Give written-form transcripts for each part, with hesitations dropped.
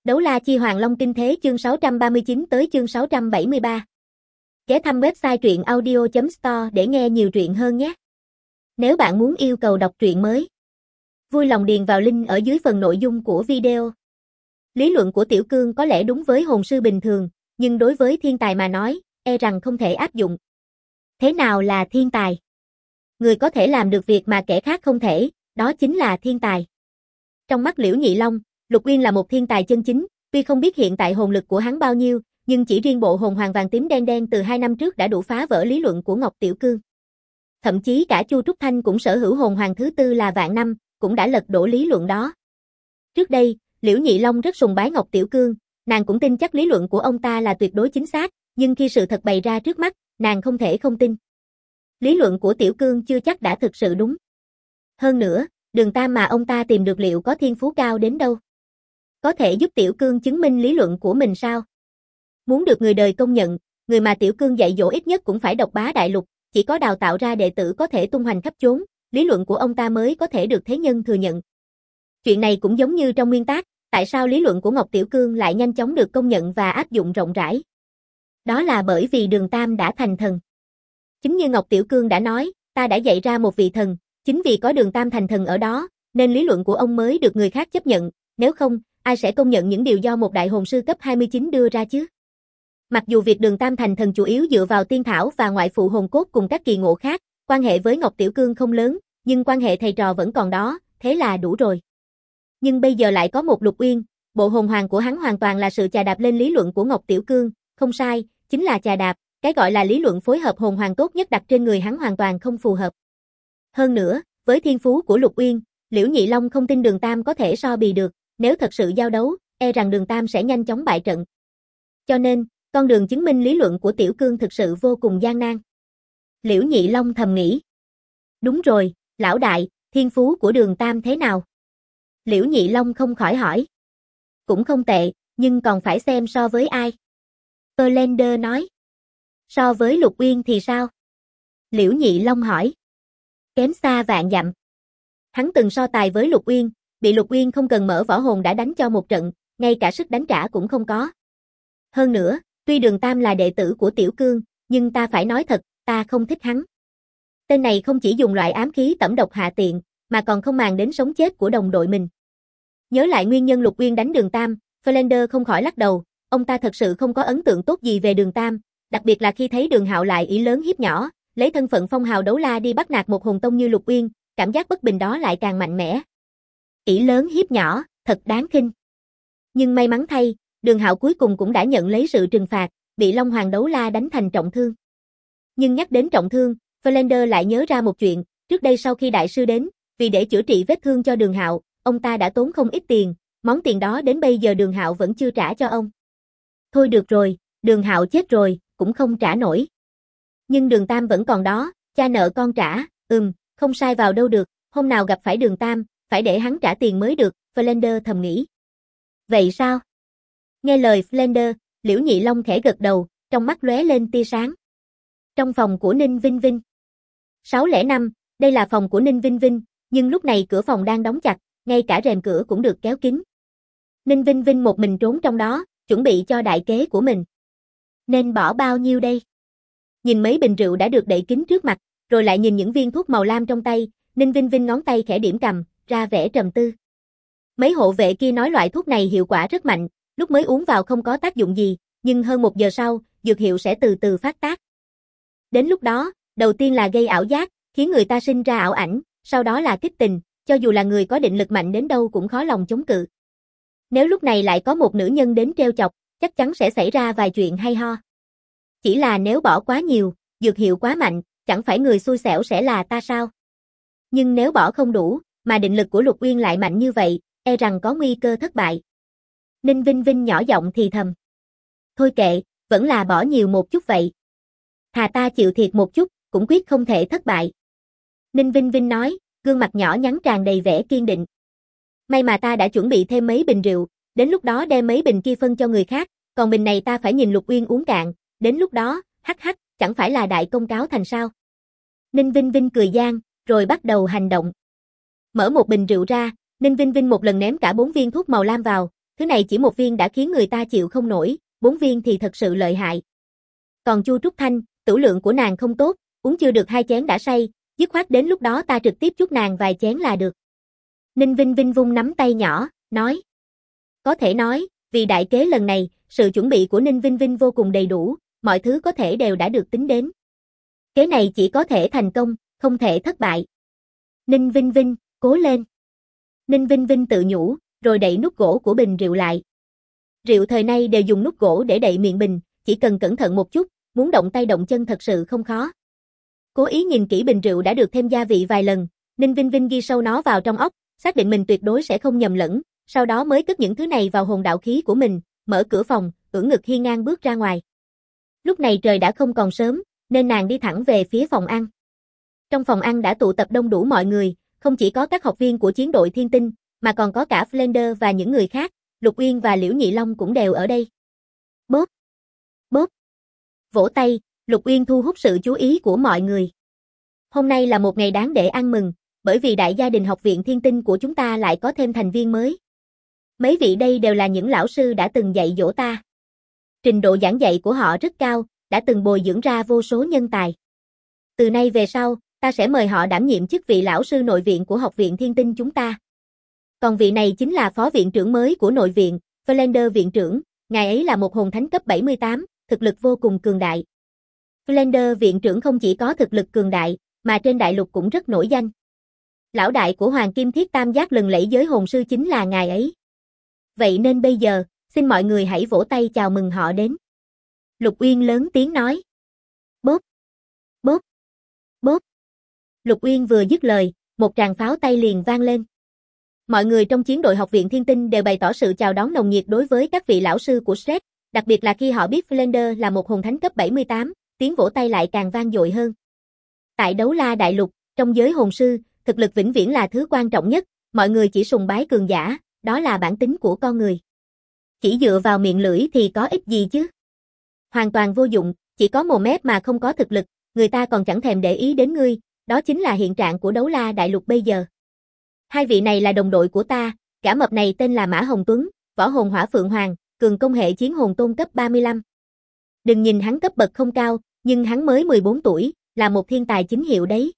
Đấu la chi Hoàng Long kinh thế chương 639 tới chương 673. Ghé thăm website truyện audio.store để nghe nhiều truyện hơn nhé. Nếu bạn muốn yêu cầu đọc truyện mới, vui lòng điền vào link ở dưới phần nội dung của video. Lý luận của Tiểu Cương có lẽ đúng với hồn sư bình thường, nhưng đối với thiên tài mà nói, e rằng không thể áp dụng. Thế nào là thiên tài? Người có thể làm được việc mà kẻ khác không thể, đó chính là thiên tài. Trong mắt Liễu Nhị Long, Lục Uyên là một thiên tài chân chính, tuy không biết hiện tại hồn lực của hắn bao nhiêu, nhưng chỉ riêng bộ hồn hoàng vàng tím đen đen từ 2 năm trước đã đủ phá vỡ lý luận của Ngọc Tiểu Cương. Thậm chí cả Chu Trúc Thanh cũng sở hữu hồn hoàng thứ tư là vạn năm, cũng đã lật đổ lý luận đó. Trước đây, Liễu Nhị Long rất sùng bái Ngọc Tiểu Cương, nàng cũng tin chắc lý luận của ông ta là tuyệt đối chính xác, nhưng khi sự thật bày ra trước mắt, nàng không thể không tin. Lý luận của Tiểu Cương chưa chắc đã thực sự đúng. Hơn nữa, Đường Tam mà ông ta tìm được liệu có thiên phú cao đến đâu? Có thể giúp Tiểu Cương chứng minh lý luận của mình sao? Muốn được người đời công nhận, người mà Tiểu Cương dạy dỗ ít nhất cũng phải độc bá đại lục, chỉ có đào tạo ra đệ tử có thể tung hoành khắp chốn, lý luận của ông ta mới có thể được thế nhân thừa nhận. Chuyện này cũng giống như trong nguyên tác, tại sao lý luận của Ngọc Tiểu Cương lại nhanh chóng được công nhận và áp dụng rộng rãi? Đó là bởi vì Đường Tam đã thành thần. Chính như Ngọc Tiểu Cương đã nói, ta đã dạy ra một vị thần, chính vì có Đường Tam thành thần ở đó, nên lý luận của ông mới được người khác chấp nhận, nếu không, ai sẽ công nhận những điều do một đại hồn sư cấp 29 đưa ra chứ? Mặc dù việc Đường Tam thành thần chủ yếu dựa vào tiên thảo và ngoại phụ hồn cốt cùng các kỳ ngộ khác, quan hệ với Ngọc Tiểu Cương không lớn, nhưng quan hệ thầy trò vẫn còn đó, thế là đủ rồi. Nhưng bây giờ lại có một Lục Uyên, bộ hồn hoàng của hắn hoàn toàn là sự chà đạp lên lý luận của Ngọc Tiểu Cương, không sai, chính là chà đạp, cái gọi là lý luận phối hợp hồn hoàng tốt nhất đặt trên người hắn hoàn toàn không phù hợp. Hơn nữa, với thiên phú của Lục Uyên, Liễu Nhị Long không tin Đường Tam có thể so bì được, nếu thật sự giao đấu, e rằng Đường Tam sẽ nhanh chóng bại trận. Cho nên, con đường chứng minh lý luận của Tiểu Cương thực sự vô cùng gian nan. Liễu Nhị Long thầm nghĩ. Đúng rồi, lão đại, thiên phú của Đường Tam thế nào? Liễu Nhị Long không khỏi hỏi. Cũng không tệ, nhưng còn phải xem so với ai. Erlander nói. So với Lục Uyên thì sao? Liễu Nhị Long hỏi. Kém xa vạn dặm. Hắn từng so tài với Lục Uyên, bị Lục Uyên không cần mở võ hồn đã đánh cho một trận, ngay cả sức đánh trả cũng không có. Hơn nữa, tuy Đường Tam là đệ tử của Tiểu Cương, nhưng ta phải nói thật, ta không thích hắn. Tên này không chỉ dùng loại ám khí tẩm độc hạ tiện, mà còn không màng đến sống chết của đồng đội mình. Nhớ lại nguyên nhân Lục Uyên đánh Đường Tam, Erlander không khỏi lắc đầu, ông ta thật sự không có ấn tượng tốt gì về Đường Tam, đặc biệt là khi thấy Đường Hạo lại ỷ lớn hiếp nhỏ, lấy thân phận phong hào đấu la đi bắt nạt một hồn tông như Lục Uyên, cảm giác bất bình đó lại càng mạnh mẽ. Ỷ lớn hiếp nhỏ, thật đáng khinh. Nhưng may mắn thay, Đường Hạo cuối cùng cũng đã nhận lấy sự trừng phạt, bị Long Hoàng đấu la đánh thành trọng thương. Nhưng nhắc đến trọng thương, Erlander lại nhớ ra một chuyện, trước đây sau khi đại sư đến, vì để chữa trị vết thương cho Đường Hạo, ông ta đã tốn không ít tiền, món tiền đó đến bây giờ Đường Hạo vẫn chưa trả cho ông. Thôi được rồi, Đường Hạo chết rồi, cũng không trả nổi. Nhưng Đường Tam vẫn còn đó, cha nợ con trả, không sai vào đâu được, hôm nào gặp phải Đường Tam, phải để hắn trả tiền mới được, Erlander thầm nghĩ. Vậy sao? Nghe lời Erlander, Liễu Nhị Long khẽ gật đầu, trong mắt lóe lên tia sáng. Trong phòng của Ninh Vinh Vinh. 605, đây là phòng của Ninh Vinh Vinh, nhưng lúc này cửa phòng đang đóng chặt, ngay cả rèm cửa cũng được kéo kín. Ninh Vinh Vinh một mình trốn trong đó, chuẩn bị cho đại kế của mình. Nên bỏ bao nhiêu đây? Nhìn mấy bình rượu đã được đậy kín trước mặt, rồi lại nhìn những viên thuốc màu lam trong tay, Ninh Vinh Vinh ngón tay khẽ điểm cầm, ra vẻ trầm tư. Mấy hộ vệ kia nói loại thuốc này hiệu quả rất mạnh, lúc mới uống vào không có tác dụng gì, nhưng hơn 1 giờ sau, dược hiệu sẽ từ từ phát tác. Đến lúc đó, đầu tiên là gây ảo giác, khiến người ta sinh ra ảo ảnh, sau đó là kích tình, cho dù là người có định lực mạnh đến đâu cũng khó lòng chống cự. Nếu lúc này lại có một nữ nhân đến trêu chọc, chắc chắn sẽ xảy ra vài chuyện hay ho. Chỉ là nếu bỏ quá nhiều, dược hiệu quá mạnh, chẳng phải người xui xẻo sẽ là ta sao? Nhưng nếu bỏ không đủ, mà định lực của Lục Uyên lại mạnh như vậy, e rằng có nguy cơ thất bại. Ninh Vinh Vinh nhỏ giọng thì thầm. Thôi kệ, vẫn là bỏ nhiều một chút vậy. Thà ta chịu thiệt một chút, cũng quyết không thể thất bại. Ninh Vinh Vinh nói, gương mặt nhỏ nhắn tràn đầy vẻ kiên định. May mà ta đã chuẩn bị thêm mấy bình rượu, đến lúc đó đem mấy bình kia phân cho người khác, còn bình này ta phải nhìn Lục Uyên uống cạn, đến lúc đó, hắc, chẳng phải là đại công cáo thành sao? Ninh Vinh Vinh cười gian, rồi bắt đầu hành động. Mở một bình rượu ra, Ninh Vinh Vinh một lần ném cả 4 viên thuốc màu lam vào, Thứ này chỉ một viên đã khiến người ta chịu không nổi, 4 viên thì thật sự lợi hại. Còn Chu Trúc Thanh, tửu lượng của nàng không tốt, uống chưa được 2 chén đã say, dứt khoát đến lúc đó ta trực tiếp chúc nàng vài chén là được. Ninh Vinh Vinh vung nắm tay nhỏ, nói. Có thể nói, vì đại kế lần này, sự chuẩn bị của Ninh Vinh Vinh vô cùng đầy đủ, mọi thứ có thể đều đã được tính đến. Kế này chỉ có thể thành công, không thể thất bại. Ninh Vinh Vinh, cố lên. Ninh Vinh Vinh tự nhủ, rồi đậy nút gỗ của bình rượu lại. Rượu thời nay đều dùng nút gỗ để đậy miệng bình, chỉ cần cẩn thận một chút, muốn động tay động chân thật sự không khó. Cố ý nhìn kỹ bình rượu đã được thêm gia vị vài lần, Ninh Vinh Vinh ghi sâu nó vào trong óc, xác định mình tuyệt đối sẽ không nhầm lẫn, sau đó mới cất những thứ này vào hồn đạo khí của mình, mở cửa phòng, ưỡn ngực hiên ngang bước ra ngoài. Lúc này trời đã không còn sớm, nên nàng đi thẳng về phía phòng ăn. Trong phòng ăn đã tụ tập đông đủ mọi người, không chỉ có các học viên của chiến đội Thiên Tinh, mà còn có cả Flander và những người khác, Lục Uyên và Liễu Nhị Long cũng đều ở đây. Bốp, bốp, vỗ tay, Lục Uyên thu hút sự chú ý của mọi người. Hôm nay là một ngày đáng để ăn mừng, bởi vì đại gia đình học viện Thiên Tinh của chúng ta lại có thêm thành viên mới. Mấy vị đây đều là những lão sư đã từng dạy dỗ ta. Trình độ giảng dạy của họ rất cao, đã từng bồi dưỡng ra vô số nhân tài. Từ nay về sau, ta sẽ mời họ đảm nhiệm chức vị lão sư nội viện của học viện Thiên Tinh chúng ta. Còn vị này chính là phó viện trưởng mới của nội viện, Flander viện trưởng, ngài ấy là một hồn thánh cấp 78, thực lực vô cùng cường đại. Flander viện trưởng không chỉ có thực lực cường đại, mà trên đại lục cũng rất nổi danh. Lão đại của Hoàng Kim Thiết Tam Giác lừng lẫy giới hồn sư chính là ngài ấy. Vậy nên bây giờ, xin mọi người hãy vỗ tay chào mừng họ đến. Lục Uyên lớn tiếng nói. Bốp, bốp, bốp. Lục Uyên vừa dứt lời, một tràng pháo tay liền vang lên. Mọi người trong chiến đội học viện Thiên Tinh đều bày tỏ sự chào đón nồng nhiệt đối với các vị lão sư của Shred, đặc biệt là khi họ biết Flander là một hồn thánh cấp 78, tiếng vỗ tay lại càng vang dội hơn. Tại Đấu La Đại Lục, trong giới hồn sư, thực lực vĩnh viễn là thứ quan trọng nhất, mọi người chỉ sùng bái cường giả, đó là bản tính của con người. Chỉ dựa vào miệng lưỡi thì có ích gì chứ? Hoàn toàn vô dụng, chỉ có mồm mép mà không có thực lực, người ta còn chẳng thèm để ý đến ngươi, đó chính là hiện trạng của Đấu La Đại Lục bây giờ. Hai vị này là đồng đội của ta, gã mập này tên là Mã Hồng Tuấn, võ hồn Hỏa Phượng Hoàng, cường công hệ chiến hồn tôn cấp 35. Đừng nhìn hắn cấp bậc không cao, nhưng hắn mới 14 tuổi, là một thiên tài chính hiệu đấy.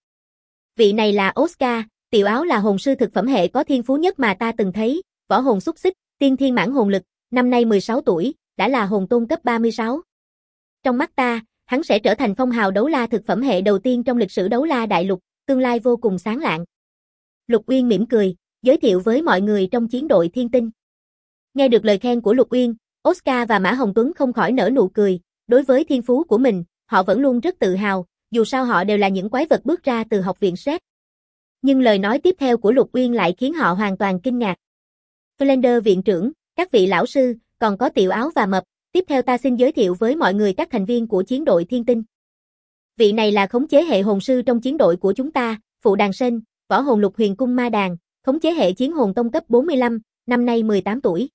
Vị này là Oscar, tiểu áo là hồn sư thực phẩm hệ có thiên phú nhất mà ta từng thấy, võ hồn xúc xích, tiên thiên mãn hồn lực, năm nay 16 tuổi, đã là hồn tôn cấp 36. Trong mắt ta, hắn sẽ trở thành phong hào đấu la thực phẩm hệ đầu tiên trong lịch sử Đấu La Đại Lục, tương lai vô cùng sáng lạng. Lục Uyên mỉm cười, giới thiệu với mọi người trong chiến đội Thiên Tinh. Nghe được lời khen của Lục Uyên, Oscar và Mã Hồng Tuấn không khỏi nở nụ cười, đối với thiên phú của mình, họ vẫn luôn rất tự hào, dù sao họ đều là những quái vật bước ra từ học viện Shred. Nhưng lời nói tiếp theo của Lục Uyên lại khiến họ hoàn toàn kinh ngạc. Flander viện trưởng, các vị lão sư, còn có tiểu áo và mập, tiếp theo ta xin giới thiệu với mọi người các thành viên của chiến đội Thiên Tinh. Vị này là khống chế hệ hồn sư trong chiến đội của chúng ta, Phụ Đàn Sên, võ hồn Lục Huyền Cung Ma Đàn, khống chế hệ chiến hồn tông cấp 45, năm nay 18 tuổi.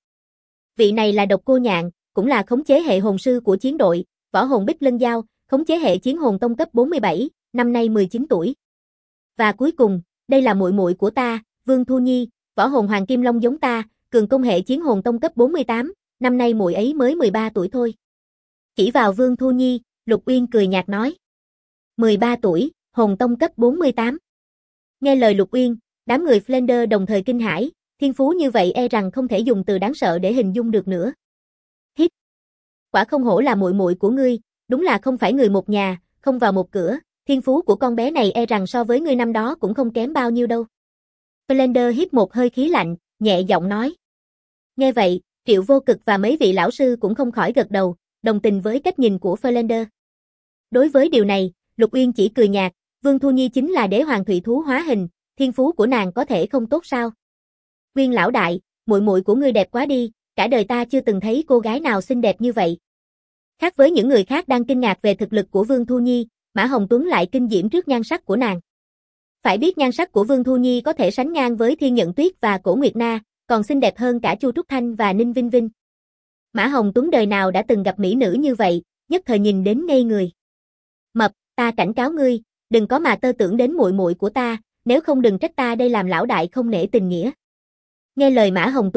Vị này là Độc Cô Nhạn, cũng là khống chế hệ hồn sư của chiến đội, võ hồn Bích Lân Giao, khống chế hệ chiến hồn tông cấp 47, năm nay 19 tuổi. Và cuối cùng, đây là muội muội của ta, Vương Thu Nhi, võ hồn Hoàng Kim Long giống ta, cường công hệ chiến hồn tông cấp 48, năm nay muội ấy mới 13 tuổi thôi. Chỉ vào Vương Thu Nhi, Lục Uyên cười nhạt nói. 13 tuổi, hồn tông cấp 48. Nghe lời Lục Uyên, đám người Flander đồng thời kinh hãi, thiên phú như vậy e rằng không thể dùng từ đáng sợ để hình dung được nữa. Hít. Quả không hổ là muội muội của ngươi, đúng là không phải người một nhà, không vào một cửa, thiên phú của con bé này e rằng so với ngươi năm đó cũng không kém bao nhiêu đâu. Flander hít một hơi khí lạnh, nhẹ giọng nói. Nghe vậy, Triệu Vô Cực và mấy vị lão sư cũng không khỏi gật đầu, đồng tình với cách nhìn của Flander. Đối với điều này, Lục Uyên chỉ cười nhạt, Vương Thu Nhi chính là đế hoàng thủy thú hóa hình, thiên phú của nàng có thể không tốt sao? Uyên lão đại, muội muội của ngươi đẹp quá đi, cả đời ta chưa từng thấy cô gái nào xinh đẹp như vậy. Khác với những người khác đang kinh ngạc về thực lực của Vương Thu Nhi, Mã Hồng Tuấn lại kinh diễm trước nhan sắc của nàng. Phải biết nhan sắc của Vương Thu Nhi có thể sánh ngang với Thiên Nhận Tuyết và Cổ Nguyệt Na, còn xinh đẹp hơn cả Chu Trúc Thanh và Ninh Vinh Vinh. Mã Hồng Tuấn đời nào đã từng gặp mỹ nữ như vậy, nhất thời nhìn đến ngây người. Mập, ta cảnh cáo ngươi, đừng có mà tơ tưởng đến muội muội của ta, nếu không đừng trách ta đây làm lão đại không nể tình nghĩa. Nghe lời Mã Hồng Tuấn,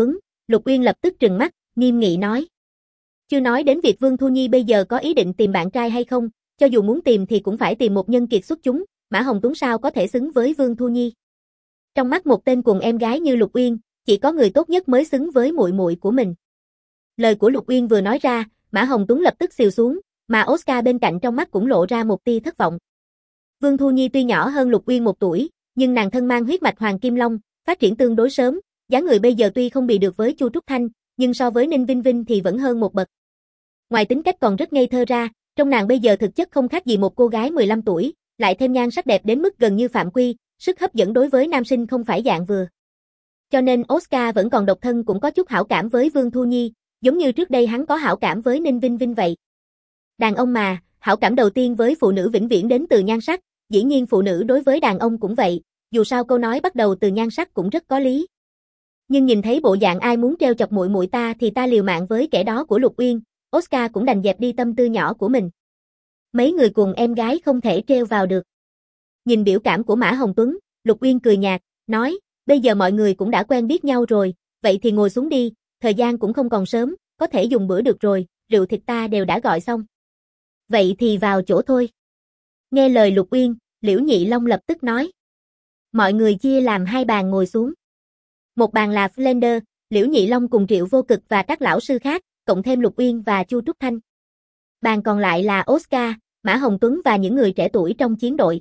Lục Uyên lập tức trừng mắt, nghiêm nghị nói. Chưa nói đến việc Vương Thu Nhi bây giờ có ý định tìm bạn trai hay không, cho dù muốn tìm thì cũng phải tìm một nhân kiệt xuất chúng, Mã Hồng Tuấn sao có thể xứng với Vương Thu Nhi. Trong mắt một tên cùng em gái như Lục Uyên, chỉ có người tốt nhất mới xứng với muội muội của mình. Lời của Lục Uyên vừa nói ra, Mã Hồng Tuấn lập tức xìu xuống, mà Oscar bên cạnh trong mắt cũng lộ ra một tia thất vọng. Vương Thu Nhi tuy nhỏ hơn Lục Uyên 1 tuổi, nhưng nàng thân mang huyết mạch Hoàng Kim Long, phát triển tương đối sớm, dáng người bây giờ tuy không bị được với Chu Trúc Thanh, nhưng so với Ninh Vinh Vinh thì vẫn hơn một bậc. Ngoài tính cách còn rất ngây thơ ra, trong nàng bây giờ thực chất không khác gì một cô gái 15 tuổi, lại thêm nhan sắc đẹp đến mức gần như phạm quy, sức hấp dẫn đối với nam sinh không phải dạng vừa. Cho nên Oscar vẫn còn độc thân cũng có chút hảo cảm với Vương Thu Nhi, giống như trước đây hắn có hảo cảm với Ninh Vinh Vinh vậy. Đàn ông mà, hảo cảm đầu tiên với phụ nữ vĩnh viễn đến từ nhan sắc, dĩ nhiên phụ nữ đối với đàn ông cũng vậy, dù sao câu nói bắt đầu từ nhan sắc cũng rất có lý. Nhưng nhìn thấy bộ dạng ai muốn trêu chọc muội muội ta thì ta liều mạng với kẻ đó của Lục Uyên, Oscar cũng đành dẹp đi tâm tư nhỏ của mình. Mấy người cùng em gái không thể trêu vào được. Nhìn biểu cảm của Mã Hồng Tuấn, Lục Uyên cười nhạt, nói, bây giờ mọi người cũng đã quen biết nhau rồi, vậy thì ngồi xuống đi, thời gian cũng không còn sớm, có thể dùng bữa được rồi, rượu thịt ta đều đã gọi xong. Vậy thì vào chỗ thôi. Nghe lời Lục Uyên, Liễu Nhị Long lập tức nói. Mọi người chia làm 2 bàn ngồi xuống. Một bàn là Flender, Liễu Nhị Long cùng Triệu Vô Cực và các lão sư khác, cộng thêm Lục Uyên và Chu Trúc Thanh. Bàn còn lại là Oscar, Mã Hồng Tuấn và những người trẻ tuổi trong chiến đội.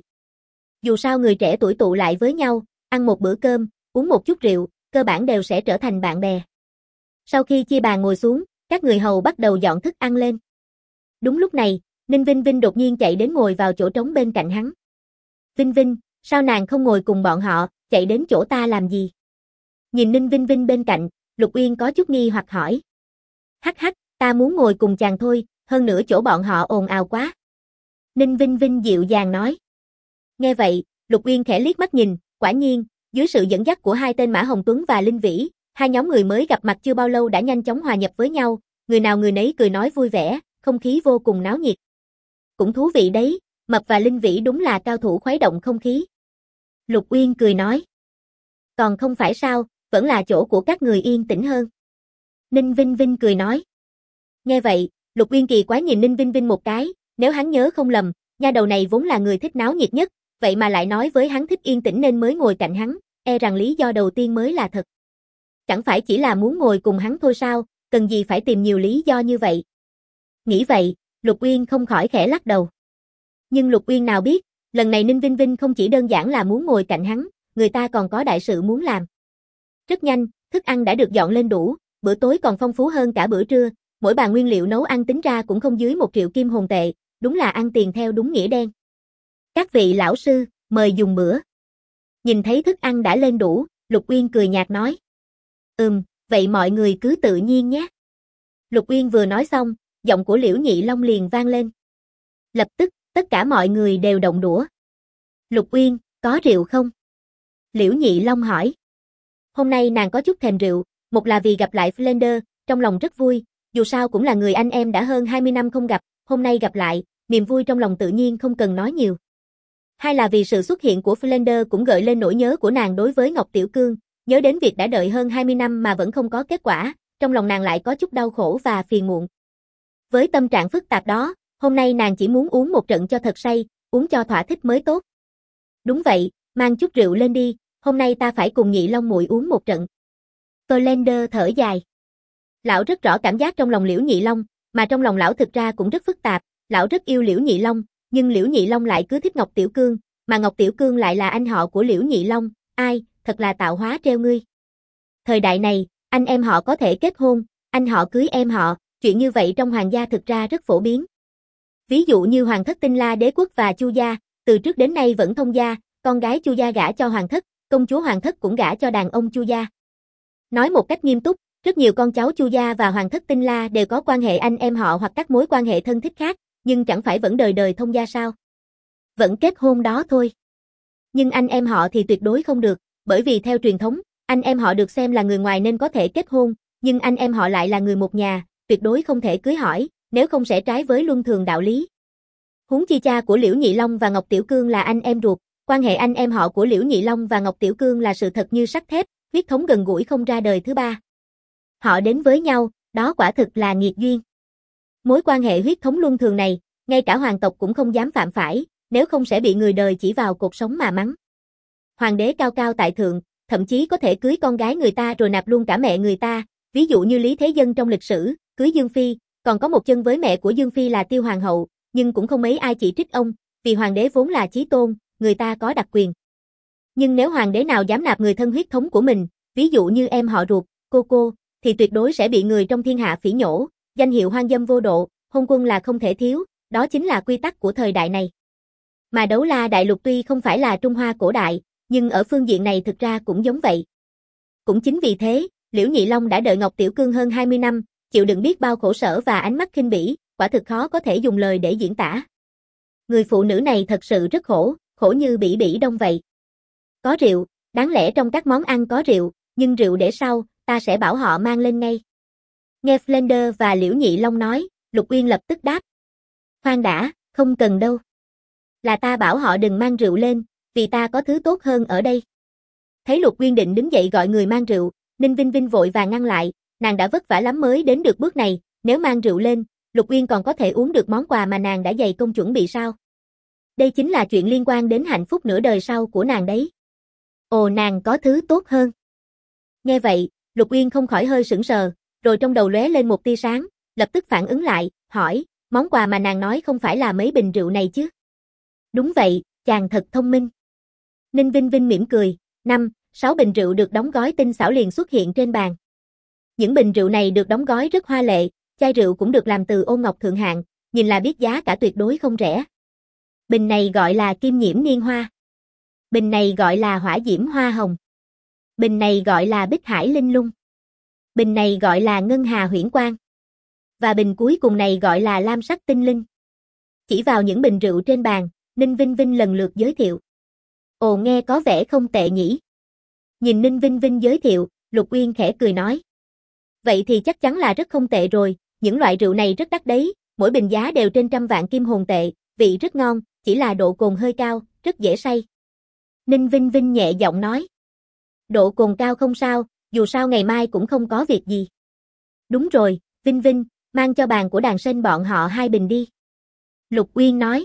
Dù sao người trẻ tuổi tụ lại với nhau, ăn một bữa cơm, uống một chút rượu, cơ bản đều sẽ trở thành bạn bè. Sau khi chia bàn ngồi xuống, các người hầu bắt đầu dọn thức ăn lên. Đúng lúc này, Ninh Vinh Vinh đột nhiên chạy đến ngồi vào chỗ trống bên cạnh hắn. Vinh Vinh, sao nàng không ngồi cùng bọn họ, chạy đến chỗ ta làm gì? Nhìn Ninh Vinh Vinh bên cạnh, Lục Uyên có chút nghi hoặc hỏi. Hắc hắc, ta muốn ngồi cùng chàng thôi, hơn nữa chỗ bọn họ ồn ào quá. Ninh Vinh Vinh dịu dàng nói. Nghe vậy, Lục Uyên khẽ liếc mắt nhìn, quả nhiên, dưới sự dẫn dắt của 2 tên Mã Hồng Tuấn và Linh Vĩ, 2 nhóm người mới gặp mặt chưa bao lâu đã nhanh chóng hòa nhập với nhau, người nào người nấy cười nói vui vẻ, không khí vô cùng náo nhiệt. Cũng thú vị đấy, Mập và Linh Vĩ đúng là cao thủ khuấy động không khí. Lục Uyên cười nói. Còn không phải sao, vẫn là chỗ của các người yên tĩnh hơn. Ninh Vinh Vinh cười nói. Nghe vậy, Lục Uyên kỳ quái nhìn Ninh Vinh Vinh một cái, nếu hắn nhớ không lầm, nha đầu này vốn là người thích náo nhiệt nhất, vậy mà lại nói với hắn thích yên tĩnh nên mới ngồi cạnh hắn, e rằng lý do đầu tiên mới là thật. Chẳng phải chỉ là muốn ngồi cùng hắn thôi sao, cần gì phải tìm nhiều lý do như vậy. Nghĩ vậy, Lục Uyên không khỏi khẽ lắc đầu. Nhưng Lục Uyên nào biết, lần này Ninh Vinh Vinh không chỉ đơn giản là muốn ngồi cạnh hắn, người ta còn có đại sự muốn làm. Rất nhanh, thức ăn đã được dọn lên đủ, bữa tối còn phong phú hơn cả bữa trưa, mỗi bàn nguyên liệu nấu ăn tính ra cũng không dưới 1 triệu kim hồn tệ, đúng là ăn tiền theo đúng nghĩa đen. Các vị lão sư, mời dùng bữa. Nhìn thấy thức ăn đã lên đủ, Lục Uyên cười nhạt nói. Vậy mọi người cứ tự nhiên nhé. Lục Uyên vừa nói xong, giọng của Liễu Nhị Long liền vang lên. Lập tức, tất cả mọi người đều động đũa. Lục Uyên, có rượu không? Liễu Nhị Long hỏi. Hôm nay nàng có chút thèm rượu, một là vì gặp lại Flender, trong lòng rất vui, dù sao cũng là người anh em đã hơn 20 năm không gặp, hôm nay gặp lại, niềm vui trong lòng tự nhiên không cần nói nhiều. Hai là vì sự xuất hiện của Flender cũng gợi lên nỗi nhớ của nàng đối với Ngọc Tiểu Cương, nhớ đến việc đã đợi hơn 20 năm mà vẫn không có kết quả, trong lòng nàng lại có chút đau khổ và phiền muộn. Với tâm trạng phức tạp đó, hôm nay nàng chỉ muốn uống một trận cho thật say, uống cho thỏa thích mới tốt. Đúng vậy, mang chút rượu lên đi, hôm nay ta phải cùng Nhị Long muội uống một trận. Flender thở dài. Lão rất rõ cảm giác trong lòng Liễu Nhị Long, mà trong lòng lão thực ra cũng rất phức tạp, lão rất yêu Liễu Nhị Long, nhưng Liễu Nhị Long lại cứ thích Ngọc Tiểu Cương, mà Ngọc Tiểu Cương lại là anh họ của Liễu Nhị Long, ai, thật là tạo hóa treo ngươi. Thời đại này, anh em họ có thể kết hôn, anh họ cưới em họ, chuyện như vậy trong hoàng gia thực ra rất phổ biến. Ví dụ như Hoàng thất Tinh La Đế quốc và Chu gia, từ trước đến nay vẫn thông gia, con gái Chu gia gả cho Hoàng thất, công chúa Hoàng thất cũng gả cho đàn ông Chu gia. Nói một cách nghiêm túc, rất nhiều con cháu Chu gia và Hoàng thất Tinh La đều có quan hệ anh em họ hoặc các mối quan hệ thân thích khác, nhưng chẳng phải vẫn đời đời thông gia sao? Vẫn kết hôn đó thôi. Nhưng anh em họ thì tuyệt đối không được, bởi vì theo truyền thống, anh em họ được xem là người ngoài nên có thể kết hôn, nhưng anh em họ lại là người một nhà, tuyệt đối không thể cưới hỏi, nếu không sẽ trái với luân thường đạo lý. Huống chi cha của Liễu Nhị Long và Ngọc Tiểu Cương là anh em ruột, quan hệ anh em họ của Liễu Nhị Long và Ngọc Tiểu Cương là sự thật như sắt thép, huyết thống gần gũi không ra đời thứ ba. Họ đến với nhau, đó quả thực là nghiệt duyên. Mối quan hệ huyết thống luân thường này, ngay cả hoàng tộc cũng không dám phạm phải, nếu không sẽ bị người đời chỉ vào cột sống mà mắng. Hoàng đế cao cao tại thượng, thậm chí có thể cưới con gái người ta rồi nạp luôn cả mẹ người ta, ví dụ như Lý Thế Dân trong lịch sử, cưới Dương Phi, còn có một chân với mẹ của Dương Phi là Tiêu Hoàng hậu, nhưng cũng không mấy ai chỉ trích ông, vì hoàng đế vốn là chí tôn, người ta có đặc quyền. Nhưng nếu hoàng đế nào dám nạp người thân huyết thống của mình, ví dụ như em họ ruột, cô, thì tuyệt đối sẽ bị người trong thiên hạ phỉ nhổ, danh hiệu hoang dâm vô độ, hôn quân là không thể thiếu, đó chính là quy tắc của thời đại này. Mà Đấu La Đại Lục tuy không phải là Trung Hoa cổ đại, nhưng ở phương diện này thực ra cũng giống vậy. Cũng chính vì thế, Liễu Nhị Long đã đợi Ngọc Tiểu Cương hơn 20 năm, chịu đựng biết bao khổ sở và ánh mắt khinh bỉ, quả thực khó có thể dùng lời để diễn tả. Người phụ nữ này thật sự rất khổ, khổ như bỉ bỉ đông vậy. Có rượu, đáng lẽ trong các món ăn có rượu, nhưng rượu để sau, ta sẽ bảo họ mang lên ngay. Nghe Flander và Liễu Nhị Long nói, Lục Uyên lập tức đáp. Khoan đã, không cần đâu. Là ta bảo họ đừng mang rượu lên, vì ta có thứ tốt hơn ở đây. Thấy Lục Uyên định đứng dậy gọi người mang rượu, Ninh Vinh Vinh vội vàng ngăn lại, nàng đã vất vả lắm mới đến được bước này, nếu mang rượu lên, Lục Uyên còn có thể uống được món quà mà nàng đã dày công chuẩn bị sao? Đây chính là chuyện liên quan đến hạnh phúc nửa đời sau của nàng đấy. Ồ, nàng có thứ tốt hơn. Nghe vậy, Lục Uyên không khỏi hơi sững sờ, rồi trong đầu lóe lên một tia sáng, lập tức phản ứng lại, hỏi, món quà mà nàng nói không phải là mấy bình rượu này chứ? Đúng vậy, chàng thật thông minh. Ninh Vinh Vinh mỉm cười, 6 bình rượu được đóng gói tinh xảo liền xuất hiện trên bàn. Những bình rượu này được đóng gói rất hoa lệ, chai rượu cũng được làm từ ôn ngọc thượng hạng, nhìn là biết giá cả tuyệt đối không rẻ. Bình này gọi là Kim Nhiễm Niên Hoa. Bình này gọi là Hỏa Diễm Hoa Hồng. Bình này gọi là Bích Hải Linh Lung. Bình này gọi là Ngân Hà Huyễn Quang. Và bình cuối cùng này gọi là Lam Sắc Tinh Linh. Chỉ vào những bình rượu trên bàn, Ninh Vinh Vinh lần lượt giới thiệu. Ồ, nghe có vẻ không tệ nhỉ. Nhìn Ninh Vinh Vinh giới thiệu, Lục Uyên khẽ cười nói. Vậy thì chắc chắn là rất không tệ rồi, những loại rượu này rất đắt đấy, mỗi bình giá đều trên 100 vạn kim hồn tệ, vị rất ngon, chỉ là độ cồn hơi cao, rất dễ say. Ninh Vinh Vinh nhẹ giọng nói. Độ cồn cao không sao, dù sao ngày mai cũng không có việc gì. Đúng rồi, Vinh Vinh, mang cho bàn của đàn sên bọn họ 2 bình đi. Lục Uyên nói.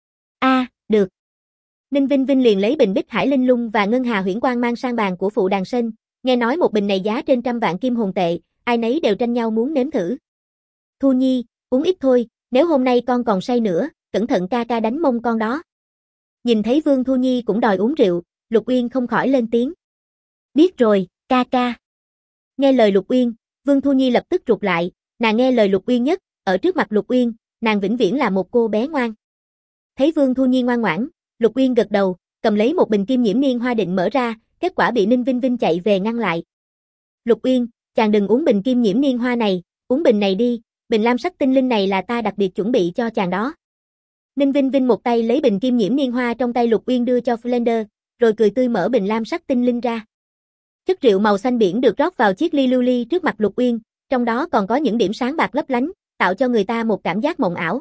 Được. Ninh Vinh Vinh liền lấy bình Bích Hải Linh Lung và Ngân Hà Huyễn Quang mang sang bàn của phụ đàn sên, nghe nói một bình này giá trên 100 vạn kim hồn tệ, ai nấy đều tranh nhau muốn nếm thử. Thu Nhi, uống ít thôi, nếu hôm nay con còn say nữa, cẩn thận ca ca đánh mông con đó. Nhìn thấy Vương Thu Nhi cũng đòi uống rượu, Lục Uyên không khỏi lên tiếng. Biết rồi, ca ca. Nghe lời Lục Uyên, Vương Thu Nhi lập tức rụt lại, nàng nghe lời Lục Uyên nhất, ở trước mặt Lục Uyên, nàng vĩnh viễn là một cô bé ngoan. Thấy Vương Thu Nhi ngoan ngoãn, Lục Uyên gật đầu, cầm lấy một bình Kim Nhiễm Niên Hoa định mở ra, kết quả bị Ninh Vinh Vinh chạy về ngăn lại. Lục Uyên, chàng đừng uống bình Kim Nhiễm Niên Hoa này, uống bình này đi, bình Lam Sắc Tinh Linh này là ta đặc biệt chuẩn bị cho chàng đó. Ninh Vinh Vinh một tay lấy bình Kim Nhiễm Niên Hoa trong tay Lục Uyên đưa cho Flander, rồi cười tươi mở bình Lam Sắc Tinh Linh ra. Chất rượu màu xanh biển được rót vào chiếc ly lưu ly trước mặt Lục Uyên, trong đó còn có những điểm sáng bạc lấp lánh, tạo cho người ta một cảm giác mộng ảo.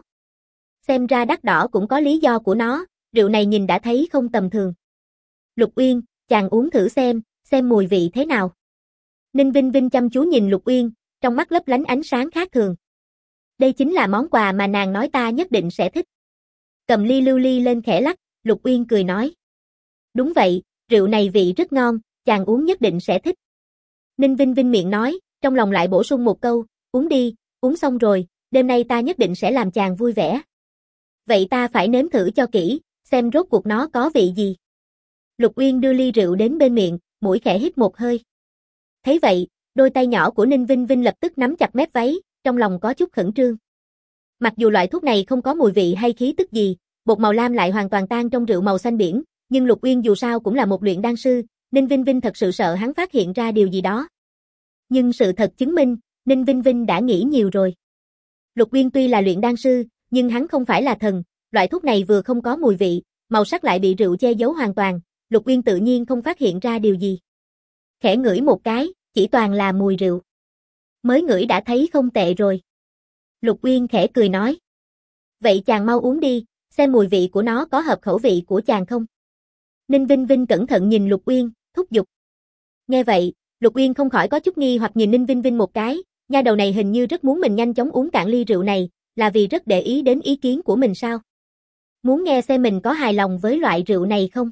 Xem ra đắt đỏ cũng có lý do của nó, rượu này nhìn đã thấy không tầm thường. Lục Uyên, chàng uống thử xem mùi vị thế nào. Ninh Vinh Vinh chăm chú nhìn Lục Uyên, trong mắt lấp lánh ánh sáng khác thường. Đây chính là món quà mà nàng nói ta nhất định sẽ thích. Cầm ly lưu ly lên khẽ lắc, Lục Uyên cười nói. Đúng vậy, rượu này vị rất ngon, chàng uống nhất định sẽ thích. Ninh Vinh Vinh miệng nói, trong lòng lại bổ sung một câu, uống đi, uống xong rồi, đêm nay ta nhất định sẽ làm chàng vui vẻ. Vậy ta phải nếm thử cho kỹ, xem rốt cuộc nó có vị gì. Lục Uyên đưa ly rượu đến bên miệng, mũi khẽ hít một hơi. Thấy vậy, đôi tay nhỏ của Ninh Vinh Vinh lập tức nắm chặt mép váy, trong lòng có chút khẩn trương. Mặc dù loại thuốc này không có mùi vị hay khí tức gì, bột màu lam lại hoàn toàn tan trong rượu màu xanh biển, nhưng Lục Uyên dù sao cũng là một luyện đan sư, Ninh Vinh Vinh thật sự sợ hắn phát hiện ra điều gì đó. Nhưng sự thật chứng minh, Ninh Vinh Vinh đã nghĩ nhiều rồi. Lục Uyên tuy là luyện đan sư, nhưng hắn không phải là thần, loại thuốc này vừa không có mùi vị, màu sắc lại bị rượu che giấu hoàn toàn, Lục Uyên tự nhiên không phát hiện ra điều gì. Khẽ ngửi một cái, chỉ toàn là mùi rượu. Mới ngửi đã thấy không tệ rồi. Lục Uyên khẽ cười nói. Vậy chàng mau uống đi, xem mùi vị của nó có hợp khẩu vị của chàng không. Ninh Vinh Vinh cẩn thận nhìn Lục Uyên, thúc giục. Nghe vậy, Lục Uyên không khỏi có chút nghi hoặc nhìn Ninh Vinh Vinh một cái, nha đầu này hình như rất muốn mình nhanh chóng uống cạn ly rượu này, là vì rất để ý đến ý kiến của mình sao? Muốn nghe xem mình có hài lòng với loại rượu này không?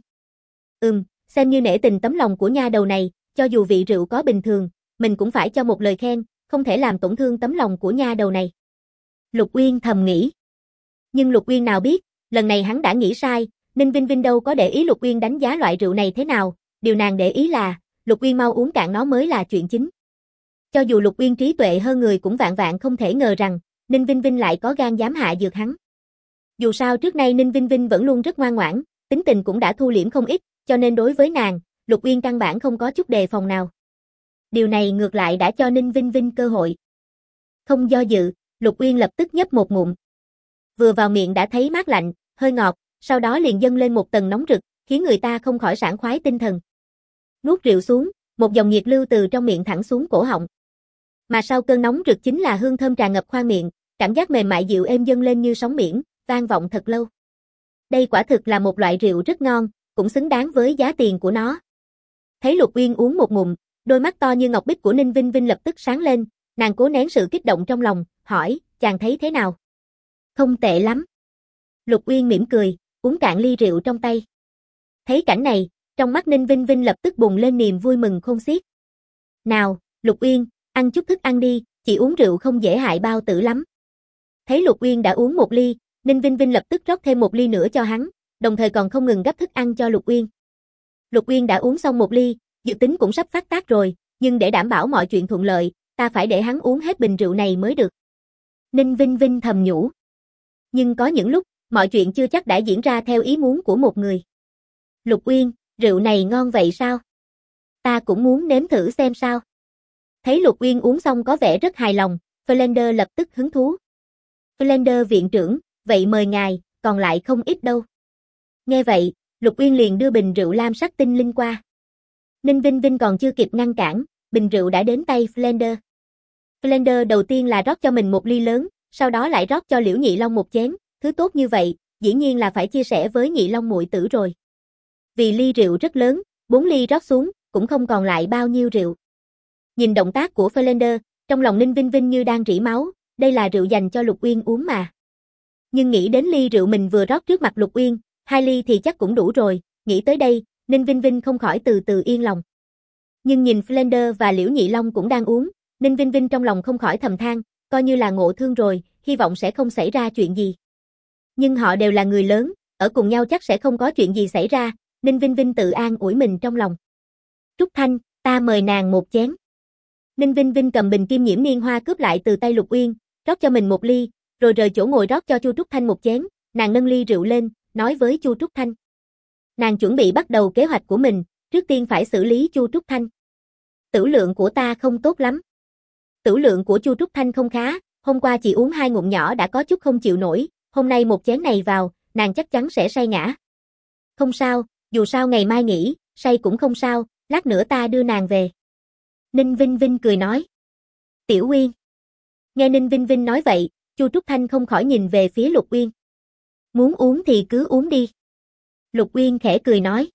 Xem như nể tình tấm lòng của nha đầu này, cho dù vị rượu có bình thường, mình cũng phải cho một lời khen, không thể làm tổn thương tấm lòng của nha đầu này. Lục Uyên thầm nghĩ. Nhưng Lục Uyên nào biết, lần này hắn đã nghĩ sai, Ninh Vinh Vinh đâu có để ý Lục Uyên đánh giá loại rượu này thế nào, điều nàng để ý là, Lục Uyên mau uống cạn nó mới là chuyện chính. Cho dù Lục Uyên trí tuệ hơn người cũng vạn vạn không thể ngờ rằng, Ninh Vinh Vinh lại có gan dám hạ dược hắn. Dù sao trước nay Ninh Vinh Vinh vẫn luôn rất ngoan ngoãn, tính tình cũng đã thu liễm không ít, cho nên đối với nàng, Lục Uyên căn bản không có chút đề phòng nào. Điều này ngược lại đã cho Ninh Vinh Vinh cơ hội. Không do dự, Lục Uyên lập tức nhấp một ngụm. Vừa vào miệng đã thấy mát lạnh, hơi ngọt, sau đó liền dâng lên một tầng nóng rực, khiến người ta không khỏi sảng khoái tinh thần. Nuốt rượu xuống, một dòng nhiệt lưu từ trong miệng thẳng xuống cổ họng. Mà sau cơn nóng rực chính là hương thơm tràn ngập khoang miệng, cảm giác mềm mại dịu êm dâng lên như sóng biển, vang vọng thật lâu. Đây quả thực là một loại rượu rất ngon, cũng xứng đáng với giá tiền của nó. Thấy Lục Uyên uống một ngụm, đôi mắt to như ngọc bích của Ninh Vinh Vinh lập tức sáng lên, nàng cố nén sự kích động trong lòng, hỏi, chàng thấy thế nào? Không tệ lắm. Lục Uyên mỉm cười, uống cạn ly rượu trong tay. Thấy cảnh này, trong mắt Ninh Vinh Vinh lập tức bùng lên niềm vui mừng khôn xiết. Nào, Lục Uyên, ăn chút thức ăn đi, chỉ uống rượu không dễ hại bao tử lắm. Thấy Lục Uyên đã uống một ly, Ninh Vinh Vinh lập tức rót thêm một ly nữa cho hắn, đồng thời còn không ngừng gắp thức ăn cho Lục Uyên. Lục Uyên đã uống xong một ly, dự tính cũng sắp phát tác rồi, nhưng để đảm bảo mọi chuyện thuận lợi, ta phải để hắn uống hết bình rượu này mới được. Ninh Vinh Vinh thầm nhủ. Nhưng có những lúc, mọi chuyện chưa chắc đã diễn ra theo ý muốn của một người. Lục Uyên, rượu này ngon vậy sao? Ta cũng muốn nếm thử xem sao. Thấy Lục Uyên uống xong có vẻ rất hài lòng, Flander lập tức hứng thú. Flander viện trưởng, vậy mời ngài, còn lại không ít đâu. Nghe vậy, Lục Uyên liền đưa bình rượu lam sắc tinh linh qua. Ninh Vinh Vinh còn chưa kịp ngăn cản, bình rượu đã đến tay Flander. Flander đầu tiên là rót cho mình một ly lớn, sau đó lại rót cho Liễu Nhị Long một chén, thứ tốt như vậy, dĩ nhiên là phải chia sẻ với Nhị Long muội tử rồi. Vì ly rượu rất lớn, 4 ly rót xuống, cũng không còn lại bao nhiêu rượu. Nhìn động tác của Flander, trong lòng Ninh Vinh Vinh như đang rỉ máu, đây là rượu dành cho Lục Uyên uống mà. Nhưng nghĩ đến ly rượu mình vừa rót trước mặt Lục Uyên, 2 ly thì chắc cũng đủ rồi, nghĩ tới đây, Ninh Vinh Vinh không khỏi từ từ yên lòng. Nhưng nhìn Flander và Liễu Nhị Long cũng đang uống, Ninh Vinh Vinh trong lòng không khỏi thầm than, coi như là ngộ thương rồi, hy vọng sẽ không xảy ra chuyện gì. Nhưng họ đều là người lớn, ở cùng nhau chắc sẽ không có chuyện gì xảy ra, Ninh Vinh Vinh tự an ủi mình trong lòng. Trúc Thanh, ta mời nàng một chén. Ninh Vinh Vinh cầm bình kim nhiễm niên hoa cướp lại từ tay Lục Uyên, rót cho mình một ly, rồi rời chỗ ngồi rót cho Chu Trúc Thanh một chén, nàng nâng ly rượu lên, nói với Chu Trúc Thanh. Nàng chuẩn bị bắt đầu kế hoạch của mình, trước tiên phải xử lý Chu Trúc Thanh. Tửu lượng của ta không tốt lắm. Tửu lượng của Chu Trúc Thanh không khá, hôm qua chỉ uống 2 ngụm nhỏ đã có chút không chịu nổi, hôm nay một chén này vào, nàng chắc chắn sẽ say ngã. Không sao, dù sao ngày mai nghỉ, say cũng không sao, lát nữa ta đưa nàng về. Ninh Vinh Vinh cười nói. Tiểu Uyên. Nghe Ninh Vinh Vinh nói vậy, Chu Trúc Thanh không khỏi nhìn về phía Lục Uyên. Muốn uống thì cứ uống đi. Lục Uyên khẽ cười nói.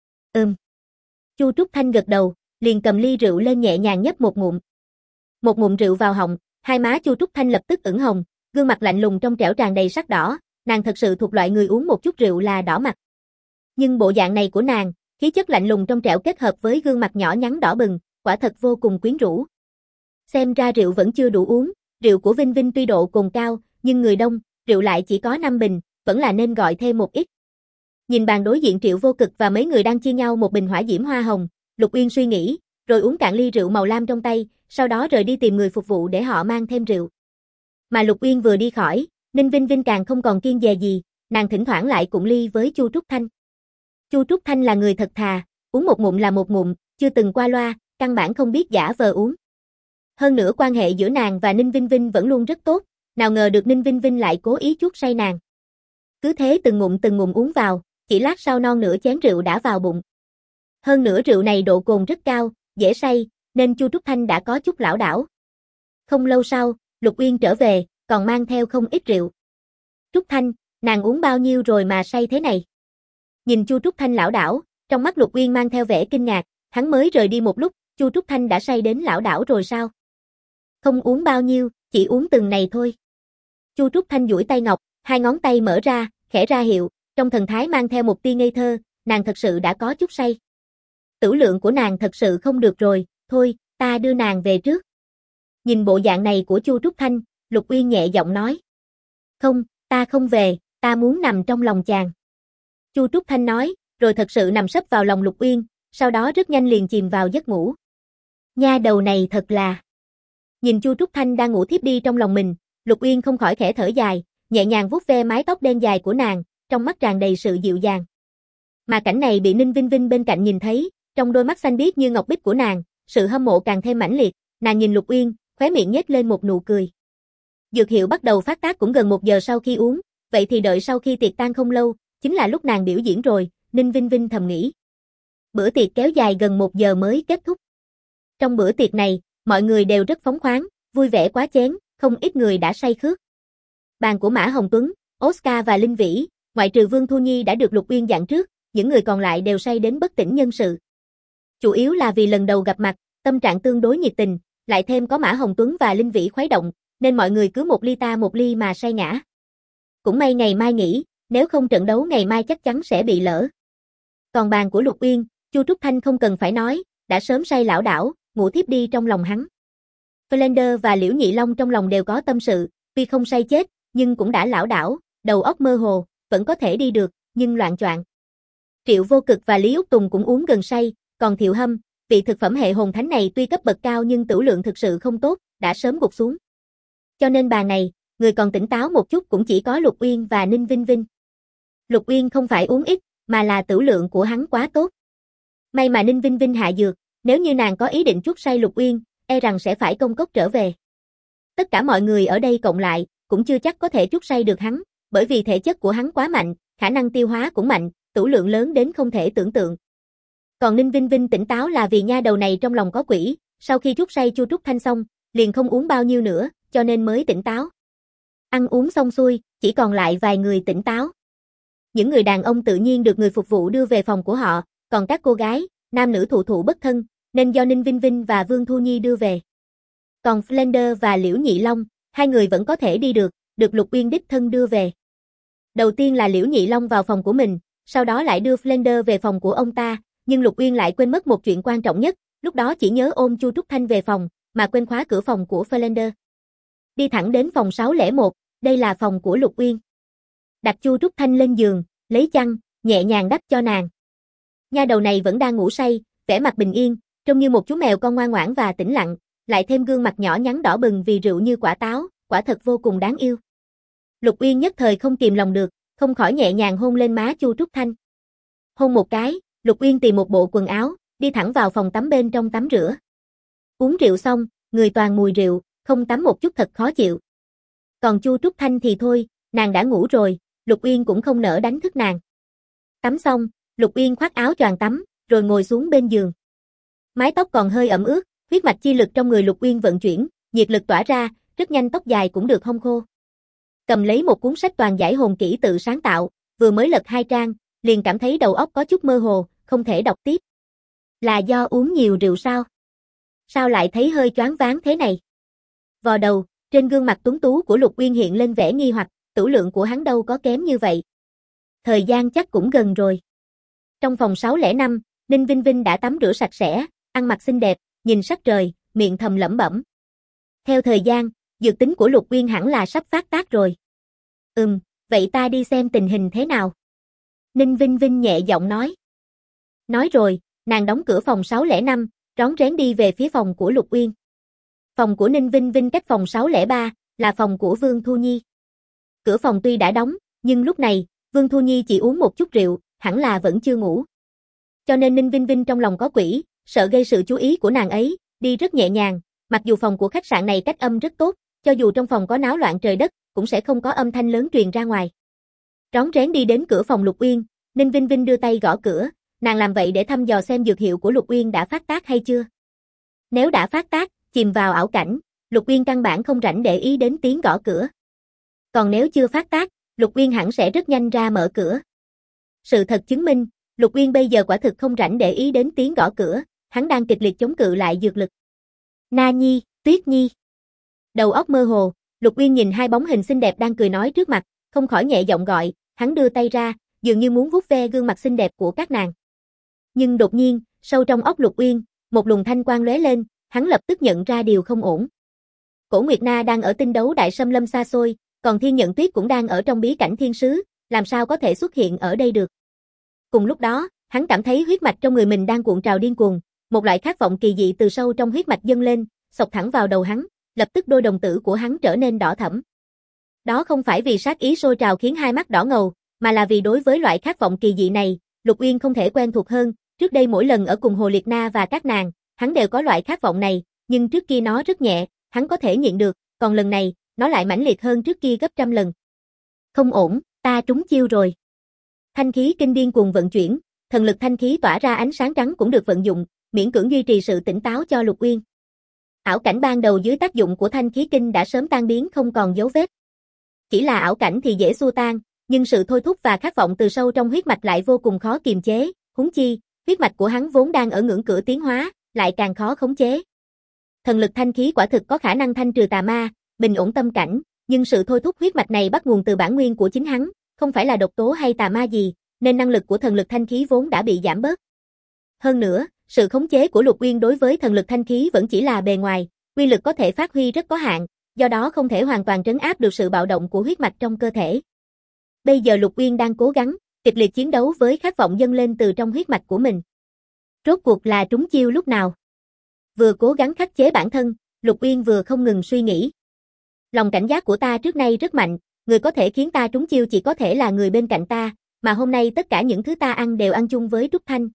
Chu Trúc Thanh gật đầu, liền cầm ly rượu lên nhẹ nhàng nhấp một ngụm. Một ngụm rượu vào họng, hai má Chu Trúc Thanh lập tức ửng hồng, gương mặt lạnh lùng trong trẻo tràn đầy sắc đỏ, nàng thật sự thuộc loại người uống một chút rượu là đỏ mặt. Nhưng bộ dạng này của nàng, khí chất lạnh lùng trong trẻo kết hợp với gương mặt nhỏ nhắn đỏ bừng, quả thật vô cùng quyến rũ. Xem ra rượu vẫn chưa đủ uống, rượu của Vinh Vinh tuy độ cồn cao, nhưng người đông, rượu lại chỉ có 5 bình, vẫn là nên gọi thêm một ít. Nhìn bàn đối diện Triệu Vô Cực và mấy người đang chia nhau một bình hỏa diễm hoa hồng, Lục Uyên suy nghĩ, rồi uống cạn ly rượu màu lam trong tay, sau đó rời đi tìm người phục vụ để họ mang thêm rượu. Mà Lục Uyên vừa đi khỏi, Ninh Vinh Vinh càng không còn kiêng dè gì, nàng thỉnh thoảng lại cụng ly với Chu Trúc Thanh. Chu Trúc Thanh là người thật thà, uống một ngụm là một ngụm, chưa từng qua loa, căn bản không biết giả vờ uống. Hơn nữa quan hệ giữa nàng và Ninh Vinh Vinh vẫn luôn rất tốt, nào ngờ được Ninh Vinh Vinh lại cố ý chuốc say nàng. Cứ thế từng ngụm uống vào, chỉ lát sau non nửa chén rượu đã vào bụng. Hơn nữa rượu này độ cồn rất cao, dễ say, nên Chu Trúc Thanh đã có chút lảo đảo. Không lâu sau, Lục Uyên trở về, còn mang theo không ít rượu. Trúc Thanh, nàng uống bao nhiêu rồi mà say thế này? Nhìn Chu Trúc Thanh lảo đảo, trong mắt Lục Uyên mang theo vẻ kinh ngạc, hắn mới rời đi một lúc, Chu Trúc Thanh đã say đến lảo đảo rồi sao? Không uống bao nhiêu, chỉ uống từng này thôi. Chu Trúc Thanh duỗi tay ngọc, hai ngón tay mở ra, khẽ ra hiệu, trong thần thái mang theo một tia ngây thơ, nàng thật sự đã có chút say. Tửu lượng của nàng thật sự không được rồi, thôi, ta đưa nàng về trước. Nhìn bộ dạng này của Chu Trúc Thanh, Lục Uyên nhẹ giọng nói. Không, ta không về, ta muốn nằm trong lòng chàng. Chu Trúc Thanh nói, rồi thật sự nằm sấp vào lòng Lục Uyên, sau đó rất nhanh liền chìm vào giấc ngủ. Nha đầu này thật là... Nhìn Chu Trúc Thanh đang ngủ thiếp đi trong lòng mình, Lục Uyên không khỏi khẽ thở dài, nhẹ nhàng vuốt ve mái tóc đen dài của nàng, trong mắt tràn đầy sự dịu dàng. Mà cảnh này bị Ninh Vinh Vinh bên cạnh nhìn thấy, trong đôi mắt xanh biếc như ngọc bích của nàng, sự hâm mộ càng thêm mãnh liệt, nàng nhìn Lục Uyên, khóe miệng nhếch lên một nụ cười. Dược hiệu bắt đầu phát tác cũng gần 1 giờ sau khi uống, vậy thì đợi sau khi tiệc tan không lâu, chính là lúc nàng biểu diễn rồi, Ninh Vinh Vinh thầm nghĩ. Bữa tiệc kéo dài gần 1 giờ mới kết thúc. Trong bữa tiệc này, mọi người đều rất phóng khoáng, vui vẻ quá chén, không ít người đã say khước. Bàn của Mã Hồng Tuấn, Oscar và Linh Vĩ, ngoại trừ Vương Thu Nhi đã được Lục Uyên dặn trước, những người còn lại đều say đến bất tỉnh nhân sự. Chủ yếu là vì lần đầu gặp mặt, tâm trạng tương đối nhiệt tình, lại thêm có Mã Hồng Tuấn và Linh Vĩ khuấy động, nên mọi người cứ một ly ta một ly mà say ngã. Cũng may ngày mai nghỉ, nếu không trận đấu ngày mai chắc chắn sẽ bị lỡ. Còn bàn của Lục Uyên, Chu Trúc Thanh không cần phải nói, đã sớm say lảo đảo, ngủ thiếp đi trong lòng hắn. Flander và Liễu Nhị Long trong lòng đều có tâm sự, tuy không say chết, nhưng cũng đã lảo đảo, đầu óc mơ hồ, vẫn có thể đi được, nhưng loạng choạng. Triệu Vô Cực và Lý Úc Tùng cũng uống gần say, còn Thiệu Hâm, vị thực phẩm hệ hồn thánh này tuy cấp bậc cao nhưng tửu lượng thực sự không tốt, đã sớm gục xuống. Cho nên bàn này, người còn tỉnh táo một chút cũng chỉ có Lục Uyên và Ninh Vinh Vinh. Lục Uyên không phải uống ít, mà là tửu lượng của hắn quá tốt. May mà Ninh Vinh Vinh hạ dược, nếu như nàng có ý định chuốc say Lục Uyên, e rằng sẽ phải công cốc trở về. Tất cả mọi người ở đây cộng lại, cũng chưa chắc có thể chuốc say được hắn, bởi vì thể chất của hắn quá mạnh, khả năng tiêu hóa cũng mạnh, tửu lượng lớn đến không thể tưởng tượng. Còn Ninh Vinh Vinh tỉnh táo là vì nha đầu này trong lòng có quỷ, sau khi chuốc say Chu Trúc Thanh xong, liền không uống bao nhiêu nữa, cho nên mới tỉnh táo. Ăn uống xong xuôi, chỉ còn lại vài người tỉnh táo. Những người đàn ông tự nhiên được người phục vụ đưa về phòng của họ, còn các cô gái, nam nữ thụ thụ bất thân, nên do Ninh Vinh Vinh và Vương Thu Nhi đưa về. Còn Flander và Liễu Nhị Long, hai người vẫn có thể đi được Lục Uyên đích thân đưa về. Đầu tiên là Liễu Nhị Long vào phòng của mình, sau đó lại đưa Flander về phòng của ông ta, nhưng Lục Uyên lại quên mất một chuyện quan trọng nhất, lúc đó chỉ nhớ ôm Chu Trúc Thanh về phòng, mà quên khóa cửa phòng của Flander. Đi thẳng đến phòng 601, đây là phòng của Lục Uyên. Đặt Chu Trúc Thanh lên giường, lấy chăn, nhẹ nhàng đắp cho nàng. Nha đầu này vẫn đang ngủ say, vẻ mặt bình yên, trông như một chú mèo con ngoan ngoãn và tĩnh lặng, lại thêm gương mặt nhỏ nhắn đỏ bừng vì rượu như quả táo, quả thật vô cùng đáng yêu. Lục Uyên nhất thời không kìm lòng được, không khỏi nhẹ nhàng hôn lên má Chu Trúc Thanh. Hôn một cái, Lục Uyên tìm một bộ quần áo, đi thẳng vào phòng tắm bên trong tắm rửa. Uống rượu xong, người toàn mùi rượu, không tắm một chút thật khó chịu. Còn Chu Trúc Thanh thì thôi, nàng đã ngủ rồi, Lục Uyên cũng không nỡ đánh thức nàng. Tắm xong, Lục Uyên khoác áo choàng tắm, rồi ngồi xuống bên giường. Mái tóc còn hơi ẩm ướt, huyết mạch chi lực trong người Lục Uyên vận chuyển, nhiệt lực tỏa ra, rất nhanh tóc dài cũng được hong khô. Cầm lấy một cuốn sách toàn giải hồn kỹ tự sáng tạo, vừa mới lật 2 trang, liền cảm thấy đầu óc có chút mơ hồ, không thể đọc tiếp. Là do uống nhiều rượu sao? Sao lại thấy hơi choáng váng thế này? Vò đầu, trên gương mặt tuấn tú của Lục Uyên hiện lên vẻ nghi hoặc, tửu lượng của hắn đâu có kém như vậy. Thời gian chắc cũng gần rồi. Trong phòng 605, Ninh Vinh Vinh đã tắm rửa sạch sẽ, ăn mặc xinh đẹp, nhìn sắc trời, miệng thầm lẩm bẩm. Theo thời gian, dược tính của Lục Uyên hẳn là sắp phát tác rồi. Vậy ta đi xem tình hình thế nào. Ninh Vinh Vinh nhẹ giọng nói. Nói rồi, nàng đóng cửa phòng 605, rón rén đi về phía phòng của Lục Uyên. Phòng của Ninh Vinh Vinh cách phòng 603, là phòng của Vương Thu Nhi. Cửa phòng tuy đã đóng, nhưng lúc này, Vương Thu Nhi chỉ uống một chút rượu, hẳn là vẫn chưa ngủ. Cho nên Ninh Vinh Vinh trong lòng có quỷ, sợ gây sự chú ý của nàng ấy, đi rất nhẹ nhàng, mặc dù phòng của khách sạn này cách âm rất tốt, cho dù trong phòng có náo loạn trời đất, cũng sẽ không có âm thanh lớn truyền ra ngoài. Rón rén đi đến cửa phòng Lục Uyên, Ninh Vinh Vinh đưa tay gõ cửa, nàng làm vậy để thăm dò xem dược hiệu của Lục Uyên đã phát tác hay chưa. Nếu đã phát tác, chìm vào ảo cảnh, Lục Uyên căn bản không rảnh để ý đến tiếng gõ cửa. Còn nếu chưa phát tác, Lục Uyên hẳn sẽ rất nhanh ra mở cửa. Sự thật chứng minh, Lục Uyên bây giờ quả thực không rảnh để ý đến tiếng gõ cửa, hắn đang kịch liệt chống cự lại dược lực. Na Nhi, Tuyết Nhi. Đầu óc mơ hồ, Lục Uyên nhìn hai bóng hình xinh đẹp đang cười nói trước mặt, không khỏi nhẹ giọng gọi, hắn đưa tay ra, dường như muốn vuốt ve gương mặt xinh đẹp của các nàng. Nhưng đột nhiên, sâu trong óc Lục Uyên, một luồng thanh quang lóe lên, hắn lập tức nhận ra điều không ổn. Cổ Nguyệt Na đang ở tinh đấu đại xâm lâm xa xôi, còn Thiên Nhận Tuyết cũng đang ở trong bí cảnh thiên sứ, làm sao có thể xuất hiện ở đây được. Cùng lúc đó, hắn cảm thấy huyết mạch trong người mình đang cuộn trào điên cuồng, một loại khát vọng kỳ dị từ sâu trong huyết mạch dâng lên, xộc thẳng vào đầu hắn, lập tức đôi đồng tử của hắn trở nên đỏ thẫm. Đó không phải vì sát ý sôi trào khiến hai mắt đỏ ngầu, mà là vì đối với loại khát vọng kỳ dị này, Lục Uyên không thể quen thuộc hơn, trước đây mỗi lần ở cùng Hồ Liệt Na và các nàng, hắn đều có loại khát vọng này, nhưng trước kia nó rất nhẹ, hắn có thể nhịn được, còn lần này, nó lại mãnh liệt hơn trước kia gấp trăm lần. Không ổn, ta trúng chiêu rồi. Thanh khí kinh điên cuồng vận chuyển, thần lực thanh khí tỏa ra ánh sáng trắng cũng được vận dụng, miễn cưỡng duy trì sự tỉnh táo cho Lục Uyên. Ảo cảnh ban đầu dưới tác dụng của thanh khí kinh đã sớm tan biến không còn dấu vết. Chỉ là ảo cảnh thì dễ xua tan, nhưng sự thôi thúc và khát vọng từ sâu trong huyết mạch lại vô cùng khó kiềm chế, huống chi, huyết mạch của hắn vốn đang ở ngưỡng cửa tiến hóa, lại càng khó khống chế. Thần lực thanh khí quả thực có khả năng thanh trừ tà ma, bình ổn tâm cảnh, nhưng sự thôi thúc huyết mạch này bắt nguồn từ bản nguyên của chính hắn, không phải là độc tố hay tà ma gì, nên năng lực của thần lực thanh khí vốn đã bị giảm bớt. Hơn nữa, sự khống chế của Lục Uyên đối với thần lực thanh khí vẫn chỉ là bề ngoài, uy lực có thể phát huy rất có hạn, do đó không thể hoàn toàn trấn áp được sự bạo động của huyết mạch trong cơ thể. Bây giờ Lục Uyên đang cố gắng, kịch liệt chiến đấu với khát vọng dâng lên từ trong huyết mạch của mình. Rốt cuộc là trúng chiêu lúc nào? Vừa cố gắng khắc chế bản thân, Lục Uyên vừa không ngừng suy nghĩ. Lòng cảnh giác của ta trước nay rất mạnh, người có thể khiến ta trúng chiêu chỉ có thể là người bên cạnh ta, mà hôm nay tất cả những thứ ta ăn đều ăn chung với Trúc Thanh,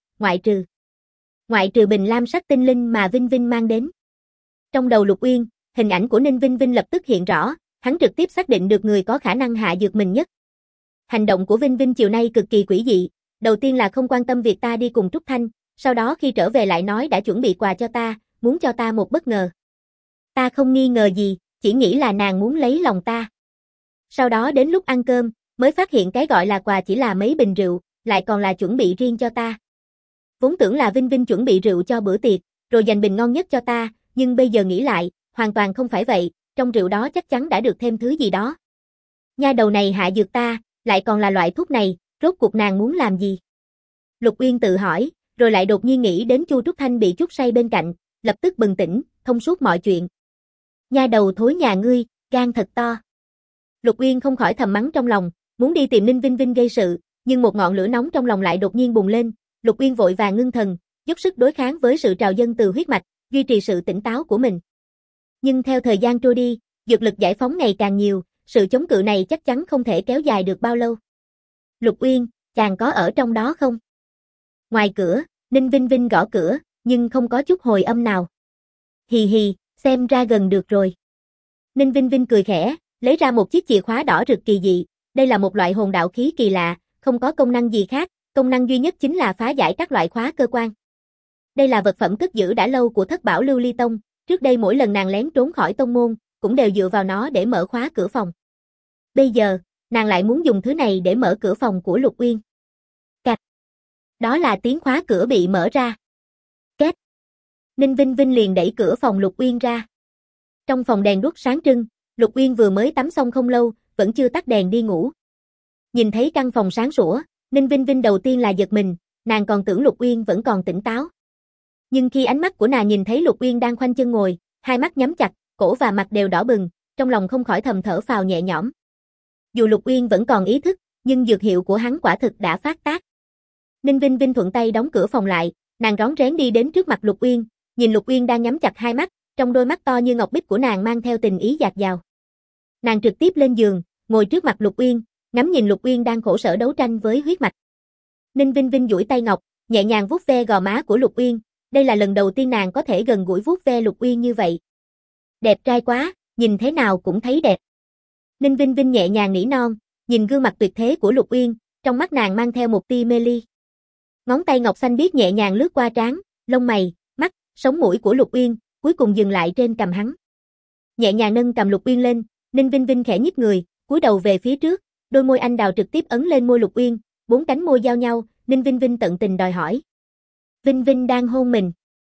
ngoại trừ bình lam sắc tinh linh mà Vinh Vinh mang đến. Trong đầu Lục Uyên, hình ảnh của Ninh Vinh Vinh lập tức hiện rõ, hắn trực tiếp xác định được người có khả năng hạ dược mình nhất. Hành động của Vinh Vinh chiều nay cực kỳ quỷ dị, đầu tiên là không quan tâm việc ta đi cùng Trúc Thanh, sau đó khi trở về lại nói đã chuẩn bị quà cho ta, muốn cho ta một bất ngờ. Ta không nghi ngờ gì, chỉ nghĩ là nàng muốn lấy lòng ta. Sau đó đến lúc ăn cơm, mới phát hiện cái gọi là quà chỉ là mấy bình rượu, lại còn là chuẩn bị riêng cho ta. Vốn tưởng là Vinh Vinh chuẩn bị rượu cho bữa tiệc, rồi dành bình ngon nhất cho ta, nhưng bây giờ nghĩ lại, hoàn toàn không phải vậy, trong rượu đó chắc chắn đã được thêm thứ gì đó. Nha đầu này hạ dược ta, lại còn là loại thuốc này, rốt cuộc nàng muốn làm gì? Lục Uyên tự hỏi, rồi lại đột nhiên nghĩ đến Chu Trúc Thanh bị chút say bên cạnh, lập tức bừng tỉnh, thông suốt mọi chuyện. Nha đầu thối nhà ngươi, gan thật to. Lục Uyên không khỏi thầm mắng trong lòng, muốn đi tìm Ninh Vinh Vinh gây sự, nhưng một ngọn lửa nóng trong lòng lại đột nhiên bùng lên, Lục Uyên vội vàng ngưng thần, dốc sức đối kháng với sự trào dâng từ huyết mạch, duy trì sự tỉnh táo của mình. Nhưng theo thời gian trôi đi, dược lực giải phóng ngày càng nhiều, sự chống cự này chắc chắn không thể kéo dài được bao lâu. Lục Uyên, chàng có ở trong đó không? Ngoài cửa, Ninh Vinh Vinh gõ cửa, nhưng không có chút hồi âm nào. Hì hì, xem ra gần được rồi. Ninh Vinh Vinh cười khẽ, lấy ra một chiếc chìa khóa đỏ rực kỳ dị, đây là một loại hồn đạo khí kỳ lạ, không có công năng gì khác, công năng duy nhất chính là phá giải các loại khóa cơ quan. Đây là vật phẩm cất giữ đã lâu của Thất Bảo Lưu Ly Tông, trước đây mỗi lần nàng lén trốn khỏi tông môn, cũng đều dựa vào nó để mở khóa cửa phòng. Bây giờ, nàng lại muốn dùng thứ này để mở cửa phòng của Lục Uyên. Cạch. Đó là tiếng khóa cửa bị mở ra. Két. Ninh Vinh Vinh liền đẩy cửa phòng Lục Uyên ra. Trong phòng đèn đuốc sáng trưng, Lục Uyên vừa mới tắm xong không lâu, vẫn chưa tắt đèn đi ngủ. Nhìn thấy căn phòng sáng sủa, Ninh Vinh Vinh đầu tiên là giật mình, nàng còn tưởng Lục Uyên vẫn còn tỉnh táo. Nhưng khi ánh mắt của nàng nhìn thấy Lục Uyên đang khoanh chân ngồi, hai mắt nhắm chặt, cổ và mặt đều đỏ bừng, trong lòng không khỏi thầm thở phào nhẹ nhõm. Dù Lục Uyên vẫn còn ý thức, nhưng dược hiệu của hắn quả thực đã phát tác. Ninh Vinh Vinh thuận tay đóng cửa phòng lại, nàng rón rén đi đến trước mặt Lục Uyên, nhìn Lục Uyên đang nhắm chặt hai mắt, trong đôi mắt to như ngọc bích của nàng mang theo tình ý dạt dào. Nàng trực tiếp lên giường, ngồi trước mặt Lục Uyên, ngắm nhìn Lục Uyên đang khổ sở đấu tranh với huyết mạch. Ninh Vinh Vinh duỗi tay ngọc, nhẹ nhàng vuốt ve gò má của Lục Uyên, đây là lần đầu tiên nàng có thể gần gũi vuốt ve Lục Uyên như vậy. Đẹp trai quá, nhìn thế nào cũng thấy đẹp. Ninh Vinh Vinh nhẹ nhàng nỉ non, nhìn gương mặt tuyệt thế của Lục Uyên, trong mắt nàng mang theo một tia mê ly. Ngón tay ngọc xanh biếc nhẹ nhàng lướt qua trán, lông mày, mắt, sống mũi của Lục Uyên, cuối cùng dừng lại trên cằm hắn. Nhẹ nhàng nâng cằm Lục Uyên lên, Ninh Vinh Vinh khẽ nhích người, cúi đầu về phía trước, đôi môi anh đào trực tiếp ấn lên môi Lục Uyên, bốn cánh môi giao nhau, Ninh Vinh Vinh tận tình đòi hỏi. Vinh Vinh đang hôn mình.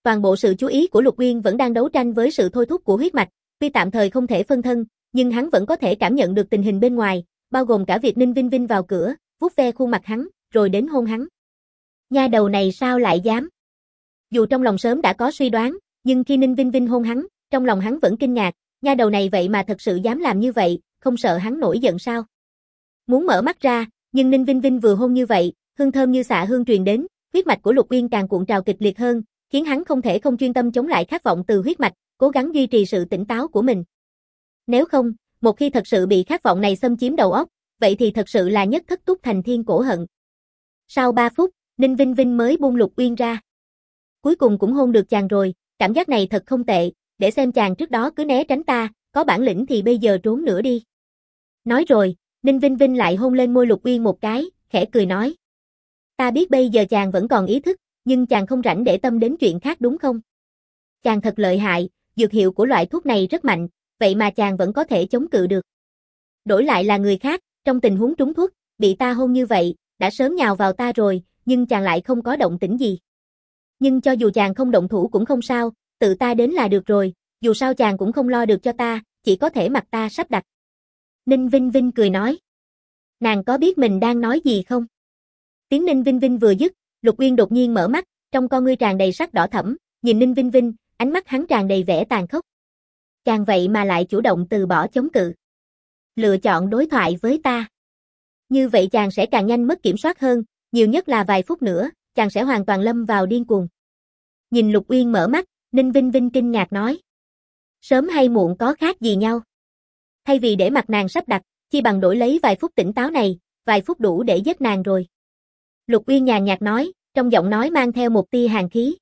Toàn bộ sự chú ý của Lục Uyên vẫn đang đấu tranh với sự thôi thúc của huyết mạch, tuy tạm thời không thể phân thân, nhưng hắn vẫn có thể cảm nhận được tình hình bên ngoài, bao gồm cả việc Ninh Vinh Vinh vào cửa, vuốt ve khuôn mặt hắn, rồi đến hôn hắn. Nha đầu này sao lại dám? Dù trong lòng sớm đã có suy đoán, nhưng khi Ninh Vinh Vinh hôn hắn, trong lòng hắn vẫn kinh ngạc, nha đầu này vậy mà thật sự dám làm như vậy, không sợ hắn nổi giận sao? Muốn mở mắt ra, nhưng Ninh Vinh Vinh vừa hôn như vậy, hương thơm như xạ hương truyền đến, huyết mạch của Lục Uyên càng cuộn trào kịch liệt hơn, khiến hắn không thể không chuyên tâm chống lại khát vọng từ huyết mạch, cố gắng duy trì sự tỉnh táo của mình. Nếu không, một khi thật sự bị khát vọng này xâm chiếm đầu óc, vậy thì thật sự là nhất thất túc thành thiên cổ hận. Sau 3 phút, Ninh Vinh Vinh mới buông Lục Uyên ra. Cuối cùng cũng hôn được chàng rồi, cảm giác này thật không tệ, để xem chàng trước đó cứ né tránh ta, có bản lĩnh thì bây giờ trốn nữa đi. Nói rồi, Ninh Vinh Vinh lại hôn lên môi Lục Uyên một cái, khẽ cười nói. Ta biết bây giờ chàng vẫn còn ý thức, nhưng chàng không rảnh để tâm đến chuyện khác đúng không? Chàng thật lợi hại, dược hiệu của loại thuốc này rất mạnh, vậy mà chàng vẫn có thể chống cự được. Đổi lại là người khác, trong tình huống trúng thuốc, bị ta hôn như vậy, đã sớm nhào vào ta rồi, nhưng chàng lại không có động tĩnh gì. Nhưng cho dù chàng không động thủ cũng không sao, tự ta đến là được rồi, dù sao chàng cũng không lo được cho ta, chỉ có thể mặc ta sắp đặt. Ninh Vinh Vinh cười nói. Nàng có biết mình đang nói gì không? Tiếng Ninh Vinh Vinh vừa dứt, Lục Uyên đột nhiên mở mắt, trong con ngươi tràn đầy sắc đỏ thẫm, nhìn Ninh Vinh Vinh, ánh mắt hắn tràn đầy vẻ tàn khốc. Chàng vậy mà lại chủ động từ bỏ chống cự. Lựa chọn đối thoại với ta. Như vậy chàng sẽ càng nhanh mất kiểm soát hơn, nhiều nhất là vài phút nữa, chàng sẽ hoàn toàn lâm vào điên cuồng. Nhìn Lục Uyên mở mắt, Ninh Vinh Vinh kinh ngạc nói. Sớm hay muộn có khác gì nhau? Thay vì để mặt nàng sắp đặt, chi bằng đổi lấy vài phút tỉnh táo này, vài phút đủ để giết nàng rồi. Lục Uyên nhàn nhạt nói, trong giọng nói mang theo một tia hàn khí.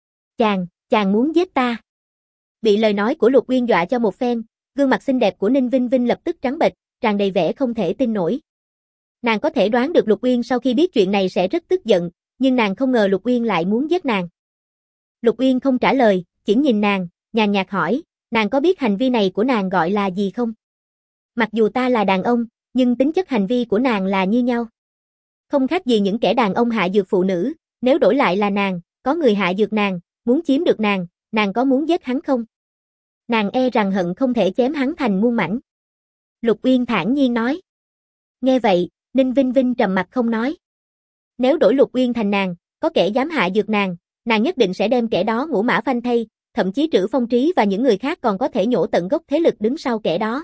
Chàng muốn giết ta. Bị lời nói của Lục Uyên dọa cho một phen, gương mặt xinh đẹp của Ninh Vinh Vinh lập tức trắng bệch, tràn đầy vẻ không thể tin nổi. Nàng có thể đoán được Lục Uyên sau khi biết chuyện này sẽ rất tức giận, nhưng nàng không ngờ Lục Uyên lại muốn giết nàng. Lục Uyên không trả lời, chỉ nhìn nàng, nhàn nhạt hỏi, nàng có biết hành vi này của nàng gọi là gì không? Mặc dù ta là đàn ông, nhưng tính chất hành vi của nàng là như nhau. Không khác gì những kẻ đàn ông hạ dược phụ nữ, nếu đổi lại là nàng, có người hạ dược nàng, muốn chiếm được nàng có muốn giết hắn không? Nàng e rằng hận không thể chém hắn thành muôn mảnh. Lục Uyên thản nhiên nói. Nghe vậy, Ninh Vinh Vinh trầm mặt không nói. Nếu đổi Lục Uyên thành nàng, có kẻ dám hạ dược nàng nhất định sẽ đem kẻ đó ngũ mã phanh thây, thậm chí Trữ Phong Trí và những người khác còn có thể nhổ tận gốc thế lực đứng sau kẻ đó.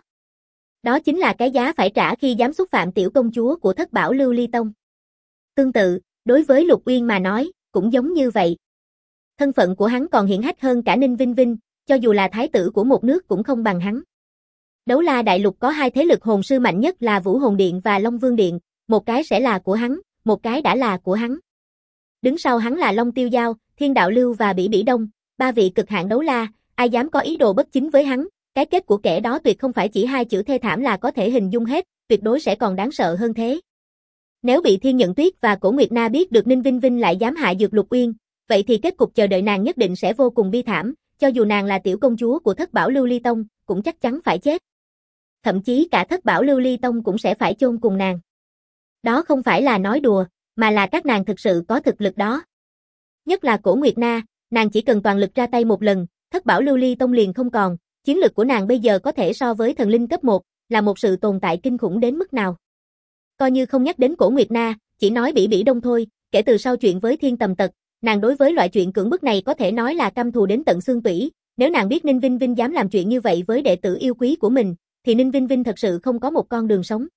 Đó chính là cái giá phải trả khi dám xúc phạm tiểu công chúa của Thất Bảo Lưu Ly Tông. Tương tự, đối với Lục Uyên mà nói, cũng giống như vậy. Thân phận của hắn còn hiển hách hơn cả Ninh Vinh Vinh, cho dù là thái tử của một nước cũng không bằng hắn. Đấu La Đại Lục có 2 thế lực hồn sư mạnh nhất là Vũ Hồn Điện và Long Vương Điện, một cái sẽ là của hắn, một cái đã là của hắn. Đứng sau hắn là Long Tiêu Giao, Thiên Đạo Lưu và Bỉ Bỉ Đông, 3 vị cực hạn đấu la, ai dám có ý đồ bất chính với hắn, cái kết của kẻ đó tuyệt không phải chỉ 2 chữ thê thảm là có thể hình dung hết, tuyệt đối sẽ còn đáng sợ hơn thế. Nếu bị Thiên Nhận Tuyết và Cổ Nguyệt Na biết được Ninh Vinh Vinh lại dám hạ dược Lục Uyên, vậy thì kết cục chờ đợi nàng nhất định sẽ vô cùng bi thảm, cho dù nàng là tiểu công chúa của Thất Bảo Lưu Ly Tông, cũng chắc chắn phải chết. Thậm chí cả Thất Bảo Lưu Ly Tông cũng sẽ phải chôn cùng nàng. Đó không phải là nói đùa, mà là các nàng thực sự có thực lực đó. Nhất là Cổ Nguyệt Na, nàng chỉ cần toàn lực ra tay một lần, Thất Bảo Lưu Ly Tông liền không còn, chiến lực của nàng bây giờ có thể so với thần linh cấp 1, là một sự tồn tại kinh khủng đến mức nào. Coi như không nhắc đến Cổ Nguyệt Na, chỉ nói Bỉ Bỉ Đông thôi, kể từ sau chuyện với Thiên Tầm Tật, nàng đối với loại chuyện cưỡng bức này có thể nói là căm thù đến tận xương tủy, nếu nàng biết Ninh Vinh Vinh dám làm chuyện như vậy với đệ tử yêu quý của mình, thì Ninh Vinh Vinh thật sự không có một con đường sống.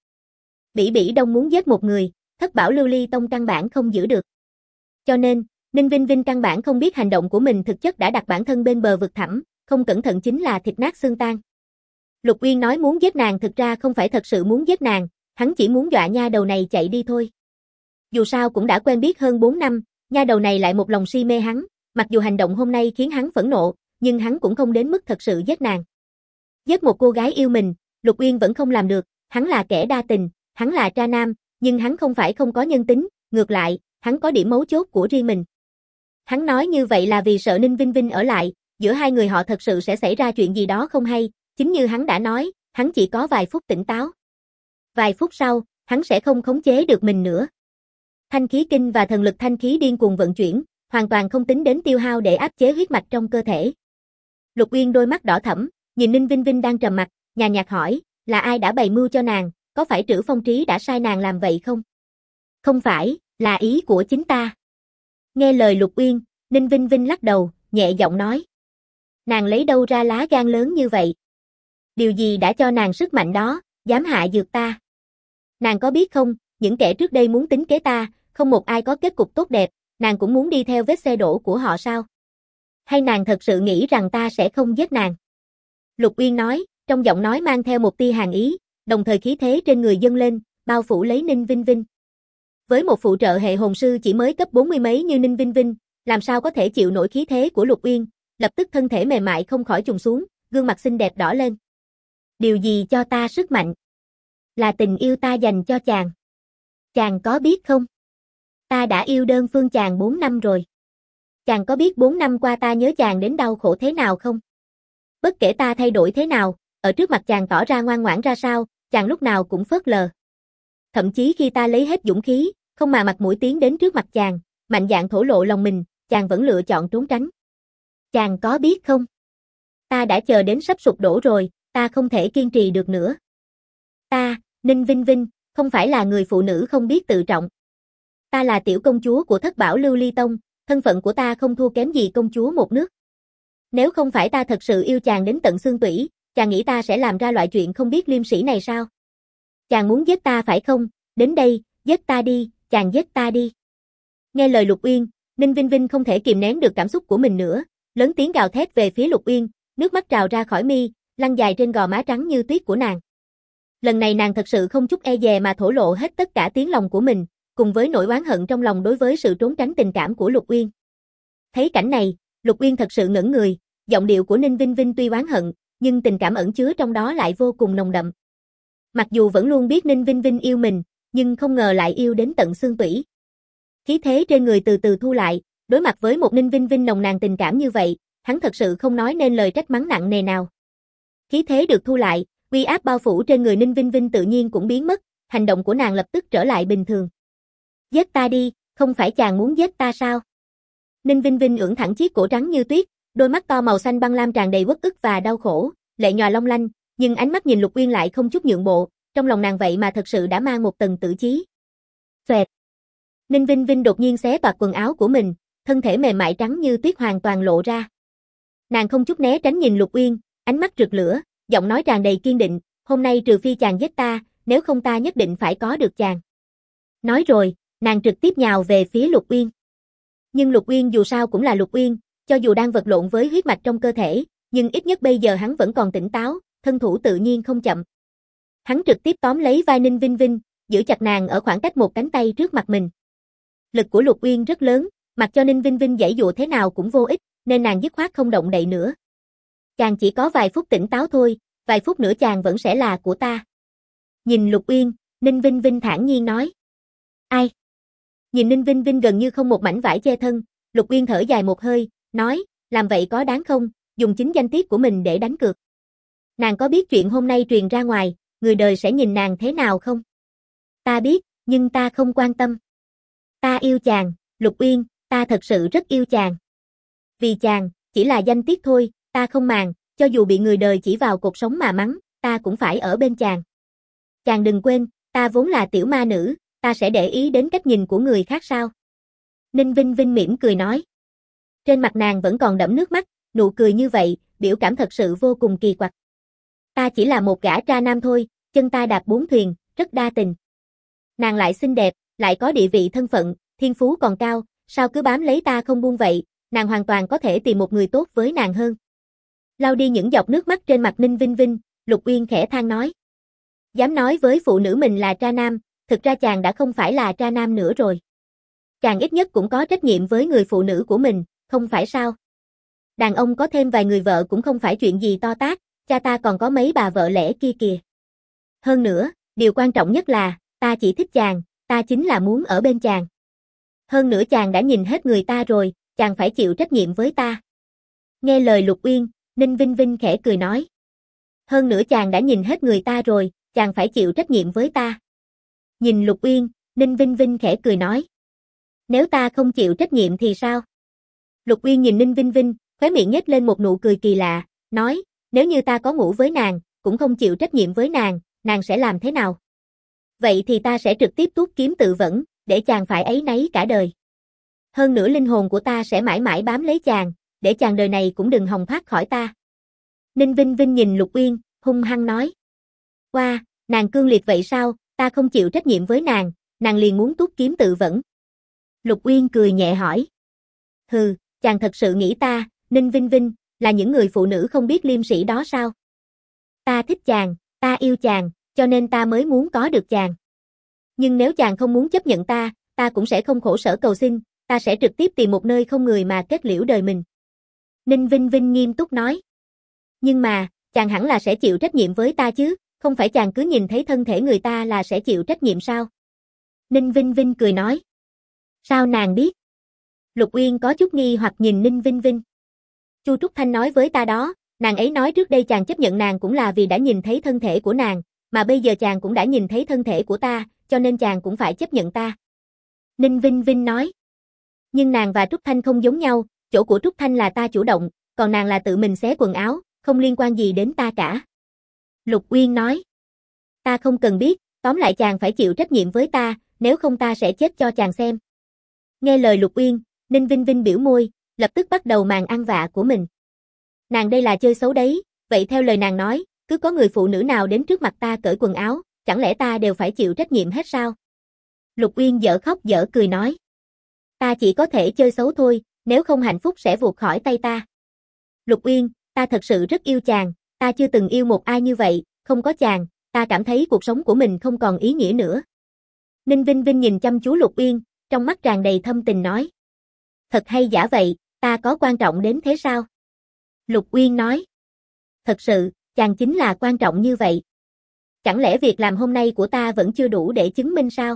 Bỉ Bỉ Đông muốn giết một người, Thất Bảo Lưu Ly Tông căn bản không giữ được. Cho nên, Ninh Vinh Vinh căn bản không biết hành động của mình thực chất đã đặt bản thân bên bờ vực thẳm, không cẩn thận chính là thịt nát xương tan. Lục Uyên nói muốn giết nàng thực ra không phải thật sự muốn giết nàng, hắn chỉ muốn dọa nha đầu này chạy đi thôi. Dù sao cũng đã quen biết hơn 4 năm, nha đầu này lại một lòng si mê hắn, mặc dù hành động hôm nay khiến hắn phẫn nộ, nhưng hắn cũng không đến mức thật sự giết nàng. Giết một cô gái yêu mình, Lục Uyên vẫn không làm được, hắn là kẻ đa tình, hắn là tra nam, nhưng hắn không phải không có nhân tính, ngược lại, hắn có điểm mấu chốt của riêng mình. Hắn nói như vậy là vì sợ Ninh Vinh Vinh ở lại, giữa hai người họ thật sự sẽ xảy ra chuyện gì đó không hay, chính như hắn đã nói, hắn chỉ có vài phút tỉnh táo. Vài phút sau, hắn sẽ không khống chế được mình nữa. Thanh khí kinh và thần lực thanh khí điên cuồng vận chuyển, hoàn toàn không tính đến tiêu hao để áp chế huyết mạch trong cơ thể. Lục Uyên đôi mắt đỏ thẫm, nhìn Ninh Vinh Vinh đang trầm mặc, nhàn nhạt hỏi, là ai đã bày mưu cho nàng, có phải Trữ Phong Trí đã sai nàng làm vậy không? Không phải, là ý của chính ta. Nghe lời Lục Uyên, Ninh Vinh Vinh lắc đầu, nhẹ giọng nói. Nàng lấy đâu ra lá gan lớn như vậy? Điều gì đã cho nàng sức mạnh đó, dám hạ dược ta? Nàng có biết không, những kẻ trước đây muốn tính kế ta, không một ai có kết cục tốt đẹp, nàng cũng muốn đi theo vết xe đổ của họ sao? Hay nàng thật sự nghĩ rằng ta sẽ không giết nàng? Lục Uyên nói, trong giọng nói mang theo một tia hàn ý, đồng thời khí thế trên người dâng lên, bao phủ lấy Ninh Vinh Vinh. Với một phụ trợ hệ hồn sư chỉ mới cấp 40 mấy như Ninh Vinh Vinh, làm sao có thể chịu nổi khí thế của Lục Uyên, lập tức thân thể mềm mại không khỏi trùng xuống, gương mặt xinh đẹp đỏ lên. Điều gì cho ta sức mạnh? Là tình yêu ta dành cho chàng. Chàng có biết không? Ta đã yêu đơn phương chàng 4 năm rồi. Chàng có biết 4 năm qua ta nhớ chàng đến đau khổ thế nào không? Bất kể ta thay đổi thế nào, ở trước mặt chàng tỏ ra ngoan ngoãn ra sao, chàng lúc nào cũng phớt lờ. Thậm chí khi ta lấy hết dũng khí, không mà mặt mũi tiến đến trước mặt chàng, mạnh dạn thổ lộ lòng mình, chàng vẫn lựa chọn trốn tránh. Chàng có biết không? Ta đã chờ đến sắp sụp đổ rồi, ta không thể kiên trì được nữa. Ta, Ninh Vinh Vinh, không phải là người phụ nữ không biết tự trọng. Ta là tiểu công chúa của Thất Bảo Lưu Ly Tông, thân phận của ta không thua kém gì công chúa một nước. Nếu không phải ta thật sự yêu chàng đến tận xương tủy, chàng nghĩ ta sẽ làm ra loại chuyện không biết liêm sỉ này sao? Chàng muốn giết ta phải không? Đến đây, giết ta đi, chàng giết ta đi. Nghe lời Lục Uyên, Ninh Vinh Vinh không thể kìm nén được cảm xúc của mình nữa, lớn tiếng gào thét về phía Lục Uyên, nước mắt trào ra khỏi mi, lăn dài trên gò má trắng như tuyết của nàng. Lần này nàng thật sự không chút e dè mà thổ lộ hết tất cả tiếng lòng của mình, cùng với nỗi oán hận trong lòng đối với sự trốn tránh tình cảm của Lục Uyên. Thấy cảnh này, Lục Uyên thật sự ngẩn người, giọng điệu của Ninh Vinh Vinh tuy oán hận, nhưng tình cảm ẩn chứa trong đó lại vô cùng nồng đậm. Mặc dù vẫn luôn biết Ninh Vinh Vinh yêu mình, nhưng không ngờ lại yêu đến tận xương tủy. Khí thế trên người từ từ thu lại, đối mặt với một Ninh Vinh Vinh nồng nàn tình cảm như vậy, hắn thật sự không nói nên lời trách mắng nặng nề nào. Khí thế được thu lại, uy áp bao phủ trên người Ninh Vinh Vinh tự nhiên cũng biến mất, hành động của nàng lập tức trở lại bình thường. Giết ta đi, không phải chàng muốn giết ta sao? Ninh Vinh Vinh ưỡn thẳng chiếc cổ trắng như tuyết, đôi mắt to màu xanh băng lam tràn đầy uất ức và đau khổ, lệ nhòa long lanh, nhưng ánh mắt nhìn Lục Uyên lại không chút nhượng bộ, trong lòng nàng vậy mà thật sự đã mang một tầng tử chí. Xoẹt. Ninh Vinh Vinh đột nhiên xé toạc quần áo của mình, thân thể mềm mại trắng như tuyết hoàn toàn lộ ra. Nàng không chút né tránh nhìn Lục Uyên, ánh mắt rực lửa, giọng nói tràn đầy kiên định, hôm nay trừ phi chàng giết ta, nếu không ta nhất định phải có được chàng. Nói rồi, nàng trực tiếp nhào về phía Lục Uyên. Nhưng Lục Uyên dù sao cũng là Lục Uyên, cho dù đang vật lộn với huyết mạch trong cơ thể, nhưng ít nhất bây giờ hắn vẫn còn tỉnh táo, thân thủ tự nhiên không chậm. Hắn trực tiếp tóm lấy vai Ninh Vinh Vinh, giữ chặt nàng ở khoảng cách một cánh tay trước mặt mình. Lực của Lục Uyên rất lớn, mặc cho Ninh Vinh Vinh giãy dụa thế nào cũng vô ích, nên nàng dứt khoát không động đậy nữa. Chàng chỉ có vài phút tỉnh táo thôi, vài phút nữa chàng vẫn sẽ là của ta. Nhìn Lục Uyên, Ninh Vinh Vinh thản nhiên nói. Ai? Nhìn Ninh Vinh Vinh gần như không một mảnh vải che thân, Lục Uyên thở dài một hơi, nói, làm vậy có đáng không, dùng chính danh tiết của mình để đánh cược. Nàng có biết chuyện hôm nay truyền ra ngoài, người đời sẽ nhìn nàng thế nào không? Ta biết, nhưng ta không quan tâm. Ta yêu chàng, Lục Uyên, ta thật sự rất yêu chàng. Vì chàng, chỉ là danh tiết thôi, ta không màng, cho dù bị người đời chỉ vào cột sống mà mắng, ta cũng phải ở bên chàng. Chàng đừng quên, ta vốn là tiểu ma nữ, ta sẽ để ý đến cách nhìn của người khác sao? Ninh Vinh Vinh mỉm cười nói. Trên mặt nàng vẫn còn đẫm nước mắt, nụ cười như vậy, biểu cảm thật sự vô cùng kỳ quặc. Ta chỉ là một gã tra nam thôi, chân ta đạp 4 thuyền, rất đa tình. Nàng lại xinh đẹp, lại có địa vị thân phận, thiên phú còn cao, sao cứ bám lấy ta không buông vậy, nàng hoàn toàn có thể tìm một người tốt với nàng hơn. Lau đi những giọt nước mắt trên mặt Ninh Vinh Vinh, Lục Uyên khẽ than nói. Dám nói với phụ nữ mình là tra nam, thực ra chàng đã không phải là tra nam nữa rồi. Chàng ít nhất cũng có trách nhiệm với người phụ nữ của mình, không phải sao? Đàn ông có thêm vài người vợ cũng không phải chuyện gì to tát, cha ta còn có mấy bà vợ lẽ kia kìa. Hơn nữa, điều quan trọng nhất là, ta chỉ thích chàng, ta chính là muốn ở bên chàng. Hơn nữa chàng đã nhìn hết người ta rồi, chàng phải chịu trách nhiệm với ta. Nghe lời Lục Uyên, Ninh Vinh Vinh khẽ cười nói. Hơn nữa chàng đã nhìn hết người ta rồi, chàng phải chịu trách nhiệm với ta. Nhìn Lục Uyên, Ninh Vinh Vinh khẽ cười nói. Nếu ta không chịu trách nhiệm thì sao? Lục Uyên nhìn Ninh Vinh Vinh, khóe miệng nhếch lên một nụ cười kỳ lạ, nói, nếu như ta có ngủ với nàng, cũng không chịu trách nhiệm với nàng sẽ làm thế nào? Vậy thì ta sẽ trực tiếp tuốt kiếm tự vẫn, để chàng phải áy náy cả đời. Hơn nữa linh hồn của ta sẽ mãi mãi bám lấy chàng, để chàng đời này cũng đừng hòng thoát khỏi ta. Ninh Vinh Vinh nhìn Lục Uyên, hung hăng nói. Wow, nàng cương liệt vậy sao, ta không chịu trách nhiệm với nàng liền muốn tuốt kiếm tự vẫn. Lục Uyên cười nhẹ hỏi. Hừ, chàng thật sự nghĩ ta, Ninh Vinh Vinh, là những người phụ nữ không biết liêm sỉ đó sao? Ta thích chàng, ta yêu chàng, cho nên ta mới muốn có được chàng. Nhưng nếu chàng không muốn chấp nhận ta cũng sẽ không khổ sở cầu xin, ta sẽ trực tiếp tìm một nơi không người mà kết liễu đời mình. Ninh Vinh Vinh nghiêm túc nói. Nhưng mà, chàng hẳn là sẽ chịu trách nhiệm với ta chứ, không phải chàng cứ nhìn thấy thân thể người ta là sẽ chịu trách nhiệm sao? Ninh Vinh Vinh cười nói. Sao nàng biết? Lục Uyên có chút nghi hoặc nhìn Ninh Vinh Vinh. Chu Trúc Thanh nói với ta đó, nàng ấy nói trước đây chàng chấp nhận nàng cũng là vì đã nhìn thấy thân thể của nàng, mà bây giờ chàng cũng đã nhìn thấy thân thể của ta, cho nên chàng cũng phải chấp nhận ta. Ninh Vinh Vinh nói. Nhưng nàng và Trúc Thanh không giống nhau, chỗ của Trúc Thanh là ta chủ động, còn nàng là tự mình xé quần áo, không liên quan gì đến ta cả. Lục Uyên nói. Ta không cần biết, tóm lại chàng phải chịu trách nhiệm với ta, nếu không ta sẽ chết cho chàng xem. Nghe lời Lục Uyên, Ninh Vinh Vinh biểu môi, lập tức bắt đầu màn ăn vạ của mình. Nàng đây là chơi xấu đấy, vậy theo lời nàng nói, cứ có người phụ nữ nào đến trước mặt ta cởi quần áo, chẳng lẽ ta đều phải chịu trách nhiệm hết sao? Lục Uyên dở khóc dở cười nói. Ta chỉ có thể chơi xấu thôi, nếu không hạnh phúc sẽ vụt khỏi tay ta. Lục Uyên, ta thật sự rất yêu chàng, ta chưa từng yêu một ai như vậy, không có chàng, ta cảm thấy cuộc sống của mình không còn ý nghĩa nữa. Ninh Vinh Vinh nhìn chăm chú Lục Uyên, trong mắt tràn đầy thâm tình nói. Thật hay giả vậy, ta có quan trọng đến thế sao? Lục Uyên nói. Thật sự, chàng chính là quan trọng như vậy. Chẳng lẽ việc làm hôm nay của ta vẫn chưa đủ để chứng minh sao?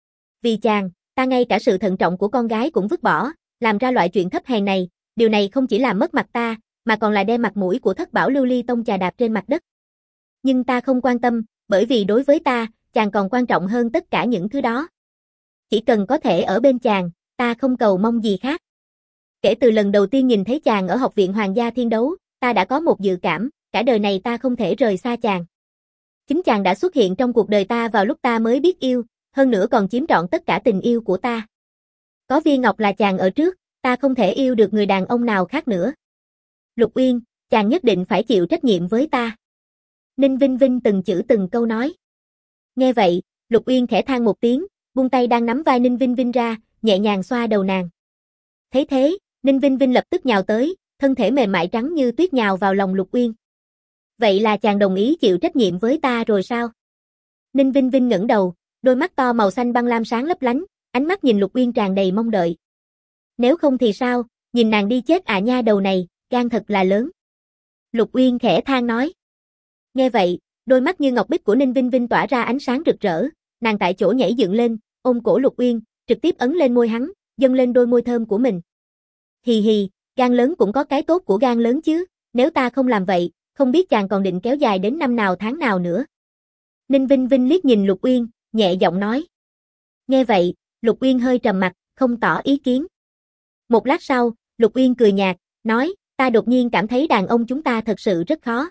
Vì chàng, ta ngay cả sự thận trọng của con gái cũng vứt bỏ, làm ra loại chuyện thấp hèn này, điều này không chỉ làm mất mặt ta, mà còn là đem mặt mũi của Thất Bảo Lưu Ly Tông chà đạp trên mặt đất. Nhưng ta không quan tâm, bởi vì đối với ta, chàng còn quan trọng hơn tất cả những thứ đó. Chỉ cần có thể ở bên chàng, ta không cầu mong gì khác. Kể từ lần đầu tiên nhìn thấy chàng ở Học viện Hoàng gia Thiên Đấu, ta đã có một dự cảm, cả đời này ta không thể rời xa chàng. Chính chàng đã xuất hiện trong cuộc đời ta vào lúc ta mới biết yêu, hơn nữa còn chiếm trọn tất cả tình yêu của ta. Có viên ngọc là chàng ở trước, ta không thể yêu được người đàn ông nào khác nữa. Lục Uyên, chàng nhất định phải chịu trách nhiệm với ta. Ninh Vinh Vinh từng chữ từng câu nói. Nghe vậy, Lục Uyên khẽ than một tiếng, buông tay đang nắm vai Ninh Vinh Vinh ra, nhẹ nhàng xoa đầu nàng. Thấy thế, Ninh Vinh Vinh lập tức nhào tới, thân thể mềm mại trắng như tuyết nhào vào lòng Lục Uyên. Vậy là chàng đồng ý chịu trách nhiệm với ta rồi sao? Ninh Vinh Vinh ngẩng đầu, đôi mắt to màu xanh băng lam sáng lấp lánh, ánh mắt nhìn Lục Uyên tràn đầy mong đợi. Nếu không thì sao, nhìn nàng đi chết à nha đầu này, gan thật là lớn. Lục Uyên khẽ than nói. Nghe vậy, đôi mắt như ngọc bích của Ninh Vinh Vinh tỏa ra ánh sáng rực rỡ, nàng tại chỗ nhảy dựng lên, ôm cổ Lục Uyên, trực tiếp ấn lên môi hắn, dâng lên đôi môi thơm của mình. Hì hì, gan lớn cũng có cái tốt của gan lớn chứ, nếu ta không làm vậy, không biết chàng còn định kéo dài đến năm nào tháng nào nữa. Ninh Vinh Vinh liếc nhìn Lục Uyên, nhẹ giọng nói. Nghe vậy, Lục Uyên hơi trầm mặt, không tỏ ý kiến. Một lát sau, Lục Uyên cười nhạt, nói, ta đột nhiên cảm thấy đàn ông chúng ta thật sự rất khó.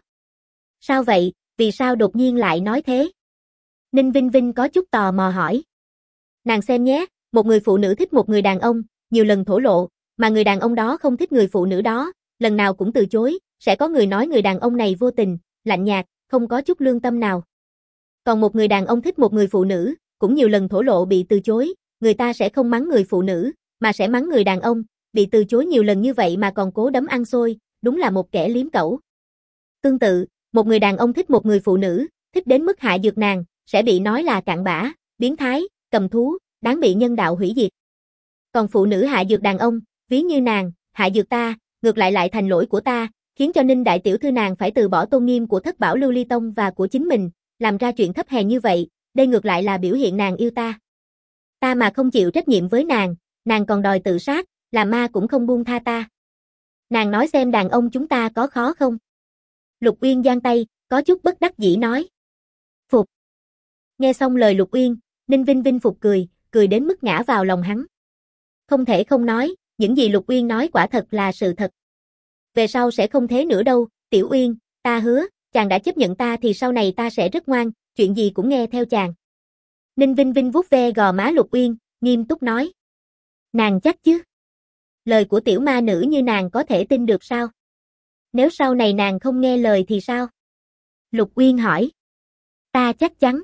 Sao vậy, vì sao đột nhiên lại nói thế? Ninh Vinh Vinh có chút tò mò hỏi. Nàng xem nhé, một người phụ nữ thích một người đàn ông, nhiều lần thổ lộ, mà người đàn ông đó không thích người phụ nữ đó, lần nào cũng từ chối, sẽ có người nói người đàn ông này vô tình, lạnh nhạt, không có chút lương tâm nào. Còn một người đàn ông thích một người phụ nữ, cũng nhiều lần thổ lộ bị từ chối, người ta sẽ không mắng người phụ nữ, mà sẽ mắng người đàn ông, bị từ chối nhiều lần như vậy mà còn cố đấm ăn xôi, đúng là một kẻ liếm cẩu. Tương tự, một người đàn ông thích một người phụ nữ, thích đến mức hạ dược nàng, sẽ bị nói là cặn bã, biến thái, cầm thú, đáng bị nhân đạo hủy diệt. Còn phụ nữ hạ dược đàn ông, ví như nàng, hạ dược ta, ngược lại lại thành lỗi của ta, khiến cho Ninh đại tiểu thư nàng phải từ bỏ tôn nghiêm của Thất Bảo Lưu Ly Tông và của chính mình, làm ra chuyện thấp hèn như vậy, đây ngược lại là biểu hiện nàng yêu ta. Ta mà không chịu trách nhiệm với nàng còn đòi tự sát, là ma cũng không buông tha ta. Nàng nói xem đàn ông chúng ta có khó không? Lục Uyên giang tay, có chút bất đắc dĩ nói. Phục. Nghe xong lời Lục Uyên, Ninh Vinh Vinh phục cười, cười đến mức ngã vào lòng hắn. Không thể không nói, Những gì Lục Uyên nói quả thật là sự thật. Về sau sẽ không thế nữa đâu, Tiểu Uyên, ta hứa, chàng đã chấp nhận ta thì sau này ta sẽ rất ngoan, chuyện gì cũng nghe theo chàng. Ninh Vinh Vinh vuốt ve gò má Lục Uyên, nghiêm túc nói. Nàng chắc chứ? Lời của tiểu ma nữ như nàng có thể tin được sao? Nếu sau này nàng không nghe lời thì sao? Lục Uyên hỏi. Ta chắc chắn.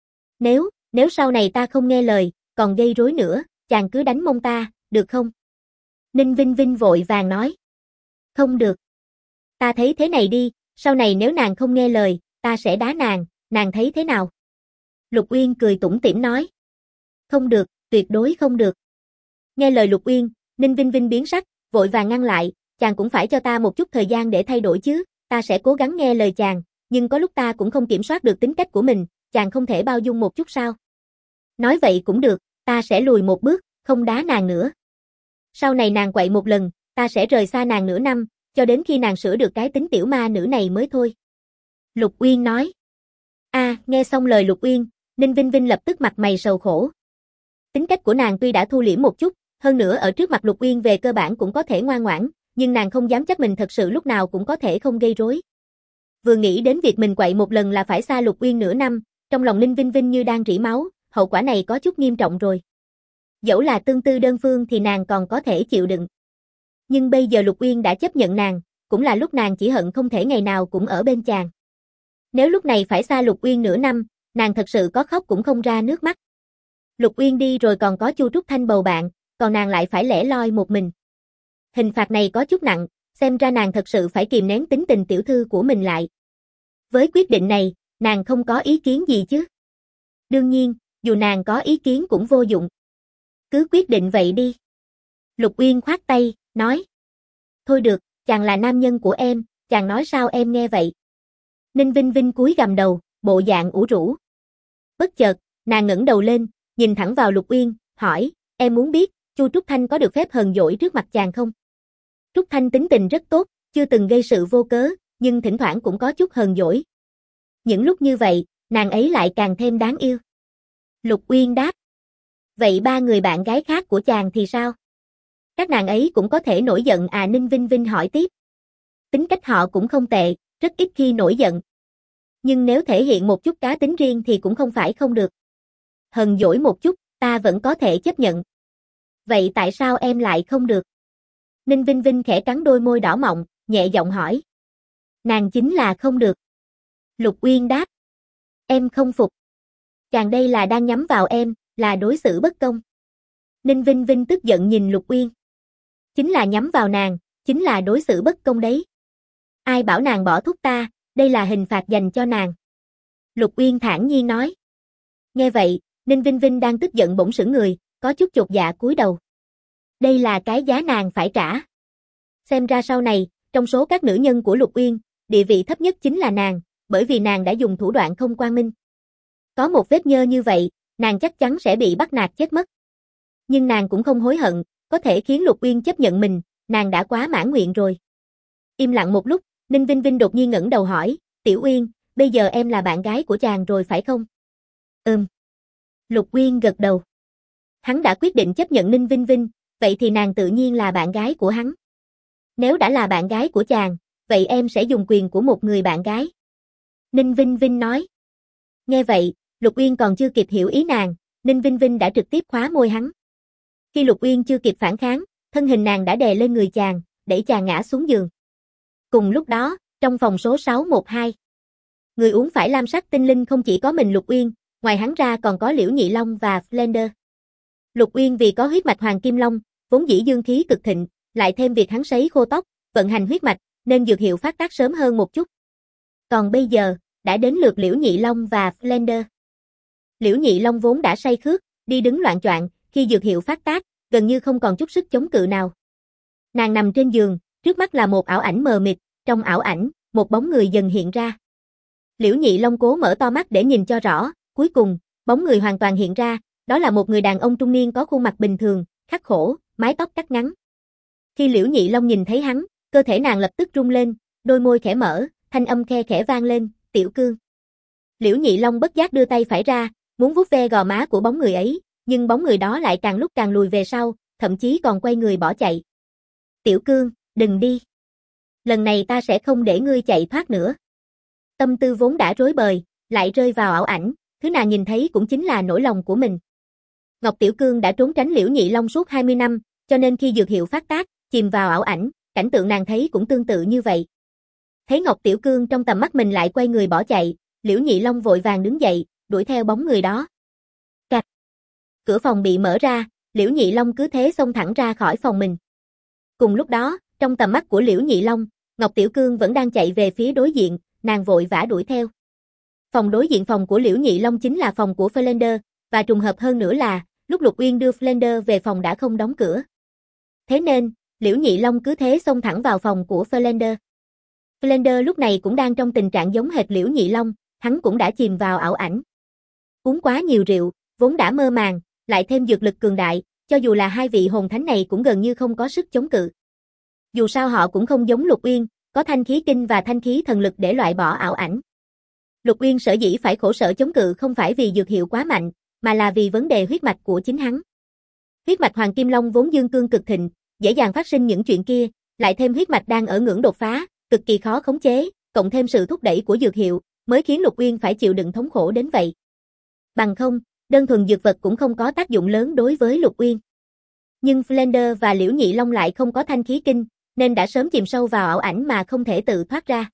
Nếu sau này ta không nghe lời, còn gây rối nữa, chàng cứ đánh mông ta, được không? Ninh Vinh Vinh vội vàng nói. Không được. Ta thấy thế này đi, sau này nếu nàng không nghe lời, ta sẽ đá nàng thấy thế nào? Lục Uyên cười tủm tỉm nói. Không được, tuyệt đối không được. Nghe lời Lục Uyên, Ninh Vinh Vinh biến sắc, vội vàng ngăn lại, chàng cũng phải cho ta một chút thời gian để thay đổi chứ, ta sẽ cố gắng nghe lời chàng, nhưng có lúc ta cũng không kiểm soát được tính cách của mình, chàng không thể bao dung một chút sao? Nói vậy cũng được, ta sẽ lùi một bước, không đá nàng nữa. Sau này nàng quậy một lần, ta sẽ rời xa nàng nửa năm, cho đến khi nàng sửa được cái tính tiểu ma nữ này mới thôi. Lục Uyên nói. Nghe xong lời Lục Uyên, Ninh Vinh Vinh lập tức mặt mày sầu khổ. Tính cách của nàng tuy đã thu liễm một chút, hơn nữa ở trước mặt Lục Uyên về cơ bản cũng có thể ngoan ngoãn, nhưng nàng không dám chắc mình thật sự lúc nào cũng có thể không gây rối. Vừa nghĩ đến việc mình quậy một lần là phải xa Lục Uyên nửa năm, trong lòng Ninh Vinh Vinh như đang rỉ máu, hậu quả này có chút nghiêm trọng rồi. Dẫu là tương tư đơn phương thì nàng còn có thể chịu đựng. Nhưng bây giờ Lục Uyên đã chấp nhận nàng, cũng là lúc nàng chỉ hận không thể ngày nào cũng ở bên chàng. Nếu lúc này phải xa Lục Uyên nửa năm, nàng thật sự có khóc cũng không ra nước mắt. Lục Uyên đi rồi còn có Chu Trúc Thanh bầu bạn, còn nàng lại phải lẻ loi một mình. Hình phạt này có chút nặng, xem ra nàng thật sự phải kìm nén tính tình tiểu thư của mình lại. Với quyết định này, nàng không có ý kiến gì chứ? Đương nhiên, dù nàng có ý kiến cũng vô dụng. Cứ quyết định vậy đi. Lục Uyên khoát tay, nói. Thôi được, chàng là nam nhân của em, chàng nói sao em nghe vậy. Ninh Vinh Vinh cúi gằm đầu, bộ dạng ủ rũ. Bất chợt, nàng ngẩng đầu lên, nhìn thẳng vào Lục Uyên, hỏi, em muốn biết, Chu Trúc Thanh có được phép hờn dỗi trước mặt chàng không? Trúc Thanh tính tình rất tốt, chưa từng gây sự vô cớ, nhưng thỉnh thoảng cũng có chút hờn dỗi. Những lúc như vậy, nàng ấy lại càng thêm đáng yêu. Lục Uyên đáp. Vậy ba người bạn gái khác của chàng thì sao? Các nàng ấy cũng có thể nổi giận à? Ninh Vinh Vinh hỏi tiếp. Tính cách họ cũng không tệ, rất ít khi nổi giận. Nhưng nếu thể hiện một chút cá tính riêng thì cũng không phải không được. Hờn dỗi một chút, ta vẫn có thể chấp nhận. Vậy tại sao em lại không được? Ninh Vinh Vinh khẽ cắn đôi môi đỏ mọng, nhẹ giọng hỏi. Nàng chính là không được. Lục Uyên đáp. Em không phục. Chàng đây là đang nhắm vào em, là đối xử bất công. Ninh Vinh Vinh tức giận nhìn Lục Uyên. Chính là nhắm vào nàng, chính là đối xử bất công đấy. Ai bảo nàng bỏ thuốc ta, đây là hình phạt dành cho nàng. Lục Uyên thản nhiên nói. Nghe vậy, Ninh Vinh Vinh đang tức giận bỗng sững người, có chút chột dạ cúi đầu. Đây là cái giá nàng phải trả. Xem ra sau này, trong số các nữ nhân của Lục Uyên, địa vị thấp nhất chính là nàng, bởi vì nàng đã dùng thủ đoạn không quang minh. Có một vết nhơ như vậy, nàng chắc chắn sẽ bị bắt nạt chết mất. Nhưng nàng cũng không hối hận, có thể khiến Lục Uyên chấp nhận mình, nàng đã quá mãn nguyện rồi. Im lặng một lúc, Ninh Vinh Vinh đột nhiên ngẩng đầu hỏi, Tiểu Uyên, bây giờ em là bạn gái của chàng rồi phải không? Lục Uyên gật đầu. Hắn đã quyết định chấp nhận Ninh Vinh Vinh, vậy thì nàng tự nhiên là bạn gái của hắn. Nếu đã là bạn gái của chàng, vậy em sẽ dùng quyền của một người bạn gái. Ninh Vinh Vinh nói. Nghe vậy, Lục Uyên còn chưa kịp hiểu ý nàng, Ninh Vinh Vinh đã trực tiếp khóa môi hắn. Khi Lục Uyên chưa kịp phản kháng, thân hình nàng đã đè lên người chàng, đẩy chàng ngã xuống giường. Cùng lúc đó, trong phòng số 612, người uống phải lam sắc tinh linh không chỉ có mình Lục Uyên, ngoài hắn ra còn có Liễu Nhị Long và Flender. Lục Uyên vì có huyết mạch Hoàng Kim Long, vốn dĩ dương khí cực thịnh, lại thêm việc hắn sấy khô tóc, vận hành huyết mạch, nên dược hiệu phát tác sớm hơn một chút. Còn bây giờ, đã đến lượt Liễu Nhị Long và Flender. Liễu Nhị Long vốn đã say khướt, đi đứng loạng choạng, khi dược hiệu phát tác, gần như không còn chút sức chống cự nào. Nàng nằm trên giường, trước mắt là một ảo ảnh mờ mịt, trong ảo ảnh, một bóng người dần hiện ra. Liễu Nhị Long cố mở to mắt để nhìn cho rõ, cuối cùng, bóng người hoàn toàn hiện ra, đó là một người đàn ông trung niên có khuôn mặt bình thường, khắc khổ, mái tóc cắt ngắn. Khi Liễu Nhị Long nhìn thấy hắn, cơ thể nàng lập tức rung lên, đôi môi khẽ mở, thanh âm khe khẽ vang lên, Tiểu Cương. Liễu Nhị Long bất giác đưa tay phải ra, muốn vuốt ve gò má của bóng người ấy, nhưng bóng người đó lại càng lúc càng lùi về sau, thậm chí còn quay người bỏ chạy. Tiểu Cương, đừng đi. Lần này ta sẽ không để ngươi chạy thoát nữa. Tâm tư vốn đã rối bời, lại rơi vào ảo ảnh, thứ nàng nhìn thấy cũng chính là nỗi lòng của mình. Ngọc Tiểu Cương đã trốn tránh Liễu Nhị Long suốt 20 năm, cho nên khi dược hiệu phát tác, chìm vào ảo ảnh, cảnh tượng nàng thấy cũng tương tự như vậy. Thấy Ngọc Tiểu Cương trong tầm mắt mình lại quay người bỏ chạy, Liễu Nhị Long vội vàng đứng dậy, đuổi theo bóng người đó. Cạch. Cửa phòng bị mở ra, Liễu Nhị Long cứ thế xông thẳng ra khỏi phòng mình. Cùng lúc đó, trong tầm mắt của Liễu Nhị Long, Ngọc Tiểu Cương vẫn đang chạy về phía đối diện, nàng vội vã đuổi theo. Phòng đối diện phòng của Liễu Nhị Long chính là phòng của Flander, và trùng hợp hơn nữa là, lúc Lục Uyên đưa Flander về phòng đã không đóng cửa. Thế nên, Liễu Nhị Long cứ thế xông thẳng vào phòng của Flander. Flander lúc này cũng đang trong tình trạng giống hệt Liễu Nhị Long, hắn cũng đã chìm vào ảo ảnh. Uống quá nhiều rượu, vốn đã mơ màng, lại thêm dược lực cường đại, cho dù là hai vị hồn thánh này cũng gần như không có sức chống cự. Dù sao họ cũng không giống Lục Uyên, có thanh khí kinh và thanh khí thần lực để loại bỏ ảo ảnh. Lục Uyên sở dĩ phải khổ sở chống cự không phải vì dược hiệu quá mạnh, mà là vì vấn đề huyết mạch của chính hắn. Huyết mạch Hoàng Kim Long vốn dương cương cực thịnh, dễ dàng phát sinh những chuyện kia, lại thêm huyết mạch đang ở ngưỡng đột phá, cực kỳ khó khống chế, cộng thêm sự thúc đẩy của dược hiệu, mới khiến Lục Uyên phải chịu đựng thống khổ đến vậy. Bằng không, đơn thuần dược vật cũng không có tác dụng lớn đối với Lục Uyên. Nhưng Flander và Liễu Nhị Long lại không có thanh khí kinh, nên đã sớm chìm sâu vào ảo ảnh mà không thể tự thoát ra.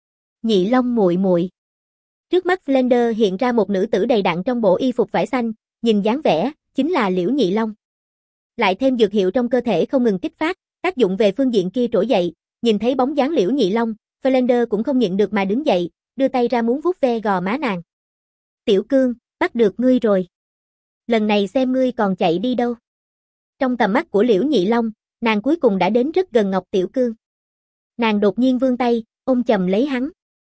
Nhị Long muội muội. Trước mắt Flander hiện ra một nữ tử đầy đặn trong bộ y phục vải xanh, nhìn dáng vẻ, chính là Liễu Nhị Long. Lại thêm dược hiệu trong cơ thể không ngừng kích phát, tác dụng về phương diện kia trỗi dậy, nhìn thấy bóng dáng Liễu Nhị Long, Flander cũng không nhịn được mà đứng dậy, đưa tay ra muốn vuốt ve gò má nàng. Tiểu Cương, bắt được ngươi rồi. Lần này xem ngươi còn chạy đi đâu. Trong tầm mắt của Liễu Nhị Long, nàng cuối cùng đã đến rất gần Ngọc Tiểu Cương. Nàng đột nhiên vươn tay, ôm chầm lấy hắn.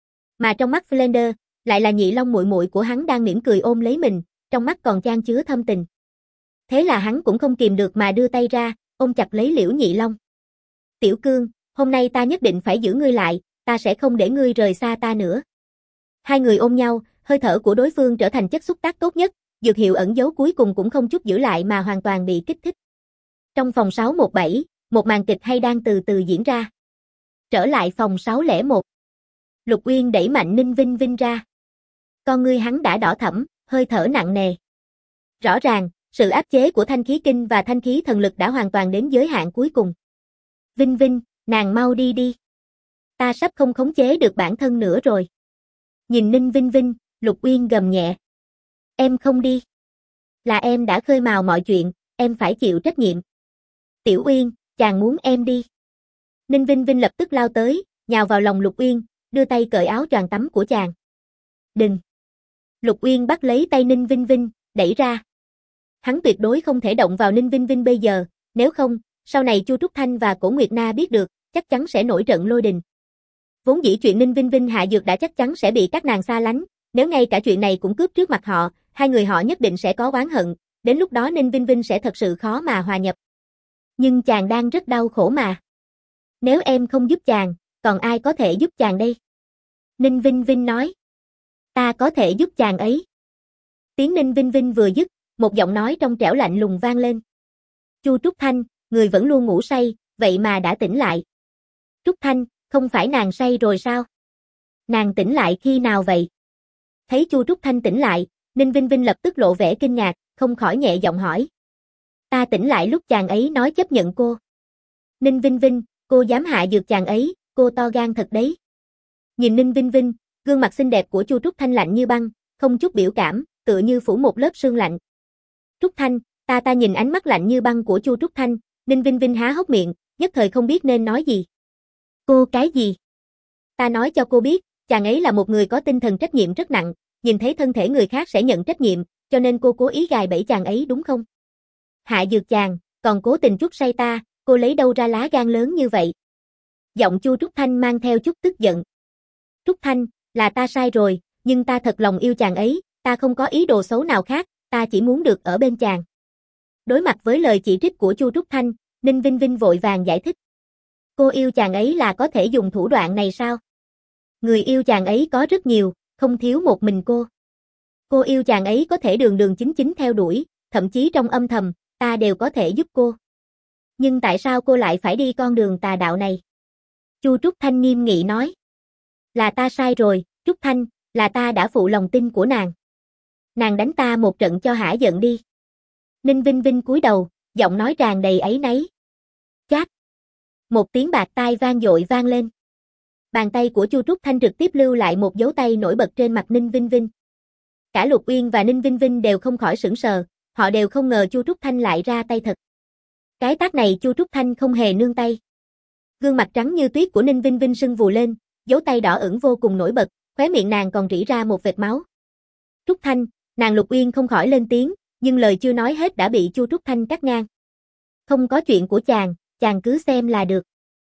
Mà trong mắt Flander, lại là Nhị Long muội muội của hắn đang mỉm cười ôm lấy mình, trong mắt còn chan chứa thâm tình. Thế là hắn cũng không kìm được mà đưa tay ra, ôm chặt lấy Liễu Nhị Long. Tiểu Cương, hôm nay ta nhất định phải giữ ngươi lại, ta sẽ không để ngươi rời xa ta nữa. Hai người ôm nhau, hơi thở của đối phương trở thành chất xúc tác tốt nhất, dược hiệu ẩn giấu cuối cùng cũng không chút giữ lại mà hoàn toàn bị kích thích. Trong phòng 617, một màn kịch hay đang từ từ diễn ra. Trở lại phòng 601. Lục Uyên đẩy mạnh Ninh Vinh Vinh ra. Con ngươi hắn đã đỏ thẫm, hơi thở nặng nề. Rõ ràng, sự áp chế của thanh khí kinh và thanh khí thần lực đã hoàn toàn đến giới hạn cuối cùng. Vinh Vinh, nàng mau đi đi. Ta sắp không khống chế được bản thân nữa rồi. Nhìn Ninh Vinh Vinh, Lục Uyên gầm nhẹ. Em không đi. Là em đã khơi mào mọi chuyện, em phải chịu trách nhiệm. Tiểu Uyên, chàng muốn em đi. Ninh Vinh Vinh lập tức lao tới, nhào vào lòng Lục Uyên, đưa tay cởi áo choàng tắm của chàng. Đừng. Lục Uyên bắt lấy tay Ninh Vinh Vinh, đẩy ra. Hắn tuyệt đối không thể động vào Ninh Vinh Vinh bây giờ, nếu không, sau này Chu Trúc Thanh và Cổ Nguyệt Na biết được, chắc chắn sẽ nổi trận lôi đình. Vốn dĩ chuyện Ninh Vinh Vinh hạ dược đã chắc chắn sẽ bị các nàng xa lánh, nếu ngay cả chuyện này cũng cướp trước mặt họ, hai người họ nhất định sẽ có oán hận, đến lúc đó Ninh Vinh Vinh sẽ thật sự khó mà hòa nhập. Nhưng chàng đang rất đau khổ mà. Nếu em không giúp chàng, còn ai có thể giúp chàng đây? Ninh Vinh Vinh nói. Ta có thể giúp chàng ấy. Tiếng Ninh Vinh Vinh vừa dứt, một giọng nói trong trẻo lạnh lùng vang lên. Chu Trúc Thanh, người vẫn luôn ngủ say, vậy mà đã tỉnh lại. Trúc Thanh, không phải nàng say rồi sao? Nàng tỉnh lại khi nào vậy? Thấy Chu Trúc Thanh tỉnh lại, Ninh Vinh Vinh lập tức lộ vẻ kinh ngạc, không khỏi nhẹ giọng hỏi. Ta tỉnh lại lúc chàng ấy nói chấp nhận cô. Ninh Vinh Vinh, cô dám hạ dược chàng ấy, cô to gan thật đấy. Nhìn Ninh Vinh Vinh, gương mặt xinh đẹp của Chu Trúc Thanh lạnh như băng, không chút biểu cảm, tựa như phủ một lớp sương lạnh. Trúc Thanh, ta nhìn ánh mắt lạnh như băng của Chu Trúc Thanh, Ninh Vinh Vinh há hốc miệng, nhất thời không biết nên nói gì. Cô cái gì? Ta nói cho cô biết, chàng ấy là một người có tinh thần trách nhiệm rất nặng, nhìn thấy thân thể người khác sẽ nhận trách nhiệm, cho nên cô cố ý gài bẫy chàng ấy đúng không? Hạ dược chàng, còn cố tình trút say ta, cô lấy đâu ra lá gan lớn như vậy? Giọng Chu Trúc Thanh mang theo chút tức giận. Trúc Thanh, là ta sai rồi, nhưng ta thật lòng yêu chàng ấy, ta không có ý đồ xấu nào khác, ta chỉ muốn được ở bên chàng. Đối mặt với lời chỉ trích của Chu Trúc Thanh, Ninh Vinh Vinh vội vàng giải thích. Cô yêu chàng ấy là có thể dùng thủ đoạn này sao? Người yêu chàng ấy có rất nhiều, không thiếu một mình cô. Cô yêu chàng ấy có thể đường đường chính chính theo đuổi, thậm chí trong âm thầm, ta đều có thể giúp cô. Nhưng tại sao cô lại phải đi con đường tà đạo này? Chu Trúc Thanh nghiêm nghị nói. Là ta sai rồi, Trúc Thanh, là ta đã phụ lòng tin của nàng. Nàng đánh ta một trận cho hả giận đi. Ninh Vinh Vinh cúi đầu, giọng nói tràn đầy áy náy. Chát. Một tiếng bạt tai vang dội vang lên. Bàn tay của Chu Trúc Thanh trực tiếp lưu lại một dấu tay nổi bật trên mặt Ninh Vinh Vinh. Cả Lục Uyên và Ninh Vinh Vinh đều không khỏi sửng sờ, họ đều không ngờ Chu Trúc Thanh lại ra tay thật. Cái tát này Chu Trúc Thanh không hề nương tay. Gương mặt trắng như tuyết của Ninh Vinh Vinh sưng vù lên, dấu tay đỏ ửng vô cùng nổi bật, khóe miệng nàng còn rỉ ra một vệt máu. Trúc Thanh, nàng Lục Uyên không khỏi lên tiếng, nhưng lời chưa nói hết đã bị Chu Trúc Thanh cắt ngang. Không có chuyện của chàng cứ xem là được.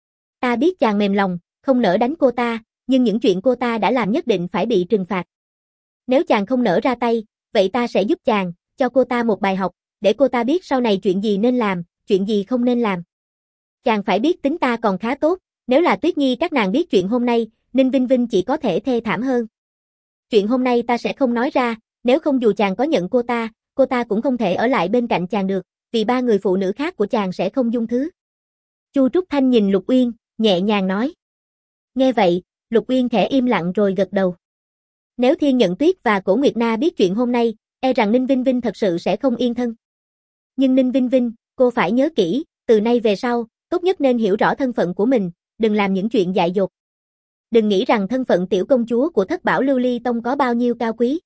Ta biết chàng mềm lòng, không nỡ đánh cô ta, nhưng những chuyện cô ta đã làm nhất định phải bị trừng phạt. Nếu chàng không nỡ ra tay, vậy ta sẽ giúp chàng, cho cô ta một bài học, để cô ta biết sau này chuyện gì nên làm, chuyện gì không nên làm. Chàng phải biết tính ta còn khá tốt, nếu là Tuyết Nhi các nàng biết chuyện hôm nay, Ninh Vinh Vinh chỉ có thể thê thảm hơn. Chuyện hôm nay ta sẽ không nói ra, nếu không dù chàng có nhận cô ta cũng không thể ở lại bên cạnh chàng được, vì ba người phụ nữ khác của chàng sẽ không dung thứ. Chu Trúc Thanh nhìn Lục Uyên, nhẹ nhàng nói. Nghe vậy, Lục Uyên khẽ im lặng rồi gật đầu. Nếu Thiên Nhận Tuyết và Cổ Nguyệt Na biết chuyện hôm nay, e rằng Ninh Vinh Vinh thật sự sẽ không yên thân. Nhưng Ninh Vinh Vinh, cô phải nhớ kỹ, từ nay về sau, tốt nhất nên hiểu rõ thân phận của mình, đừng làm những chuyện dại dột. Đừng nghĩ rằng thân phận tiểu công chúa của Thất Bảo Lưu Ly Tông có bao nhiêu cao quý.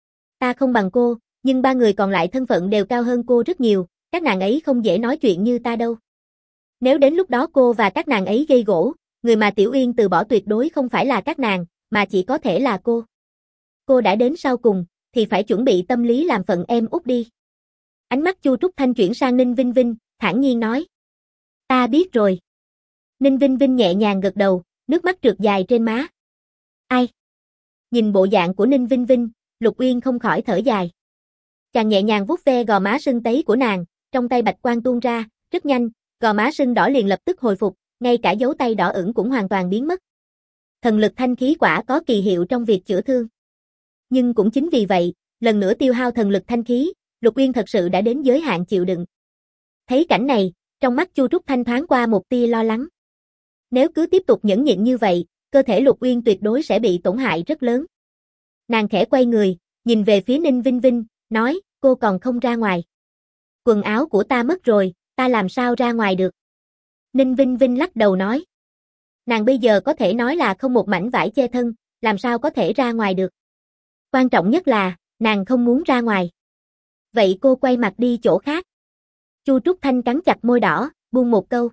Ta không bằng cô, nhưng ba người còn lại thân phận đều cao hơn cô rất nhiều, các nàng ấy không dễ nói chuyện như ta đâu. Nếu đến lúc đó cô và các nàng ấy gây gổ, người mà Tiểu Uyên từ bỏ tuyệt đối không phải là các nàng, mà chỉ có thể là cô. Cô đã đến sau cùng, thì phải chuẩn bị tâm lý làm phận em út đi. Ánh mắt Chu Trúc Thanh chuyển sang Ninh Vinh Vinh, thản nhiên nói. Ta biết rồi. Ninh Vinh Vinh nhẹ nhàng gật đầu, nước mắt trượt dài trên má. Ai? Nhìn bộ dạng của Ninh Vinh Vinh, Lục Uyên không khỏi thở dài. Chàng nhẹ nhàng vuốt ve gò má sưng tấy của nàng, trong tay bạch quang tuôn ra, rất nhanh, gò má sưng đỏ liền lập tức hồi phục, ngay cả dấu tay đỏ ửng cũng hoàn toàn biến mất. Thần lực thanh khí quả có kỳ hiệu trong việc chữa thương. Nhưng cũng chính vì vậy, lần nữa tiêu hao thần lực thanh khí, Lục Uyên thật sự đã đến giới hạn chịu đựng. Thấy cảnh này, trong mắt Chu Trúc Thanh thoáng qua một tia lo lắng. Nếu cứ tiếp tục nhẫn nhịn như vậy, cơ thể Lục Uyên tuyệt đối sẽ bị tổn hại rất lớn. Nàng khẽ quay người, nhìn về phía Ninh Vinh Vinh, nói, cô còn không ra ngoài. Quần áo của ta mất rồi, ta làm sao ra ngoài được. Ninh Vinh Vinh lắc đầu nói. Nàng bây giờ có thể nói là không một mảnh vải che thân, làm sao có thể ra ngoài được. Quan trọng nhất là, nàng không muốn ra ngoài. Vậy cô quay mặt đi chỗ khác. Chu Trúc Thanh cắn chặt môi đỏ, buông một câu.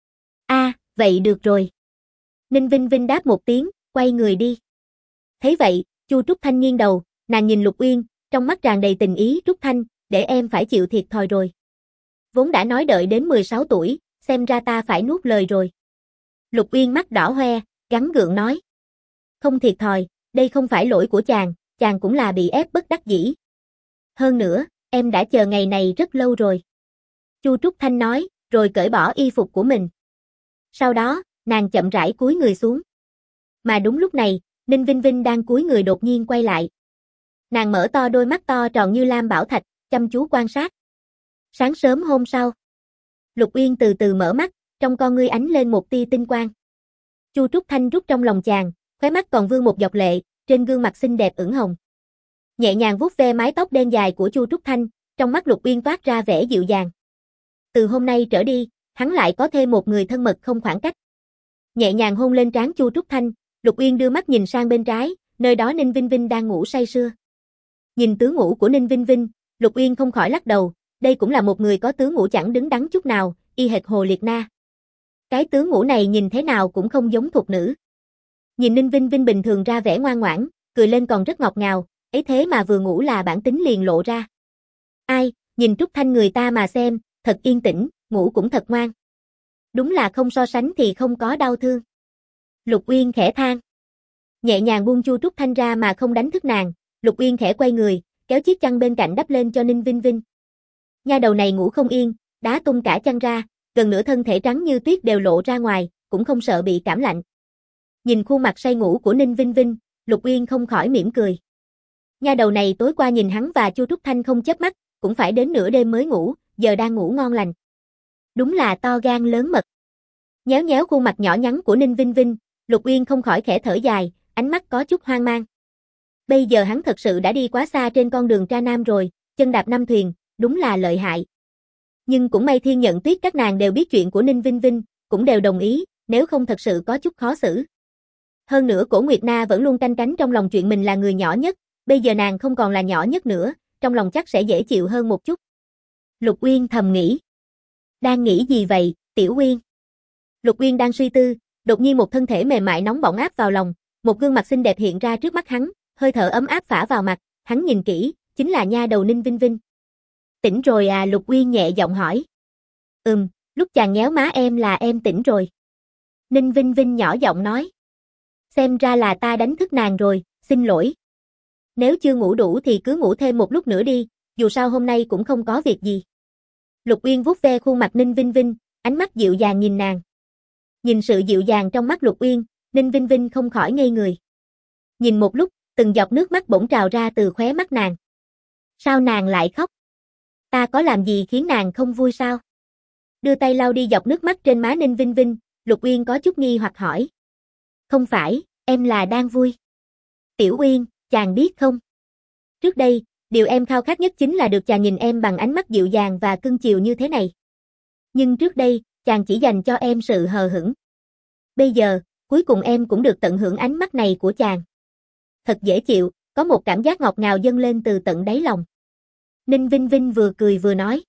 Vậy được rồi. Ninh Vinh Vinh đáp một tiếng, quay người đi. Thấy vậy, Chu Trúc Thanh nghiêng đầu, nàng nhìn Lục Uyên, trong mắt tràn đầy tình ý. Trúc Thanh, để em phải chịu thiệt thòi rồi. Vốn đã nói đợi đến 16 tuổi, xem ra ta phải nuốt lời rồi. Lục Uyên mắt đỏ hoe, gắng gượng nói. Không thiệt thòi, đây không phải lỗi của chàng cũng là bị ép bất đắc dĩ. Hơn nữa, em đã chờ ngày này rất lâu rồi. Chu Trúc Thanh nói, rồi cởi bỏ y phục của mình. Sau đó, nàng chậm rãi cúi người xuống. Mà đúng lúc này, Ninh Vinh Vinh đang cúi người đột nhiên quay lại. Nàng mở to đôi mắt to tròn như lam bảo thạch, chăm chú quan sát. Sáng sớm hôm sau, Lục Uyên từ từ mở mắt, trong con ngươi ánh lên một tia tinh quang. Chu Trúc Thanh rút trong lòng chàng, khóe mắt còn vương một giọt lệ, trên gương mặt xinh đẹp ửng hồng. Nhẹ nhàng vuốt ve mái tóc đen dài của Chu Trúc Thanh, trong mắt Lục Uyên toát ra vẻ dịu dàng. Từ hôm nay trở đi, hắn lại có thêm một người thân mật không khoảng cách. Nhẹ nhàng hôn lên trán Chu Trúc Thanh, Lục Uyên đưa mắt nhìn sang bên trái, nơi đó Ninh Vinh Vinh đang ngủ say sưa. Nhìn tướng ngủ của Ninh Vinh Vinh, Lục Uyên không khỏi lắc đầu, đây cũng là một người có tướng ngủ chẳng đứng đắn chút nào, y hệt Hồ Liệt Na. Cái tướng ngủ này nhìn thế nào cũng không giống thục nữ. Nhìn Ninh Vinh Vinh bình thường ra vẻ ngoan ngoãn, cười lên còn rất ngọt ngào, ấy thế mà vừa ngủ là bản tính liền lộ ra. Ai, nhìn Trúc Thanh người ta mà xem, thật yên tĩnh, ngủ cũng thật ngoan. Đúng là không so sánh thì không có đau thương. Lục Uyên khẽ than. Nhẹ nhàng buông Chu Trúc Thanh ra mà không đánh thức nàng, Lục Uyên khẽ quay người, kéo chiếc chăn bên cạnh đắp lên cho Ninh Vinh Vinh. Nha đầu này ngủ không yên, đá tung cả chăn ra, gần nửa thân thể trắng như tuyết đều lộ ra ngoài, cũng không sợ bị cảm lạnh. Nhìn khuôn mặt say ngủ của Ninh Vinh Vinh, Lục Uyên không khỏi mỉm cười. Nha đầu này tối qua nhìn hắn và Chu Trúc Thanh không chớp mắt, cũng phải đến nửa đêm mới ngủ, giờ đang ngủ ngon lành. Đúng là to gan lớn mật. Nhéo nhéo khuôn mặt nhỏ nhắn của Ninh Vinh Vinh, Lục Uyên không khỏi khẽ thở dài, ánh mắt có chút hoang mang. Bây giờ hắn thật sự đã đi quá xa trên con đường tra nam rồi, chân đạp năm thuyền, đúng là lợi hại. Nhưng cũng may Thiên Nhận Tuyết các nàng đều biết chuyện của Ninh Vinh Vinh, cũng đều đồng ý, nếu không thật sự có chút khó xử. Hơn nữa Cổ Nguyệt Na vẫn luôn canh cánh trong lòng chuyện mình là người nhỏ nhất, bây giờ nàng không còn là nhỏ nhất nữa, trong lòng chắc sẽ dễ chịu hơn một chút. Lục Uyên thầm nghĩ. Đang nghĩ gì vậy, Tiểu Uyên? Lục Uyên đang suy tư, đột nhiên một thân thể mềm mại nóng bỏng áp vào lòng, một gương mặt xinh đẹp hiện ra trước mắt hắn, hơi thở ấm áp phả vào mặt, hắn nhìn kỹ, chính là nha đầu Ninh Vinh Vinh. Tỉnh rồi à? Lục Uyên nhẹ giọng hỏi. Lúc chàng nhéo má em là em tỉnh rồi. Ninh Vinh Vinh nhỏ giọng nói. Xem ra là ta đánh thức nàng rồi, xin lỗi. Nếu chưa ngủ đủ thì cứ ngủ thêm một lúc nữa đi, dù sao hôm nay cũng không có việc gì. Lục Uyên vuốt ve khuôn mặt Ninh Vinh Vinh, ánh mắt dịu dàng nhìn nàng. Nhìn sự dịu dàng trong mắt Lục Uyên, Ninh Vinh Vinh không khỏi ngây người. Nhìn một lúc, từng giọt nước mắt bỗng trào ra từ khóe mắt nàng. Sao nàng lại khóc? Ta có làm gì khiến nàng không vui sao? Đưa tay lau đi giọt nước mắt trên má Ninh Vinh Vinh, Lục Uyên có chút nghi hoặc hỏi. Không phải, em là đang vui. Tiểu Uyên, chàng biết không? Trước đây, điều em khao khát nhất chính là được chàng nhìn em bằng ánh mắt dịu dàng và cưng chiều như thế này. Nhưng trước đây, chàng chỉ dành cho em sự hờ hững. Bây giờ, cuối cùng em cũng được tận hưởng ánh mắt này của chàng. Thật dễ chịu, có một cảm giác ngọt ngào dâng lên từ tận đáy lòng. Ninh Vinh Vinh vừa cười vừa nói.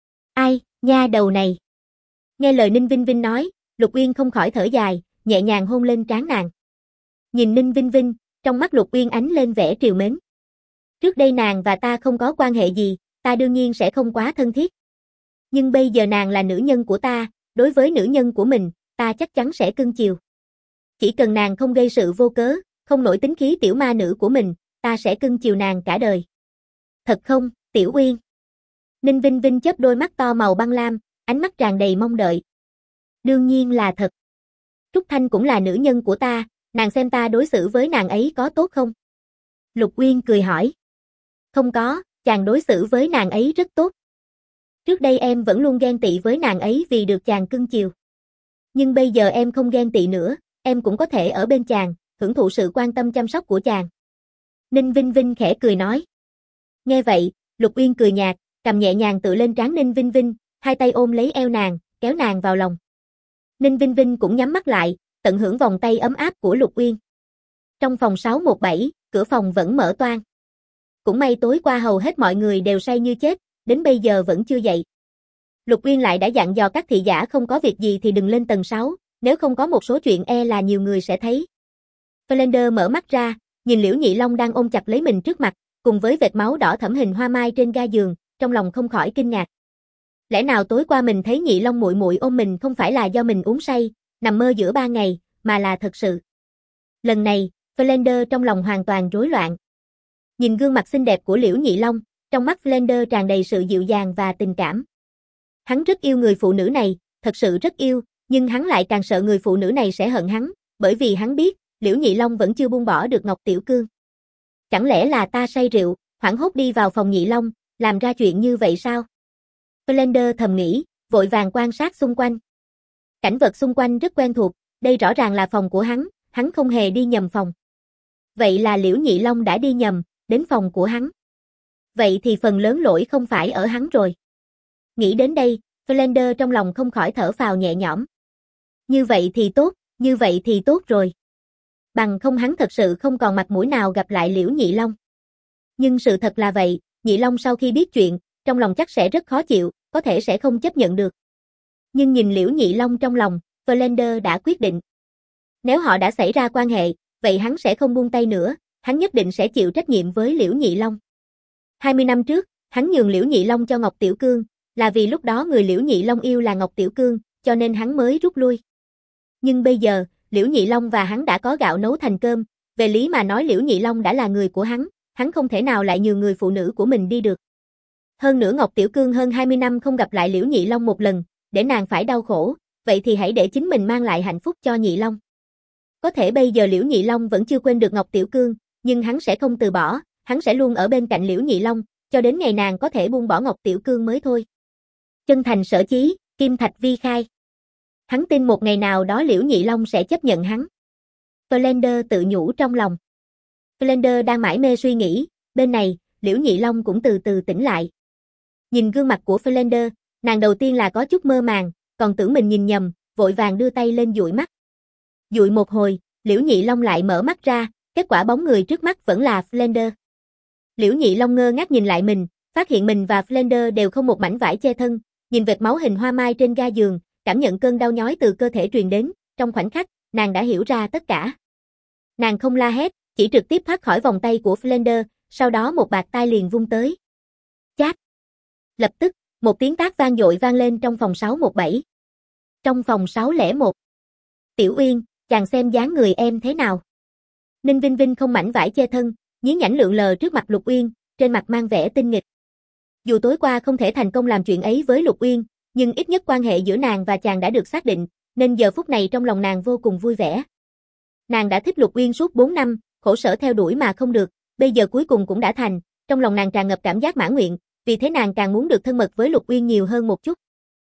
Ai, nha đầu này. Nghe lời Ninh Vinh Vinh nói, Lục Uyên không khỏi thở dài, nhẹ nhàng hôn lên trán nàng. Nhìn Ninh Vinh Vinh, trong mắt Lục Uyên ánh lên vẻ trìu mến. Trước đây nàng và ta không có quan hệ gì, ta đương nhiên sẽ không quá thân thiết. Nhưng bây giờ nàng là nữ nhân của ta, đối với nữ nhân của mình, ta chắc chắn sẽ cưng chiều. Chỉ cần nàng không gây sự vô cớ, không nổi tính khí tiểu ma nữ của mình, ta sẽ cưng chiều nàng cả đời. Thật không, Tiểu Uyên? Ninh Vinh Vinh chớp đôi mắt to màu băng lam, ánh mắt tràn đầy mong đợi. Đương nhiên là thật. Trúc Thanh cũng là nữ nhân của ta, nàng xem ta đối xử với nàng ấy có tốt không? Lục Uyên cười hỏi. Không có, chàng đối xử với nàng ấy rất tốt. Trước đây em vẫn luôn ghen tị với nàng ấy vì được chàng cưng chiều. Nhưng bây giờ em không ghen tị nữa, em cũng có thể ở bên chàng, hưởng thụ sự quan tâm chăm sóc của chàng. Ninh Vinh Vinh khẽ cười nói. Nghe vậy, Lục Uyên cười nhạt, cầm nhẹ nhàng tựa lên trán Ninh Vinh Vinh, hai tay ôm lấy eo nàng, kéo nàng vào lòng. Ninh Vinh Vinh cũng nhắm mắt lại, tận hưởng vòng tay ấm áp của Lục Uyên. Trong phòng 617, cửa phòng vẫn mở toang. Cũng may tối qua hầu hết mọi người đều say như chết, đến bây giờ vẫn chưa dậy. Lục Uyên lại đã dặn dò các thị giả không có việc gì thì đừng lên tầng 6, nếu không có một số chuyện e là nhiều người sẽ thấy. Flander mở mắt ra, nhìn Liễu Nhị Long đang ôm chặt lấy mình trước mặt, cùng với vệt máu đỏ thẫm hình hoa mai trên ga giường, trong lòng không khỏi kinh ngạc. Lẽ nào tối qua mình thấy Nhị Long muội muội ôm mình không phải là do mình uống say, nằm mơ giữa ban ngày, mà là thật sự. Lần này, Flander trong lòng hoàn toàn rối loạn. Nhìn gương mặt xinh đẹp của Liễu Nhị Long, trong mắt Flander tràn đầy sự dịu dàng và tình cảm. Hắn rất yêu người phụ nữ này, thật sự rất yêu, nhưng hắn lại càng sợ người phụ nữ này sẽ hận hắn, bởi vì hắn biết, Liễu Nhị Long vẫn chưa buông bỏ được Ngọc Tiểu Cương. Chẳng lẽ là ta say rượu, hoảng hốt đi vào phòng Nhị Long, làm ra chuyện như vậy sao? Flander thầm nghĩ, vội vàng quan sát xung quanh. Cảnh vật xung quanh rất quen thuộc, đây rõ ràng là phòng của hắn không hề đi nhầm phòng. Vậy là Liễu Nhị Long đã đi nhầm, đến phòng của hắn. Vậy thì phần lớn lỗi không phải ở hắn rồi. Nghĩ đến đây, Flander trong lòng không khỏi thở phào nhẹ nhõm. Như vậy thì tốt rồi. Bằng không hắn thật sự không còn mặt mũi nào gặp lại Liễu Nhị Long. Nhưng sự thật là vậy, Nhị Long sau khi biết chuyện, trong lòng chắc sẽ rất khó chịu, có thể sẽ không chấp nhận được. Nhưng nhìn Liễu Nhị Long trong lòng, Flander đã quyết định. Nếu họ đã xảy ra quan hệ, vậy hắn sẽ không buông tay nữa, hắn nhất định sẽ chịu trách nhiệm với Liễu Nhị Long. 20 năm trước, hắn nhường Liễu Nhị Long cho Ngọc Tiểu Cương, là vì lúc đó người Liễu Nhị Long yêu là Ngọc Tiểu Cương, cho nên hắn mới rút lui. Nhưng bây giờ, Liễu Nhị Long và hắn đã có gạo nấu thành cơm, về lý mà nói Liễu Nhị Long đã là người của hắn không thể nào lại nhường người phụ nữ của mình đi được. Hơn nữa Ngọc Tiểu Cương hơn 20 năm không gặp lại Liễu Nhị Long một lần, để nàng phải đau khổ, vậy thì hãy để chính mình mang lại hạnh phúc cho Nhị Long. Có thể bây giờ Liễu Nhị Long vẫn chưa quên được Ngọc Tiểu Cương, nhưng hắn sẽ không từ bỏ, hắn sẽ luôn ở bên cạnh Liễu Nhị Long, cho đến ngày nàng có thể buông bỏ Ngọc Tiểu Cương mới thôi. Chân thành sở chí, Kim Thạch Vi khai. Hắn tin một ngày nào đó Liễu Nhị Long sẽ chấp nhận hắn. Flender tự nhủ trong lòng. Flender đang mải mê suy nghĩ, bên này, Liễu Nhị Long cũng từ từ tỉnh lại. Nhìn gương mặt của Flender, nàng đầu tiên là có chút mơ màng, còn tưởng mình nhìn nhầm, vội vàng đưa tay lên dụi mắt. Dụi một hồi, Liễu Nhị Long lại mở mắt ra, kết quả bóng người trước mắt vẫn là Flender. Liễu Nhị Long ngơ ngác nhìn lại mình, phát hiện mình và Flender đều không một mảnh vải che thân, nhìn vệt máu hình hoa mai trên ga giường, cảm nhận cơn đau nhói từ cơ thể truyền đến, trong khoảnh khắc, nàng đã hiểu ra tất cả. Nàng không la hét, chỉ trực tiếp thoát khỏi vòng tay của Flender, sau đó một bạt tai liền vung tới. Chát! Lập tức, một tiếng tát vang dội vang lên trong phòng 617. Trong phòng 601. Tiểu Uyên, chàng xem dáng người em thế nào? Ninh Vinh Vinh không mảnh vải che thân, nhí nhảnh lượn lờ trước mặt Lục Uyên, trên mặt mang vẻ tinh nghịch. Dù tối qua không thể thành công làm chuyện ấy với Lục Uyên, nhưng ít nhất quan hệ giữa nàng và chàng đã được xác định, nên giờ phút này trong lòng nàng vô cùng vui vẻ. Nàng đã thích Lục Uyên suốt 4 năm, khổ sở theo đuổi mà không được, bây giờ cuối cùng cũng đã thành, trong lòng nàng tràn ngập cảm giác mãn nguyện, vì thế nàng càng muốn được thân mật với Lục Uyên nhiều hơn một chút.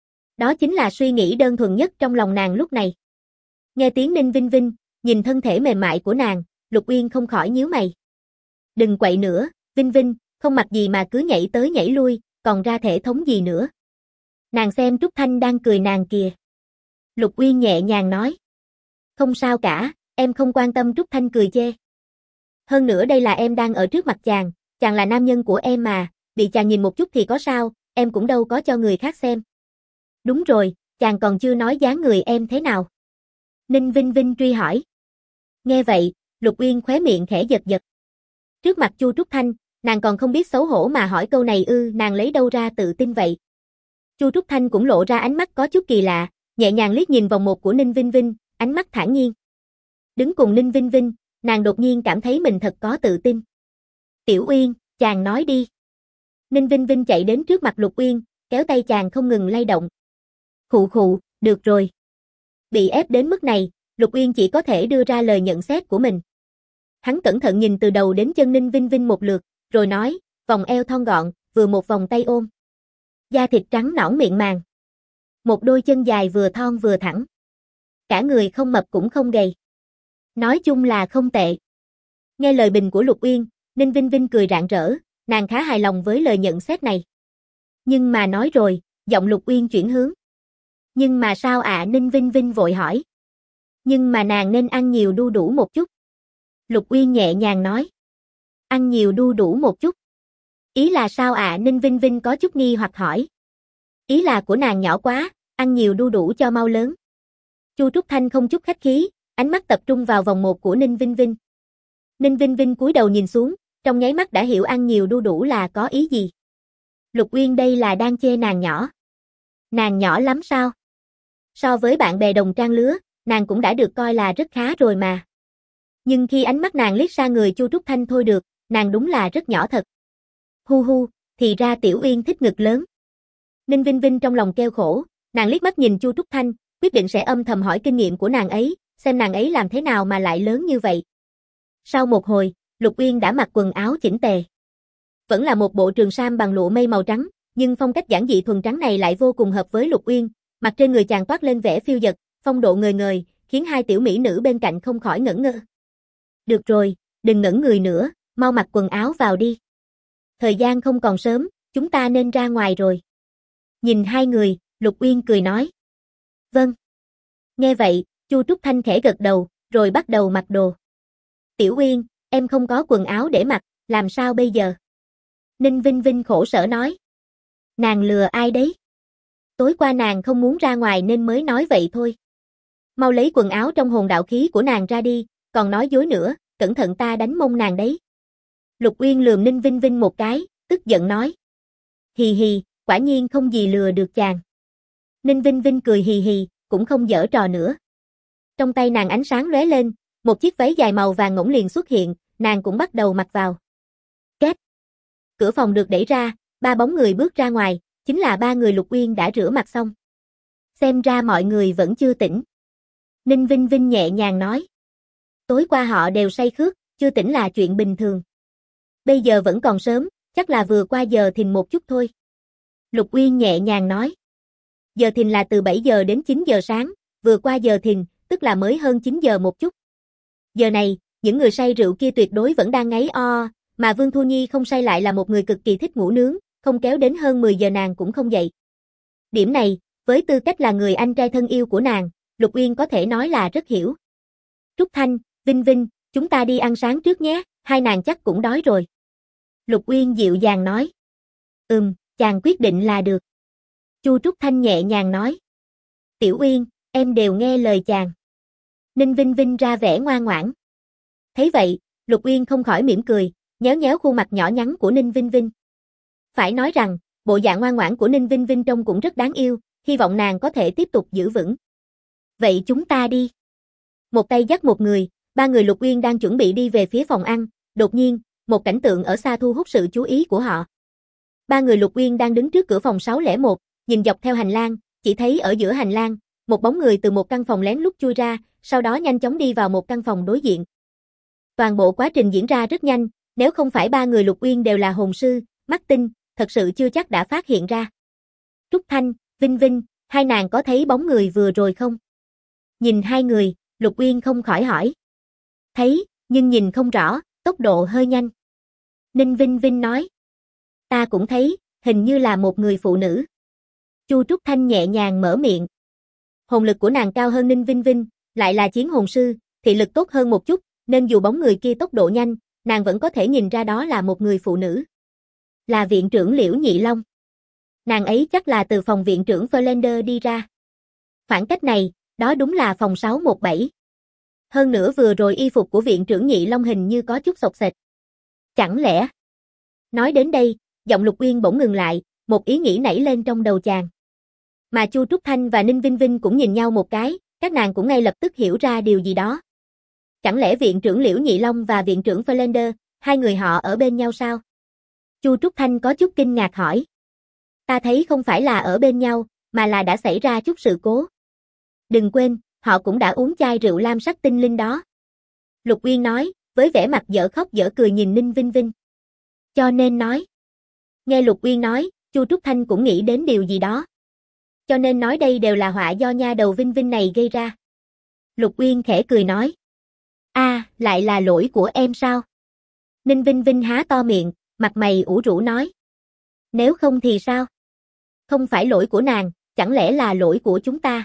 Đó chính là suy nghĩ đơn thuần nhất trong lòng nàng lúc này. Nghe tiếng Ninh Vinh Vinh, nhìn thân thể mềm mại của nàng, Lục Uyên không khỏi nhíu mày. Đừng quậy nữa, Vinh Vinh, không mặc gì mà cứ nhảy tới nhảy lui, còn ra thể thống gì nữa. Nàng xem Trúc Thanh đang cười nàng kìa. Lục Uyên nhẹ nhàng nói. Không sao cả, em không quan tâm Trúc Thanh cười chê. Hơn nữa đây là em đang ở trước mặt chàng là nam nhân của em mà, bị chàng nhìn một chút thì có sao, em cũng đâu có cho người khác xem. Đúng rồi, chàng còn chưa nói dáng người em thế nào. Ninh Vinh Vinh truy hỏi. Nghe vậy, Lục Uyên khóe miệng khẽ giật giật. Trước mặt Chu Trúc Thanh, nàng còn không biết xấu hổ mà hỏi câu này nàng lấy đâu ra tự tin vậy. Chu Trúc Thanh cũng lộ ra ánh mắt có chút kỳ lạ, nhẹ nhàng liếc nhìn vòng một của Ninh Vinh Vinh, ánh mắt thản nhiên. Đứng cùng Ninh Vinh Vinh, nàng đột nhiên cảm thấy mình thật có tự tin. Tiểu Uyên, chàng nói đi. Ninh Vinh Vinh chạy đến trước mặt Lục Uyên, kéo tay chàng không ngừng lay động. Khụ khụ, được rồi. Bị ép đến mức này, Lục Uyên chỉ có thể đưa ra lời nhận xét của mình. Hắn cẩn thận nhìn từ đầu đến chân Ninh Vinh Vinh một lượt, rồi nói, vòng eo thon gọn, vừa một vòng tay ôm. Da thịt trắng nõn miệng màng. Một đôi chân dài vừa thon vừa thẳng. Cả người không mập cũng không gầy. Nói chung là không tệ. Nghe lời bình của Lục Uyên, Ninh Vinh Vinh cười rạng rỡ, nàng khá hài lòng với lời nhận xét này. Nhưng mà nói rồi, giọng Lục Uyên chuyển hướng. Nhưng mà sao ạ? Ninh Vinh Vinh vội hỏi. Nhưng mà nàng nên ăn nhiều đu đủ một chút. Lục Uyên nhẹ nhàng nói. Ăn nhiều đu đủ một chút. Ý là sao ạ? Ninh Vinh Vinh có chút nghi hoặc hỏi. Ý là của nàng nhỏ quá, ăn nhiều đu đủ cho mau lớn. Chu Trúc Thanh không chút khách khí, ánh mắt tập trung vào vòng một của Ninh Vinh Vinh. Ninh Vinh Vinh cúi đầu nhìn xuống, trong nháy mắt đã hiểu ăn nhiều đu đủ là có ý gì. Lục Uyên đây là đang chê nàng nhỏ. Nàng nhỏ lắm sao? So với bạn bè đồng trang lứa, nàng cũng đã được coi là rất khá rồi mà. Nhưng khi ánh mắt nàng liếc sang người Chu Trúc Thanh thôi được, nàng đúng là rất nhỏ thật. Hu hu, thì ra Tiểu Uyên thích ngực lớn. Ninh Vinh Vinh trong lòng kêu khổ, nàng liếc mắt nhìn Chu Trúc Thanh, quyết định sẽ âm thầm hỏi kinh nghiệm của nàng ấy, xem nàng ấy làm thế nào mà lại lớn như vậy. Sau một hồi, Lục Uyên đã mặc quần áo chỉnh tề. Vẫn là một bộ trường sam bằng lụa mây màu trắng, nhưng phong cách giản dị thuần trắng này lại vô cùng hợp với Lục Uyên, mặt trên người chàng toát lên vẻ phiêu dật, phong độ ngời ngời, khiến hai tiểu mỹ nữ bên cạnh không khỏi ngẩn ngơ. Được rồi, đừng ngẩn người nữa, mau mặc quần áo vào đi. Thời gian không còn sớm, chúng ta nên ra ngoài rồi. Nhìn hai người, Lục Uyên cười nói. Vâng. Nghe vậy, Chu Trúc Thanh khẽ gật đầu, rồi bắt đầu mặc đồ. Tiểu Uyên, em không có quần áo để mặc, làm sao bây giờ? Ninh Vinh Vinh khổ sở nói. Nàng lừa ai đấy? Tối qua nàng không muốn ra ngoài nên mới nói vậy thôi. Mau lấy quần áo trong hồn đạo khí của nàng ra đi, còn nói dối nữa, cẩn thận ta đánh mông nàng đấy. Lục Uyên lườm Ninh Vinh Vinh một cái, tức giận nói. Hì hì, quả nhiên không gì lừa được chàng. Ninh Vinh Vinh cười hì hì, cũng không giở trò nữa. Trong tay nàng ánh sáng lóe lên, một chiếc váy dài màu vàng ngỗng liền xuất hiện, nàng cũng bắt đầu mặc vào. Két. Cửa phòng được đẩy ra, ba bóng người bước ra ngoài, chính là ba người Lục Uyên đã rửa mặt xong. Xem ra mọi người vẫn chưa tỉnh. Ninh Vinh Vinh nhẹ nhàng nói. Tối qua họ đều say khướt, chưa tỉnh là chuyện bình thường. Bây giờ vẫn còn sớm, chắc là vừa qua giờ thìn một chút thôi. Lục Uyên nhẹ nhàng nói. giờ thìn là từ 7 giờ đến 9 giờ sáng, vừa qua giờ thìn, tức là mới hơn 9 giờ một chút. Giờ này, những người say rượu kia tuyệt đối vẫn đang ngáy o, mà Vương Thu Nhi không say lại là một người cực kỳ thích ngủ nướng, không kéo đến hơn 10 giờ nàng cũng không dậy. Điểm này, với tư cách là người anh trai thân yêu của nàng, Lục Uyên có thể nói là rất hiểu. Trúc Thanh, Vinh Vinh, chúng ta đi ăn sáng trước nhé, hai nàng chắc cũng đói rồi. Lục Uyên dịu dàng nói. Chàng quyết định là được. Chu Trúc Thanh nhẹ nhàng nói. Tiểu Uyên, em đều nghe lời chàng. Ninh Vinh Vinh ra vẻ ngoan ngoãn. Thấy vậy, Lục Uyên không khỏi mỉm cười, nhéo nhéo khuôn mặt nhỏ nhắn của Ninh Vinh Vinh. Phải nói rằng, bộ dạng ngoan ngoãn của Ninh Vinh Vinh trông cũng rất đáng yêu, hy vọng nàng có thể tiếp tục giữ vững. Vậy chúng ta đi. Một tay dắt một người, ba người Lục Uyên đang chuẩn bị đi về phía phòng ăn, đột nhiên, một cảnh tượng ở xa thu hút sự chú ý của họ. Ba người Lục Uyên đang đứng trước cửa phòng 601, nhìn dọc theo hành lang, chỉ thấy ở giữa hành lang, một bóng người từ một căn phòng lén lút chui ra, sau đó nhanh chóng đi vào một căn phòng đối diện. Toàn bộ quá trình diễn ra rất nhanh, nếu không phải ba người Lục Uyên đều là hồn sư, mắt tinh, thật sự chưa chắc đã phát hiện ra. Trúc Thanh, Vinh Vinh, hai nàng có thấy bóng người vừa rồi không? Nhìn hai người, Lục Uyên không khỏi hỏi. Thấy, nhưng nhìn không rõ, tốc độ hơi nhanh. Ninh Vinh Vinh nói. Ta cũng thấy, hình như là một người phụ nữ. Chu Trúc Thanh nhẹ nhàng mở miệng. Hồn lực của nàng cao hơn Ninh Vinh Vinh, lại là chiến hồn sư, thị lực tốt hơn một chút, nên dù bóng người kia tốc độ nhanh, nàng vẫn có thể nhìn ra đó là một người phụ nữ. Là viện trưởng Liễu Nhị Long. Nàng ấy chắc là từ phòng viện trưởng Verlander đi ra. Khoảng cách này, đó đúng là phòng 617. Hơn nữa vừa rồi y phục của viện trưởng Nhị Long hình như có chút xộc xệch. Chẳng lẽ? Nói đến đây, giọng Lục Uyên bỗng ngừng lại, một ý nghĩ nảy lên trong đầu chàng. Mà Chu Trúc Thanh và Ninh Vinh Vinh cũng nhìn nhau một cái, các nàng cũng ngay lập tức hiểu ra điều gì đó. Chẳng lẽ viện trưởng Liễu Nhị Long và viện trưởng Verlander, hai người họ ở bên nhau sao? Chu Trúc Thanh có chút kinh ngạc hỏi. Ta thấy không phải là ở bên nhau, mà là đã xảy ra chút sự cố. Đừng quên, họ cũng đã uống chai rượu lam sắc tinh linh đó. Lục Uyên nói, với vẻ mặt dở khóc dở cười nhìn Ninh Vinh Vinh. Cho nên nói. Nghe Lục Uyên nói, Chu Trúc Thanh cũng nghĩ đến điều gì đó. Cho nên nói đây đều là họa do nha đầu Vinh Vinh này gây ra. Lục Uyên khẽ cười nói. Lại là lỗi của em sao? Ninh Vinh Vinh há to miệng, mặt mày ủ rũ nói. Nếu không thì sao? Không phải lỗi của nàng, chẳng lẽ là lỗi của chúng ta?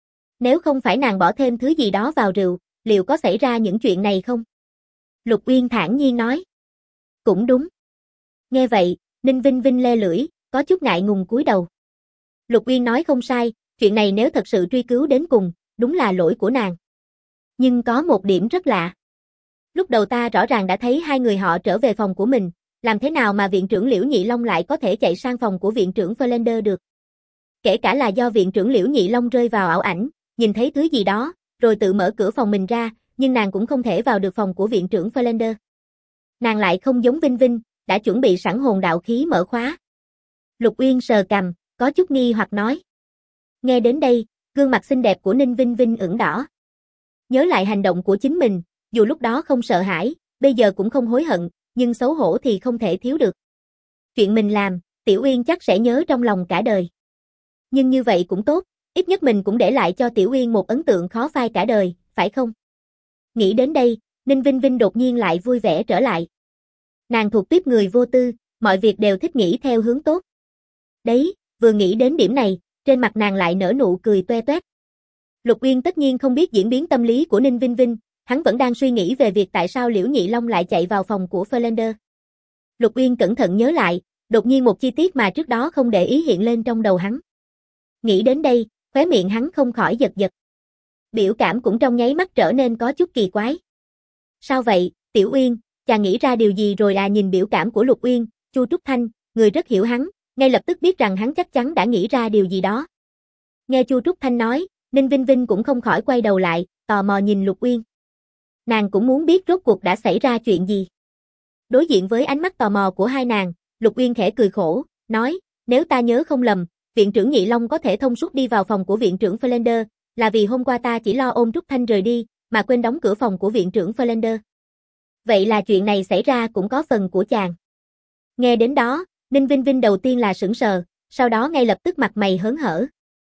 Nếu không phải nàng bỏ thêm thứ gì đó vào rượu, liệu có xảy ra những chuyện này không? Lục Uyên thản nhiên nói. Cũng đúng. Nghe vậy, Ninh Vinh Vinh le lưỡi, có chút ngại ngùng cúi đầu. Lục Uyên nói không sai, chuyện này nếu thật sự truy cứu đến cùng, đúng là lỗi của nàng. Nhưng có một điểm rất lạ. Lúc đầu ta rõ ràng đã thấy hai người họ trở về phòng của mình, làm thế nào mà viện trưởng Liễu Nhị Long lại có thể chạy sang phòng của viện trưởng Verlander được? Kể cả là do viện trưởng Liễu Nhị Long rơi vào ảo ảnh, nhìn thấy thứ gì đó, rồi tự mở cửa phòng mình ra, nhưng nàng cũng không thể vào được phòng của viện trưởng Verlander. Nàng lại không giống Vinh Vinh, đã chuẩn bị sẵn hồn đạo khí mở khóa. Lục Uyên sờ cằm, có chút nghi hoặc nói. Nghe đến đây, gương mặt xinh đẹp của Ninh Vinh Vinh ửng đỏ. Nhớ lại hành động của chính mình, dù lúc đó không sợ hãi, bây giờ cũng không hối hận, nhưng xấu hổ thì không thể thiếu được. Chuyện mình làm, Tiểu Uyên chắc sẽ nhớ trong lòng cả đời. Nhưng như vậy cũng tốt, ít nhất mình cũng để lại cho Tiểu Uyên một ấn tượng khó phai cả đời, phải không? Nghĩ đến đây, Ninh Vinh Vinh đột nhiên lại vui vẻ trở lại. Nàng thuộc tiếp người vô tư, mọi việc đều thích nghĩ theo hướng tốt. Đấy, vừa nghĩ đến điểm này, trên mặt nàng lại nở nụ cười toe toét. Lục Uyên tất nhiên không biết diễn biến tâm lý của Ninh Vinh Vinh, hắn vẫn đang suy nghĩ về việc tại sao Liễu Nhị Long lại chạy vào phòng của Verlander. Lục Uyên cẩn thận nhớ lại, đột nhiên một chi tiết mà trước đó không để ý hiện lên trong đầu hắn. Nghĩ đến đây, khóe miệng hắn không khỏi giật giật. Biểu cảm cũng trong nháy mắt trở nên có chút kỳ quái. Sao vậy, Tiểu Uyên, chàng nghĩ ra điều gì rồi à? Nhìn biểu cảm của Lục Uyên, Chu Trúc Thanh, người rất hiểu hắn, ngay lập tức biết rằng hắn chắc chắn đã nghĩ ra điều gì đó. Nghe Chu Trúc Thanh nói, Ninh Vinh Vinh cũng không khỏi quay đầu lại, tò mò nhìn Lục Uyên. Nàng cũng muốn biết rốt cuộc đã xảy ra chuyện gì. Đối diện với ánh mắt tò mò của hai nàng, Lục Uyên khẽ cười khổ, nói, nếu ta nhớ không lầm, viện trưởng Nhị Long có thể thông suốt đi vào phòng của viện trưởng Verlander, là vì hôm qua ta chỉ lo ôm Trúc Thanh rời đi, mà quên đóng cửa phòng của viện trưởng Verlander. Vậy là chuyện này xảy ra cũng có phần của chàng. Nghe đến đó, Ninh Vinh Vinh đầu tiên là sững sờ, sau đó ngay lập tức mặt mày hớn hở.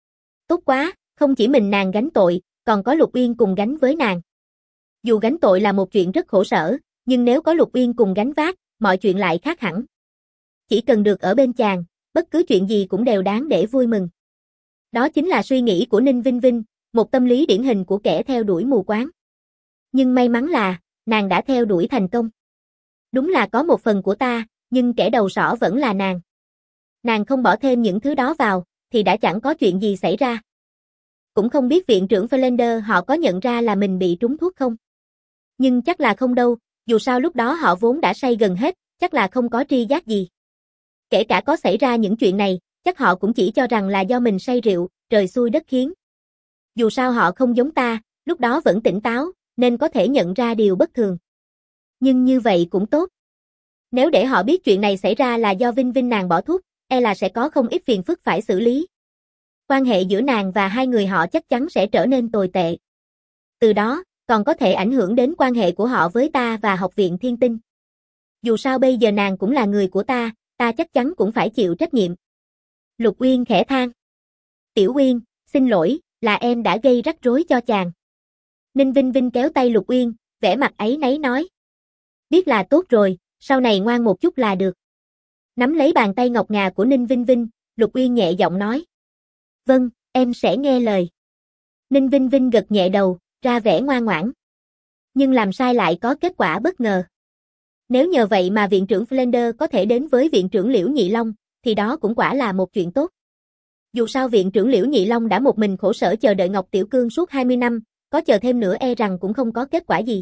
Tốt quá, không chỉ mình nàng gánh tội, còn có Lục Uyên cùng gánh với nàng. Dù gánh tội là một chuyện rất khổ sở, nhưng nếu có Lục Uyên cùng gánh vác, mọi chuyện lại khác hẳn. Chỉ cần được ở bên chàng, bất cứ chuyện gì cũng đều đáng để vui mừng. Đó chính là suy nghĩ của Ninh Vinh Vinh, một tâm lý điển hình của kẻ theo đuổi mù quáng. Nhưng may mắn là, nàng đã theo đuổi thành công. Đúng là có một phần của ta, nhưng kẻ đầu sỏ vẫn là nàng. Nàng không bỏ thêm những thứ đó vào, thì đã chẳng có chuyện gì xảy ra. Cũng không biết viện trưởng Flander họ có nhận ra là mình bị trúng thuốc không? Nhưng chắc là không đâu, dù sao lúc đó họ vốn đã say gần hết, chắc là không có tri giác gì. Kể cả có xảy ra những chuyện này, chắc họ cũng chỉ cho rằng là do mình say rượu, trời xui đất khiến. Dù sao họ không giống ta, lúc đó vẫn tỉnh táo, nên có thể nhận ra điều bất thường. Nhưng như vậy cũng tốt. Nếu để họ biết chuyện này xảy ra là do Vinh Vinh nàng bỏ thuốc, e là sẽ có không ít phiền phức phải xử lý. Quan hệ giữa nàng và hai người họ chắc chắn sẽ trở nên tồi tệ. Từ đó, còn có thể ảnh hưởng đến quan hệ của họ với ta và Học viện Thiên Tinh. Dù sao bây giờ nàng cũng là người của ta chắc chắn cũng phải chịu trách nhiệm. Lục Uyên khẽ than. Tiểu Uyên, xin lỗi, là em đã gây rắc rối cho chàng. Ninh Vinh Vinh kéo tay Lục Uyên, vẻ mặt áy náy nói. Biết là tốt rồi, sau này ngoan một chút là được. Nắm lấy bàn tay ngọc ngà của Ninh Vinh Vinh, Lục Uyên nhẹ giọng nói. Vâng, em sẽ nghe lời. Ninh Vinh Vinh gật nhẹ đầu, ra vẻ ngoan ngoãn. Nhưng làm sai lại có kết quả bất ngờ. Nếu nhờ vậy mà viện trưởng Flander có thể đến với viện trưởng Liễu Nhị Long, thì đó cũng quả là một chuyện tốt. Dù sao viện trưởng Liễu Nhị Long đã một mình khổ sở chờ đợi Ngọc Tiểu Cương suốt 20 năm, có chờ thêm nữa e rằng cũng không có kết quả gì.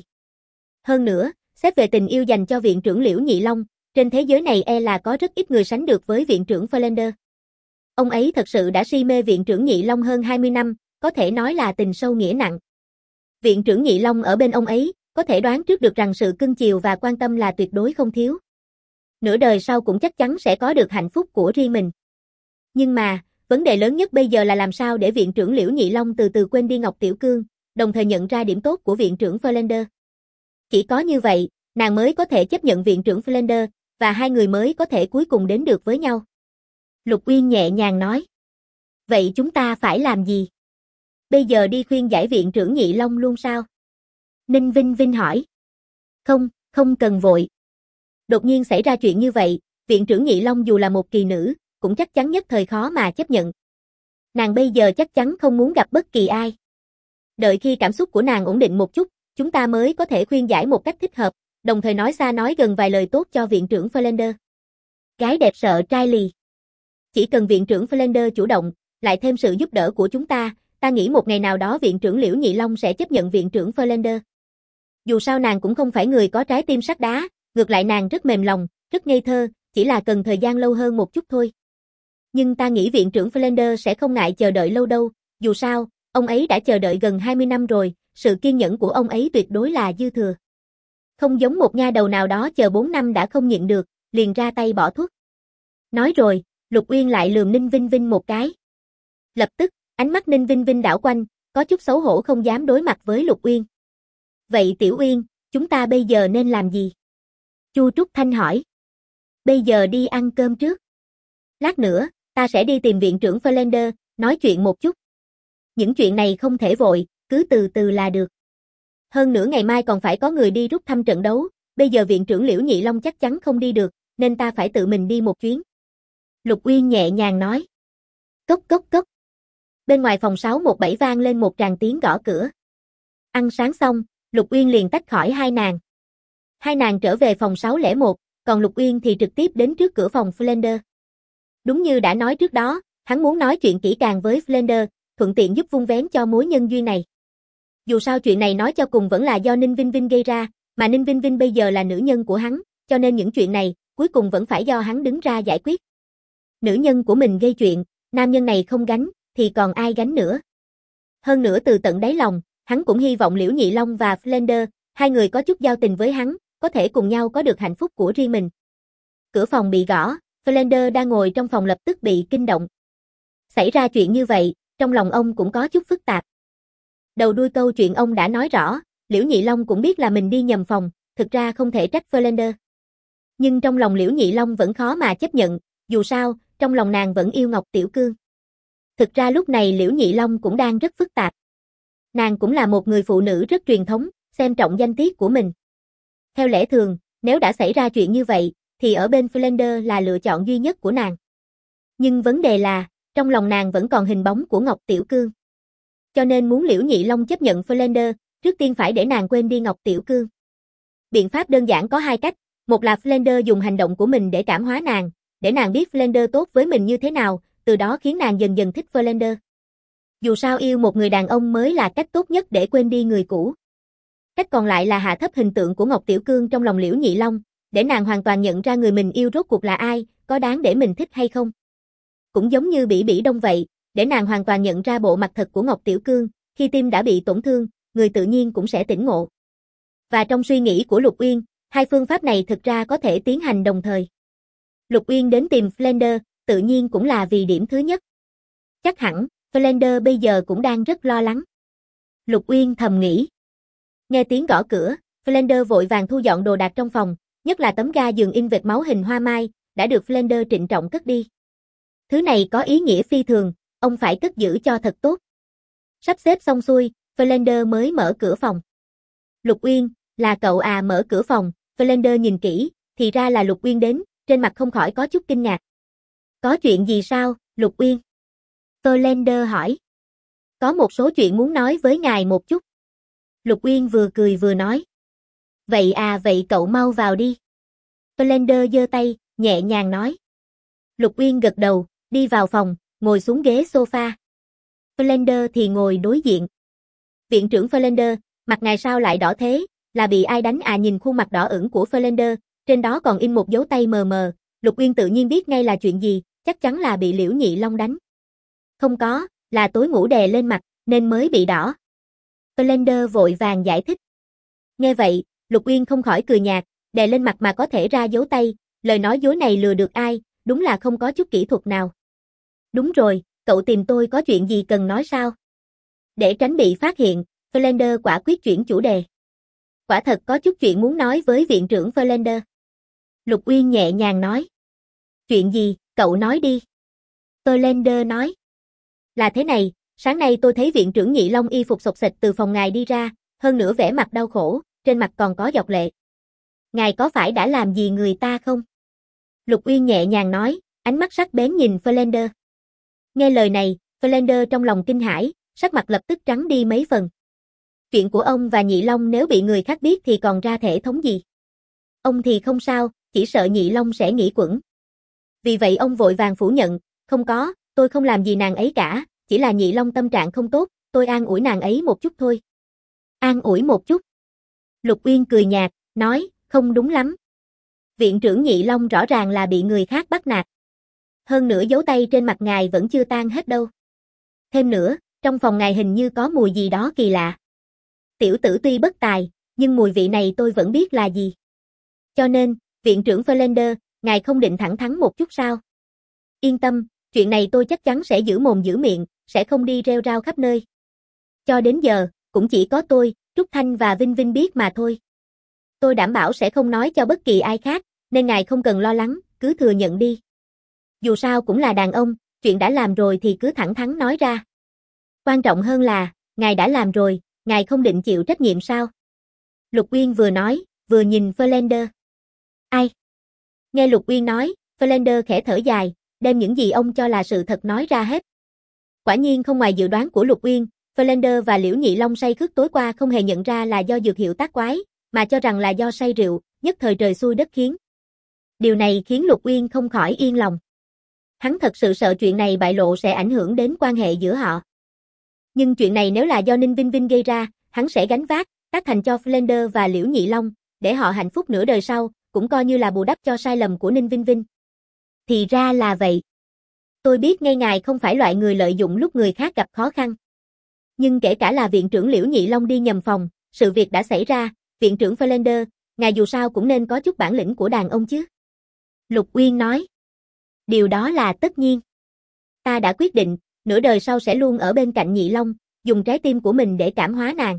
Hơn nữa, xét về tình yêu dành cho viện trưởng Liễu Nhị Long, trên thế giới này e là có rất ít người sánh được với viện trưởng Flander. Ông ấy thật sự đã si mê viện trưởng Nhị Long hơn 20 năm, có thể nói là tình sâu nghĩa nặng. Viện trưởng Nhị Long ở bên ông ấy, có thể đoán trước được rằng sự cưng chiều và quan tâm là tuyệt đối không thiếu. Nửa đời sau cũng chắc chắn sẽ có được hạnh phúc của riêng mình. Nhưng mà, vấn đề lớn nhất bây giờ là làm sao để viện trưởng Liễu Nhị Long từ từ quên đi Ngọc Tiểu Cương, đồng thời nhận ra điểm tốt của viện trưởng Flander. Chỉ có như vậy, nàng mới có thể chấp nhận viện trưởng Flander, và hai người mới có thể cuối cùng đến được với nhau. Lục Uyên nhẹ nhàng nói. Vậy chúng ta phải làm gì? Bây giờ đi khuyên giải viện trưởng Nhị Long luôn sao? Ninh Vinh Vinh hỏi. Không cần vội. Đột nhiên xảy ra chuyện như vậy, viện trưởng Nhị Long dù là một kỳ nữ, cũng chắc chắn nhất thời khó mà chấp nhận. Nàng bây giờ chắc chắn không muốn gặp bất kỳ ai. Đợi khi cảm xúc của nàng ổn định một chút, chúng ta mới có thể khuyên giải một cách thích hợp, đồng thời nói xa nói gần vài lời tốt cho viện trưởng Flander. Gái đẹp sợ trai lì. Chỉ cần viện trưởng Flander chủ động, lại thêm sự giúp đỡ của chúng ta nghĩ một ngày nào đó viện trưởng Liễu Nhị Long sẽ chấp nhận viện trưởng Flander. Dù sao nàng cũng không phải người có trái tim sắt đá, ngược lại nàng rất mềm lòng, rất ngây thơ, chỉ là cần thời gian lâu hơn một chút thôi. Nhưng ta nghĩ viện trưởng Flander sẽ không ngại chờ đợi lâu đâu, dù sao, ông ấy đã chờ đợi gần 20 năm rồi, sự kiên nhẫn của ông ấy tuyệt đối là dư thừa. Không giống một nha đầu nào đó chờ 4 năm đã không nhịn được, liền ra tay bỏ thuốc. Nói rồi, Lục Uyên lại lườm Ninh Vinh Vinh một cái. Lập tức, ánh mắt Ninh Vinh Vinh đảo quanh, có chút xấu hổ không dám đối mặt với Lục Uyên. Vậy Tiểu Uyên, chúng ta bây giờ nên làm gì? Chu Trúc Thanh hỏi. Bây giờ đi ăn cơm trước. Lát nữa, ta sẽ đi tìm viện trưởng Flander, nói chuyện một chút. Những chuyện này không thể vội, cứ từ từ là được. Hơn nữa ngày mai còn phải có người đi rút thăm trận đấu, bây giờ viện trưởng Liễu Nhị Long chắc chắn không đi được, nên ta phải tự mình đi một chuyến. Lục Uyên nhẹ nhàng nói. Cốc cốc cốc. Bên ngoài phòng 617 vang lên một tràng tiếng gõ cửa. Ăn sáng xong, Lục Uyên liền tách khỏi hai nàng. Hai nàng trở về phòng 601, còn Lục Uyên thì trực tiếp đến trước cửa phòng Flander. Đúng như đã nói trước đó, hắn muốn nói chuyện kỹ càng với Flander, thuận tiện giúp vun vén cho mối nhân duyên này. Dù sao chuyện này nói cho cùng vẫn là do Ninh Vinh Vinh gây ra, mà Ninh Vinh Vinh bây giờ là nữ nhân của hắn, cho nên những chuyện này, cuối cùng vẫn phải do hắn đứng ra giải quyết. Nữ nhân của mình gây chuyện, nam nhân này không gánh, thì còn ai gánh nữa. Hơn nữa từ tận đáy lòng, hắn cũng hy vọng Liễu Nhị Long và Flander, hai người có chút giao tình với hắn, có thể cùng nhau có được hạnh phúc của riêng mình. Cửa phòng bị gõ, Flander đang ngồi trong phòng lập tức bị kinh động. Xảy ra chuyện như vậy, trong lòng ông cũng có chút phức tạp. Đầu đuôi câu chuyện ông đã nói rõ, Liễu Nhị Long cũng biết là mình đi nhầm phòng, thực ra không thể trách Flander. Nhưng trong lòng Liễu Nhị Long vẫn khó mà chấp nhận, dù sao, trong lòng nàng vẫn yêu Ngọc Tiểu Cương. Thực ra lúc này Liễu Nhị Long cũng đang rất phức tạp. Nàng cũng là một người phụ nữ rất truyền thống, xem trọng danh tiết của mình. Theo lẽ thường, nếu đã xảy ra chuyện như vậy, thì ở bên Flander là lựa chọn duy nhất của nàng. Nhưng vấn đề là, trong lòng nàng vẫn còn hình bóng của Ngọc Tiểu Cương. Cho nên muốn Liễu Nhị Long chấp nhận Flander, trước tiên phải để nàng quên đi Ngọc Tiểu Cương. Biện pháp đơn giản có hai cách, một là Flander dùng hành động của mình để cảm hóa nàng, để nàng biết Flander tốt với mình như thế nào, từ đó khiến nàng dần dần thích Flander. Dù sao yêu một người đàn ông mới là cách tốt nhất để quên đi người cũ. Cách còn lại là hạ thấp hình tượng của Ngọc Tiểu Cương trong lòng Liễu Nhị Long, để nàng hoàn toàn nhận ra người mình yêu rốt cuộc là ai, có đáng để mình thích hay không. Cũng giống như Bỉ Bỉ Đông vậy, để nàng hoàn toàn nhận ra bộ mặt thật của Ngọc Tiểu Cương, khi tim đã bị tổn thương, người tự nhiên cũng sẽ tỉnh ngộ. Và trong suy nghĩ của Lục Uyên, hai phương pháp này thực ra có thể tiến hành đồng thời. Lục Uyên đến tìm Flander, tự nhiên cũng là vì điểm thứ nhất. Chắc hẳn, Flander bây giờ cũng đang rất lo lắng. Lục Uyên thầm nghĩ. Nghe tiếng gõ cửa, Flander vội vàng thu dọn đồ đạc trong phòng, nhất là tấm ga giường in vệt máu hình hoa mai, đã được Flander trịnh trọng cất đi. Thứ này có ý nghĩa phi thường, ông phải cất giữ cho thật tốt. Sắp xếp xong xuôi, Flander mới mở cửa phòng. Lục Uyên, là cậu à? Mở cửa phòng, Flander nhìn kỹ, thì ra là Lục Uyên đến, trên mặt không khỏi có chút kinh ngạc. Có chuyện gì sao, Lục Uyên? Flander hỏi. Có một số chuyện muốn nói với ngài một chút. Lục Uyên vừa cười vừa nói. Vậy à, vậy cậu mau vào đi. Flander giơ tay, nhẹ nhàng nói. Lục Uyên gật đầu, đi vào phòng, ngồi xuống ghế sofa. Flander thì ngồi đối diện. Viện trưởng Flander, mặt ngài sao lại đỏ thế, là bị ai đánh à? Nhìn khuôn mặt đỏ ửng của Flander, trên đó còn in một dấu tay mờ mờ, Lục Uyên tự nhiên biết ngay là chuyện gì, chắc chắn là bị Liễu Nhị Long đánh. Không có, là tối ngủ đè lên mặt, nên mới bị đỏ. Flander vội vàng giải thích. Nghe vậy, Lục Uyên không khỏi cười nhạt, đè lên mặt mà có thể ra dấu tay, lời nói dối này lừa được ai, đúng là không có chút kỹ thuật nào. Đúng rồi, cậu tìm tôi có chuyện gì cần nói sao? Để tránh bị phát hiện, Flander quả quyết chuyển chủ đề. Quả thật có chút chuyện muốn nói với viện trưởng Flander. Lục Uyên nhẹ nhàng nói. Chuyện gì, cậu nói đi. Flander nói. Là thế này, sáng nay tôi thấy viện trưởng Nhị Long y phục xộc xệch từ phòng ngài đi ra, hơn nữa vẻ mặt đau khổ, trên mặt còn có giọt lệ. Ngài có phải đã làm gì người ta không? Lục Uyên nhẹ nhàng nói, ánh mắt sắc bén nhìn Flander. Nghe lời này, Flander trong lòng kinh hãi, sắc mặt lập tức trắng đi mấy phần. Chuyện của ông và Nhị Long nếu bị người khác biết thì còn ra thể thống gì? Ông thì không sao, chỉ sợ Nhị Long sẽ nghĩ quẩn. Vì vậy ông vội vàng phủ nhận, không có, tôi không làm gì nàng ấy cả, chỉ là Nhị Long tâm trạng không tốt, tôi an ủi nàng ấy một chút thôi. An ủi một chút. Lục Uyên cười nhạt, nói, không đúng lắm. Viện trưởng Nhị Long rõ ràng là bị người khác bắt nạt. Hơn nữa dấu tay trên mặt ngài vẫn chưa tan hết đâu. Thêm nữa, trong phòng ngài hình như có mùi gì đó kỳ lạ. Tiểu tử tuy bất tài, nhưng mùi vị này tôi vẫn biết là gì. Cho nên, viện trưởng Flander, ngài không định thẳng thắn một chút sao? Yên tâm, chuyện này tôi chắc chắn sẽ giữ mồm giữ miệng, sẽ không đi rêu rao khắp nơi. Cho đến giờ, cũng chỉ có tôi, Trúc Thanh và Vinh Vinh biết mà thôi. Tôi đảm bảo sẽ không nói cho bất kỳ ai khác, nên ngài không cần lo lắng, cứ thừa nhận đi. Dù sao cũng là đàn ông, chuyện đã làm rồi thì cứ thẳng thắn nói ra. Quan trọng hơn là, ngài đã làm rồi, ngài không định chịu trách nhiệm sao? Lục Uyên vừa nói, vừa nhìn Flander. Ai? Nghe Lục Uyên nói, Flander khẽ thở dài, đem những gì ông cho là sự thật nói ra hết. Quả nhiên không ngoài dự đoán của Lục Uyên, Flander và Liễu Nhị Long say khướt tối qua không hề nhận ra là do dược hiệu tác quái, mà cho rằng là do say rượu, nhất thời trời xui đất khiến. Điều này khiến Lục Uyên không khỏi yên lòng. Hắn thật sự sợ chuyện này bại lộ sẽ ảnh hưởng đến quan hệ giữa họ. Nhưng chuyện này nếu là do Ninh Vinh Vinh gây ra, hắn sẽ gánh vác, tác thành cho Flander và Liễu Nhị Long, để họ hạnh phúc nửa đời sau, cũng coi như là bù đắp cho sai lầm của Ninh Vinh Vinh. Thì ra là vậy. Tôi biết ngay ngài không phải loại người lợi dụng lúc người khác gặp khó khăn. Nhưng kể cả là viện trưởng Liễu Nhị Long đi nhầm phòng, sự việc đã xảy ra, viện trưởng Flander, ngài dù sao cũng nên có chút bản lĩnh của đàn ông chứ. Lục Uyên nói. Điều đó là tất nhiên. Ta đã quyết định, nửa đời sau sẽ luôn ở bên cạnh Nhị Long, dùng trái tim của mình để cảm hóa nàng.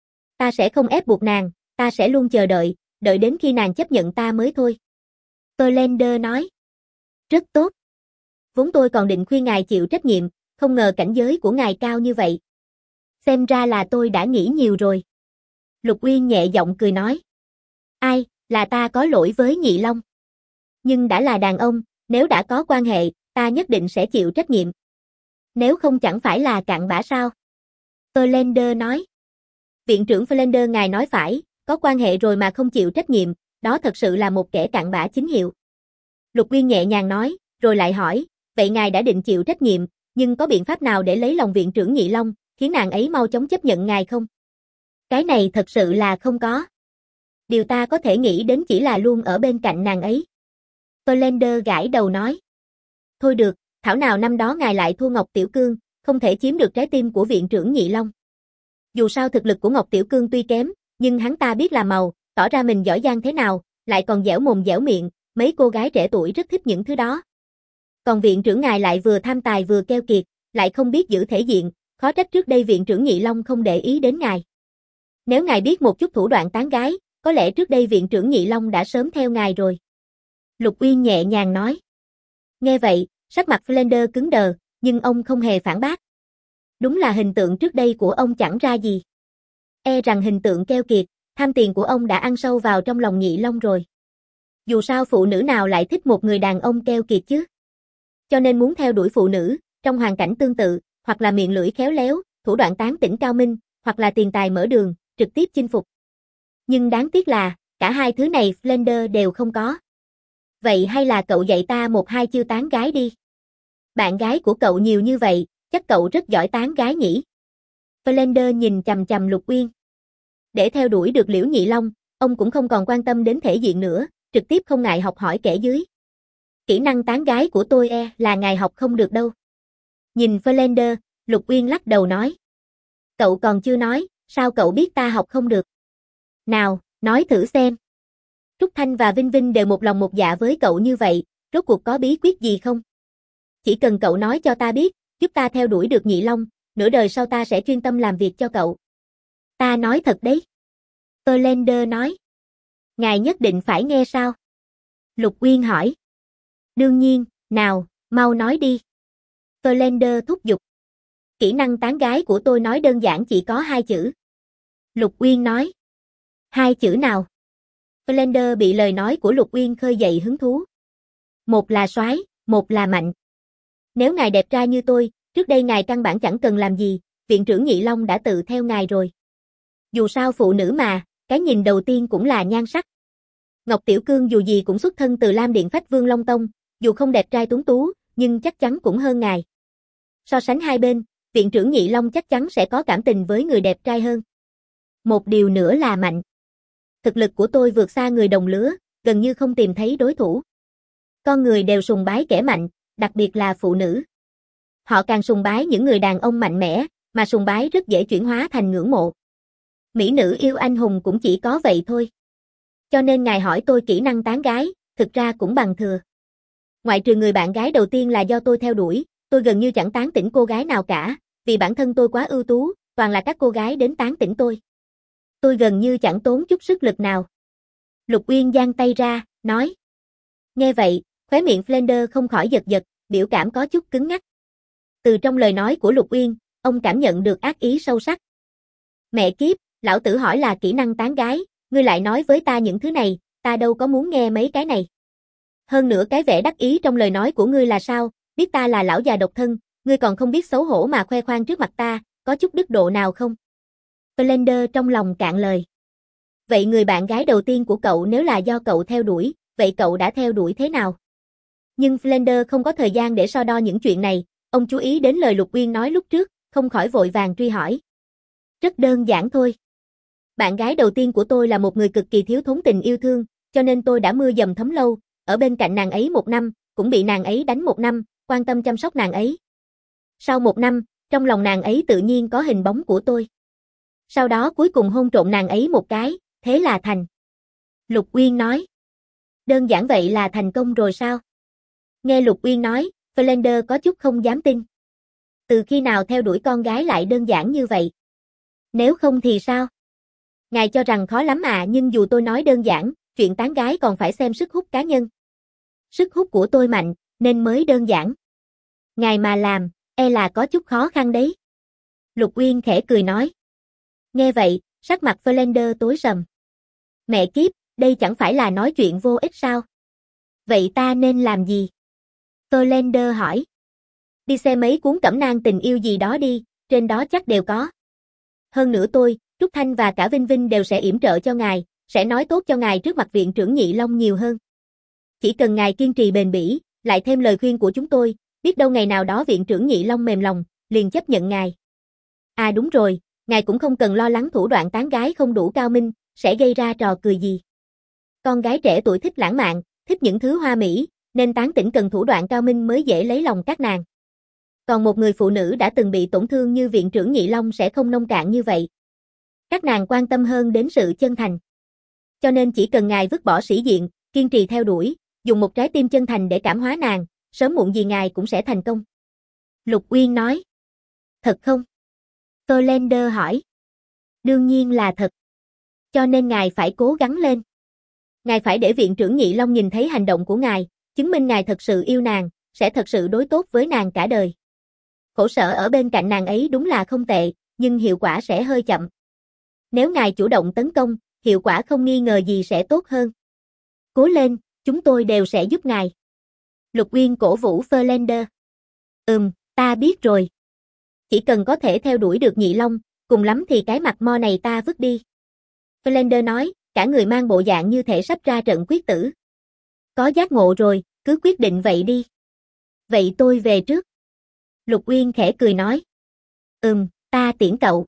Ta sẽ không ép buộc nàng, ta sẽ luôn chờ đợi, đợi đến khi nàng chấp nhận ta mới thôi. Flander nói. Rất tốt. Vốn tôi còn định khuyên ngài chịu trách nhiệm, không ngờ cảnh giới của ngài cao như vậy. Xem ra là tôi đã nghĩ nhiều rồi. Lục Uyên nhẹ giọng cười nói. Ai, là ta có lỗi với Nhị Long. Nhưng đã là đàn ông, nếu đã có quan hệ, ta nhất định sẽ chịu trách nhiệm. Nếu không chẳng phải là cặn bã sao? Flander nói. Viện trưởng Flander ngài nói phải, có quan hệ rồi mà không chịu trách nhiệm, đó thật sự là một kẻ cặn bã chính hiệu. Lục Uyên nhẹ nhàng nói, rồi lại hỏi, vậy ngài đã định chịu trách nhiệm, nhưng có biện pháp nào để lấy lòng viện trưởng Nhị Long, khiến nàng ấy mau chóng chấp nhận ngài không? Cái này thật sự là không có. Điều ta có thể nghĩ đến chỉ là luôn ở bên cạnh nàng ấy. Flander gãi đầu nói. Thôi được, thảo nào năm đó ngài lại thua Ngọc Tiểu Cương, không thể chiếm được trái tim của viện trưởng Nhị Long. Dù sao thực lực của Ngọc Tiểu Cương tuy kém, nhưng hắn ta biết làm màu, tỏ ra mình giỏi giang thế nào, lại còn dẻo mồm dẻo miệng, mấy cô gái trẻ tuổi rất thích những thứ đó. Còn viện trưởng ngài lại vừa tham tài vừa keo kiệt, lại không biết giữ thể diện, khó trách trước đây viện trưởng Nhị Long không để ý đến ngài. Nếu ngài biết một chút thủ đoạn tán gái, có lẽ trước đây viện trưởng Nhị Long đã sớm theo ngài rồi. Lục Uyên nhẹ nhàng nói. Nghe vậy, sắc mặt Flander cứng đờ, nhưng ông không hề phản bác. Đúng là hình tượng trước đây của ông chẳng ra gì. E rằng hình tượng keo kiệt, tham tiền của ông đã ăn sâu vào trong lòng Nhị Long rồi. Dù sao phụ nữ nào lại thích một người đàn ông keo kiệt chứ? Cho nên muốn theo đuổi phụ nữ, trong hoàn cảnh tương tự, hoặc là miệng lưỡi khéo léo, thủ đoạn tán tỉnh cao minh, hoặc là tiền tài mở đường, trực tiếp chinh phục. Nhưng đáng tiếc là, cả hai thứ này Flander đều không có. Vậy hay là cậu dạy ta một hai chiêu tán gái đi. Bạn gái của cậu nhiều như vậy, chắc cậu rất giỏi tán gái nhỉ? Flander nhìn chằm chằm Lục Uyên. Để theo đuổi được Liễu Nhị Long, ông cũng không còn quan tâm đến thể diện nữa, trực tiếp không ngại học hỏi kẻ dưới. Kỹ năng tán gái của tôi là ngài học không được đâu. Nhìn Flander, Lục Uyên lắc đầu nói. Cậu còn chưa nói, sao cậu biết ta học không được? Nào, nói thử xem. Trúc Thanh và Vinh Vinh đều một lòng một dạ với cậu như vậy, rốt cuộc có bí quyết gì không? Chỉ cần cậu nói cho ta biết, giúp ta theo đuổi được Nhị Long, nửa đời sau ta sẽ chuyên tâm làm việc cho cậu. Ta nói thật đấy. Flander nói. Ngài nhất định phải nghe sao? Lục Uyên hỏi. Đương nhiên, nào, mau nói đi. Flander thúc giục. Kỹ năng tán gái của tôi nói đơn giản chỉ có 2 chữ. Lục Uyên nói. 2 chữ nào? Flander bị lời nói của Lục Uyên khơi dậy hứng thú. Một là soái, một là mạnh. Nếu ngài đẹp trai như tôi, trước đây ngài căn bản chẳng cần làm gì, viện trưởng Nhị Long đã tự theo ngài rồi. Dù sao phụ nữ mà, cái nhìn đầu tiên cũng là nhan sắc. Ngọc Tiểu Cương dù gì cũng xuất thân từ Lam Điện Phách Vương Long Tông, dù không đẹp trai tuấn tú, nhưng chắc chắn cũng hơn ngài. So sánh hai bên, viện trưởng Nhị Long chắc chắn sẽ có cảm tình với người đẹp trai hơn. Một điều nữa là mạnh. Thực lực của tôi vượt xa người đồng lứa, gần như không tìm thấy đối thủ. Con người đều sùng bái kẻ mạnh, đặc biệt là phụ nữ. Họ càng sùng bái những người đàn ông mạnh mẽ, mà sùng bái rất dễ chuyển hóa thành ngưỡng mộ. Mỹ nữ yêu anh hùng cũng chỉ có vậy thôi. Cho nên ngài hỏi tôi kỹ năng tán gái, thực ra cũng bằng thừa. Ngoại trừ người bạn gái đầu tiên là do tôi theo đuổi, tôi gần như chẳng tán tỉnh cô gái nào cả, vì bản thân tôi quá ưu tú, toàn là các cô gái đến tán tỉnh tôi. Tôi gần như chẳng tốn chút sức lực nào. Lục Uyên giang tay ra, nói. Nghe vậy, khóe miệng Flander không khỏi giật giật, biểu cảm có chút cứng ngắc. Từ trong lời nói của Lục Uyên, ông cảm nhận được ác ý sâu sắc. Mẹ kiếp, lão tử hỏi là kỹ năng tán gái, ngươi lại nói với ta những thứ này, ta đâu có muốn nghe mấy cái này. Hơn nữa cái vẻ đắc ý trong lời nói của ngươi là sao, biết ta là lão già độc thân, ngươi còn không biết xấu hổ mà khoe khoang trước mặt ta, có chút đức độ nào không? Flander trong lòng cạn lời. Vậy người bạn gái đầu tiên của cậu nếu là do cậu theo đuổi, vậy cậu đã theo đuổi thế nào? Nhưng Flander không có thời gian để so đo những chuyện này, ông chú ý đến lời Lục Uyên nói lúc trước, không khỏi vội vàng truy hỏi. Rất đơn giản thôi. Bạn gái đầu tiên của tôi là một người cực kỳ thiếu thốn tình yêu thương, cho nên tôi đã mưa dầm thấm lâu, ở bên cạnh nàng ấy 1 năm, cũng bị nàng ấy đánh 1 năm, quan tâm chăm sóc nàng ấy. Sau 1 năm, trong lòng nàng ấy tự nhiên có hình bóng của tôi. Sau đó cuối cùng hôn trộn nàng ấy một cái, thế là thành. Lục Uyên nói. Đơn giản vậy là thành công rồi sao? Nghe Lục Uyên nói, Flander có chút không dám tin. Từ khi nào theo đuổi con gái lại đơn giản như vậy? Nếu không thì sao? Ngài cho rằng khó lắm à, nhưng dù tôi nói đơn giản, chuyện tán gái còn phải xem sức hút cá nhân. Sức hút của tôi mạnh, nên mới đơn giản. Ngài mà làm, E là có chút khó khăn đấy. Lục Uyên khẽ cười nói. Nghe vậy, sắc mặt Flander tối sầm. Mẹ kiếp, đây chẳng phải là nói chuyện vô ích sao? Vậy ta nên làm gì? Flander hỏi. Đi xem mấy cuốn cẩm nang tình yêu gì đó đi, trên đó chắc đều có. Hơn nữa tôi, Trúc Thanh và cả Vinh Vinh đều sẽ yểm trợ cho ngài, sẽ nói tốt cho ngài trước mặt viện trưởng Nhị Long nhiều hơn. Chỉ cần ngài kiên trì bền bỉ, lại thêm lời khuyên của chúng tôi, biết đâu ngày nào đó viện trưởng Nhị Long mềm lòng, liền chấp nhận ngài. À đúng rồi, ngài cũng không cần lo lắng thủ đoạn tán gái không đủ cao minh, sẽ gây ra trò cười gì. Con gái trẻ tuổi thích lãng mạn, thích những thứ hoa mỹ, nên tán tỉnh cần thủ đoạn cao minh mới dễ lấy lòng các nàng. Còn một người phụ nữ đã từng bị tổn thương như viện trưởng Nhị Long sẽ không nông cạn như vậy. Các nàng quan tâm hơn đến sự chân thành. Cho nên chỉ cần ngài vứt bỏ sĩ diện, kiên trì theo đuổi, dùng một trái tim chân thành để cảm hóa nàng, sớm muộn gì ngài cũng sẽ thành công. Lục Uyên nói. Thật không? Flander hỏi. Đương nhiên là thật. Cho nên ngài phải cố gắng lên. Ngài phải để viện trưởng Nhị Long nhìn thấy hành động của ngài, chứng minh ngài thật sự yêu nàng, sẽ thật sự đối tốt với nàng cả đời. Khổ sở ở bên cạnh nàng ấy đúng là không tệ, nhưng hiệu quả sẽ hơi chậm. Nếu ngài chủ động tấn công, hiệu quả không nghi ngờ gì sẽ tốt hơn. Cố lên, chúng tôi đều sẽ giúp ngài. Lục Uyên cổ vũ Flander. Ta biết rồi. Chỉ cần có thể theo đuổi được Nhị Long, cùng lắm thì cái mặt mo này ta vứt đi. Flander nói, cả người mang bộ dạng như thể sắp ra trận quyết tử. Có giác ngộ rồi, cứ quyết định vậy đi. Vậy tôi về trước. Lục Uyên khẽ cười nói. Ta tiễn cậu.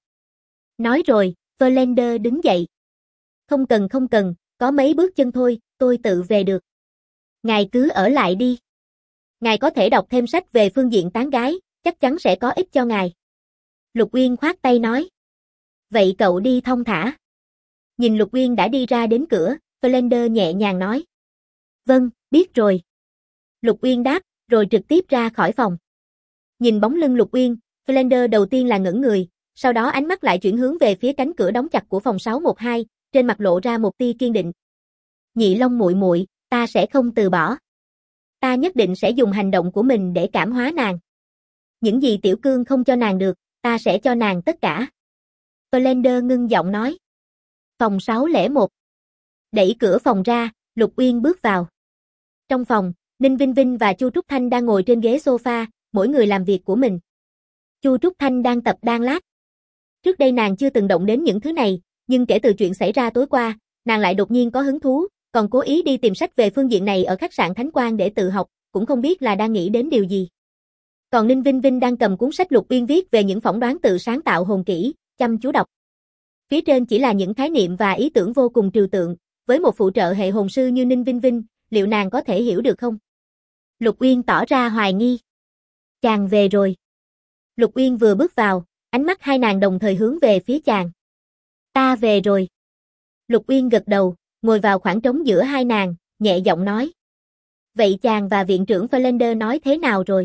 Nói rồi, Flander đứng dậy. Không cần, có mấy bước chân thôi, tôi tự về được. Ngài cứ ở lại đi. Ngài có thể đọc thêm sách về phương diện tán gái, chắc chắn sẽ có ích cho ngài. Lục Uyên khoát tay nói. Vậy cậu đi thong thả. Nhìn Lục Uyên đã đi ra đến cửa, Flander nhẹ nhàng nói. Vâng, biết rồi. Lục Uyên đáp, rồi trực tiếp ra khỏi phòng. Nhìn bóng lưng Lục Uyên, Flander đầu tiên là ngẩn người, sau đó ánh mắt lại chuyển hướng về phía cánh cửa đóng chặt của phòng 612, trên mặt lộ ra một tia kiên định. Nhị Long muội muội, ta sẽ không từ bỏ. Ta nhất định sẽ dùng hành động của mình để cảm hóa nàng. Những gì Tiểu Cương không cho nàng được, ta sẽ cho nàng tất cả. Flander ngưng giọng nói. Phòng 601. Đẩy cửa phòng ra, Lục Uyên bước vào. Trong phòng, Ninh Vinh Vinh và Chu Trúc Thanh đang ngồi trên ghế sofa, mỗi người làm việc của mình. Chu Trúc Thanh đang tập đan lát. Trước đây nàng chưa từng động đến những thứ này, nhưng kể từ chuyện xảy ra tối qua, nàng lại đột nhiên có hứng thú, còn cố ý đi tìm sách về phương diện này ở khách sạn Thánh Quang để tự học, cũng không biết là đang nghĩ đến điều gì. Còn Ninh Vinh Vinh đang cầm cuốn sách Lục Uyên viết về những phỏng đoán tự sáng tạo hồn kỹ, chăm chú đọc. Phía trên chỉ là những khái niệm và ý tưởng vô cùng trừu tượng, với một phụ trợ hệ hồn sư như Ninh Vinh Vinh, liệu nàng có thể hiểu được không? Lục Uyên tỏ ra hoài nghi. Chàng về rồi. Lục Uyên vừa bước vào, ánh mắt hai nàng đồng thời hướng về phía chàng. Ta về rồi. Lục Uyên gật đầu, ngồi vào khoảng trống giữa hai nàng, nhẹ giọng nói. Vậy chàng và viện trưởng Flander nói thế nào rồi?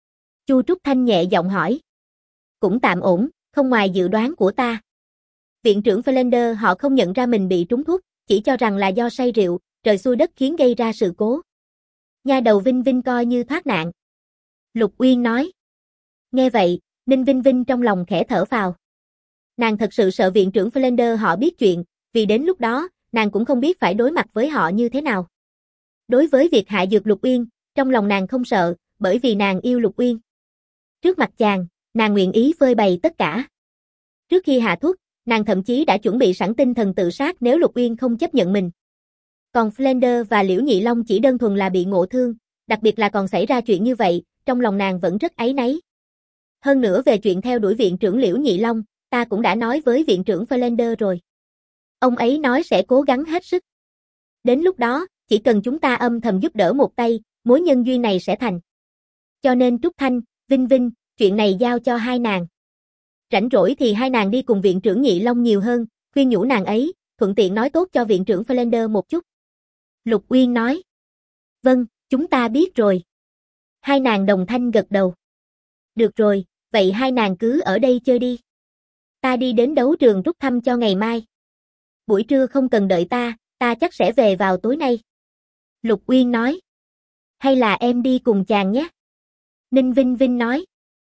Chu Trúc Thanh nhẹ giọng hỏi. Cũng tạm ổn, không ngoài dự đoán của ta. Viện trưởng Flander họ không nhận ra mình bị trúng thuốc, chỉ cho rằng là do say rượu, trời xui đất khiến gây ra sự cố. Nha đầu Vinh Vinh coi như thoát nạn. Lục Uyên nói. Nghe vậy, Ninh Vinh Vinh trong lòng khẽ thở phào. Nàng thật sự sợ viện trưởng Flander họ biết chuyện, vì đến lúc đó, nàng cũng không biết phải đối mặt với họ như thế nào. Đối với việc hạ dược Lục Uyên, trong lòng nàng không sợ, bởi vì nàng yêu Lục Uyên. Trước mặt chàng, nàng nguyện ý phơi bày tất cả. Trước khi hạ thuốc, nàng thậm chí đã chuẩn bị sẵn tinh thần tự sát nếu Lục Uyên không chấp nhận mình. Còn Flander và Liễu Nhị Long chỉ đơn thuần là bị ngộ thương, đặc biệt là còn xảy ra chuyện như vậy, trong lòng nàng vẫn rất áy náy. Hơn nữa về chuyện theo đuổi viện trưởng Liễu Nhị Long, ta cũng đã nói với viện trưởng Flander rồi. Ông ấy nói sẽ cố gắng hết sức. Đến lúc đó, chỉ cần chúng ta âm thầm giúp đỡ một tay, mối nhân duyên này sẽ thành. Cho nên Trúc Thanh, Vinh Vinh, chuyện này giao cho hai nàng. Rảnh rỗi thì hai nàng đi cùng viện trưởng Nhị Long nhiều hơn, khuyên nhủ nàng ấy, thuận tiện nói tốt cho viện trưởng Flander một chút. Lục Uyên nói. Vâng, chúng ta biết rồi. Hai nàng đồng thanh gật đầu. Được rồi, vậy hai nàng cứ ở đây chơi đi. Ta đi đến đấu trường rút thăm cho ngày mai. Buổi trưa không cần đợi ta chắc sẽ về vào tối nay. Lục Uyên nói. Hay là em đi cùng chàng nhé? Ninh Vinh Vinh nói.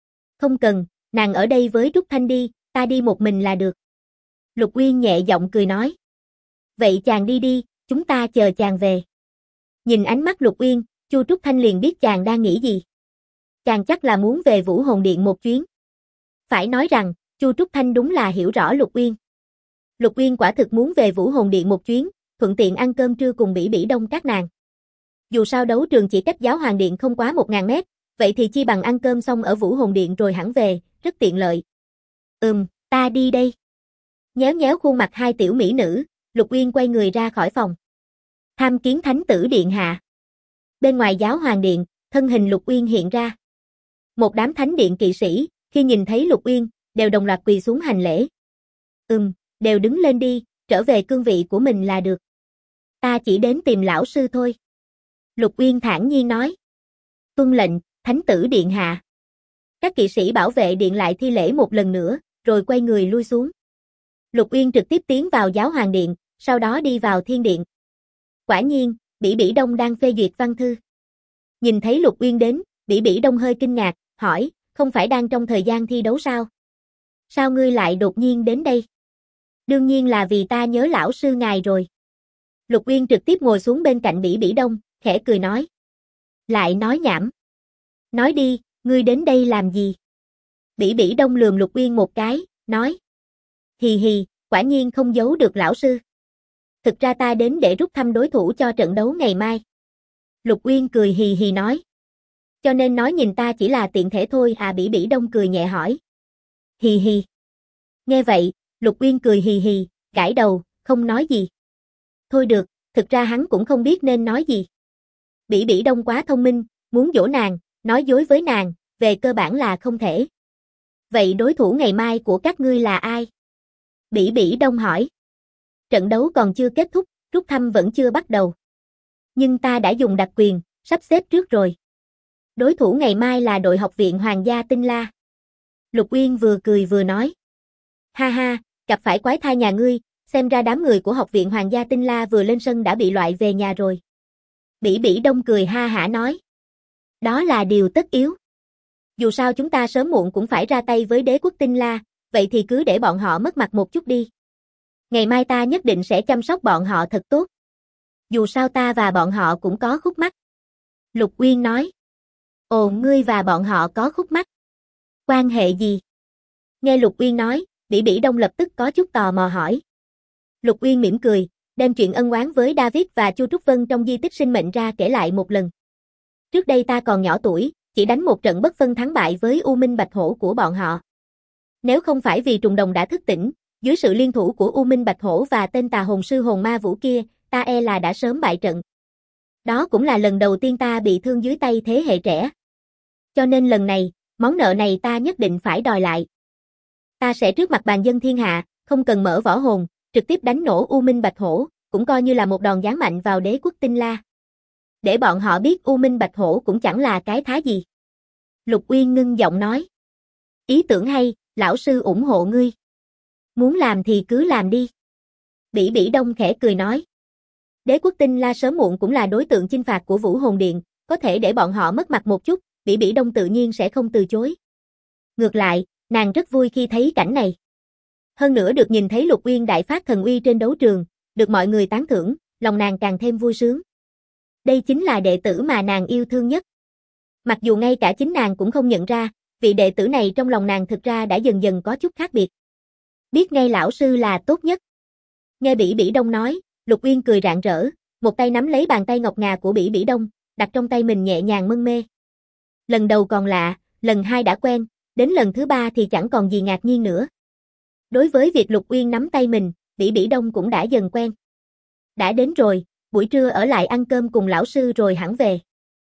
Không cần, nàng ở đây với Trúc Thanh đi, ta đi một mình là được. Lục Uyên nhẹ giọng cười nói. Vậy chàng đi đi, chúng ta chờ chàng về. Nhìn ánh mắt Lục Uyên, Chu Trúc Thanh liền biết chàng đang nghĩ gì. Chàng chắc là muốn về Vũ Hồn Điện một chuyến. Phải nói rằng, Chu Trúc Thanh đúng là hiểu rõ Lục Uyên. Lục Uyên quả thực muốn về Vũ Hồn Điện một chuyến, thuận tiện ăn cơm trưa cùng Bỉ Bỉ Đông các nàng. Dù sao đấu trường chỉ cách Giáo Hoàng Điện không quá 1000 mét, vậy thì chi bằng ăn cơm xong ở Vũ Hồn Điện rồi hẳn về, rất tiện lợi. Ta đi đây. Nhéo nhéo khuôn mặt hai tiểu mỹ nữ, Lục Uyên quay người ra khỏi phòng. Tham kiến Thánh tử điện hạ. Bên ngoài Giáo Hoàng Điện, thân hình Lục Uyên hiện ra. Một đám thánh điện kỵ sĩ, khi nhìn thấy Lục Uyên, đều đồng loạt quỳ xuống hành lễ. Đều đứng lên đi, trở về cương vị của mình là được. Ta chỉ đến tìm lão sư thôi. Lục Uyên thản nhiên nói. Tuân lệnh, Thánh tử điện hạ. Các kỵ sĩ bảo vệ điện lại thi lễ một lần nữa, rồi quay người lui xuống. Lục Uyên trực tiếp tiến vào Giáo Hoàng Điện, sau đó đi vào Thiên Điện. Quả nhiên, Bỉ Bỉ Đông đang phê duyệt văn thư. Nhìn thấy Lục Uyên đến, Bỉ Bỉ Đông hơi kinh ngạc, hỏi, không phải đang trong thời gian thi đấu sao? Sao ngươi lại đột nhiên đến đây? Đương nhiên là vì ta nhớ lão sư ngài rồi. Lục Uyên trực tiếp ngồi xuống bên cạnh Bỉ Bỉ Đông, khẽ cười nói. Lại nói nhảm. Nói đi, ngươi đến đây làm gì? Bỉ Bỉ Đông lườm Lục Uyên một cái, nói. Hì hì, quả nhiên không giấu được lão sư. Thực ra ta đến để rút thăm đối thủ cho trận đấu ngày mai. Lục Uyên cười hì hì nói. Cho nên nói nhìn ta chỉ là tiện thể thôi à? Bỉ Bỉ Đông cười nhẹ hỏi. Hì hì. Nghe vậy, Lục Uyên cười hì hì, gãi đầu, không nói gì. Thôi được, thực ra hắn cũng không biết nên nói gì. Bỉ Bỉ Đông quá thông minh, muốn dỗ nàng, nói dối với nàng, về cơ bản là không thể. Vậy đối thủ ngày mai của các ngươi là ai? Bỉ Bỉ Đông hỏi. Trận đấu còn chưa kết thúc, rút thăm vẫn chưa bắt đầu. Nhưng ta đã dùng đặc quyền, sắp xếp trước rồi. Đối thủ ngày mai là đội học viện Hoàng gia Tinh La. Lục Uyên vừa cười vừa nói. Ha ha, gặp phải quái thai nhà ngươi, xem ra đám người của học viện Hoàng gia Tinh La vừa lên sân đã bị loại về nhà rồi. Bỉ Bỉ Đông cười ha hả nói. Đó là điều tất yếu. Dù sao chúng ta sớm muộn cũng phải ra tay với đế quốc Tinh La, vậy thì cứ để bọn họ mất mặt một chút đi. Ngày mai ta nhất định sẽ chăm sóc bọn họ thật tốt. Dù sao ta và bọn họ cũng có khúc mắc. Lục Uyên nói. Ồ, ngươi và bọn họ có khúc mắc. Quan hệ gì? Nghe Lục Uyên nói, Bỉ Bỉ Đông lập tức có chút tò mò hỏi. Lục Uyên mỉm cười, đem chuyện ân oán với David và Chu Trúc Vân trong di tích sinh mệnh ra kể lại một lần. Trước đây ta còn nhỏ tuổi, chỉ đánh một trận bất phân thắng bại với U Minh Bạch Hổ của bọn họ. Nếu không phải vì trùng đồng đã thức tỉnh, dưới sự liên thủ của U Minh Bạch Hổ và tên tà hồn sư hồn ma vũ kia, ta e là đã sớm bại trận. Đó cũng là lần đầu tiên ta bị thương dưới tay thế hệ trẻ. Cho nên lần này, món nợ này ta nhất định phải đòi lại. Ta sẽ trước mặt bàn dân thiên hạ, không cần mở võ hồn, trực tiếp đánh nổ U Minh Bạch Hổ, cũng coi như là một đòn giáng mạnh vào đế quốc Tinh La. Để bọn họ biết U Minh Bạch Hổ cũng chẳng là cái thá gì. Lục Uyên ngưng giọng nói. Ý tưởng hay, lão sư ủng hộ ngươi. Muốn làm thì cứ làm đi. Bỉ Bỉ Đông khẽ cười nói. Đế quốc Tinh La sớm muộn cũng là đối tượng chinh phạt của Vũ Hồn Điện, có thể để bọn họ mất mặt một chút, Bỉ Bỉ Đông tự nhiên sẽ không từ chối. Ngược lại, nàng rất vui khi thấy cảnh này. Hơn nữa được nhìn thấy Lục Uyên đại phát thần uy trên đấu trường, được mọi người tán thưởng, lòng nàng càng thêm vui sướng. Đây chính là đệ tử mà nàng yêu thương nhất. Mặc dù ngay cả chính nàng cũng không nhận ra, vị đệ tử này trong lòng nàng thực ra đã dần dần có chút khác biệt. Biết ngay lão sư là tốt nhất. Nghe Bỉ Bỉ Đông nói, Lục Uyên cười rạng rỡ, một tay nắm lấy bàn tay ngọc ngà của Bỉ Bỉ Đông, đặt trong tay mình nhẹ nhàng mân mê. Lần đầu còn lạ, lần hai đã quen, đến lần thứ ba thì chẳng còn gì ngạc nhiên nữa. Đối với việc Lục Uyên nắm tay mình, Bỉ Bỉ Đông cũng đã dần quen. Đã đến rồi, buổi trưa ở lại ăn cơm cùng lão sư rồi hẳn về.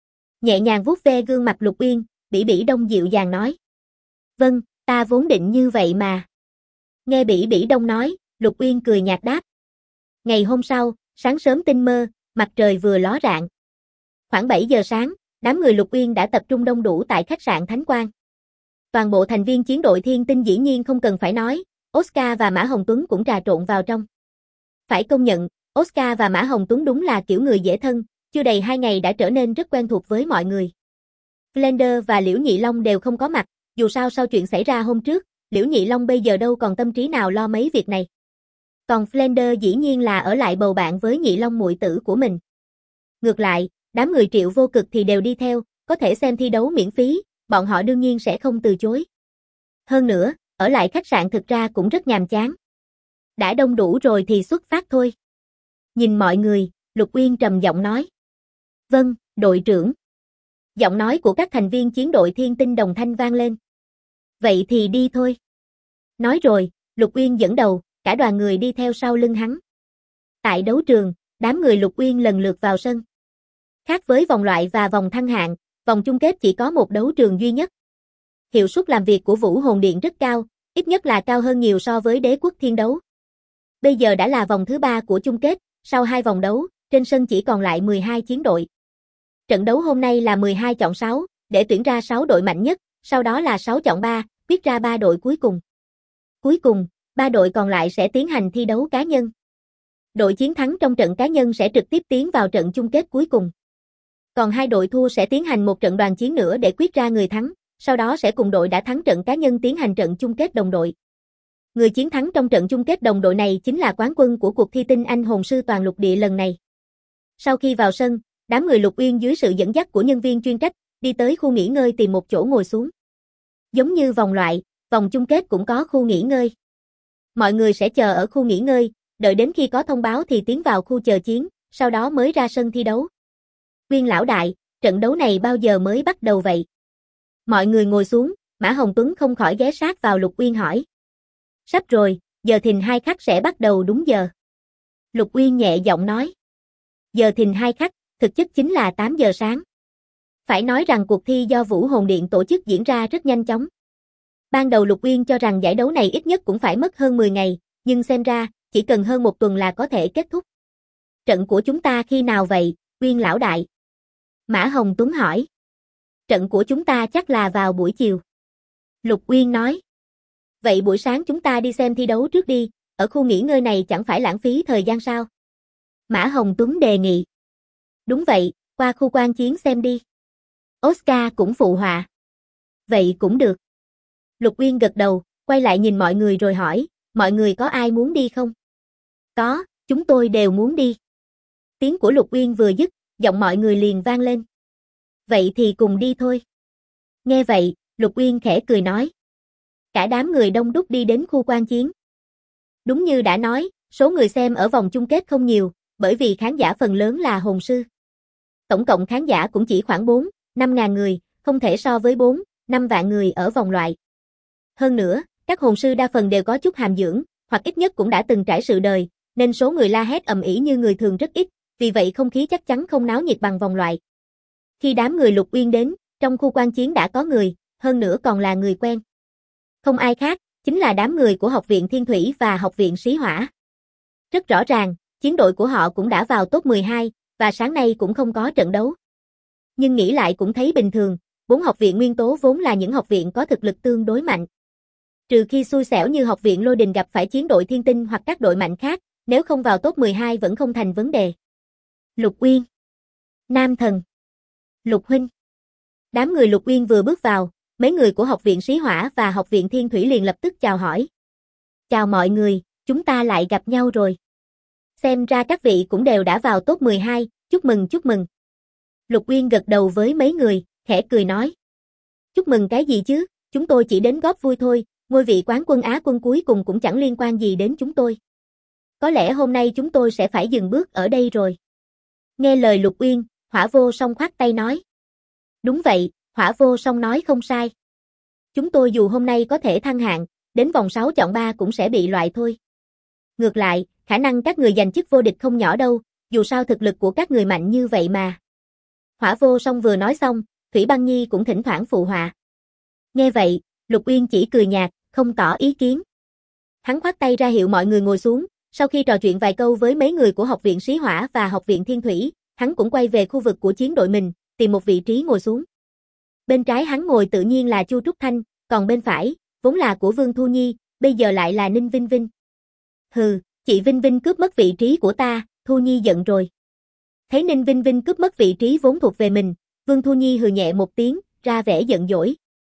Nhẹ nhàng vuốt ve gương mặt Lục Uyên, Bỉ Bỉ Đông dịu dàng nói. Vâng, ta vốn định như vậy mà. Nghe Bỉ Bỉ Đông nói, Lục Uyên cười nhạt đáp. Ngày hôm sau, sáng sớm tinh mơ, mặt trời vừa ló rạng. Khoảng 7 giờ sáng, đám người Lục Uyên đã tập trung đông đủ tại khách sạn Thánh Quang. Toàn bộ thành viên chiến đội Thiên Tinh dĩ nhiên không cần phải nói, Oscar và Mã Hồng Tuấn cũng trà trộn vào trong. Phải công nhận, Oscar và Mã Hồng Tuấn đúng là kiểu người dễ thân, chưa đầy 2 ngày đã trở nên rất quen thuộc với mọi người. Blender và Liễu Nhị Long đều không có mặt, dù sao sau chuyện xảy ra hôm trước, Liễu Nhị Long bây giờ đâu còn tâm trí nào lo mấy việc này. Còn Flander dĩ nhiên là ở lại bầu bạn với Nhị Long muội tử của mình. Ngược lại, đám người Triệu Vô Cực thì đều đi theo, có thể xem thi đấu miễn phí, bọn họ đương nhiên sẽ không từ chối. Hơn nữa, ở lại khách sạn thực ra cũng rất nhàm chán. Đã đông đủ rồi thì xuất phát thôi. Nhìn mọi người, Lục Uyên trầm giọng nói. Vâng, đội trưởng. Giọng nói của các thành viên chiến đội Thiên Tinh đồng thanh vang lên. Vậy thì đi thôi. Nói rồi, Lục Uyên dẫn đầu, cả đoàn người đi theo sau lưng hắn. Tại đấu trường, đám người Lục Uyên lần lượt vào sân. Khác với vòng loại và vòng thăng hạng, vòng chung kết chỉ có một đấu trường duy nhất. Hiệu suất làm việc của Vũ Hồn Điện rất cao, ít nhất là cao hơn nhiều so với Đế Quốc Thiên Đấu. Bây giờ đã là vòng thứ 3 của chung kết, sau 2 vòng đấu, trên sân chỉ còn lại 12 chiến đội. Trận đấu hôm nay là 12 chọn 6, để tuyển ra 6 đội mạnh nhất, sau đó là 6 chọn 3, quyết ra 3 đội cuối cùng. Cuối cùng, 3 đội còn lại sẽ tiến hành thi đấu cá nhân. Đội chiến thắng trong trận cá nhân sẽ trực tiếp tiến vào trận chung kết cuối cùng. Còn 2 đội thua sẽ tiến hành một trận đoàn chiến nữa để quyết ra người thắng, sau đó sẽ cùng đội đã thắng trận cá nhân tiến hành trận chung kết đồng đội. Người chiến thắng trong trận chung kết đồng đội này chính là quán quân của cuộc thi tinh anh hồn sư toàn lục địa lần này. Sau khi vào sân, đám người Lục Uyên dưới sự dẫn dắt của nhân viên chuyên trách, đi tới khu nghỉ ngơi tìm một chỗ ngồi xuống. Giống như vòng loại, vòng chung kết cũng có khu nghỉ ngơi. Mọi người sẽ chờ ở khu nghỉ ngơi, đợi đến khi có thông báo thì tiến vào khu chờ chiến, sau đó mới ra sân thi đấu. Uyên lão đại, trận đấu này bao giờ mới bắt đầu vậy? Mọi người ngồi xuống, Mã Hồng Tuấn không khỏi ghé sát vào Lục Uyên hỏi. Sắp rồi, giờ thìn 2 khắc sẽ bắt đầu đúng giờ. Lục Uyên nhẹ giọng nói. Giờ thìn 2 khắc, thực chất chính là 8 giờ sáng. Phải nói rằng cuộc thi do Vũ Hồn Điện tổ chức diễn ra rất nhanh chóng. Ban đầu Lục Uyên cho rằng giải đấu này ít nhất cũng phải mất hơn 10 ngày, nhưng xem ra, chỉ cần hơn 1 tuần là có thể kết thúc. Trận của chúng ta khi nào vậy, Uyên lão đại? Mã Hồng Tuấn hỏi. Trận của chúng ta chắc là vào buổi chiều. Lục Uyên nói. Vậy buổi sáng chúng ta đi xem thi đấu trước đi, ở khu nghỉ ngơi này chẳng phải lãng phí thời gian sao? Mã Hồng Tuấn đề nghị. Đúng vậy, qua khu quan chiến xem đi. Oscar cũng phụ họa. Vậy cũng được. Lục Uyên gật đầu, quay lại nhìn mọi người rồi hỏi, mọi người có ai muốn đi không? Có, chúng tôi đều muốn đi. Tiếng của Lục Uyên vừa dứt, giọng mọi người liền vang lên. Vậy thì cùng đi thôi. Nghe vậy, Lục Uyên khẽ cười nói. Cả đám người đông đúc đi đến khu quan chiến. Đúng như đã nói, số người xem ở vòng chung kết không nhiều, bởi vì khán giả phần lớn là hồn sư. Tổng cộng khán giả cũng chỉ khoảng 4-5 ngàn người, không thể so với 4-5 vạn người ở vòng loại. Hơn nữa, các hồn sư đa phần đều có chút hàm dưỡng, hoặc ít nhất cũng đã từng trải sự đời, nên số người la hét ầm ĩ như người thường rất ít, vì vậy không khí chắc chắn không náo nhiệt bằng vòng loại. Khi đám người Lục Uyên đến, trong khu quan chiến đã có người, hơn nữa còn là người quen. Không ai khác, chính là đám người của Học viện Thiên Thủy và Học viện Sĩ Hỏa. Rất rõ ràng, chiến đội của họ cũng đã vào top 12, và sáng nay cũng không có trận đấu. Nhưng nghĩ lại cũng thấy bình thường, 4 học viện nguyên tố vốn là những học viện có thực lực tương đối mạnh. Trừ khi xui xẻo như Học viện Lôi Đình gặp phải chiến đội Thiên Tinh hoặc các đội mạnh khác, nếu không vào top 12 vẫn không thành vấn đề. Lục Uyên, Nam Thần, Lục Huynh. Đám người Lục Uyên vừa bước vào, mấy người của Học viện Sĩ Hỏa và Học viện Thiên Thủy liền lập tức chào hỏi. Chào mọi người, chúng ta lại gặp nhau rồi. Xem ra các vị cũng đều đã vào top 12, chúc mừng chúc mừng. Lục Uyên gật đầu với mấy người, khẽ cười nói. Chúc mừng cái gì chứ, chúng tôi chỉ đến góp vui thôi, ngôi vị quán quân Á quân cuối cùng cũng chẳng liên quan gì đến chúng tôi. Có lẽ hôm nay chúng tôi sẽ phải dừng bước ở đây rồi. Nghe lời Lục Uyên, Hỏa Vô Song khoát tay nói. Đúng vậy, Hỏa Vô Song nói không sai. Chúng tôi dù hôm nay có thể thăng hạng, đến vòng 6 chọn 3 cũng sẽ bị loại thôi. Ngược lại, khả năng các người giành chức vô địch không nhỏ đâu, dù sao thực lực của các người mạnh như vậy mà. Hỏa Vô Song vừa nói xong, Thủy Băng Nhi cũng thỉnh thoảng phụ họa. Nghe vậy, Lục Uyên chỉ cười nhạt, không tỏ ý kiến. Hắn khoát tay ra hiệu mọi người ngồi xuống, sau khi trò chuyện vài câu với mấy người của Học viện Sĩ Hỏa và Học viện Thiên Thủy, hắn cũng quay về khu vực của chiến đội mình, tìm một vị trí ngồi xuống. Bên trái hắn ngồi tự nhiên là Chu Trúc Thanh, còn bên phải, vốn là của Vương Thu Nhi, bây giờ lại là Ninh Vinh Vinh. Hừ, chị Vinh Vinh cướp mất vị trí của ta, Thu Nhi giận rồi. Thấy Ninh Vinh Vinh cướp mất vị trí vốn thuộc về mình, Vương Thu Nhi hừ nhẹ một tiếng, ra vẻ giận dỗi.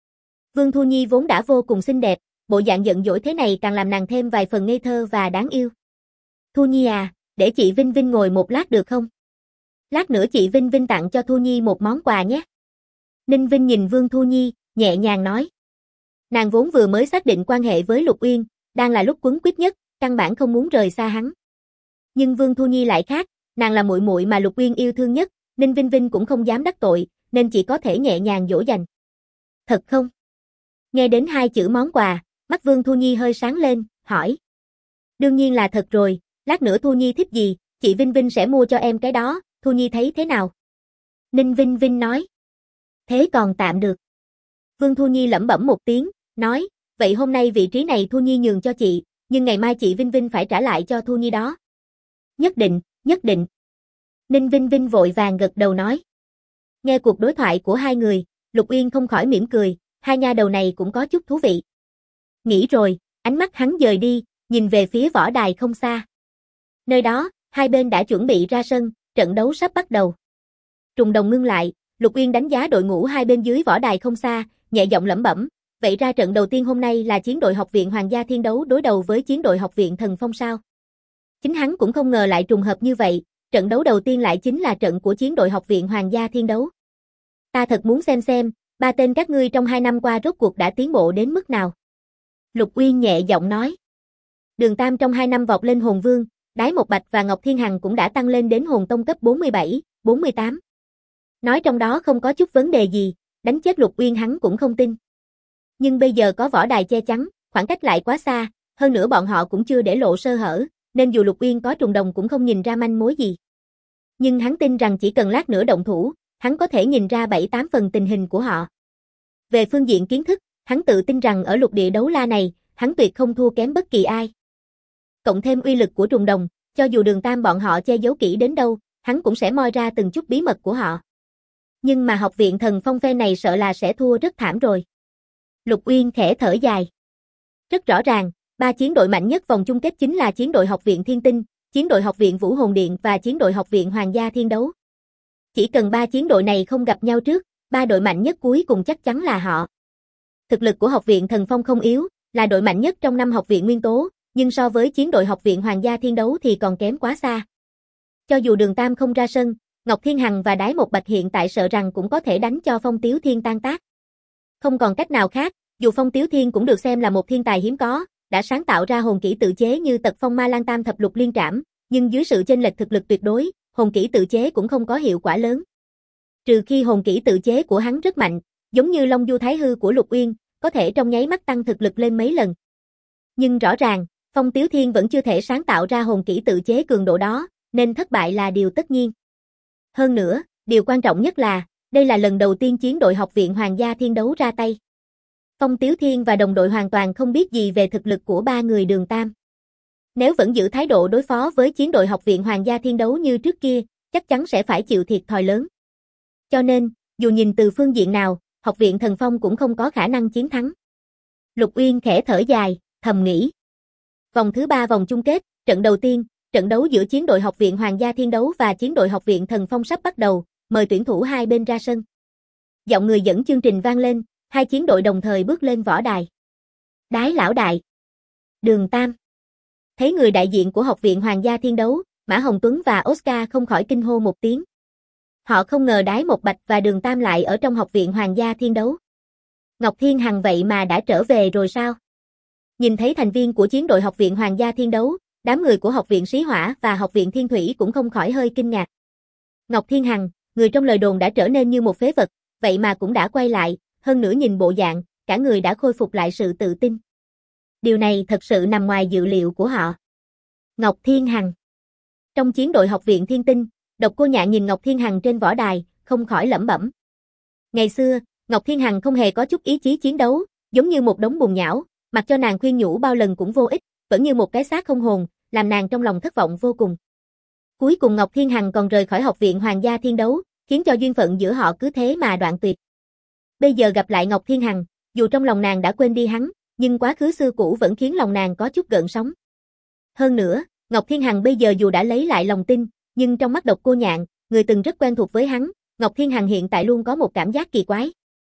Vương Thu Nhi vốn đã vô cùng xinh đẹp, bộ dạng giận dỗi thế này càng làm nàng thêm vài phần ngây thơ và đáng yêu. Thu Nhi à, để chị Vinh Vinh ngồi một lát được không? Lát nữa chị Vinh Vinh tặng cho Thu Nhi một món quà nhé. Ninh Vinh nhìn Vương Thu Nhi, nhẹ nhàng nói. Nàng vốn vừa mới xác định quan hệ với Lục Uyên, đang là lúc quấn quýt nhất, căn bản không muốn rời xa hắn. Nhưng Vương Thu Nhi lại khác, nàng là muội muội mà Lục Uyên yêu thương nhất, Ninh Vinh Vinh cũng không dám đắc tội, nên chỉ có thể nhẹ nhàng dỗ dành. Thật không? Nghe đến hai chữ món quà, mắt Vương Thu Nhi hơi sáng lên, hỏi. Đương nhiên là thật rồi, lát nữa Thu Nhi thích gì, chị Vinh Vinh sẽ mua cho em cái đó, Thu Nhi thấy thế nào? Ninh Vinh Vinh nói. Thế còn tạm được. Vương Thu Nhi lẩm bẩm một tiếng, nói, vậy hôm nay vị trí này Thu Nhi nhường cho chị, nhưng ngày mai chị Vinh Vinh phải trả lại cho Thu Nhi đó. Nhất định, nhất định. Ninh Vinh Vinh vội vàng gật đầu nói. Nghe cuộc đối thoại của hai người, Lục Uyên không khỏi mỉm cười, hai nha đầu này cũng có chút thú vị. Nghĩ rồi, ánh mắt hắn dời đi, nhìn về phía võ đài không xa. Nơi đó, hai bên đã chuẩn bị ra sân, trận đấu sắp bắt đầu. Trùng đồng ngưng lại, Lục Uyên đánh giá đội ngũ hai bên dưới võ đài không xa, nhẹ giọng lẩm bẩm, vậy ra trận đầu tiên hôm nay là chiến đội học viện Hoàng gia Thiên Đấu đối đầu với chiến đội học viện Thần Phong sao? Chính hắn cũng không ngờ lại trùng hợp như vậy, trận đấu đầu tiên lại chính là trận của chiến đội học viện Hoàng gia Thiên Đấu. Ta thật muốn xem, ba tên các ngươi trong 2 năm qua rốt cuộc đã tiến bộ đến mức nào. Lục Uyên nhẹ giọng nói. Đường Tam trong 2 năm vọt lên hồn vương, Đái Một Bạch và Ngọc Thiên Hằng cũng đã tăng lên đến hồn tông cấp 47, 48. Nói trong đó không có chút vấn đề gì, đánh chết Lục Uyên hắn cũng không tin. Nhưng bây giờ có võ đài che chắn, khoảng cách lại quá xa, hơn nữa bọn họ cũng chưa để lộ sơ hở, nên dù Lục Uyên có trùng đồng cũng không nhìn ra manh mối gì. Nhưng hắn tin rằng chỉ cần lát nữa động thủ, hắn có thể nhìn ra 7-8 phần tình hình của họ. Về phương diện kiến thức, hắn tự tin rằng ở lục địa đấu la này, hắn tuyệt không thua kém bất kỳ ai. Cộng thêm uy lực của trùng đồng, cho dù Đường Tam bọn họ che giấu kỹ đến đâu, hắn cũng sẽ moi ra từng chút bí mật của họ. Nhưng mà học viện Thần Phong phe này sợ là sẽ thua rất thảm rồi. Lục Uyên khẽ thở dài. Rất rõ ràng, 3 chiến đội mạnh nhất vòng chung kết chính là chiến đội học viện Thiên Tinh, chiến đội học viện Vũ Hồn Điện và chiến đội học viện Hoàng gia Thiên Đấu. Chỉ cần 3 chiến đội này không gặp nhau trước, 3 đội mạnh nhất cuối cùng chắc chắn là họ. Thực lực của học viện Thần Phong không yếu, là đội mạnh nhất trong 5 học viện nguyên tố, nhưng so với chiến đội học viện Hoàng gia Thiên Đấu thì còn kém quá xa. Cho dù Đường Tam không ra sân, Ngọc Thiên Hằng và Đái Một Bạch hiện tại sợ rằng cũng có thể đánh cho Phong Tiếu Thiên tan tác. Không còn cách nào khác, dù Phong Tiếu Thiên cũng được xem là một thiên tài hiếm có, đã sáng tạo ra hồn kỹ tự chế như Tật Phong Ma Lan Tam Thập Lục Liên Trảm, nhưng dưới sự chênh lệch thực lực tuyệt đối, hồn kỹ tự chế cũng không có hiệu quả lớn. Trừ khi hồn kỹ tự chế của hắn rất mạnh, giống như Long Du Thái Hư của Lục Uyên, có thể trong nháy mắt tăng thực lực lên mấy lần. Nhưng rõ ràng, Phong Tiếu Thiên vẫn chưa thể sáng tạo ra hồn kỹ tự chế cường độ đó, nên thất bại là điều tất nhiên. Hơn nữa, điều quan trọng nhất là, đây là lần đầu tiên chiến đội học viện Hoàng gia Thiên Đấu ra tay. Phong Tiếu Thiên và đồng đội hoàn toàn không biết gì về thực lực của 3 người Đường Tam. Nếu vẫn giữ thái độ đối phó với chiến đội học viện Hoàng gia Thiên Đấu như trước kia, chắc chắn sẽ phải chịu thiệt thòi lớn. Cho nên, dù nhìn từ phương diện nào, học viện Thần Phong cũng không có khả năng chiến thắng. Lục Uyên khẽ thở dài, thầm nghĩ. Vòng thứ 3 vòng chung kết, trận đầu tiên, trận đấu giữa chiến đội học viện Hoàng gia Thiên Đấu và chiến đội học viện Thần Phong sắp bắt đầu, mời tuyển thủ hai bên ra sân. Giọng người dẫn chương trình vang lên, hai chiến đội đồng thời bước lên võ đài. Đái lão đại. Đường Tam. Thấy người đại diện của học viện Hoàng gia Thiên Đấu, Mã Hồng Tuấn và Oscar không khỏi kinh hô một tiếng. Họ không ngờ Đái Một Bạch và Đường Tam lại ở trong học viện Hoàng gia Thiên Đấu. Ngọc Thiên Hằng vậy mà đã trở về rồi sao? Nhìn thấy thành viên của chiến đội học viện Hoàng gia Thiên Đấu, đám người của học viện Sĩ Hỏa và học viện Thiên Thủy cũng không khỏi hơi kinh ngạc. Ngọc Thiên Hằng, người trong lời đồn đã trở nên như một phế vật, vậy mà cũng đã quay lại, hơn nữa nhìn bộ dạng, cả người đã khôi phục lại sự tự tin. Điều này thật sự nằm ngoài dự liệu của họ. Ngọc Thiên Hằng. Trong chiến đội học viện Thiên Tinh, Độc Cô Nhạn nhìn Ngọc Thiên Hằng trên võ đài, không khỏi lẩm bẩm. Ngày xưa, Ngọc Thiên Hằng không hề có chút ý chí chiến đấu, giống như một đống bùn nhão, mặc cho nàng khuyên nhủ bao lần cũng vô ích, vẫn như một cái xác không hồn, làm nàng trong lòng thất vọng vô cùng. Cuối cùng Ngọc Thiên Hằng còn rời khỏi học viện Hoàng gia Thiên Đấu, khiến cho duyên phận giữa họ cứ thế mà đoạn tuyệt. Bây giờ gặp lại Ngọc Thiên Hằng, dù trong lòng nàng đã quên đi hắn, nhưng quá khứ xưa cũ vẫn khiến lòng nàng có chút gợn sóng. Hơn nữa, Ngọc Thiên Hằng bây giờ dù đã lấy lại lòng tin, nhưng trong mắt Độc Cô Nhạn, người từng rất quen thuộc với hắn, Ngọc Thiên Hằng hiện tại luôn có một cảm giác kỳ quái.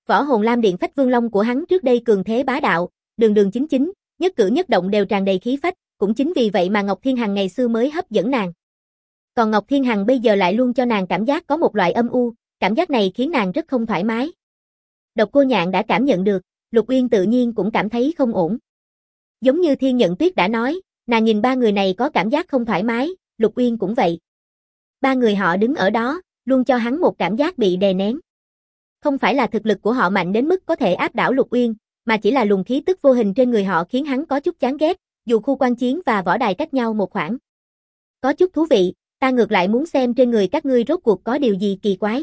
Võ hồn Lam Điện Phách Vương Long của hắn trước đây cường thế bá đạo, đường đường chính chính, nhất cử nhất động đều tràn đầy khí phách, cũng chính vì vậy mà Ngọc Thiên Hằng ngày xưa mới hấp dẫn nàng. Còn Ngọc Thiên Hằng bây giờ lại luôn cho nàng cảm giác có một loại âm u, cảm giác này khiến nàng rất không thoải mái. Độc Cô Nhạn đã cảm nhận được, Lục Uyên tự nhiên cũng cảm thấy không ổn. Giống như Thiên Nhận Tuyết đã nói, nàng nhìn ba người này có cảm giác không thoải mái, Lục Uyên cũng vậy. Ba người họ đứng ở đó, luôn cho hắn một cảm giác bị đè nén. Không phải là thực lực của họ mạnh đến mức có thể áp đảo Lục Uyên, mà chỉ là luồng khí tức vô hình trên người họ khiến hắn có chút chán ghét, dù khu quan chiến và võ đài cách nhau một khoảng. Có chút thú vị, ta ngược lại muốn xem trên người các ngươi rốt cuộc có điều gì kỳ quái.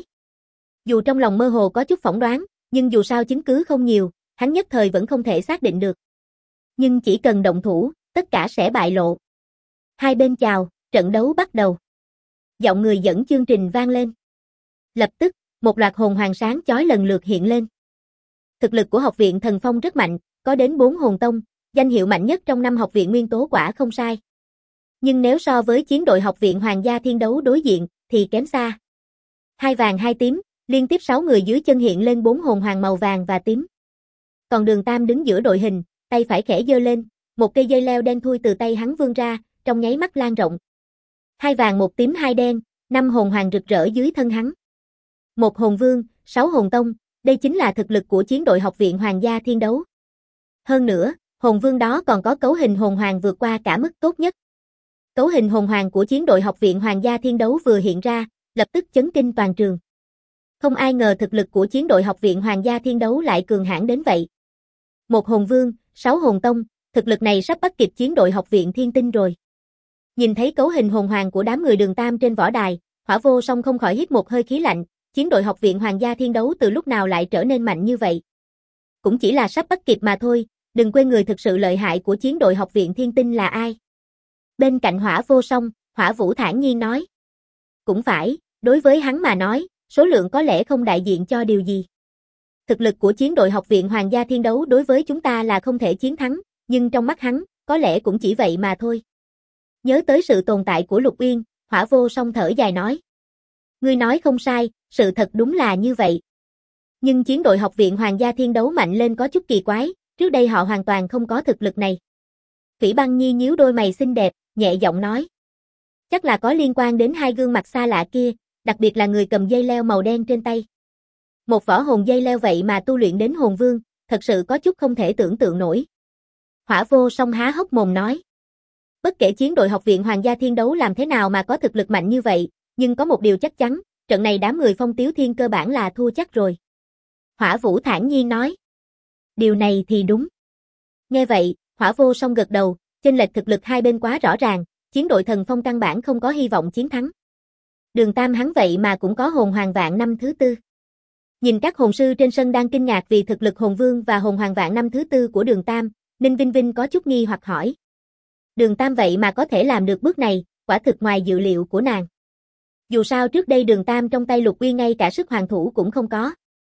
Dù trong lòng mơ hồ có chút phỏng đoán, nhưng dù sao chứng cứ không nhiều, hắn nhất thời vẫn không thể xác định được. Nhưng chỉ cần động thủ, tất cả sẽ bại lộ. Hai bên chào, trận đấu bắt đầu. Giọng người dẫn chương trình vang lên. Lập tức, một loạt hồn hoàng sáng chói lần lượt hiện lên. Thực lực của học viện Thần Phong rất mạnh, có đến 4 hồn tông, danh hiệu mạnh nhất trong 5 học viện nguyên tố quả không sai. Nhưng nếu so với chiến đội học viện Hoàng gia Thiên Đấu đối diện, thì kém xa. Hai vàng hai tím, liên tiếp 6 người dưới chân hiện lên 4 hồn hoàng màu vàng và tím. Còn Đường Tam đứng giữa đội hình, tay phải khẽ giơ lên, một cây dây leo đen thui từ tay hắn vươn ra, trong nháy mắt lan rộng. Hai vàng một tím hai đen, 5 hồn hoàng rực rỡ dưới thân hắn. Một hồn vương, 6 hồn tông, đây chính là thực lực của chiến đội học viện Hoàng gia Thiên Đấu. Hơn nữa, hồn vương đó còn có cấu hình hồn hoàng vượt qua cả mức tốt nhất. Cấu hình hồn hoàng của chiến đội học viện Hoàng gia Thiên Đấu vừa hiện ra, lập tức chấn kinh toàn trường. Không ai ngờ thực lực của chiến đội học viện Hoàng gia Thiên Đấu lại cường hãn đến vậy. Một hồn vương, 6 hồn tông, thực lực này sắp bắt kịp chiến đội học viện Thiên Tinh rồi. Nhìn thấy cấu hình hồn hoàng của đám người Đường Tam trên võ đài, Hỏa Vô Song không khỏi hít một hơi khí lạnh, chiến đội học viện Hoàng gia Thiên Đấu từ lúc nào lại trở nên mạnh như vậy. Cũng chỉ là sắp bắt kịp mà thôi, đừng quên người thực sự lợi hại của chiến đội học viện Thiên Tinh là ai. Bên cạnh Hỏa Vô Song, Hỏa Vũ thản nhiên nói. Cũng phải, đối với hắn mà nói, số lượng có lẽ không đại diện cho điều gì. Thực lực của chiến đội học viện Hoàng gia Thiên Đấu đối với chúng ta là không thể chiến thắng, nhưng trong mắt hắn, có lẽ cũng chỉ vậy mà thôi. Nhớ tới sự tồn tại của Lục Uyên, Hỏa Vô Song thở dài nói. Ngươi nói không sai, sự thật đúng là như vậy. Nhưng chiến đội học viện Hoàng gia Thiên Đấu mạnh lên có chút kỳ quái, trước đây họ hoàn toàn không có thực lực này. Phỉ Băng Nhi nhíu đôi mày xinh đẹp, nhẹ giọng nói. Chắc là có liên quan đến hai gương mặt xa lạ kia, đặc biệt là người cầm dây leo màu đen trên tay. Một võ hồn dây leo vậy mà tu luyện đến hồn vương, thật sự có chút không thể tưởng tượng nổi. Hỏa Vô Song há hốc mồm nói. Bất kể chiến đội học viện Hoàng gia Thiên Đấu làm thế nào mà có thực lực mạnh như vậy, nhưng có một điều chắc chắn, trận này đám người Phong Tiếu Thiên cơ bản là thua chắc rồi. Hỏa Vũ thản nhiên nói. Điều này thì đúng. Nghe vậy, Hỏa Vô Song gật đầu, chênh lệch thực lực hai bên quá rõ ràng, chiến đội Thần Phong căn bản không có hy vọng chiến thắng. Đường Tam hắn vậy mà cũng có hồn hoàng vạn năm thứ 4. Nhìn các hồn sư trên sân đang kinh ngạc vì thực lực hồn vương và hồn hoàng vạn năm thứ 4 của Đường Tam, Ninh Vinh Vinh có chút nghi hoặc hỏi. Đường Tam vậy mà có thể làm được bước này, quả thực ngoài dự liệu của nàng. Dù sao trước đây Đường Tam trong tay Lục Uyên ngay cả sức hoàng thủ cũng không có.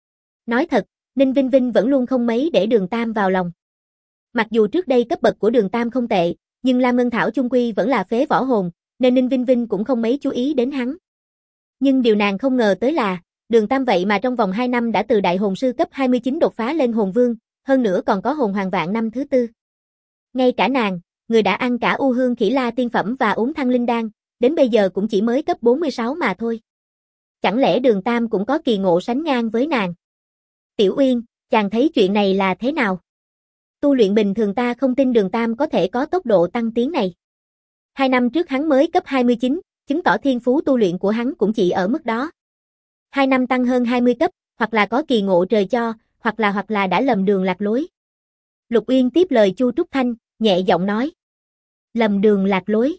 Nói thật, Ninh Vinh Vinh vẫn luôn không mấy để Đường Tam vào lòng. Mặc dù trước đây cấp bậc của Đường Tam không tệ, nhưng Lam Ngân Thảo chung quy vẫn là phế võ hồn, nên Ninh Vinh Vinh cũng không mấy chú ý đến hắn. Nhưng điều nàng không ngờ tới là, Đường Tam vậy mà trong vòng 2 năm đã từ đại hồn sư cấp 29 đột phá lên hồn vương, hơn nữa còn có hồn hoàng vạn năm thứ 4. Ngay cả nàng, người đã ăn cả U Hương Khỉ La tiên phẩm và uống Thăng Linh đan, đến bây giờ cũng chỉ mới cấp 46 mà thôi. Chẳng lẽ Đường Tam cũng có kỳ ngộ sánh ngang với nàng? Tiểu Uyên, chàng thấy chuyện này là thế nào? Tu luyện bình thường ta không tin Đường Tam có thể có tốc độ tăng tiến này. 2 năm trước hắn mới cấp 29, chứng tỏ thiên phú tu luyện của hắn cũng chỉ ở mức đó. 2 năm tăng hơn 20 cấp, hoặc là có kỳ ngộ trời cho, hoặc là đã lầm đường lạc lối. Lục Uyên tiếp lời Chu Trúc Thanh, nhẹ giọng nói. Lầm đường lạc lối?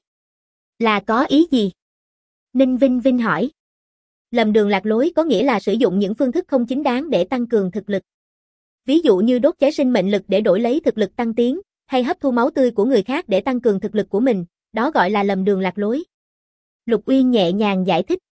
Là có ý gì? Ninh Vinh Vinh hỏi. Lầm đường lạc lối có nghĩa là sử dụng những phương thức không chính đáng để tăng cường thực lực. Ví dụ như đốt cháy sinh mệnh lực để đổi lấy thực lực tăng tiến, hay hấp thu máu tươi của người khác để tăng cường thực lực của mình, đó gọi là lầm đường lạc lối. Lục Uyên nhẹ nhàng giải thích.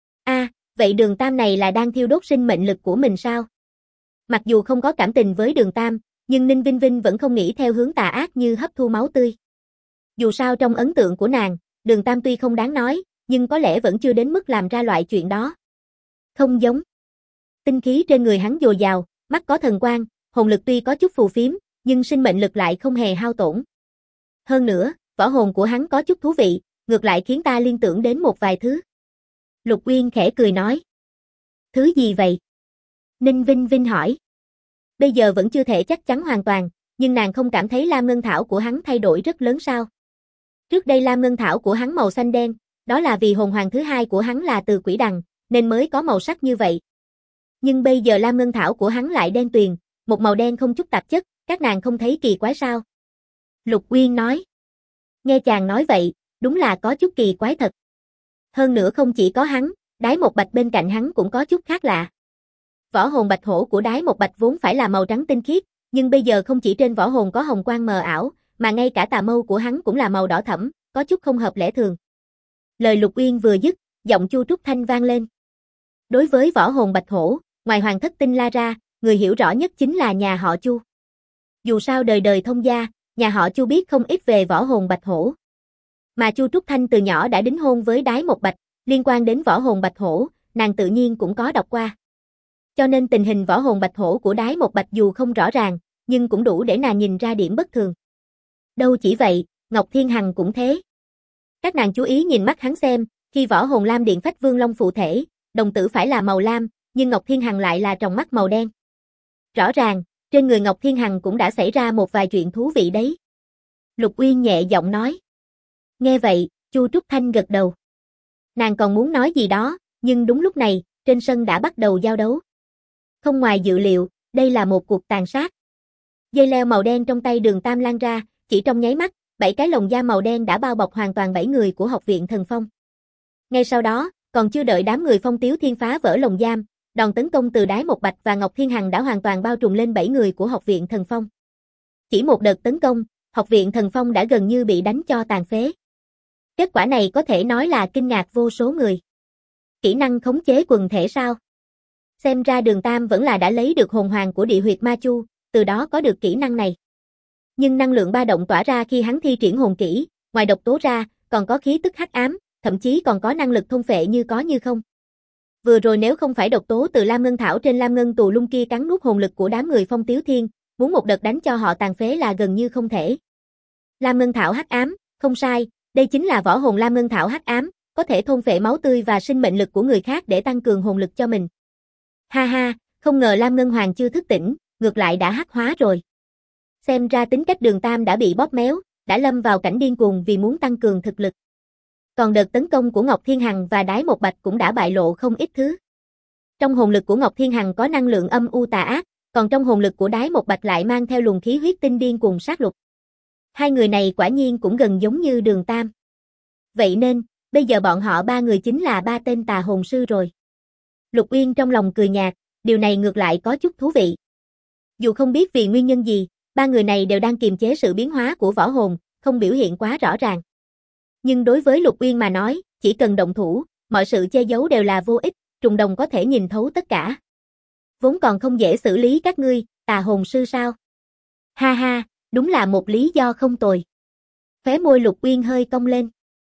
Vậy Đường Tam này là đang thiêu đốt sinh mệnh lực của mình sao? Mặc dù không có cảm tình với Đường Tam, nhưng Ninh Vinh Vinh vẫn không nghĩ theo hướng tà ác như hấp thu máu tươi. Dù sao trong ấn tượng của nàng, Đường Tam tuy không đáng nói, nhưng có lẽ vẫn chưa đến mức làm ra loại chuyện đó. Không giống. Tinh khí trên người hắn dồi dào, mắt có thần quang, hồn lực tuy có chút phù phiếm, nhưng sinh mệnh lực lại không hề hao tổn. Hơn nữa, võ hồn của hắn có chút thú vị, ngược lại khiến ta liên tưởng đến một vài thứ. Lục Uyên khẽ cười nói. Thứ gì vậy? Ninh Vinh Vinh hỏi. Bây giờ vẫn chưa thể chắc chắn hoàn toàn, nhưng nàng không cảm thấy Lam Ngân Thảo của hắn thay đổi rất lớn sao? Trước đây Lam Ngân Thảo của hắn màu xanh đen, đó là vì hồn hoàng thứ hai của hắn là từ quỷ đằng, nên mới có màu sắc như vậy. Nhưng bây giờ Lam Ngân Thảo của hắn lại đen tuyền, một màu đen không chút tạp chất, các nàng không thấy kỳ quái sao? Lục Uyên nói. Nghe chàng nói vậy, đúng là có chút kỳ quái thật. Hơn nữa không chỉ có hắn, Đái Một Bạch bên cạnh hắn cũng có chút khác lạ. Võ hồn bạch hổ của Đái Một Bạch vốn phải là màu trắng tinh khiết, nhưng bây giờ không chỉ trên võ hồn có hồng quang mờ ảo, mà ngay cả tà mâu của hắn cũng là màu đỏ thẫm, có chút không hợp lẽ thường. Lời Lục Uyên vừa dứt, giọng Chu Trúc Thanh vang lên. Đối với võ hồn bạch hổ, ngoài Hoàng Thất Tinh La ra, người hiểu rõ nhất chính là nhà họ Chu. Dù sao đời đời thông gia, nhà họ Chu biết không ít về võ hồn bạch hổ. Mà Chu Trúc Thanh từ nhỏ đã đính hôn với Đái Một Bạch, liên quan đến võ hồn bạch hổ, nàng tự nhiên cũng có đọc qua. Cho nên tình hình võ hồn bạch hổ của Đái Một Bạch dù không rõ ràng, nhưng cũng đủ để nàng nhìn ra điểm bất thường. Đâu chỉ vậy, Ngọc Thiên Hằng cũng thế. Các nàng chú ý nhìn mắt hắn xem, khi võ hồn lam điện phách vương long phụ thể, đồng tử phải là màu lam, nhưng Ngọc Thiên Hằng lại là tròng mắt màu đen. Rõ ràng, trên người Ngọc Thiên Hằng cũng đã xảy ra một vài chuyện thú vị đấy. Lục Uyên nhẹ giọng nói. Nghe vậy, Chu Trúc Thanh gật đầu. Nàng còn muốn nói gì đó, nhưng đúng lúc này, trên sân đã bắt đầu giao đấu. Không ngoài dự liệu, đây là một cuộc tàn sát. Dây leo màu đen trong tay Đường Tam lan ra, chỉ trong nháy mắt, 7 cái lồng da màu đen đã bao bọc hoàn toàn 7 người của Học viện Thần Phong. Ngay sau đó, còn chưa đợi đám người Phong Tiếu Thiên phá vỡ lồng giam, đòn tấn công từ Đái Một Bạch và Ngọc Thiên Hằng đã hoàn toàn bao trùm lên 7 người của Học viện Thần Phong. Chỉ một đợt tấn công, Học viện Thần Phong đã gần như bị đánh cho tàn phế. Kết quả này có thể nói là kinh ngạc vô số người. Kỹ năng khống chế quần thể sao? Xem ra Đường Tam vẫn là đã lấy được hồn hoàng của địa huyệt Ma Chu, từ đó có được kỹ năng này. Nhưng năng lượng ba động tỏa ra khi hắn thi triển hồn kỹ, ngoài độc tố ra, còn có khí tức hắc ám, thậm chí còn có năng lực thôn phệ như có như không. Vừa rồi nếu không phải độc tố từ Lam Ngân Thảo trên Lam Ngân Tù Lung kia cắn nuốt hồn lực của đám người Phong Tiếu Thiên, muốn một đợt đánh cho họ tàn phế là gần như không thể. Lam Ngân Thảo hắc ám, không sai, đây chính là võ hồn Lam Ngân Thảo hắc ám, có thể thôn phệ máu tươi và sinh mệnh lực của người khác để tăng cường hồn lực cho mình. Ha ha, không ngờ Lam Ngân Hoàng chưa thức tỉnh, ngược lại đã hắc hóa rồi. Xem ra tính cách Đường Tam đã bị bóp méo, đã lâm vào cảnh điên cuồng vì muốn tăng cường thực lực. Còn đợt tấn công của Ngọc Thiên Hằng và Đái Một Bạch cũng đã bại lộ không ít thứ. Trong hồn lực của Ngọc Thiên Hằng có năng lượng âm u tà ác, còn trong hồn lực của Đái Một Bạch lại mang theo luồng khí huyết tinh điên cuồng sát lục. Hai người này quả nhiên cũng gần giống như Đường Tam. Vậy nên, bây giờ bọn họ ba người chính là ba tên tà hồn sư rồi. Lục Uyên trong lòng cười nhạt, điều này ngược lại có chút thú vị. Dù không biết vì nguyên nhân gì, ba người này đều đang kiềm chế sự biến hóa của võ hồn, không biểu hiện quá rõ ràng. Nhưng đối với Lục Uyên mà nói, chỉ cần động thủ, mọi sự che giấu đều là vô ích, trùng đồng có thể nhìn thấu tất cả. Vốn còn không dễ xử lý các ngươi, tà hồn sư sao? Ha ha, đúng là một lý do không tồi. Khóe môi Lục Uyên hơi cong lên.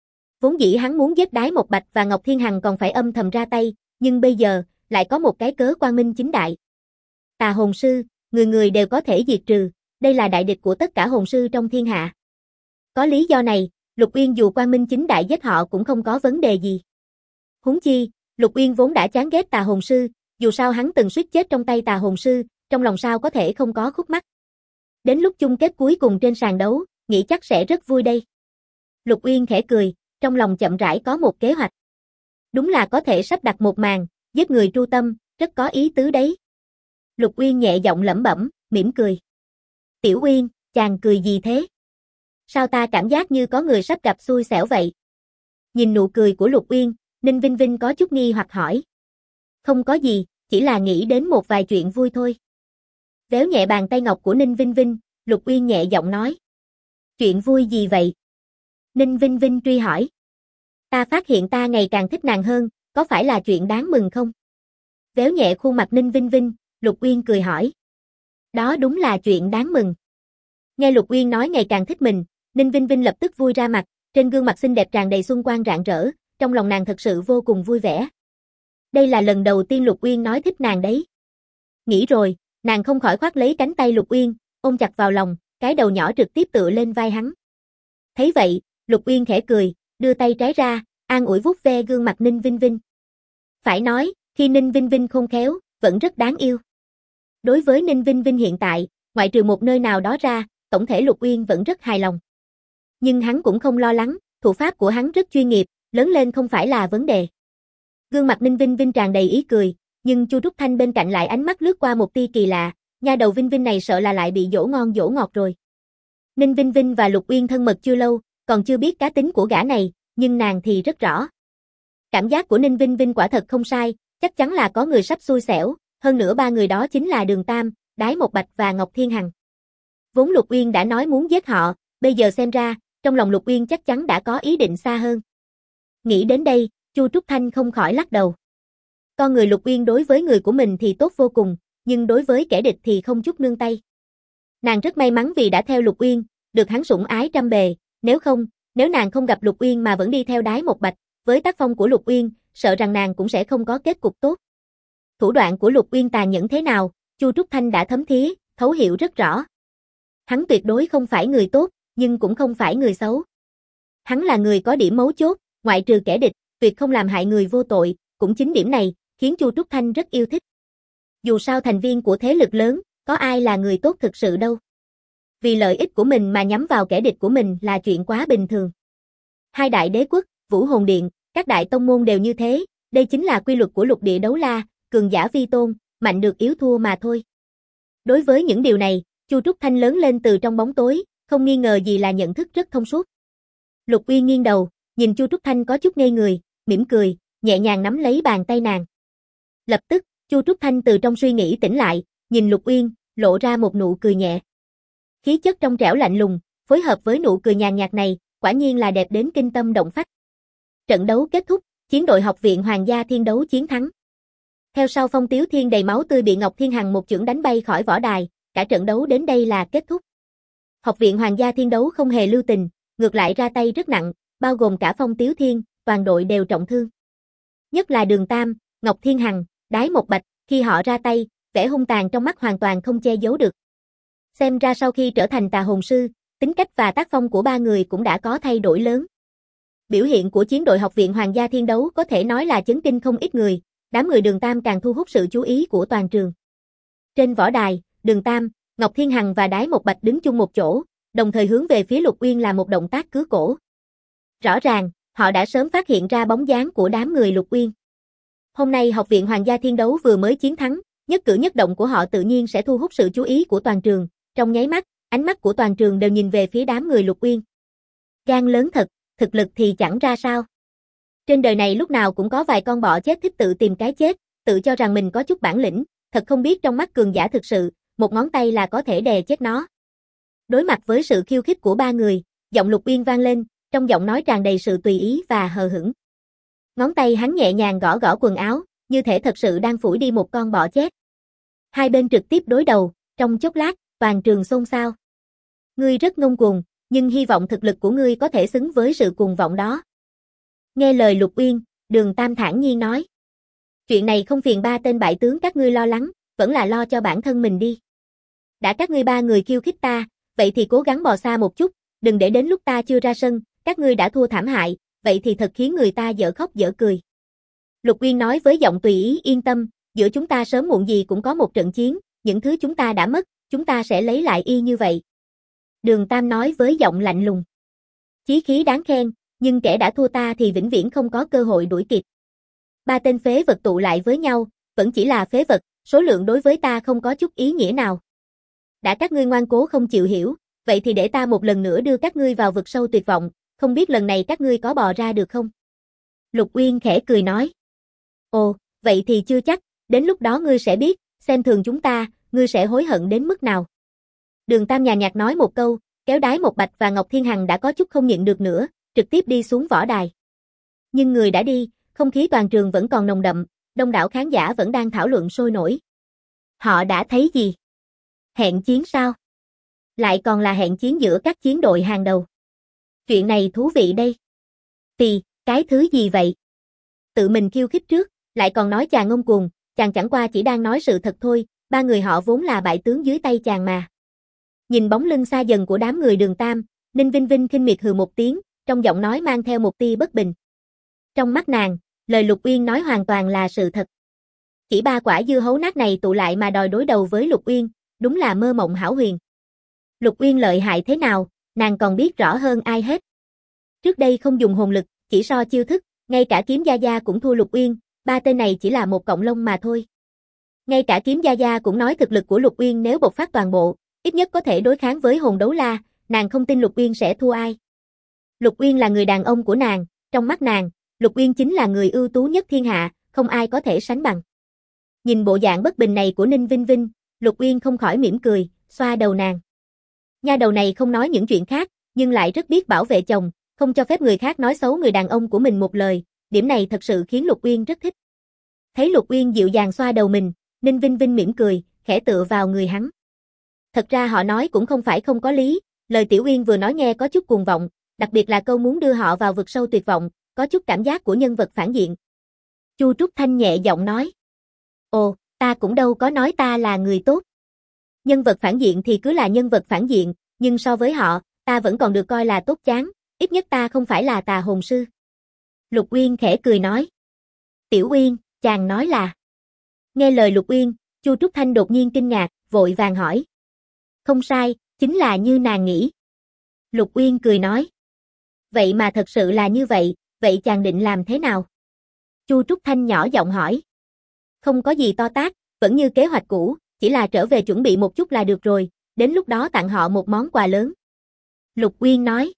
Vốn dĩ hắn muốn giết Đái Một Bạch và Ngọc Thiên Hằng còn phải âm thầm ra tay, nhưng bây giờ, lại có một cái cớ quang minh chính đại. Tà hồn sư, người người đều có thể diệt trừ, đây là đại địch của tất cả hồn sư trong thiên hạ. Có lý do này, Lục Uyên dù quang minh chính đại giết họ cũng không có vấn đề gì. Huống chi, Lục Uyên vốn đã chán ghét tà hồn sư, dù sao hắn từng suýt chết trong tay tà hồn sư, trong lòng sao có thể không có khúc mắc. Đến lúc chung kết cuối cùng trên sàn đấu, nghĩ chắc sẽ rất vui đây. Lục Uyên khẽ cười, trong lòng chậm rãi có một kế hoạch. Đúng là có thể sắp đặt một màn, giết người tru tâm, rất có ý tứ đấy. Lục Uyên nhẹ giọng lẩm bẩm, mỉm cười. Tiểu Uyên, chàng cười gì thế? Sao ta cảm giác như có người sắp gặp xui xẻo vậy? Nhìn nụ cười của Lục Uyên, Ninh Vinh Vinh có chút nghi hoặc hỏi. Không có gì, chỉ là nghĩ đến một vài chuyện vui thôi. Véo nhẹ bàn tay ngọc của Ninh Vinh Vinh, Lục Uyên nhẹ giọng nói. Chuyện vui gì vậy? Ninh Vinh Vinh truy hỏi. Ta phát hiện ta ngày càng thích nàng hơn, có phải là chuyện đáng mừng không? Véo nhẹ khuôn mặt Ninh Vinh Vinh, Lục Uyên cười hỏi. Đó đúng là chuyện đáng mừng. Nghe Lục Uyên nói ngày càng thích mình, Ninh Vinh Vinh lập tức vui ra mặt, trên gương mặt xinh đẹp tràn đầy xuân quang rạng rỡ, trong lòng nàng thật sự vô cùng vui vẻ. Đây là lần đầu tiên Lục Uyên nói thích nàng đấy. Nghĩ rồi, Nàng không khỏi khoác lấy cánh tay Lục Uyên, ôm chặt vào lòng, cái đầu nhỏ trực tiếp tựa lên vai hắn. Thấy vậy, Lục Uyên khẽ cười, đưa tay trái ra, an ủi vuốt ve gương mặt Ninh Vinh Vinh. Phải nói, khi Ninh Vinh Vinh khôn khéo, vẫn rất đáng yêu. Đối với Ninh Vinh Vinh hiện tại, ngoại trừ một nơi nào đó ra, tổng thể Lục Uyên vẫn rất hài lòng. Nhưng hắn cũng không lo lắng, thủ pháp của hắn rất chuyên nghiệp, lớn lên không phải là vấn đề. Gương mặt Ninh Vinh Vinh tràn đầy ý cười, nhưng Chu Trúc Thanh bên cạnh lại ánh mắt lướt qua một tia kỳ lạ, nha đầu Vinh Vinh này sợ là lại bị dỗ ngon dỗ ngọt rồi. Ninh Vinh Vinh và Lục Uyên thân mật chưa lâu, còn chưa biết cá tính của gã này, nhưng nàng thì rất rõ. Cảm giác của Ninh Vinh Vinh quả thật không sai, chắc chắn là có người sắp xui xẻo, hơn nữa ba người đó chính là Đường Tam, Đái Một Bạch và Ngọc Thiên Hằng. Vốn Lục Uyên đã nói muốn giết họ, bây giờ xem ra, trong lòng Lục Uyên chắc chắn đã có ý định xa hơn. Nghĩ đến đây, Chu Trúc Thanh không khỏi lắc đầu. Con người Lục Uyên đối với người của mình thì tốt vô cùng, nhưng đối với kẻ địch thì không chút nương tay. Nàng rất may mắn vì đã theo Lục Uyên, được hắn sủng ái trăm bề, nếu nàng không gặp Lục Uyên mà vẫn đi theo Đái Một Bạch, với tác phong của Lục Uyên, sợ rằng nàng cũng sẽ không có kết cục tốt. Thủ đoạn của Lục Uyên tàn nhẫn thế nào, Chu Trúc Thanh đã thấm thía, thấu hiểu rất rõ. Hắn tuyệt đối không phải người tốt, nhưng cũng không phải người xấu. Hắn là người có điểm mấu chốt, ngoại trừ kẻ địch, tuyệt không làm hại người vô tội, cũng chính điểm này, khiến Chu Trúc Thanh rất yêu thích. Dù sao thành viên của thế lực lớn, có ai là người tốt thực sự đâu. Vì lợi ích của mình mà nhắm vào kẻ địch của mình là chuyện quá bình thường. Hai đại đế quốc, Vũ Hồn Điện, các đại tông môn đều như thế, đây chính là quy luật của lục địa đấu la, cường giả vi tôn, mạnh được yếu thua mà thôi. Đối với những điều này, Chu Trúc Thanh lớn lên từ trong bóng tối, không nghi ngờ gì là nhận thức rất thông suốt. Lục Uyên nghiêng đầu, nhìn Chu Trúc Thanh có chút ngây người, mỉm cười, nhẹ nhàng nắm lấy bàn tay nàng. Lập tức, Chu Trúc Thanh từ trong suy nghĩ tỉnh lại, nhìn Lục Uyên, lộ ra một nụ cười nhẹ. Khí chất trong trẻo lạnh lùng, phối hợp với nụ cười nhàn nhạt này, quả nhiên là đẹp đến kinh tâm động phách. Trận đấu kết thúc, chiến đội học viện Hoàng gia Thiên đấu chiến thắng. Theo sau Phong Tiếu Thiên đầy máu tươi bị Ngọc Thiên Hằng một chưởng đánh bay khỏi võ đài, cả trận đấu đến đây là kết thúc. Học viện Hoàng gia Thiên đấu không hề lưu tình, ngược lại ra tay rất nặng, bao gồm cả Phong Tiếu Thiên, toàn đội đều trọng thương. Nhất là Đường Tam, Ngọc Thiên Hằng, Đái Một Bạch, khi họ ra tay, vẻ hung tàn trong mắt hoàn toàn không che giấu được. Xem ra sau khi trở thành tà hồn sư, tính cách và tác phong của ba người cũng đã có thay đổi lớn. Biểu hiện của chiến đội học viện Hoàng gia Thiên đấu có thể nói là chấn kinh không ít người, đám người Đường Tam càng thu hút sự chú ý của toàn trường. Trên võ đài, Đường Tam, Ngọc Thiên Hằng và Đái Một Bạch đứng chung một chỗ, đồng thời hướng về phía Lục Uyên là một động tác cứa cổ. Rõ ràng, họ đã sớm phát hiện ra bóng dáng của đám người Lục Uyên. Hôm nay học viện Hoàng gia Thiên đấu vừa mới chiến thắng, nhất cử nhất động của họ tự nhiên sẽ thu hút sự chú ý của toàn trường, trong nháy mắt, ánh mắt của toàn trường đều nhìn về phía đám người Lục Uyên. Gan lớn thật, thực lực thì chẳng ra sao. Trên đời này lúc nào cũng có vài con bọ chết thích tự tìm cái chết, tự cho rằng mình có chút bản lĩnh, thật không biết trong mắt cường giả thực sự, một ngón tay là có thể đè chết nó. Đối mặt với sự khiêu khích của ba người, giọng Lục Uyên vang lên, trong giọng nói tràn đầy sự tùy ý và hờ hững. Ngón tay hắn nhẹ nhàng gõ gõ quần áo, như thể thật sự đang phủi đi một con bọ chết. Hai bên trực tiếp đối đầu, trong chốc lát, toàn trường xôn xao. Ngươi rất ngông cuồng, nhưng hy vọng thực lực của ngươi có thể xứng với sự cuồng vọng đó. Nghe lời Lục Uyên, Đường Tam thản nhiên nói. Chuyện này không phiền ba tên bại tướng các ngươi lo lắng, vẫn là lo cho bản thân mình đi. Đã các ngươi ba người khiêu khích ta, vậy thì cố gắng bò xa một chút, đừng để đến lúc ta chưa ra sân, các ngươi đã thua thảm hại, vậy thì thật khiến người ta dở khóc dở cười. Lục Uyên nói với giọng tùy ý, yên tâm, giữa chúng ta sớm muộn gì cũng có một trận chiến, những thứ chúng ta đã mất, chúng ta sẽ lấy lại y như vậy. Đường Tam nói với giọng lạnh lùng. Chí khí đáng khen, nhưng kẻ đã thua ta thì vĩnh viễn không có cơ hội đuổi kịp. Ba tên phế vật tụ lại với nhau, vẫn chỉ là phế vật, số lượng đối với ta không có chút ý nghĩa nào. Đã các ngươi ngoan cố không chịu hiểu, vậy thì để ta một lần nữa đưa các ngươi vào vực sâu tuyệt vọng, không biết lần này các ngươi có bò ra được không? Lục Uyên khẽ cười nói. Ồ, vậy thì chưa chắc, đến lúc đó ngươi sẽ biết, xem thường chúng ta, ngươi sẽ hối hận đến mức nào. Đường Tam nhàn nhạt nói một câu, kéo Đái Một Bạch và Ngọc Thiên Hằng đã có chút không nhịn được nữa, trực tiếp đi xuống võ đài. Nhưng người đã đi, không khí toàn trường vẫn còn nồng đậm, đông đảo khán giả vẫn đang thảo luận sôi nổi. Họ đã thấy gì? Hẹn chiến sao? Lại còn là hẹn chiến giữa các chiến đội hàng đầu. Chuyện này thú vị đây. Cái thứ gì vậy? Tự mình khiêu khích trước, lại còn nói chàng ngông cuồng, chàng chẳng qua chỉ đang nói sự thật thôi, ba người họ vốn là bại tướng dưới tay chàng mà. Nhìn bóng lưng xa dần của đám người Đường Tam, Ninh Vinh Vinh khinh miệt hừ một tiếng, trong giọng nói mang theo một tia bất bình. Trong mắt nàng, lời Lục Uyên nói hoàn toàn là sự thật. Chỉ ba quả dưa hấu nát này tụ lại mà đòi đối đầu với Lục Uyên, đúng là mơ mộng hão huyền. Lục Uyên lợi hại thế nào, nàng còn biết rõ hơn ai hết. Trước đây không dùng hồn lực, chỉ so chiêu thức, ngay cả Kiếm Gia Gia cũng thua Lục Uyên, ba tên này chỉ là một cọng lông mà thôi. Ngay cả Kiếm Gia Gia cũng nói thực lực của Lục Uyên nếu bộc phát toàn bộ, ít nhất có thể đối kháng với hồn đấu la, nàng không tin Lục Uyên sẽ thua ai. Lục Uyên là người đàn ông của nàng, trong mắt nàng, Lục Uyên chính là người ưu tú nhất thiên hạ, không ai có thể sánh bằng. Nhìn bộ dạng bất bình này của Ninh Vinh Vinh, Lục Uyên không khỏi mỉm cười, xoa đầu nàng. Nha đầu này không nói những chuyện khác, nhưng lại rất biết bảo vệ chồng, không cho phép người khác nói xấu người đàn ông của mình một lời, điểm này thật sự khiến Lục Uyên rất thích. Thấy Lục Uyên dịu dàng xoa đầu mình, Ninh Vinh Vinh mỉm cười, khẽ tựa vào người hắn. Thật ra họ nói cũng không phải không có lý, lời Tiểu Uyên vừa nói nghe có chút cuồng vọng, đặc biệt là câu muốn đưa họ vào vực sâu tuyệt vọng, có chút cảm giác của nhân vật phản diện. Chu Trúc Thanh nhẹ giọng nói. Ồ, ta cũng đâu có nói ta là người tốt. Nhân vật phản diện thì cứ là nhân vật phản diện, nhưng so với họ, ta vẫn còn được coi là tốt chán, ít nhất ta không phải là tà hồn sư. Lục Uyên khẽ cười nói. Tiểu Uyên, chàng nói là. Nghe lời Lục Uyên, Chu Trúc Thanh đột nhiên kinh ngạc, vội vàng hỏi. Không sai, chính là như nàng nghĩ. Lục Uyên cười nói. Vậy mà thật sự là như vậy, vậy chàng định làm thế nào? Chu Trúc Thanh nhỏ giọng hỏi. Không có gì to tát, vẫn như kế hoạch cũ, chỉ là trở về chuẩn bị một chút là được rồi, đến lúc đó tặng họ một món quà lớn. Lục Uyên nói.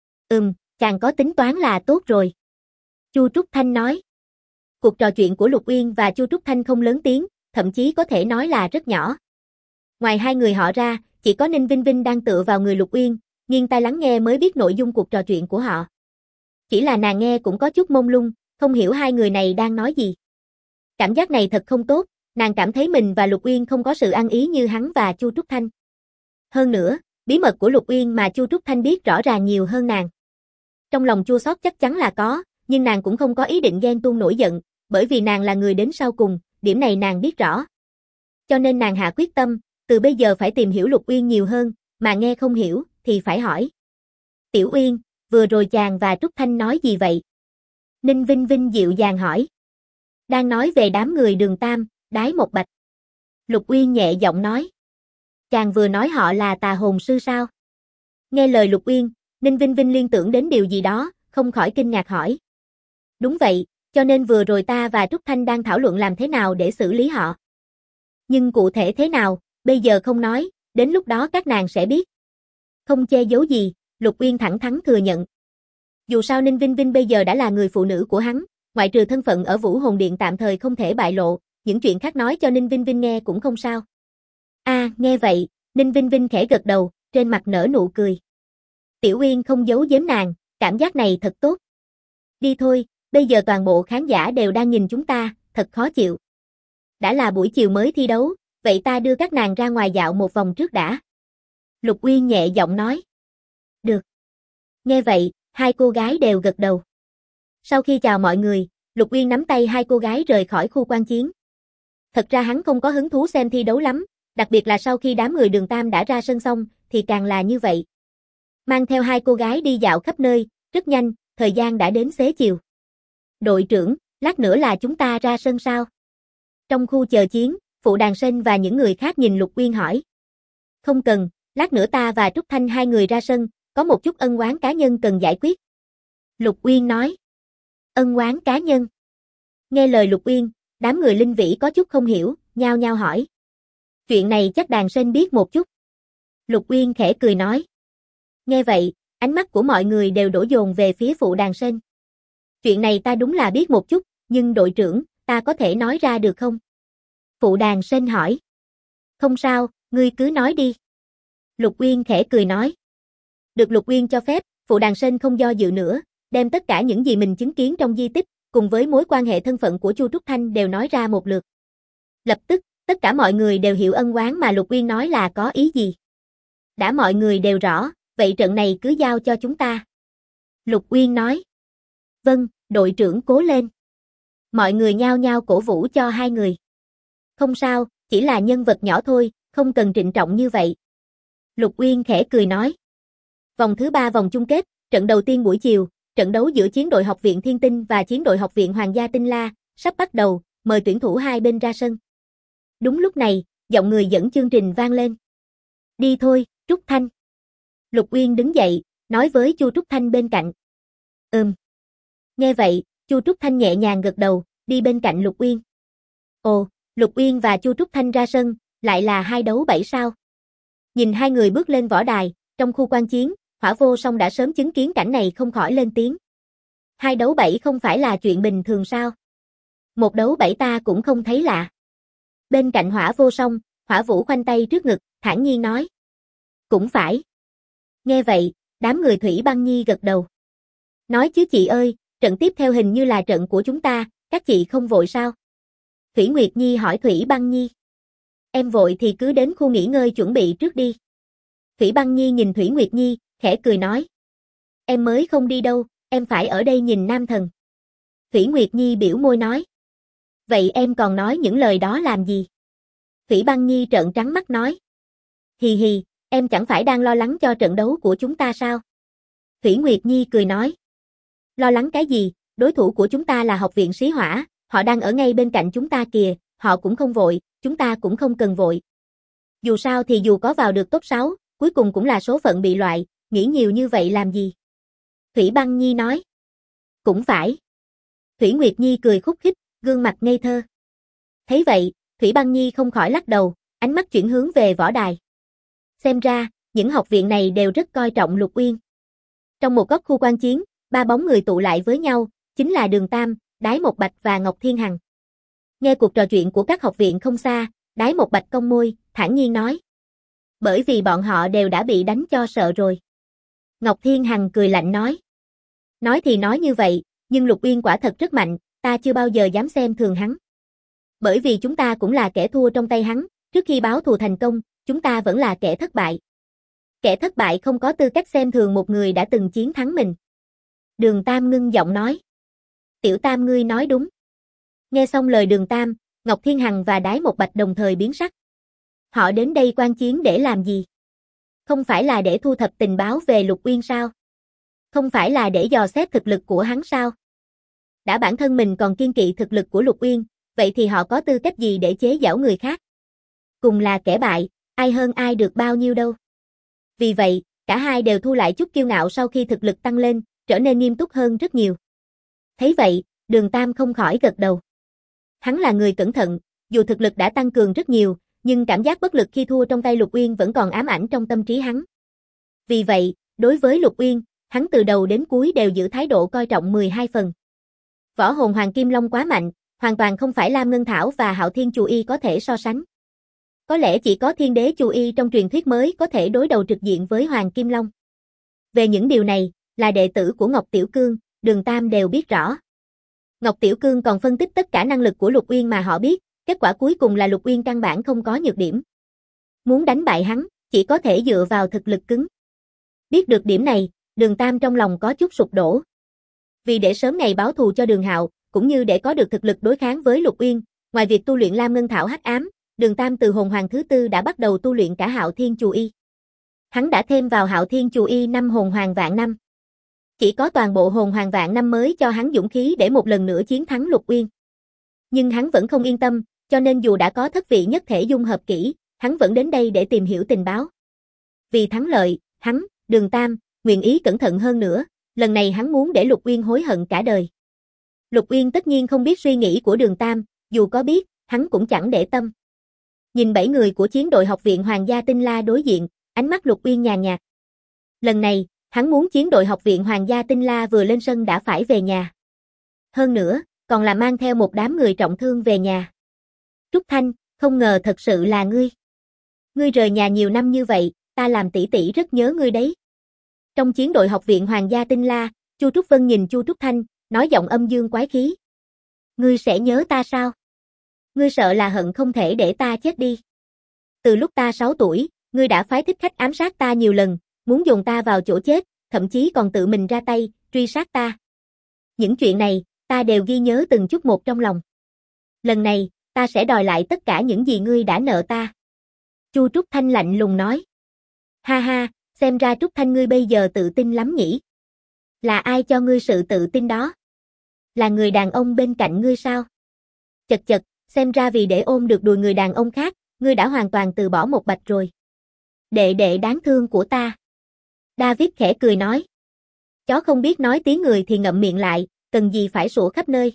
Chàng có tính toán là tốt rồi. Chu Trúc Thanh nói. Cuộc trò chuyện của Lục Uyên và Chu Trúc Thanh không lớn tiếng, thậm chí có thể nói là rất nhỏ. Ngoài hai người họ ra, chỉ có Ninh Vinh Vinh đang tựa vào người Lục Uyên, nghiêng tai lắng nghe mới biết nội dung cuộc trò chuyện của họ. Chỉ là nàng nghe cũng có chút mông lung, không hiểu hai người này đang nói gì. Cảm giác này thật không tốt, nàng cảm thấy mình và Lục Uyên không có sự ăn ý như hắn và Chu Trúc Thanh. Hơn nữa, bí mật của Lục Uyên mà Chu Trúc Thanh biết rõ ràng nhiều hơn nàng. Trong lòng chua xót chắc chắn là có, nhưng nàng cũng không có ý định ghen tuông nổi giận, bởi vì nàng là người đến sau cùng, điểm này nàng biết rõ. Cho nên nàng hạ quyết tâm, từ bây giờ phải tìm hiểu Lục Uyên nhiều hơn, mà nghe không hiểu, thì phải hỏi. Tiểu Uyên, vừa rồi chàng và Trúc Thanh nói gì vậy? Ninh Vinh Vinh dịu dàng hỏi. Đang nói về đám người Đường Tam, Đái Một Bạch. Lục Uyên nhẹ giọng nói. Chàng vừa nói họ là tà hồn sư sao? Nghe lời Lục Uyên, Ninh Vinh Vinh liên tưởng đến điều gì đó, không khỏi kinh ngạc hỏi. Đúng vậy, cho nên vừa rồi ta và Trúc Thanh đang thảo luận làm thế nào để xử lý họ. Nhưng cụ thể thế nào, bây giờ không nói, đến lúc đó các nàng sẽ biết. Không che giấu gì, Lục Uyên thẳng thắn thừa nhận. Dù sao Ninh Vinh Vinh bây giờ đã là người phụ nữ của hắn, ngoại trừ thân phận ở Vũ Hồn Điện tạm thời không thể bại lộ, những chuyện khác nói cho Ninh Vinh Vinh nghe cũng không sao. Nghe vậy, Ninh Vinh Vinh khẽ gật đầu, trên mặt nở nụ cười. Tiểu Uyên không giấu giếm nàng, cảm giác này thật tốt. Đi thôi, bây giờ toàn bộ khán giả đều đang nhìn chúng ta, thật khó chịu. Đã là buổi chiều mới thi đấu, vậy ta đưa các nàng ra ngoài dạo một vòng trước đã. Lục Uyên nhẹ giọng nói. Được. Nghe vậy, hai cô gái đều gật đầu. Sau khi chào mọi người, Lục Uyên nắm tay hai cô gái rời khỏi khu quan chiến. Thật ra hắn không có hứng thú xem thi đấu lắm, đặc biệt là sau khi đám người Đường Tam đã ra sân xong, thì càng là như vậy. Mang theo hai cô gái đi dạo khắp nơi, rất nhanh, thời gian đã đến xế chiều. Đội trưởng, lát nữa là chúng ta ra sân sao? Trong khu chờ chiến, Phụ Đàn Sên và những người khác nhìn Lục Uyên hỏi. Không cần, lát nữa ta và Trúc Thanh hai người ra sân, có một chút ân oán cá nhân cần giải quyết. Lục Uyên nói. Ân oán cá nhân. Nghe lời Lục Uyên, đám người Linh Vĩ có chút không hiểu, nhao nhao hỏi. Chuyện này chắc Đàn Sên biết một chút. Lục Uyên khẽ cười nói. Nghe vậy, ánh mắt của mọi người đều đổ dồn về phía Phụ Đàn Sên. Chuyện này ta đúng là biết một chút, nhưng đội trưởng, ta có thể nói ra được không? Phụ Đàn Sên hỏi. Không sao, ngươi cứ nói đi. Lục Uyên khẽ cười nói. Được Lục Uyên cho phép, Phụ Đàn Sên không do dự nữa, đem tất cả những gì mình chứng kiến trong di tích, cùng với mối quan hệ thân phận của Chu Trúc Thanh đều nói ra một lượt. Lập tức, tất cả mọi người đều hiểu ân oán mà Lục Uyên nói là có ý gì. Đã mọi người đều rõ, vậy trận này cứ giao cho chúng ta. Lục Uyên nói. Vâng, đội trưởng cố lên. Mọi người nhao nhao cổ vũ cho hai người. Không sao, Chỉ là nhân vật nhỏ thôi, không cần trịnh trọng như vậy. Lục Uyên khẽ cười nói. Vòng thứ 3 vòng chung kết, trận đầu tiên buổi chiều, trận đấu giữa chiến đội học viện Thiên Tinh và chiến đội học viện Hoàng gia Tinh La, sắp bắt đầu, mời tuyển thủ hai bên ra sân. Đúng lúc này, giọng người dẫn chương trình vang lên. Đi thôi, Trúc Thanh. Lục Uyên đứng dậy, nói với Chu Trúc Thanh bên cạnh. Nghe vậy, Chu Trúc Thanh nhẹ nhàng gật đầu, đi bên cạnh Lục Uyên. Ồ, Lục Uyên và Chu Trúc Thanh ra sân, lại là 2 đấu 7 sao. Nhìn hai người bước lên võ đài, trong khu quan chiến, Hỏa Vô Song đã sớm chứng kiến cảnh này không khỏi lên tiếng. 2 đấu 7 không phải là chuyện bình thường sao? 1 đấu 7 ta cũng không thấy lạ. Bên cạnh Hỏa Vô Song, Hỏa Vũ khoanh tay trước ngực, thản nhiên nói. Cũng phải. Nghe vậy, đám người Thủy Băng Nhi gật đầu. Nói chứ chị ơi, trận tiếp theo hình như là trận của chúng ta, các chị không vội sao? Thủy Nguyệt Nhi hỏi Thủy Băng Nhi. Em vội thì cứ đến khu nghỉ ngơi chuẩn bị trước đi. Thủy Băng Nhi nhìn Thủy Nguyệt Nhi, khẽ cười nói. Em mới không đi đâu, em phải ở đây nhìn nam thần. Thủy Nguyệt Nhi biểu môi nói. Vậy em còn nói những lời đó làm gì? Thủy Băng Nhi trợn trắng mắt nói. Hì hì, em chẳng phải đang lo lắng cho trận đấu của chúng ta sao? Thủy Nguyệt Nhi cười nói. Lo lắng cái gì, đối thủ của chúng ta là học viện Xí Hỏa, họ đang ở ngay bên cạnh chúng ta kìa, họ cũng không vội, chúng ta cũng không cần vội. Dù sao thì dù có vào được top 6, cuối cùng cũng là số phận bị loại, nghĩ nhiều như vậy làm gì? Thủy Băng Nhi nói. Cũng phải. Thủy Nguyệt Nhi cười khúc khích, gương mặt ngây thơ. Thấy vậy, Thủy Băng Nhi không khỏi lắc đầu, ánh mắt chuyển hướng về võ đài. Xem ra, những học viện này đều rất coi trọng Lục Uyên. Trong một góc khu quan chiến, 3 bóng người tụ lại với nhau, chính là Đường Tam, Đái Một Bạch và Ngọc Thiên Hằng. Nghe cuộc trò chuyện của các học viện không xa, Đái Một Bạch cong môi, thản nhiên nói. Bởi vì bọn họ đều đã bị đánh cho sợ rồi. Ngọc Thiên Hằng cười lạnh nói. Nói thì nói như vậy, nhưng Lục Uyên quả thật rất mạnh, ta chưa bao giờ dám xem thường hắn. Bởi vì chúng ta cũng là kẻ thua trong tay hắn, trước khi báo thù thành công, chúng ta vẫn là kẻ thất bại. Kẻ thất bại không có tư cách xem thường một người đã từng chiến thắng mình. Đường Tam ngưng giọng nói. Tiểu Tam ngươi nói đúng. Nghe xong lời Đường Tam, Ngọc Thiên Hằng và Đái Một Bạch đồng thời biến sắc. Họ đến đây quan chiến để làm gì? Không phải là để thu thập tình báo về Lục Uyên sao? Không phải là để dò xét thực lực của hắn sao? Đã bản thân mình còn kiêng kỵ thực lực của Lục Uyên, vậy thì họ có tư cách gì để chế giễu người khác? Cùng là kẻ bại, ai hơn ai được bao nhiêu đâu. Vì vậy, cả hai đều thu lại chút kiêu ngạo sau khi thực lực tăng lên, trở nên nghiêm túc hơn rất nhiều. Thấy vậy, Đường Tam không khỏi gật đầu. Hắn là người cẩn thận, dù thực lực đã tăng cường rất nhiều, nhưng cảm giác bất lực khi thua trong tay Lục Uyên vẫn còn ám ảnh trong tâm trí hắn. Vì vậy, đối với Lục Uyên, hắn từ đầu đến cuối đều giữ thái độ coi trọng 12 phần. Võ hồn Hoàng Kim Long quá mạnh, hoàn toàn không phải Lam Ngân Thảo và Hạo Thiên Chù Y có thể so sánh. Có lẽ chỉ có Thiên Đế Chù Y trong truyền thuyết mới có thể đối đầu trực diện với Hoàng Kim Long. Về những điều này, là đệ tử của Ngọc Tiểu Cương, Đường Tam đều biết rõ. Ngọc Tiểu Cương còn phân tích tất cả năng lực của Lục Uyên mà họ biết, kết quả cuối cùng là Lục Uyên căn bản không có nhược điểm. Muốn đánh bại hắn, chỉ có thể dựa vào thực lực cứng. Biết được điểm này, Đường Tam trong lòng có chút sụp đổ. Vì để sớm ngày báo thù cho Đường Hạo, cũng như để có được thực lực đối kháng với Lục Uyên, ngoài việc tu luyện Lam Ngân Thảo Hắc Ám, Đường Tam từ hồn hoàng thứ 4 đã bắt đầu tu luyện cả Hạo Thiên Chù Y. Hắn đã thêm vào Hạo Thiên Chù Y 5 hồn hoàng vạn năm. Chỉ có toàn bộ hồn hoàng vạn năm mới cho hắn dũng khí để một lần nữa chiến thắng Lục Uyên. Nhưng hắn vẫn không yên tâm, cho nên dù đã có thất vị nhất thể dung hợp kỹ, hắn vẫn đến đây để tìm hiểu tình báo. Vì thắng lợi, hắn, Đường Tam, nguyện ý cẩn thận hơn nữa, lần này hắn muốn để Lục Uyên hối hận cả đời. Lục Uyên tất nhiên không biết suy nghĩ của Đường Tam, dù có biết, hắn cũng chẳng để tâm. Nhìn 7 người của chiến đội học viện Hoàng gia Tinh La đối diện, ánh mắt Lục Uyên nhàn nhạt. Lần này, hắn muốn chiến đội học viện Hoàng gia Tinh La vừa lên sân đã phải về nhà. Hơn nữa, còn là mang theo một đám người trọng thương về nhà. Trúc Thanh, không ngờ thật sự là ngươi. Ngươi rời nhà nhiều năm như vậy, ta làm tỷ tỷ rất nhớ ngươi đấy. Trong chiến đội học viện Hoàng gia Tinh La, Chu Trúc Vân nhìn Chu Trúc Thanh, nói giọng âm dương quái khí. Ngươi sẽ nhớ ta sao? Ngươi sợ là hận không thể để ta chết đi. Từ lúc ta 6 tuổi, ngươi đã phái thích khách ám sát ta nhiều lần, muốn dồn ta vào chỗ chết, thậm chí còn tự mình ra tay, truy sát ta. Những chuyện này, ta đều ghi nhớ từng chút một trong lòng. Lần này, ta sẽ đòi lại tất cả những gì ngươi đã nợ ta. Chu Trúc Thanh lạnh lùng nói. Ha ha, xem ra Trúc Thanh ngươi bây giờ tự tin lắm nhỉ? Là ai cho ngươi sự tự tin đó? Là người đàn ông bên cạnh ngươi sao? Chật chật, xem ra vì để ôm được đùi người đàn ông khác, ngươi đã hoàn toàn từ bỏ một bạch rồi. Đệ đệ đáng thương của ta. David khẽ cười nói. Chó không biết nói tiếng người thì ngậm miệng lại, cần gì phải sủa khắp nơi.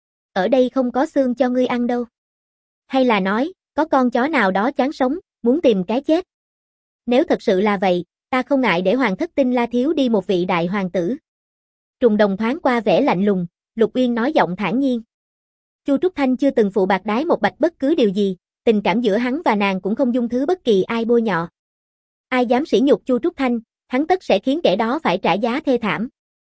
Ở đây không có xương cho ngươi ăn đâu. Hay là nói, có con chó nào đó chán sống, muốn tìm cái chết. Nếu thật sự là vậy, ta không ngại để Hoàng thất Tinh La thiếu đi một vị đại hoàng tử. Trùng Đồng thoáng qua vẻ lạnh lùng, Lục Uyên nói giọng thản nhiên. Chu Trúc Thanh chưa từng phụ bạc đái một bạch bất cứ điều gì, tình cảm giữa hắn và nàng cũng không dung thứ bất kỳ ai bôi nhọ. Ai dám sỉ nhục Chu Trúc Thanh, hắn tất sẽ khiến kẻ đó phải trả giá thê thảm.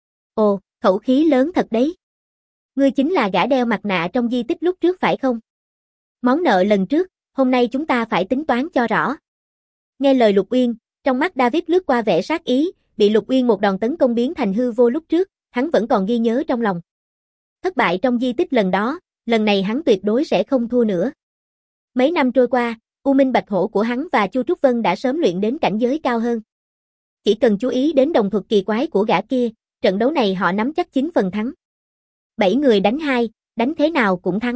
Ồ, khẩu khí lớn thật đấy. Ngươi chính là gã đeo mặt nạ trong di tích lúc trước phải không? Món nợ lần trước, hôm nay chúng ta phải tính toán cho rõ. Nghe lời Lục Uyên, trong mắt David lướt qua vẻ sát ý, bị Lục Uyên một đòn tấn công biến thành hư vô lúc trước, hắn vẫn còn ghi nhớ trong lòng. Thất bại trong di tích lần đó, lần này hắn tuyệt đối sẽ không thua nữa. Mấy năm trôi qua, U Minh Bạch Hổ của hắn và Chu Trúc Vân đã sớm luyện đến cảnh giới cao hơn. Chỉ cần chú ý đến đồng thuật kỳ quái của gã kia, trận đấu này họ nắm chắc 9 phần thắng. 7 người đánh 2, đánh thế nào cũng thắng.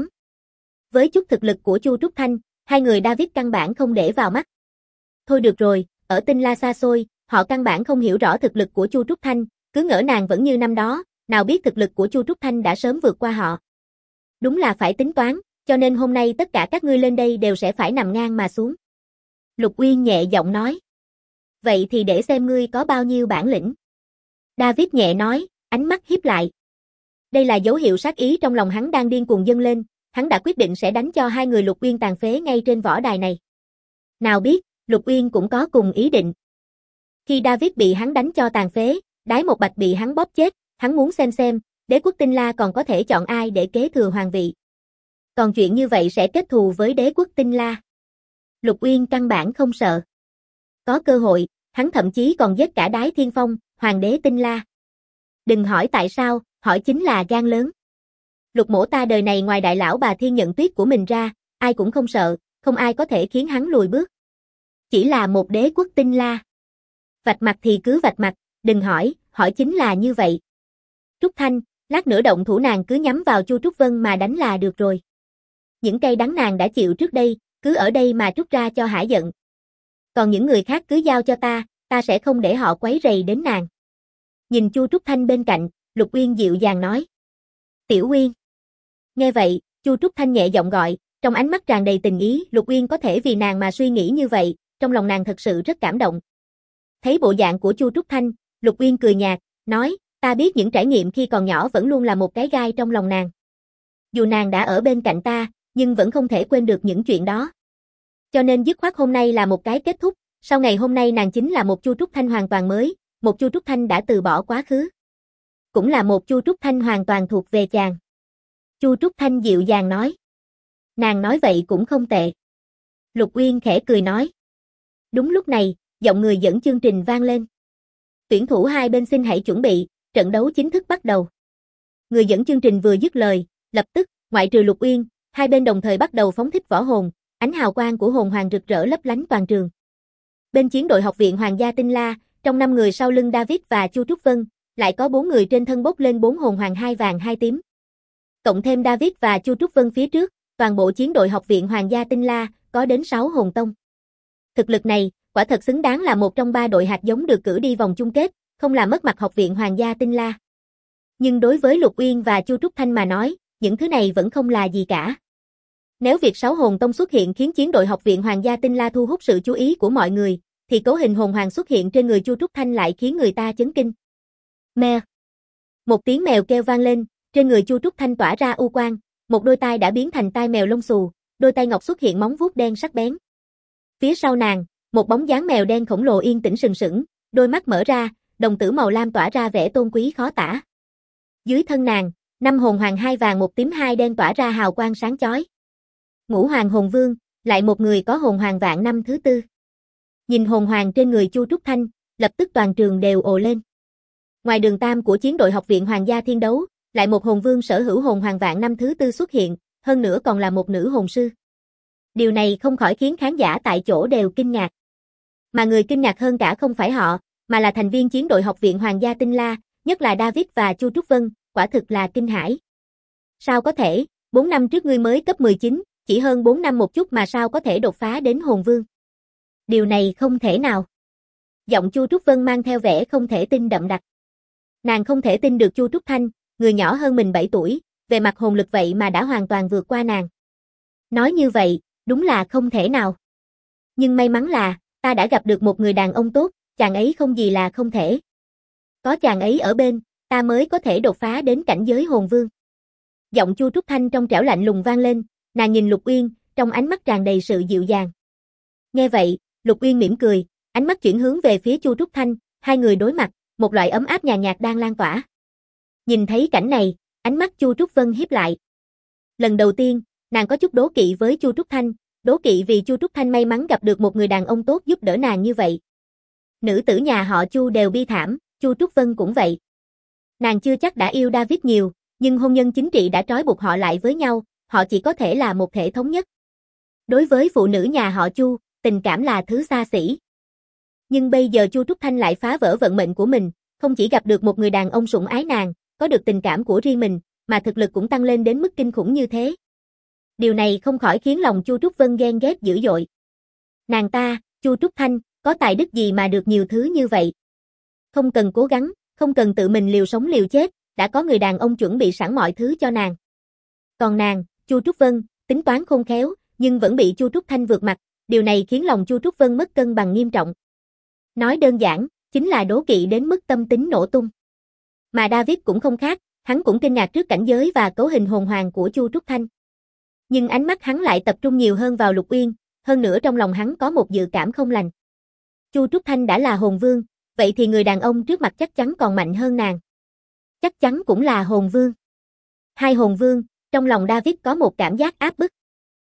Với chút thực lực của Chu Trúc Thanh, hai người David căn bản không để vào mắt. Thôi được rồi, ở Tinh La xa xôi, họ căn bản không hiểu rõ thực lực của Chu Trúc Thanh, cứ ngỡ nàng vẫn như năm đó, nào biết thực lực của Chu Trúc Thanh đã sớm vượt qua họ. Đúng là phải tính toán, cho nên hôm nay tất cả các ngươi lên đây đều sẽ phải nằm ngang mà xuống. Lục Uyên nhẹ giọng nói. Vậy thì để xem ngươi có bao nhiêu bản lĩnh. David nhẹ nói, ánh mắt híp lại. Đây là dấu hiệu sát ý trong lòng hắn đang điên cuồng dâng lên, hắn đã quyết định sẽ đánh cho hai người Lục Uyên tàn phế ngay trên võ đài này. Nào biết, Lục Uyên cũng có cùng ý định. Khi David bị hắn đánh cho tàn phế, Đái Một Bạch bị hắn bóp chết, hắn muốn xem, đế quốc Tinh La còn có thể chọn ai để kế thừa hoàng vị. Còn chuyện như vậy sẽ kết thù với đế quốc Tinh La. Lục Uyên căn bản không sợ. Có cơ hội, hắn thậm chí còn giết cả Đái Thiên Phong, hoàng đế Tinh La. Đừng hỏi tại sao, hỏi chính là gan lớn. Lục mỗ ta đời này ngoài đại lão bà Thiên Nhận Tuyết của mình ra, ai cũng không sợ, không ai có thể khiến hắn lùi bước. Chỉ là một đế quốc Tinh La. Vạch mặt thì cứ vạch mặt, đừng hỏi, hỏi chính là như vậy. Trúc Thanh, lát nữa động thủ nàng cứ nhắm vào Chu Trúc Vân mà đánh là được rồi. Những cây đắng nàng đã chịu trước đây, cứ ở đây mà trút ra cho hả giận. Còn những người khác cứ giao cho ta sẽ không để họ quấy rầy đến nàng. Nhìn Chu Trúc Thanh bên cạnh, Lục Uyên dịu dàng nói. Tiểu Uyên. Nghe vậy, Chu Trúc Thanh nhẹ giọng gọi, trong ánh mắt tràn đầy tình ý, Lục Uyên có thể vì nàng mà suy nghĩ như vậy, trong lòng nàng thật sự rất cảm động. Thấy bộ dạng của Chu Trúc Thanh, Lục Uyên cười nhạt, nói, ta biết những trải nghiệm khi còn nhỏ vẫn luôn là một cái gai trong lòng nàng. Dù nàng đã ở bên cạnh ta, nhưng vẫn không thể quên được những chuyện đó. Cho nên dứt khoát hôm nay là một cái kết thúc, sau ngày hôm nay nàng chính là một Chu Trúc Thanh hoàn toàn mới, một Chu Trúc Thanh đã từ bỏ quá khứ. Cũng là một Chu Trúc Thanh hoàn toàn thuộc về chàng. Chu Trúc Thanh dịu dàng nói. Nàng nói vậy cũng không tệ. Lục Uyên khẽ cười nói. Đúng lúc này, giọng người dẫn chương trình vang lên. Tuyển thủ hai bên xin hãy chuẩn bị, trận đấu chính thức bắt đầu. Người dẫn chương trình vừa dứt lời, lập tức, ngoại trừ Lục Uyên, hai bên đồng thời bắt đầu phóng thích võ hồn, ánh hào quang của hồn hoàng rực rỡ lấp lánh toàn trường. Bên chiến đội học viện Hoàng gia Tinh La, trong 5 người sau lưng David và Chu Trúc Vân, lại có 4 người trên thân bốc lên 4 hồn hoàng 2 vàng 2 tím. Cộng thêm David và Chu Trúc Vân phía trước, toàn bộ chiến đội học viện Hoàng gia Tinh La có đến 6 hồn tông. Thực lực này, quả thật xứng đáng là một trong 3 đội hạt giống được cử đi vòng chung kết, không làm mất mặt học viện Hoàng gia Tinh La. Nhưng đối với Lục Uyên và Chu Trúc Thanh mà nói, những thứ này vẫn không là gì cả. Nếu việc 6 hồn tông xuất hiện khiến chiến đội học viện Hoàng gia Tinh La thu hút sự chú ý của mọi người, thì cấu hình hồn hoàng xuất hiện trên người Chu Trúc Thanh lại khiến người ta chấn kinh. Mèo. Một tiếng mèo kêu vang lên, trên người Chu Trúc Thanh tỏa ra u quang, một đôi tai đã biến thành tai mèo lông xù, đôi tai ngọc xuất hiện móng vuốt đen sắc bén. Phía sau nàng, một bóng dáng mèo đen khổng lồ yên tĩnh sừng sững, đôi mắt mở ra, đồng tử màu lam tỏa ra vẻ tôn quý khó tả. Dưới thân nàng, 5 hồn hoàng 2 vàng 1 tím 2 đen tỏa ra hào quang sáng chói. Ngũ hoàng hồn vương, lại một người có hồn hoàng vạn năm thứ 4. Nhìn hồn hoàng trên người Chu Trúc Thanh, lập tức toàn trường đều ồ lên. Ngoài đường tam của chiến đội học viện Hoàng gia Thiên Đấu, lại một hồn vương sở hữu hồn hoàng vạn năm thứ 4 xuất hiện, hơn nữa còn là một nữ hồn sư. Điều này không khỏi khiến khán giả tại chỗ đều kinh ngạc. Mà người kinh ngạc hơn cả không phải họ, mà là thành viên chiến đội học viện Hoàng gia Tinh La, nhất là David và Chu Trúc Vân, quả thực là kinh hãi. Sao có thể, 4 năm trước ngươi mới cấp 19, chỉ hơn 4 năm một chút mà sao có thể đột phá đến hồn vương? Điều này không thể nào. Giọng Chu Trúc Vân mang theo vẻ không thể tin đậm đặc. Nàng không thể tin được Chu Trúc Thanh, người nhỏ hơn mình 7 tuổi, về mặt hồn lực vậy mà đã hoàn toàn vượt qua nàng. Nói như vậy, đúng là không thể nào. Nhưng may mắn là, ta đã gặp được một người đàn ông tốt, chàng ấy không gì là không thể. Có chàng ấy ở bên, ta mới có thể đột phá đến cảnh giới hồn vương. Giọng Chu Trúc Thanh trong trẻo lạnh lùng vang lên, nàng nhìn Lục Uyên, trong ánh mắt tràn đầy sự dịu dàng. Nghe vậy, Lục Uyên mỉm cười, ánh mắt chuyển hướng về phía Chu Trúc Thanh, hai người đối mặt, một loại ấm áp nhàn nhạt đang lan tỏa. Nhìn thấy cảnh này, ánh mắt Chu Trúc Vân híp lại. Lần đầu tiên, nàng có chút đố kỵ với Chu Trúc Thanh, đố kỵ vì Chu Trúc Thanh may mắn gặp được một người đàn ông tốt giúp đỡ nàng như vậy. Nữ tử nhà họ Chu đều bi thảm, Chu Trúc Vân cũng vậy. Nàng chưa chắc đã yêu David nhiều, nhưng hôn nhân chính trị đã trói buộc họ lại với nhau, họ chỉ có thể là một thể thống nhất. Đối với phụ nữ nhà họ Chu, tình cảm là thứ xa xỉ. Nhưng bây giờ Chu Trúc Thanh lại phá vỡ vận mệnh của mình, không chỉ gặp được một người đàn ông sủng ái nàng, có được tình cảm của riêng mình, mà thực lực cũng tăng lên đến mức kinh khủng như thế. Điều này không khỏi khiến lòng Chu Trúc Vân ghen ghét dữ dội. Nàng ta, Chu Trúc Thanh, có tài đức gì mà được nhiều thứ như vậy? Không cần cố gắng, không cần tự mình liều sống liều chết, đã có người đàn ông chuẩn bị sẵn mọi thứ cho nàng. Còn nàng, Chu Trúc Vân, tính toán khôn khéo, nhưng vẫn bị Chu Trúc Thanh vượt mặt, điều này khiến lòng Chu Trúc Vân mất cân bằng nghiêm trọng. Nói đơn giản, chính là đố kỵ đến mức tâm tính nổ tung. Mà David cũng không khác, hắn cũng kinh ngạc trước cảnh giới và cấu hình hồn hoàng của Chu Trúc Thanh. Nhưng ánh mắt hắn lại tập trung nhiều hơn vào Lục Uyên, hơn nữa trong lòng hắn có một dự cảm không lành. Chu Trúc Thanh đã là hồn vương, vậy thì người đàn ông trước mặt chắc chắn còn mạnh hơn nàng. Chắc chắn cũng là hồn vương. Hai hồn vương, trong lòng David có một cảm giác áp bức.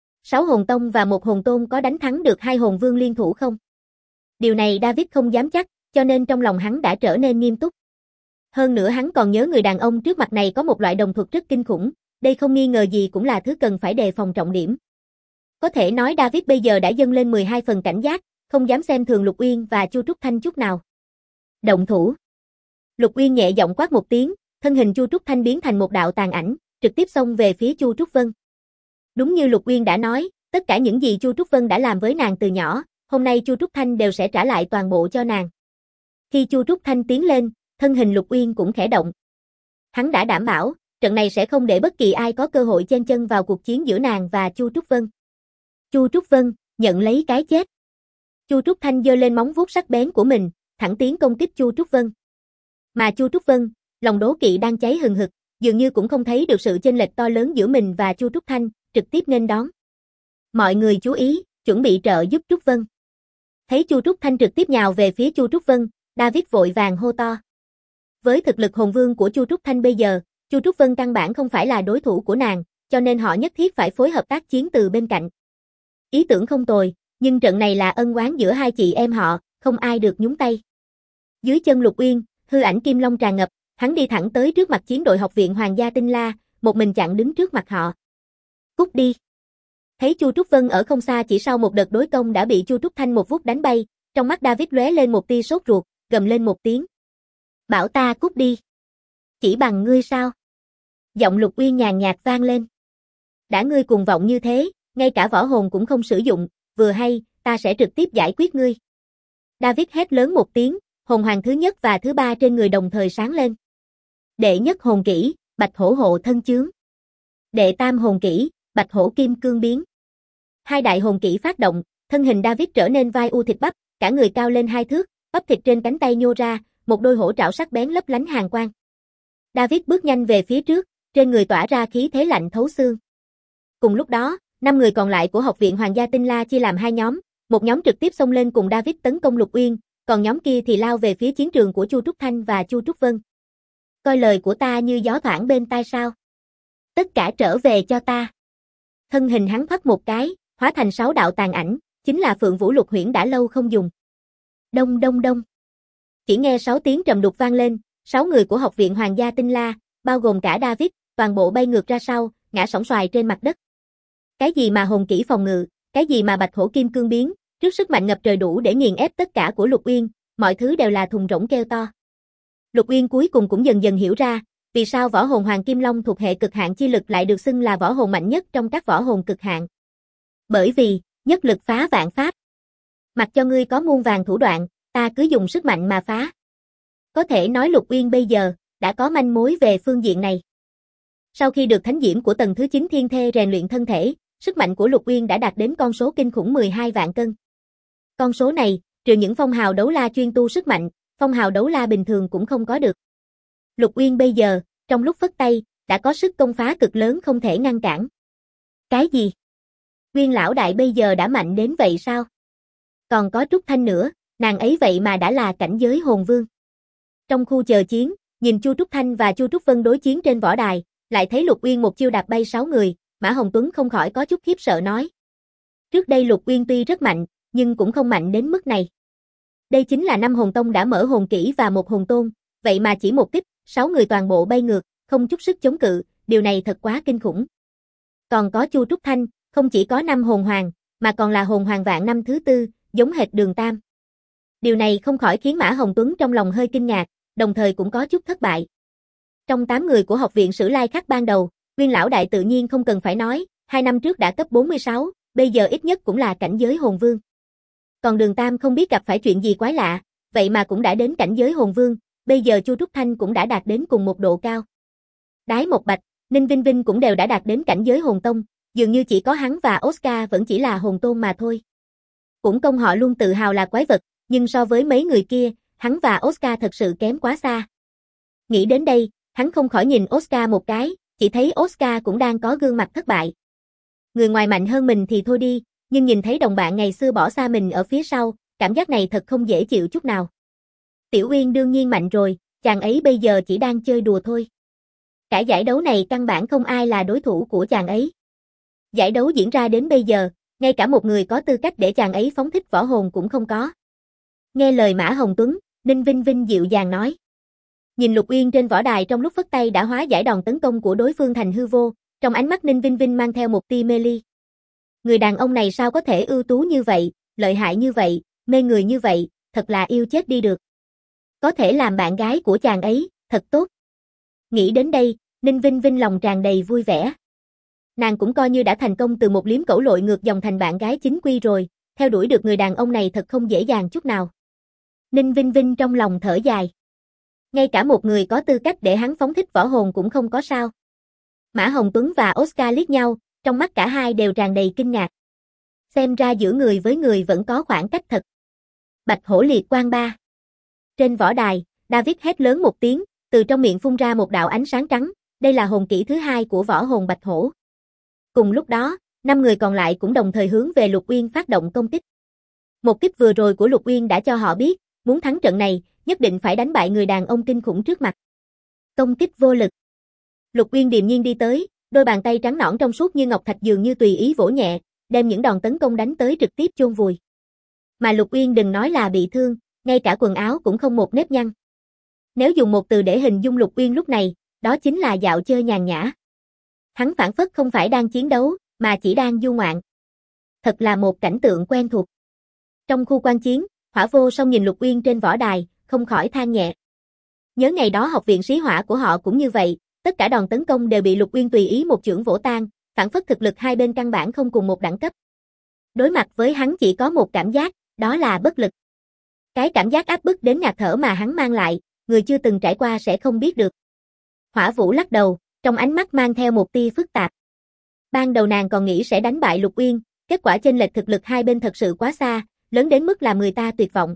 6 hồn tông và 1 hồn tôn có đánh thắng được 2 hồn vương liên thủ không? Điều này David không dám chắc, cho nên trong lòng hắn đã trở nên nghiêm túc. Hơn nữa hắn còn nhớ người đàn ông trước mặt này có một loại đồng thuật rất kinh khủng, đây không nghi ngờ gì cũng là thứ cần phải đề phòng trọng điểm. Có thể nói David bây giờ đã dâng lên 12 phần cảnh giác, không dám xem thường Lục Uyên và Chu Trúc Thanh chút nào. Động thủ. Lục Uyên nhẹ giọng quát một tiếng, thân hình Chu Trúc Thanh biến thành một đạo tàn ảnh, trực tiếp xông về phía Chu Trúc Vân. Đúng như Lục Uyên đã nói, tất cả những gì Chu Trúc Vân đã làm với nàng từ nhỏ, hôm nay Chu Trúc Thanh đều sẽ trả lại toàn bộ cho nàng. Khi Chu Trúc Thanh tiến lên, thân hình Lục Uyên cũng khẽ động. Hắn đã đảm bảo, trận này sẽ không để bất kỳ ai có cơ hội chen chân vào cuộc chiến giữa nàng và Chu Trúc Vân. Chu Trúc Vân, nhận lấy cái chết. Chu Trúc Thanh giơ lên móng vuốt sắc bén của mình, thẳng tiến công kích Chu Trúc Vân. Mà Chu Trúc Vân, lòng đố kỵ đang cháy hừng hực, dường như cũng không thấy được sự chênh lệch to lớn giữa mình và Chu Trúc Thanh, trực tiếp nghênh đón. Mọi người chú ý, chuẩn bị trợ giúp Trúc Vân. Thấy Chu Trúc Thanh trực tiếp nhào về phía Chu Trúc Vân, David vội vàng hô to. Với thực lực hồn vương của Chu Trúc Thanh bây giờ, Chu Trúc Vân căn bản không phải là đối thủ của nàng, cho nên họ nhất thiết phải phối hợp tác chiến từ bên cạnh. Ý tưởng không tồi, nhưng trận này là ân oán giữa hai chị em họ, không ai được nhúng tay. Dưới chân Lục Uyên, hư ảnh Kim Long tràn ngập, hắn đi thẳng tới trước mặt chiến đội học viện Hoàng gia Tinh La, một mình chặn đứng trước mặt họ. Cút đi. Thấy Chu Trúc Vân ở không xa chỉ sau một đợt đối công đã bị Chu Trúc Thanh một vuốt đánh bay, trong mắt David lóe lên một tia sốt ruột, gầm lên một tiếng. Bảo ta cút đi. Chỉ bằng ngươi sao? Giọng Lục Uyên nhàn nhạt vang lên. Đã ngươi cuồng vọng như thế, ngay cả võ hồn cũng không sử dụng, vừa hay, ta sẽ trực tiếp giải quyết ngươi. David hét lớn một tiếng, hồn hoàng thứ nhất và thứ ba trên người đồng thời sáng lên. Đệ nhất hồn kỹ, Bạch Hổ hộ thân chướng. Đệ tam hồn kỹ, Bạch Hổ kim cương biến. Hai đại hồn kỹ phát động, thân hình David trở nên vai u thịt bắp, cả người cao lên 2 thước, bắp thịt trên cánh tay nhô ra, một đôi hổ trảo sắc bén lấp lánh hàn quang. David bước nhanh về phía trước, trên người tỏa ra khí thế lạnh thấu xương. Cùng lúc đó, 5 người còn lại của học viện Hoàng gia Tinh La chia làm 2 nhóm, một nhóm trực tiếp xông lên cùng David tấn công Lục Uyên, còn nhóm kia thì lao về phía chiến trường của Chu Trúc Thanh và Chu Trúc Vân. Coi lời của ta như gió thoảng bên tai sao? Tất cả trở về cho ta. Thân hình hắn thoát một cái, hóa thành 6 đạo tàn ảnh, chính là Phượng Vũ Lục Huyễn đã lâu không dùng. Đông đông đông. Chỉ nghe 6 tiếng trầm đục vang lên, 6 người của học viện Hoàng gia Tinh La, bao gồm cả David, toàn bộ bay ngược ra sau, ngã sóng xoài trên mặt đất. Cái gì mà hồn kỹ phòng ngự, cái gì mà bạch hổ kim cương biến, trước sức mạnh ngập trời đủ để nghiền ép tất cả của Lục Uyên, mọi thứ đều là thùng rỗng kêu to. Lục Uyên cuối cùng cũng dần dần hiểu ra, vì sao võ hồn Hoàng Kim Long thuộc hệ cực hạn chi lực lại được xưng là võ hồn mạnh nhất trong các võ hồn cực hạn. Bởi vì, nhất lực phá vạn pháp. Mặc cho ngươi có muôn vàng thủ đoạn, ta cứ dùng sức mạnh mà phá. Có thể nói Lục Uyên bây giờ, đã có manh mối về phương diện này. Sau khi được thánh diễm của tầng thứ 9 thiên thê rèn luyện thân thể, sức mạnh của Lục Uyên đã đạt đến con số kinh khủng 12 vạn cân. Con số này, trừ những phong hào đấu la chuyên tu sức mạnh, phong hào đấu la bình thường cũng không có được. Lục Uyên bây giờ, trong lúc phất tay, đã có sức công phá cực lớn không thể ngăn cản. Cái gì? Uyên lão đại bây giờ đã mạnh đến vậy sao? Còn có Trúc Thanh nữa, nàng ấy vậy mà đã là cảnh giới hồn vương. Trong khu chờ chiến, nhìn Chu Trúc Thanh và Chu Trúc Vân đối chiến trên võ đài, lại thấy Lục Uyên một chiêu đạp bay 6 người, Mã Hồng Tuấn không khỏi có chút khiếp sợ nói. Trước đây Lục Uyên tuy rất mạnh, nhưng cũng không mạnh đến mức này. Đây chính là 5 hồn tông đã mở hồn kỹ và 1 hồn tôn, vậy mà chỉ một kích, 6 người toàn bộ bay ngược, không chút sức chống cự, điều này thật quá kinh khủng. Còn có Chu Trúc Thanh, không chỉ có 5 hồn hoàng, mà còn là hồn hoàng vạn năm thứ 4, giống hệt Đường Tam. Điều này không khỏi khiến Mã Hồng Tuấn trong lòng hơi kinh ngạc, đồng thời cũng có chút thất bại. Trong 8 người của học viện Sử Lai Khắc ban đầu, Uyên lão đại tự nhiên không cần phải nói, 2 năm trước đã cấp 46, bây giờ ít nhất cũng là cảnh giới hồn vương. Còn Đường Tam không biết gặp phải chuyện gì quái lạ, vậy mà cũng đã đến cảnh giới hồn vương, bây giờ Chu Trúc Thanh cũng đã đạt đến cùng một độ cao. Đái Một Bạch, Ninh Vinh Vinh cũng đều đã đạt đến cảnh giới hồn tông, dường như chỉ có hắn và Oscar vẫn chỉ là hồn tôn mà thôi. Cũng công họ luôn tự hào là quái vật, nhưng so với mấy người kia, hắn và Oscar thật sự kém quá xa. Nghĩ đến đây, hắn không khỏi nhìn Oscar một cái, chỉ thấy Oscar cũng đang có gương mặt thất bại. Người ngoài mạnh hơn mình thì thôi đi, nhưng nhìn thấy đồng bạn ngày xưa bỏ xa mình ở phía sau, cảm giác này thật không dễ chịu chút nào. Tiểu Uyên đương nhiên mạnh rồi, chàng ấy bây giờ chỉ đang chơi đùa thôi. Cả giải đấu này căn bản không ai là đối thủ của chàng ấy. Giải đấu diễn ra đến bây giờ, ngay cả một người có tư cách để chàng ấy phóng thích võ hồn cũng không có. Nghe lời Mã Hồng Tuấn, Ninh Vinh Vinh dịu dàng nói. Nhìn Lục Uyên trên võ đài trong lúc phất tay đã hóa giải đòn tấn công của đối phương thành hư vô, trong ánh mắt Ninh Vinh Vinh mang theo một tia mê ly. Người đàn ông này sao có thể ưu tú như vậy, lợi hại như vậy, mê người như vậy, thật là yêu chết đi được. Có thể làm bạn gái của chàng ấy, thật tốt. Nghĩ đến đây, Ninh Vinh Vinh lòng tràn đầy vui vẻ. Nàng cũng coi như đã thành công từ một liếm cẩu lội ngược dòng thành bạn gái chính quy rồi, theo đuổi được người đàn ông này thật không dễ dàng chút nào. Ninh Vinh Vinh trong lòng thở dài. Ngay cả một người có tư cách để hắn phóng thích võ hồn cũng không có sao. Mã Hồng Tuấn và Oscar liếc nhau, trong mắt cả hai đều tràn đầy kinh ngạc. Xem ra giữa người với người vẫn có khoảng cách thật. Bạch hổ liệt quang ba. Trên võ đài, David hét lớn một tiếng, từ trong miệng phun ra một đạo ánh sáng trắng, đây là hồn kỹ thứ 2 của võ hồn bạch hổ. Cùng lúc đó, 5 người còn lại cũng đồng thời hướng về Lục Uyên phát động công kích. Một kích vừa rồi của Lục Uyên đã cho họ biết, muốn thắng trận này, nhất định phải đánh bại người đàn ông kinh khủng trước mặt. Công kích vô lực. Lục Uyên điềm nhiên đi tới, đôi bàn tay trắng nõn trong suốt như ngọc thạch dường như tùy ý vỗ nhẹ, đem những đòn tấn công đánh tới trực tiếp chôn vùi. Mà Lục Uyên đừng nói là bị thương, ngay cả quần áo cũng không một nếp nhăn. Nếu dùng một từ để hình dung Lục Uyên lúc này, đó chính là dạo chơi nhàn nhã. Hắn phảng phất không phải đang chiến đấu, mà chỉ đang du ngoạn. Thật là một cảnh tượng quen thuộc. Trong khu quan chiến, Hỏa Vô Song nhìn Lục Uyên trên võ đài, không khỏi than nhẹ. Nhớ ngày đó học viện sĩ hỏa của họ cũng như vậy, tất cả đòn tấn công đều bị Lục Uyên tùy ý một chưởng vỗ tan, phảng phất thực lực hai bên căn bản không cùng một đẳng cấp. Đối mặt với hắn chỉ có một cảm giác, đó là bất lực. Cái cảm giác áp bức đến ngạt thở mà hắn mang lại, người chưa từng trải qua sẽ không biết được. Hỏa Vũ lắc đầu, trong ánh mắt mang theo một tia phức tạp. Ban đầu nàng còn nghĩ sẽ đánh bại Lục Uyên, kết quả chênh lệch thực lực hai bên thật sự quá xa, lớn đến mức làm người ta tuyệt vọng.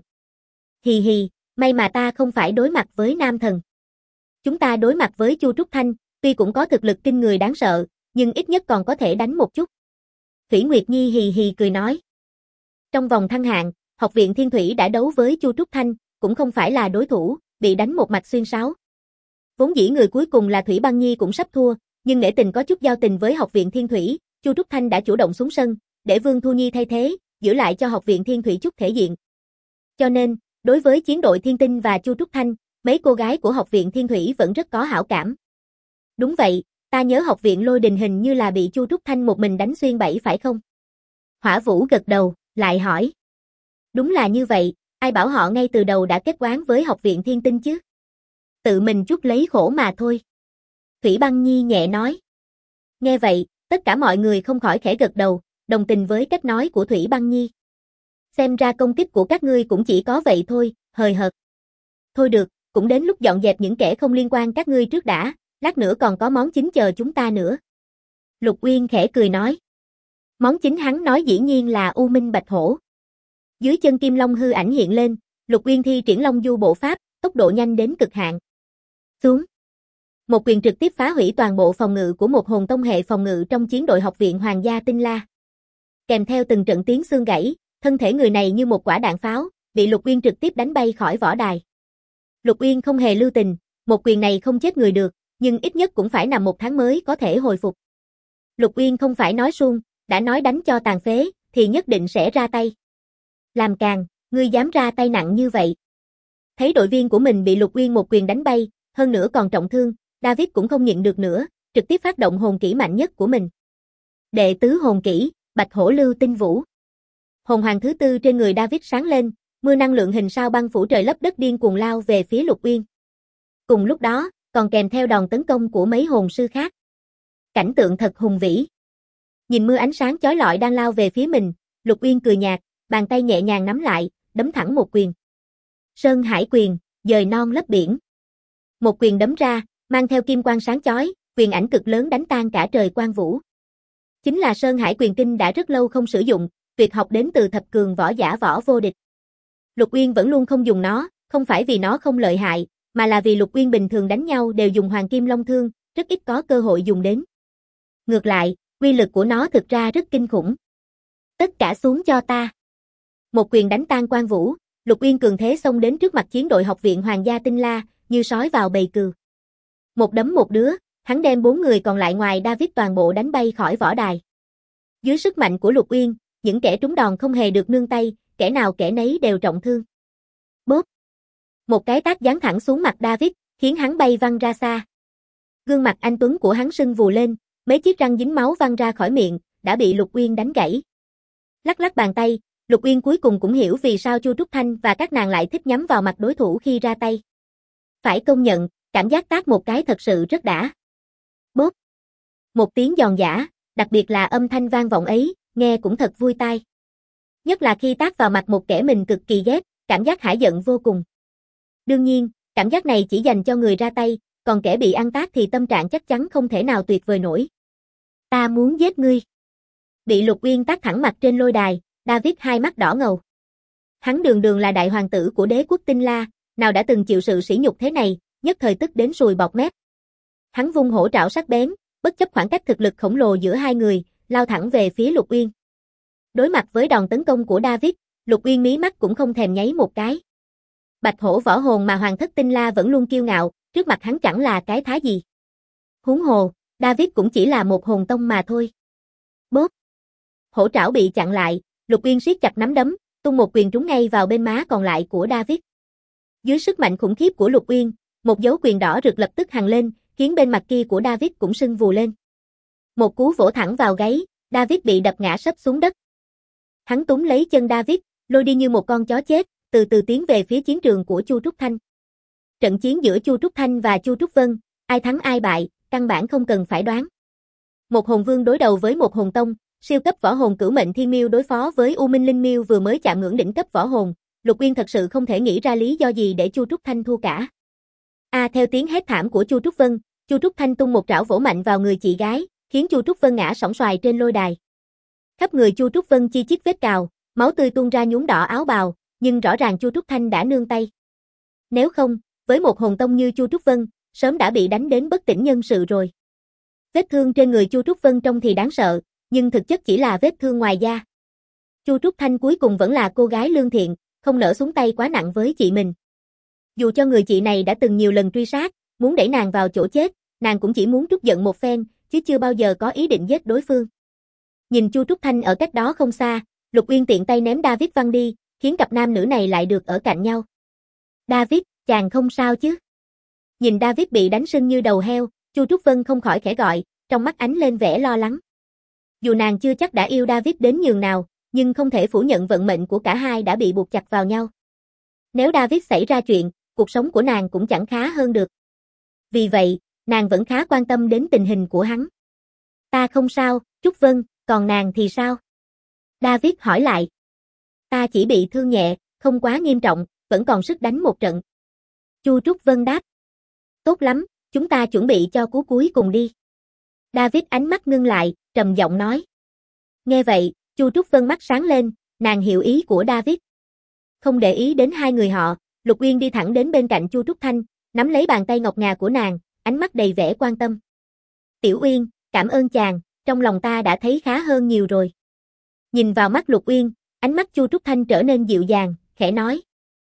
Hì hì, may mà ta không phải đối mặt với nam thần. Chúng ta đối mặt với Chu Trúc Thanh, tuy cũng có thực lực kinh người đáng sợ, nhưng ít nhất còn có thể đánh một chút. Thủy Nguyệt Nhi hì hì cười nói. Trong vòng thăng hạng, học viện Thiên Thủy đã đấu với Chu Trúc Thanh, cũng không phải là đối thủ, bị đánh một mạch xuyên sáo. Vốn dĩ người cuối cùng là Thủy Băng Nhi cũng sắp thua, nhưng nể tình có chút giao tình với học viện Thiên Thủy, Chu Trúc Thanh đã chủ động xuống sân, để Vương Thu Nhi thay thế, giữ lại cho học viện Thiên Thủy chút thể diện. Cho nên, đối với chiến đội Thiên Tinh và Chu Trúc Thanh, mấy cô gái của học viện Thiên Thủy vẫn rất có hảo cảm. Đúng vậy, Ta nhớ học viện Lôi Đình hình như là bị Chu Trúc Thanh một mình đánh xuyên bẫy phải không? Hỏa Vũ gật đầu, lại hỏi. Đúng là như vậy, ai bảo họ ngay từ đầu đã kết oán với học viện Thiên Tinh chứ? Tự mình chuốc lấy khổ mà thôi. Thủy Băng Nhi nhẹ nói. Nghe vậy, tất cả mọi người không khỏi khẽ gật đầu, đồng tình với cách nói của Thủy Băng Nhi. Xem ra công kích của các ngươi cũng chỉ có vậy thôi, hời hợt. Thôi được, cũng đến lúc dọn dẹp những kẻ không liên quan các ngươi trước đã, lát nữa còn có món chính chờ chúng ta nữa. Lục Uyên khẽ cười nói. Món chính hắn nói dĩ nhiên là U Minh Bạch Hổ. Dưới chân Kim Long hư ảnh hiện lên, Lục Uyên thi triển Long Du bộ pháp, tốc độ nhanh đến cực hạn. Xuống. Một quyền trực tiếp phá hủy toàn bộ phòng ngự của một hồn tông hệ phòng ngự trong chiến đội học viện Hoàng gia Tinh La. Kèm theo từng trận tiếng xương gãy, thân thể người này như một quả đạn pháo, bị Lục Uyên trực tiếp đánh bay khỏi võ đài. Lục Uyên không hề lưu tình, một quyền này không chết người được, nhưng ít nhất cũng phải nằm 1 tháng mới có thể hồi phục. Lục Uyên không phải nói suông, đã nói đánh cho tàn phế, thì nhất định sẽ ra tay. Làm càn, ngươi dám ra tay nặng như vậy. Thấy đội viên của mình bị Lục Uyên một quyền đánh bay, hơn nữa còn trọng thương, David cũng không nhịn được nữa, trực tiếp phát động hồn kỹ mạnh nhất của mình. Đệ tứ hồn kỹ, Bạch Hổ Lưu Tinh Vũ. Hồn hoàng thứ 4 trên người David sáng lên, mưa năng lượng hình sao băng phủ trời lấp đất điên cuồng lao về phía Lục Uyên. Cùng lúc đó, còn kèm theo đòn tấn công của mấy hồn sư khác. Cảnh tượng thật hùng vĩ. Nhìn mưa ánh sáng chói lọi đang lao về phía mình, Lục Uyên cười nhạt, bàn tay nhẹ nhàng nắm lại, đấm thẳng một quyền. Sơn Hải quyền, dời non lấp biển. Một quyền đấm ra, mang theo kim quang sáng chói, quyền ảnh cực lớn đánh tan cả trời quang vũ. Chính là Sơn Hải quyền kinh đã rất lâu không sử dụng, tuyệt học đến từ thập cường võ giả Võ Vô Địch. Lục Uyên vẫn luôn không dùng nó, không phải vì nó không lợi hại, mà là vì Lục Uyên bình thường đánh nhau đều dùng Hoàng Kim Long Thương, rất ít có cơ hội dùng đến. Ngược lại, uy lực của nó thực ra rất kinh khủng. Tất cả xuống cho ta. Một quyền đánh tan quang vũ, Lục Uyên cường thế xông đến trước mặt chiến đội học viện Hoàng gia Tinh La, như sói vào bầy cừu. Một đấm một đứa, hắn đem 4 người còn lại ngoài David toàn bộ đánh bay khỏi võ đài. Dưới sức mạnh của Lục Uyên, những kẻ trúng đòn không hề được nương tay, kẻ nào kẻ nấy đều trọng thương. Bốp. Một cái tát giáng thẳng xuống mặt David, khiến hắn bay văng ra xa. Gương mặt anh tuấn của hắn sưng vù lên, mấy chiếc răng dính máu văng ra khỏi miệng, đã bị Lục Uyên đánh gãy. Lắc lắc bàn tay, Lục Uyên cuối cùng cũng hiểu vì sao Chu Trúc Thanh và các nàng lại thích nhắm vào mặt đối thủ khi ra tay. Phải công nhận, cảm giác tát một cái thật sự rất đã. Bốp. Một tiếng giòn giã, đặc biệt là âm thanh vang vọng ấy, nghe cũng thật vui tai. Nhất là khi tát vào mặt một kẻ mình cực kỳ ghét, cảm giác hả giận vô cùng. Đương nhiên, cảm giác này chỉ dành cho người ra tay, còn kẻ bị ăn tát thì tâm trạng chắc chắn không thể nào tuyệt vời nổi. Ta muốn giết ngươi. Bị Lục Uyên tát thẳng mặt trên lôi đài, David hai mắt đỏ ngầu. Hắn đường đường là đại hoàng tử của đế quốc Tinh La, nào đã từng chịu sự sỉ nhục thế này, nhất thời tức đến sùi bọt mép. Hắn vung hổ trảo sắc bén, bất chấp khoảng cách thực lực khổng lồ giữa hai người, lao thẳng về phía Lục Uyên. Đối mặt với đòn tấn công của David, Lục Uyên mí mắt cũng không thèm nháy một cái. Bạch hổ võ hồn mà Hoàng thất Tinh La vẫn luôn kiêu ngạo, trước mặt hắn chẳng là cái thá gì. Huống hồ, David cũng chỉ là một hồn tông mà thôi. Bốp. Hổ trảo bị chặn lại, Lục Uyên siết chặt nắm đấm, tung một quyền trúng ngay vào bên má còn lại của David. Dưới sức mạnh khủng khiếp của Lục Uyên, một dấu quyền đỏ rực lập tức hằn lên, khiến bên mặt kia của David cũng sưng vù lên. Một cú vỗ thẳng vào gáy, David bị đập ngã sấp xuống đất. Hắn túm lấy chân David, lôi đi như một con chó chết, từ từ tiến về phía chiến trường của Chu Trúc Thanh. Trận chiến giữa Chu Trúc Thanh và Chu Trúc Vân, ai thắng ai bại, căn bản không cần phải đoán. Một hồn vương đối đầu với một hồn tông, siêu cấp võ hồn cửu mệnh thiên miêu đối phó với U Minh Linh Miêu vừa mới chạm ngưỡng đỉnh cấp võ hồn, Lục Uyên thật sự không thể nghĩ ra lý do gì để Chu Trúc Thanh thua cả. Theo tiếng hét thảm của Chu Trúc Vân, Chu Trúc Thanh tung một trảo vỗ mạnh vào người chị gái, khiến Chu Trúc Vân ngã sóng xoài trên lôi đài. Khắp người Chu Trúc Vân chi chít vết cào, máu tươi tuôn ra nhuốm đỏ áo bào, nhưng rõ ràng Chu Trúc Thanh đã nương tay. Nếu không, với một hồn tông như Chu Trúc Vân, sớm đã bị đánh đến bất tỉnh nhân sự rồi. Vết thương trên người Chu Trúc Vân trông thì đáng sợ, nhưng thực chất chỉ là vết thương ngoài da. Chu Trúc Thanh cuối cùng vẫn là cô gái lương thiện, không nỡ xuống tay quá nặng với chị mình. Dù cho người chị này đã từng nhiều lần truy sát, muốn đẩy nàng vào chỗ chết, nàng cũng chỉ muốn trút giận một phen, chứ chưa bao giờ có ý định giết đối phương. Nhìn Chu Trúc Thanh ở cách đó không xa, Lục Uyên tiện tay ném David văng đi, khiến cặp nam nữ này lại được ở cạnh nhau. David, chàng không sao chứ? Nhìn David bị đánh sưng như đầu heo, Chu Trúc Vân không khỏi khẽ gọi, trong mắt ánh lên vẻ lo lắng. Dù nàng chưa chắc đã yêu David đến nhường nào, nhưng không thể phủ nhận vận mệnh của cả hai đã bị buộc chặt vào nhau. Nếu David xảy ra chuyện, cuộc sống của nàng cũng chẳng khá hơn được. Vì vậy, nàng vẫn khá quan tâm đến tình hình của hắn. Ta không sao, Trúc Vân, còn nàng thì sao? David hỏi lại. Ta chỉ bị thương nhẹ, không quá nghiêm trọng, vẫn còn sức đánh một trận. Chu Trúc Vân đáp. Tốt lắm, chúng ta chuẩn bị cho cú cuối cùng đi. David ánh mắt ngưng lại, trầm giọng nói. Nghe vậy, Chu Trúc Vân mắt sáng lên, nàng hiểu ý của David. Không để ý đến hai người họ, Lục Uyên đi thẳng đến bên cạnh Chu Trúc Thanh, nắm lấy bàn tay ngọc ngà của nàng, ánh mắt đầy vẻ quan tâm. Tiểu Uyên, cảm ơn chàng, trong lòng ta đã thấy khá hơn nhiều rồi. Nhìn vào mắt Lục Uyên, ánh mắt Chu Trúc Thanh trở nên dịu dàng, khẽ nói.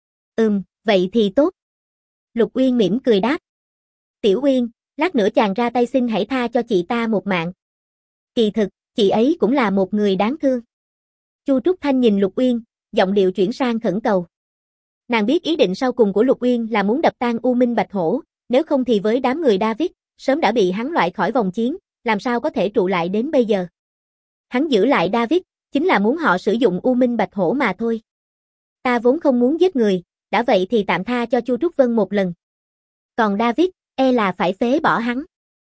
Vậy thì tốt. Lục Uyên mỉm cười đáp. Tiểu Uyên, lát nữa chàng ra tay xin hãy tha cho chị ta một mạng. Kỳ thực, chị ấy cũng là một người đáng thương. Chu Trúc Thanh nhìn Lục Uyên, giọng điệu chuyển sang khẩn cầu. Nàng biết ý định sau cùng của Lục Uyên là muốn đập tan U Minh Bạch Hổ, nếu không thì với đám người David, sớm đã bị hắn loại khỏi vòng chiến, làm sao có thể trụ lại đến bây giờ. Hắn giữ lại David, chính là muốn họ sử dụng U Minh Bạch Hổ mà thôi. Ta vốn không muốn giết người, đã vậy thì tạm tha cho Chu Trúc Vân một lần. Còn David, e là phải phế bỏ hắn.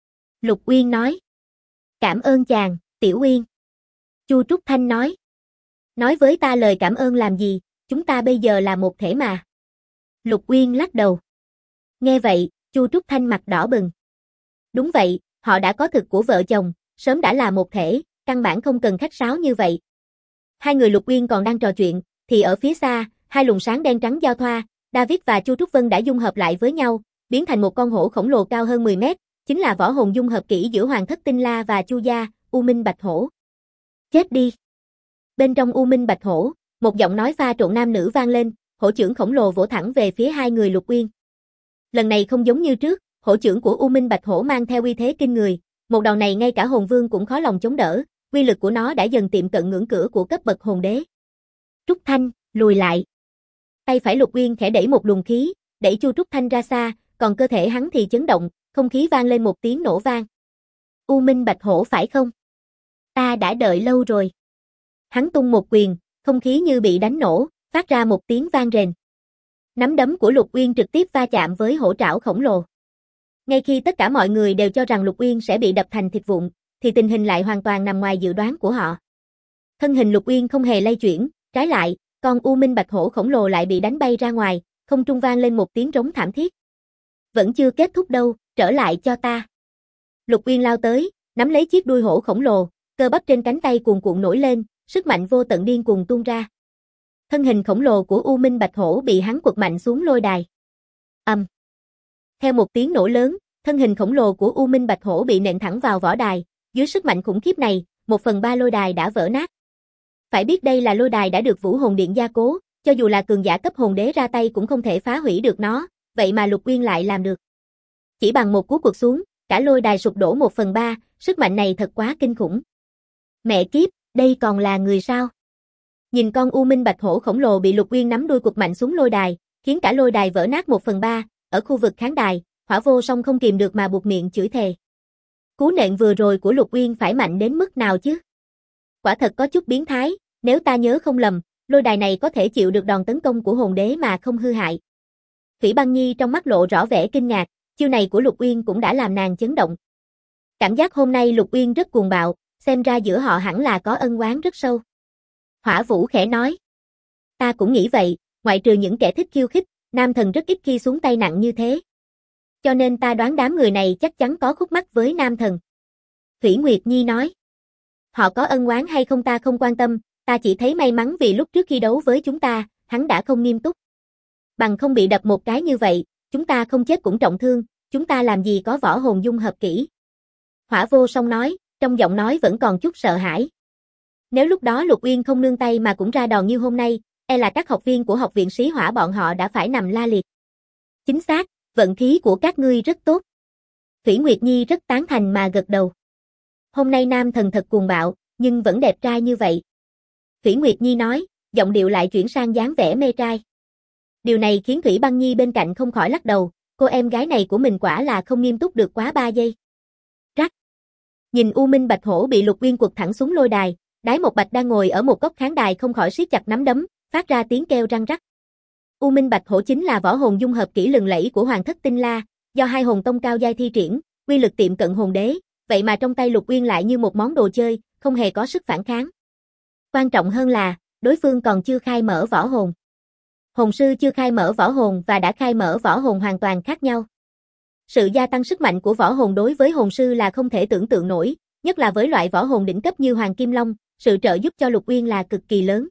Lục Uyên nói. Cảm ơn chàng, Tiểu Uyên. Chu Trúc Thanh nói. Nói với ta lời cảm ơn làm gì, chúng ta bây giờ là một thể mà. Lục Uyên lắc đầu. Nghe vậy, Chu Trúc Thanh mặt đỏ bừng. Đúng vậy, họ đã có thực của vợ chồng, sớm đã là một thể, căn bản không cần khách sáo như vậy. Hai người Lục Uyên còn đang trò chuyện, thì ở phía xa, hai luồng sáng đen trắng giao thoa, David và Chu Trúc Vân đã dung hợp lại với nhau, biến thành một con hổ khổng lồ cao hơn 10 mét, chính là võ hồn dung hợp kỹ giữa Hoàng Thất Tinh La và Chu gia, U Minh Bạch Hổ. Chết đi. Bên trong U Minh Bạch Hổ, một giọng nói pha trộn nam nữ vang lên, hổ chưởng khổng lồ vỗ thẳng về phía hai người Lục Uyên. Lần này không giống như trước, hổ chưởng của U Minh Bạch Hổ mang theo uy thế kinh người, một đòn này ngay cả hồn vương cũng khó lòng chống đỡ, uy lực của nó đã dần tiệm cận ngưỡng cửa của cấp bậc hồn đế. Trúc Thanh, lùi lại. Tay phải Lục Uyên khẽ đẩy một luồng khí, đẩy Chu Trúc Thanh ra xa, còn cơ thể hắn thì chấn động, không khí vang lên một tiếng nổ vang. U Minh Bạch Hổ phải không? Ta đã đợi lâu rồi. Hắn tung một quyền, không khí như bị đánh nổ, phát ra một tiếng vang rền. Nắm đấm của Lục Uyên trực tiếp va chạm với hổ trảo khổng lồ. Ngay khi tất cả mọi người đều cho rằng Lục Uyên sẽ bị đập thành thịt vụn, thì tình hình lại hoàn toàn nằm ngoài dự đoán của họ. Thân hình Lục Uyên không hề lay chuyển, trái lại, con U Minh Bạch Hổ khổng lồ lại bị đánh bay ra ngoài, không trung vang lên một tiếng rống thảm thiết. Vẫn chưa kết thúc đâu, trở lại cho ta. Lục Uyên lao tới, nắm lấy chiếc đuôi hổ khổng lồ, cơ bắp trên cánh tay cuồn cuộn nổi lên, sức mạnh vô tận điên cuồng tuôn ra. Thân hình khổng lồ của U Minh Bạch Hổ bị hắn quật mạnh xuống lôi đài. Theo một tiếng nổ lớn, thân hình khổng lồ của U Minh Bạch Hổ bị nện thẳng vào võ đài, dưới sức mạnh khủng khiếp này, 1/3 lôi đài đã vỡ nát. Phải biết đây là lôi đài đã được Vũ Hồn Điện gia cố, cho dù là cường giả cấp hồn đế ra tay cũng không thể phá hủy được nó, vậy mà Lục Uyên lại làm được. Chỉ bằng một cú quật xuống, cả lôi đài sụp đổ 1/3, sức mạnh này thật quá kinh khủng. Mẹ kiếp, đây còn là người sao? Nhìn con U Minh Bạch Hổ khổng lồ bị Lục Uyên nắm đuôi quật mạnh xuống lôi đài, khiến cả lôi đài vỡ nát 1/3, ở khu vực khán đài, Hỏa Vô Song không kìm được mà buột miệng chửi thề. Cú nện vừa rồi của Lục Uyên phải mạnh đến mức nào chứ? Quả thật có chút biến thái, nếu ta nhớ không lầm, lôi đài này có thể chịu được đòn tấn công của hồn đế mà không hư hại. Phỉ Băng Nhi trong mắt lộ rõ vẻ kinh ngạc, chiêu này của Lục Uyên cũng đã làm nàng chấn động. Cảm giác hôm nay Lục Uyên rất cuồng bạo, xem ra giữa họ hẳn là có ân oán rất sâu. Hỏa Vũ khẽ nói. Ta cũng nghĩ vậy, ngoại trừ những kẻ thích khiêu khích, nam thần rất ít khi xuống tay nặng như thế. Cho nên ta đoán đám người này chắc chắn có khúc mắc với nam thần. Thủy Nguyệt Nhi nói. Họ có ân oán hay không ta không quan tâm, ta chỉ thấy may mắn vì lúc trước khi đấu với chúng ta, hắn đã không nghiêm túc. Bằng không bị đập một cái như vậy, chúng ta không chết cũng trọng thương, chúng ta làm gì có võ hồn dung hợp kỹ. Hỏa Vô Song nói, trong giọng nói vẫn còn chút sợ hãi. Nếu lúc đó Lục Uyên không nương tay mà cũng ra đòn như hôm nay, e là các học viên của học viện Sĩ Hỏa bọn họ đã phải nằm la liệt. Chính xác, vận khí của các ngươi rất tốt. Thủy Nguyệt Nhi rất tán thành mà gật đầu. Hôm nay nam thần thật cuồng bạo, nhưng vẫn đẹp trai như vậy. Thủy Nguyệt Nhi nói, giọng điệu lại chuyển sang dáng vẻ mê trai. Điều này khiến Thủy Băng Nhi bên cạnh không khỏi lắc đầu, cô em gái này của mình quả là không nghiêm túc được quá 3 giây. Nhìn U Minh Bạch Hổ bị Lục Uyên quật thẳng xuống lôi đài, Đái Một Bạch đang ngồi ở một góc khán đài không khỏi siết chặt nắm đấm, phát ra tiếng kêu răng rắc. U Minh Bạch Hổ chính là võ hồn dung hợp kỹ lừng lẫy của Hoàng Thất Tinh La, do hai hồn tông cao giai thi triển, uy lực tiệm cận hồn đế, vậy mà trong tay Lục Uyên lại như một món đồ chơi, không hề có sức phản kháng. Quan trọng hơn là, đối phương còn chưa khai mở võ hồn. Hồn sư chưa khai mở võ hồn và đã khai mở võ hồn hoàn toàn khác nhau. Sự gia tăng sức mạnh của võ hồn đối với hồn sư là không thể tưởng tượng nổi, nhất là với loại võ hồn đỉnh cấp như Hoàng Kim Long, sự trợ giúp cho Lục Uyên là cực kỳ lớn.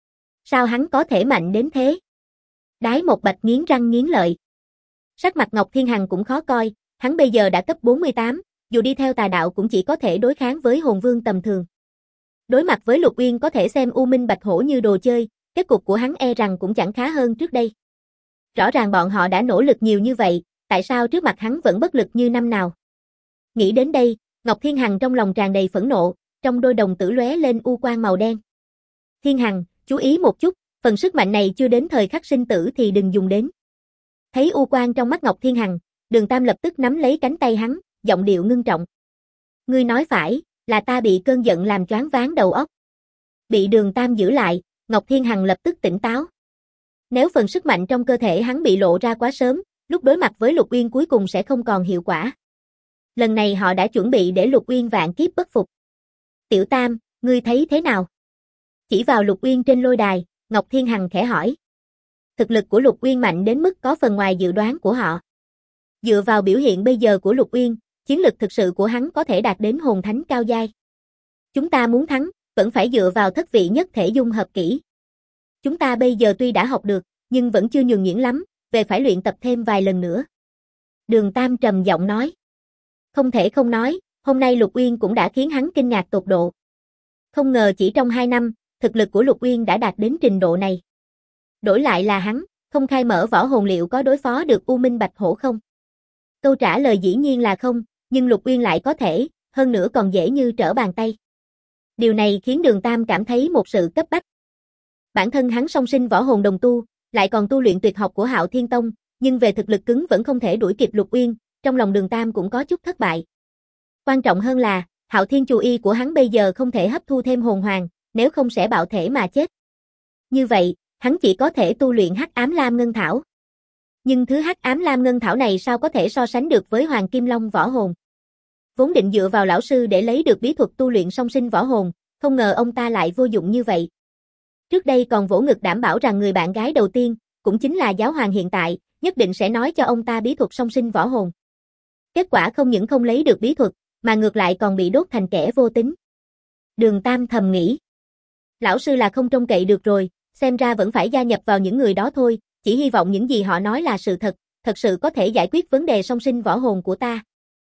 Sao hắn có thể mạnh đến thế? Đái Một Bạch nghiến răng nghiến lợi. Sắc mặt Ngọc Thiên Hằng cũng khó coi, hắn bây giờ đã cấp 48, dù đi theo tà đạo cũng chỉ có thể đối kháng với hồn vương tầm thường. Đối mặt với Lục Uyên có thể xem U Minh Bạch Hổ như đồ chơi, kết cục của hắn e rằng cũng chẳng khá hơn trước đây. Rõ ràng bọn họ đã nỗ lực nhiều như vậy, tại sao trước mặt hắn vẫn bất lực như năm nào? Nghĩ đến đây, Ngọc Thiên Hằng trong lòng tràn đầy phẫn nộ, trong đôi đồng tử lóe lên u quang màu đen. Thiên Hằng, chú ý một chút, phần sức mạnh này chưa đến thời khắc sinh tử thì đừng dùng đến. Thấy u quang trong mắt Ngọc Thiên Hằng, Đường Tam lập tức nắm lấy cánh tay hắn, giọng điệu ngưng trọng. Ngươi nói phải, là ta bị cơn giận làm choáng váng đầu óc. Bị Đường Tam giữ lại, Ngọc Thiên Hằng lập tức tỉnh táo. Nếu phần sức mạnh trong cơ thể hắn bị lộ ra quá sớm, lúc đối mặt với Lục Uyên cuối cùng sẽ không còn hiệu quả. Lần này họ đã chuẩn bị để Lục Uyên vạn kiếp bất phục. Tiểu Tam, ngươi thấy thế nào? Chỉ vào Lục Uyên trên lôi đài, Ngọc Thiên Hằng khẽ hỏi. Thực lực của Lục Uyên mạnh đến mức có phần ngoài dự đoán của họ. Dựa vào biểu hiện bây giờ của Lục Uyên, chiến lực thực sự của hắn có thể đạt đến hồn thánh cao giai. Chúng ta muốn thắng, vẫn phải dựa vào thất vị nhất thể dung hợp kỹ. Chúng ta bây giờ tuy đã học được, nhưng vẫn chưa nhường nhuyễn lắm, về phải luyện tập thêm vài lần nữa. Đường Tam trầm giọng nói. Không thể không nói, hôm nay Lục Uyên cũng đã khiến hắn kinh ngạc tột độ. Không ngờ chỉ trong 2 năm, thực lực của Lục Uyên đã đạt đến trình độ này. Đổi lại là hắn, không khai mở võ hồn liệu có đối phó được U Minh Bạch Hổ không? Câu trả lời dĩ nhiên là không, nhưng Lục Uyên lại có thể, hơn nữa còn dễ như trở bàn tay. Điều này khiến Đường Tam cảm thấy một sự cấp bách. Bản thân hắn song sinh võ hồn đồng tu, lại còn tu luyện tuyệt học của Hạo Thiên Tông, nhưng về thực lực cứng vẫn không thể đuổi kịp Lục Uyên, trong lòng Đường Tam cũng có chút thất bại. Quan trọng hơn là, Hạo Thiên Chù Y của hắn bây giờ không thể hấp thu thêm hồn hoàng, nếu không sẽ bạo thể mà chết. Như vậy, hắn chỉ có thể tu luyện Hắc Ám Lam Ngân Thảo. Nhưng thứ Hắc Ám Lam Ngân Thảo này sao có thể so sánh được với Hoàng Kim Long võ hồn? Vốn định dựa vào lão sư để lấy được bí thuật tu luyện song sinh võ hồn, không ngờ ông ta lại vô dụng như vậy. Trước đây còn vỗ ngực đảm bảo rằng người bạn gái đầu tiên, cũng chính là giáo hoàng hiện tại, nhất định sẽ nói cho ông ta bí thuật song sinh võ hồn. Kết quả không những không lấy được bí thuật, mà ngược lại còn bị đốt thành kẻ vô tính. Đường Tam thầm nghĩ. Lão sư là không trông cậy được rồi, xem ra vẫn phải gia nhập vào những người đó thôi, chỉ hy vọng những gì họ nói là sự thật, thật sự có thể giải quyết vấn đề song sinh võ hồn của ta.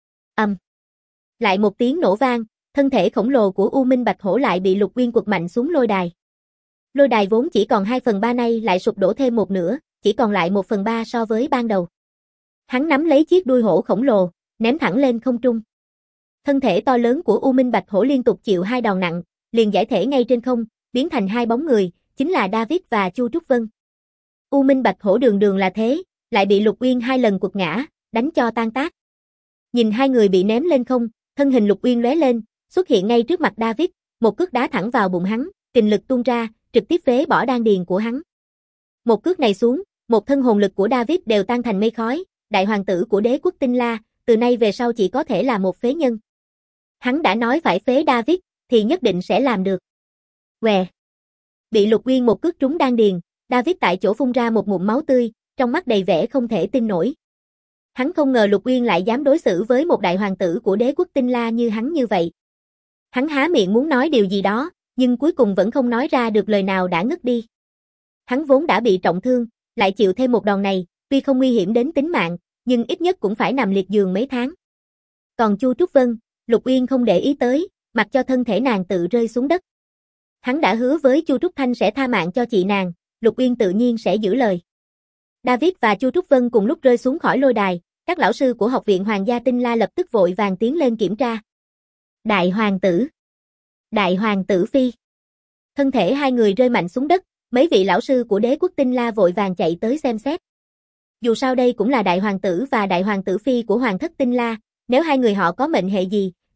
Lại một tiếng nổ vang, thân thể khổng lồ của U Minh Bạch Hổ lại bị Lục Uyên quật mạnh xuống lôi đài. Lôi đài vốn chỉ còn 2/3 nay lại sụp đổ thêm một nửa, chỉ còn lại 1/3 so với ban đầu. Hắn nắm lấy chiếc đuôi hổ khổng lồ, ném thẳng lên không trung. Thân thể to lớn của U Minh Bạch Hổ liên tục chịu 2 đòn nặng, liền giải thể ngay trên không, biến thành 2 bóng người, chính là David và Chu Trúc Vân. U Minh Bạch Hổ đường đường là thế, lại bị Lục Uyên 2 lần quật ngã, đánh cho tan tác. Nhìn 2 người bị ném lên không, thân hình Lục Uyên lóe lên, xuất hiện ngay trước mặt David, một cước đá thẳng vào bụng hắn, kình lực tuôn ra, trực tiếp phế bỏ đan điền của hắn. Một cước này xuống, một thân hồn lực của David đều tan thành mây khói, đại hoàng tử của đế quốc Tinh La, từ nay về sau chỉ có thể là một phế nhân. Hắn đã nói phải phế David, thì nhất định sẽ làm được. Què. Bị Lục Uyên một cước trúng đan điền, David tại chỗ phun ra một ngụm máu tươi, trong mắt đầy vẻ không thể tin nổi. Hắn không ngờ Lục Uyên lại dám đối xử với một đại hoàng tử của đế quốc Tinh La như hắn như vậy. Hắn há miệng muốn nói điều gì đó, nhưng cuối cùng vẫn không nói ra được lời nào đã ngất đi. Hắn vốn đã bị trọng thương, lại chịu thêm một đòn này, tuy không nguy hiểm đến tính mạng, nhưng ít nhất cũng phải nằm liệt giường mấy tháng. Còn Chu Trúc Vân, Lục Uyên không để ý tới, mặc cho thân thể nàng tự rơi xuống đất. Hắn đã hứa với Chu Trúc Thanh sẽ tha mạng cho chị nàng, Lục Uyên tự nhiên sẽ giữ lời. David và Chu Trúc Vân cùng lúc rơi xuống khỏi lôi đài, các lão sư của Học viện Hoàng gia Tinh La lập tức vội vàng tiến lên kiểm tra. Đại hoàng tử! Đại hoàng tử phi! Thân thể 2 người rơi mạnh xuống đất, mấy vị lão sư của đế quốc Tinh La vội vàng chạy tới xem xét. Dù sao đây cũng là đại hoàng tử và đại hoàng tử phi của Hoàng thất Tinh La, nếu 2 người họ có mệnh hệ gì,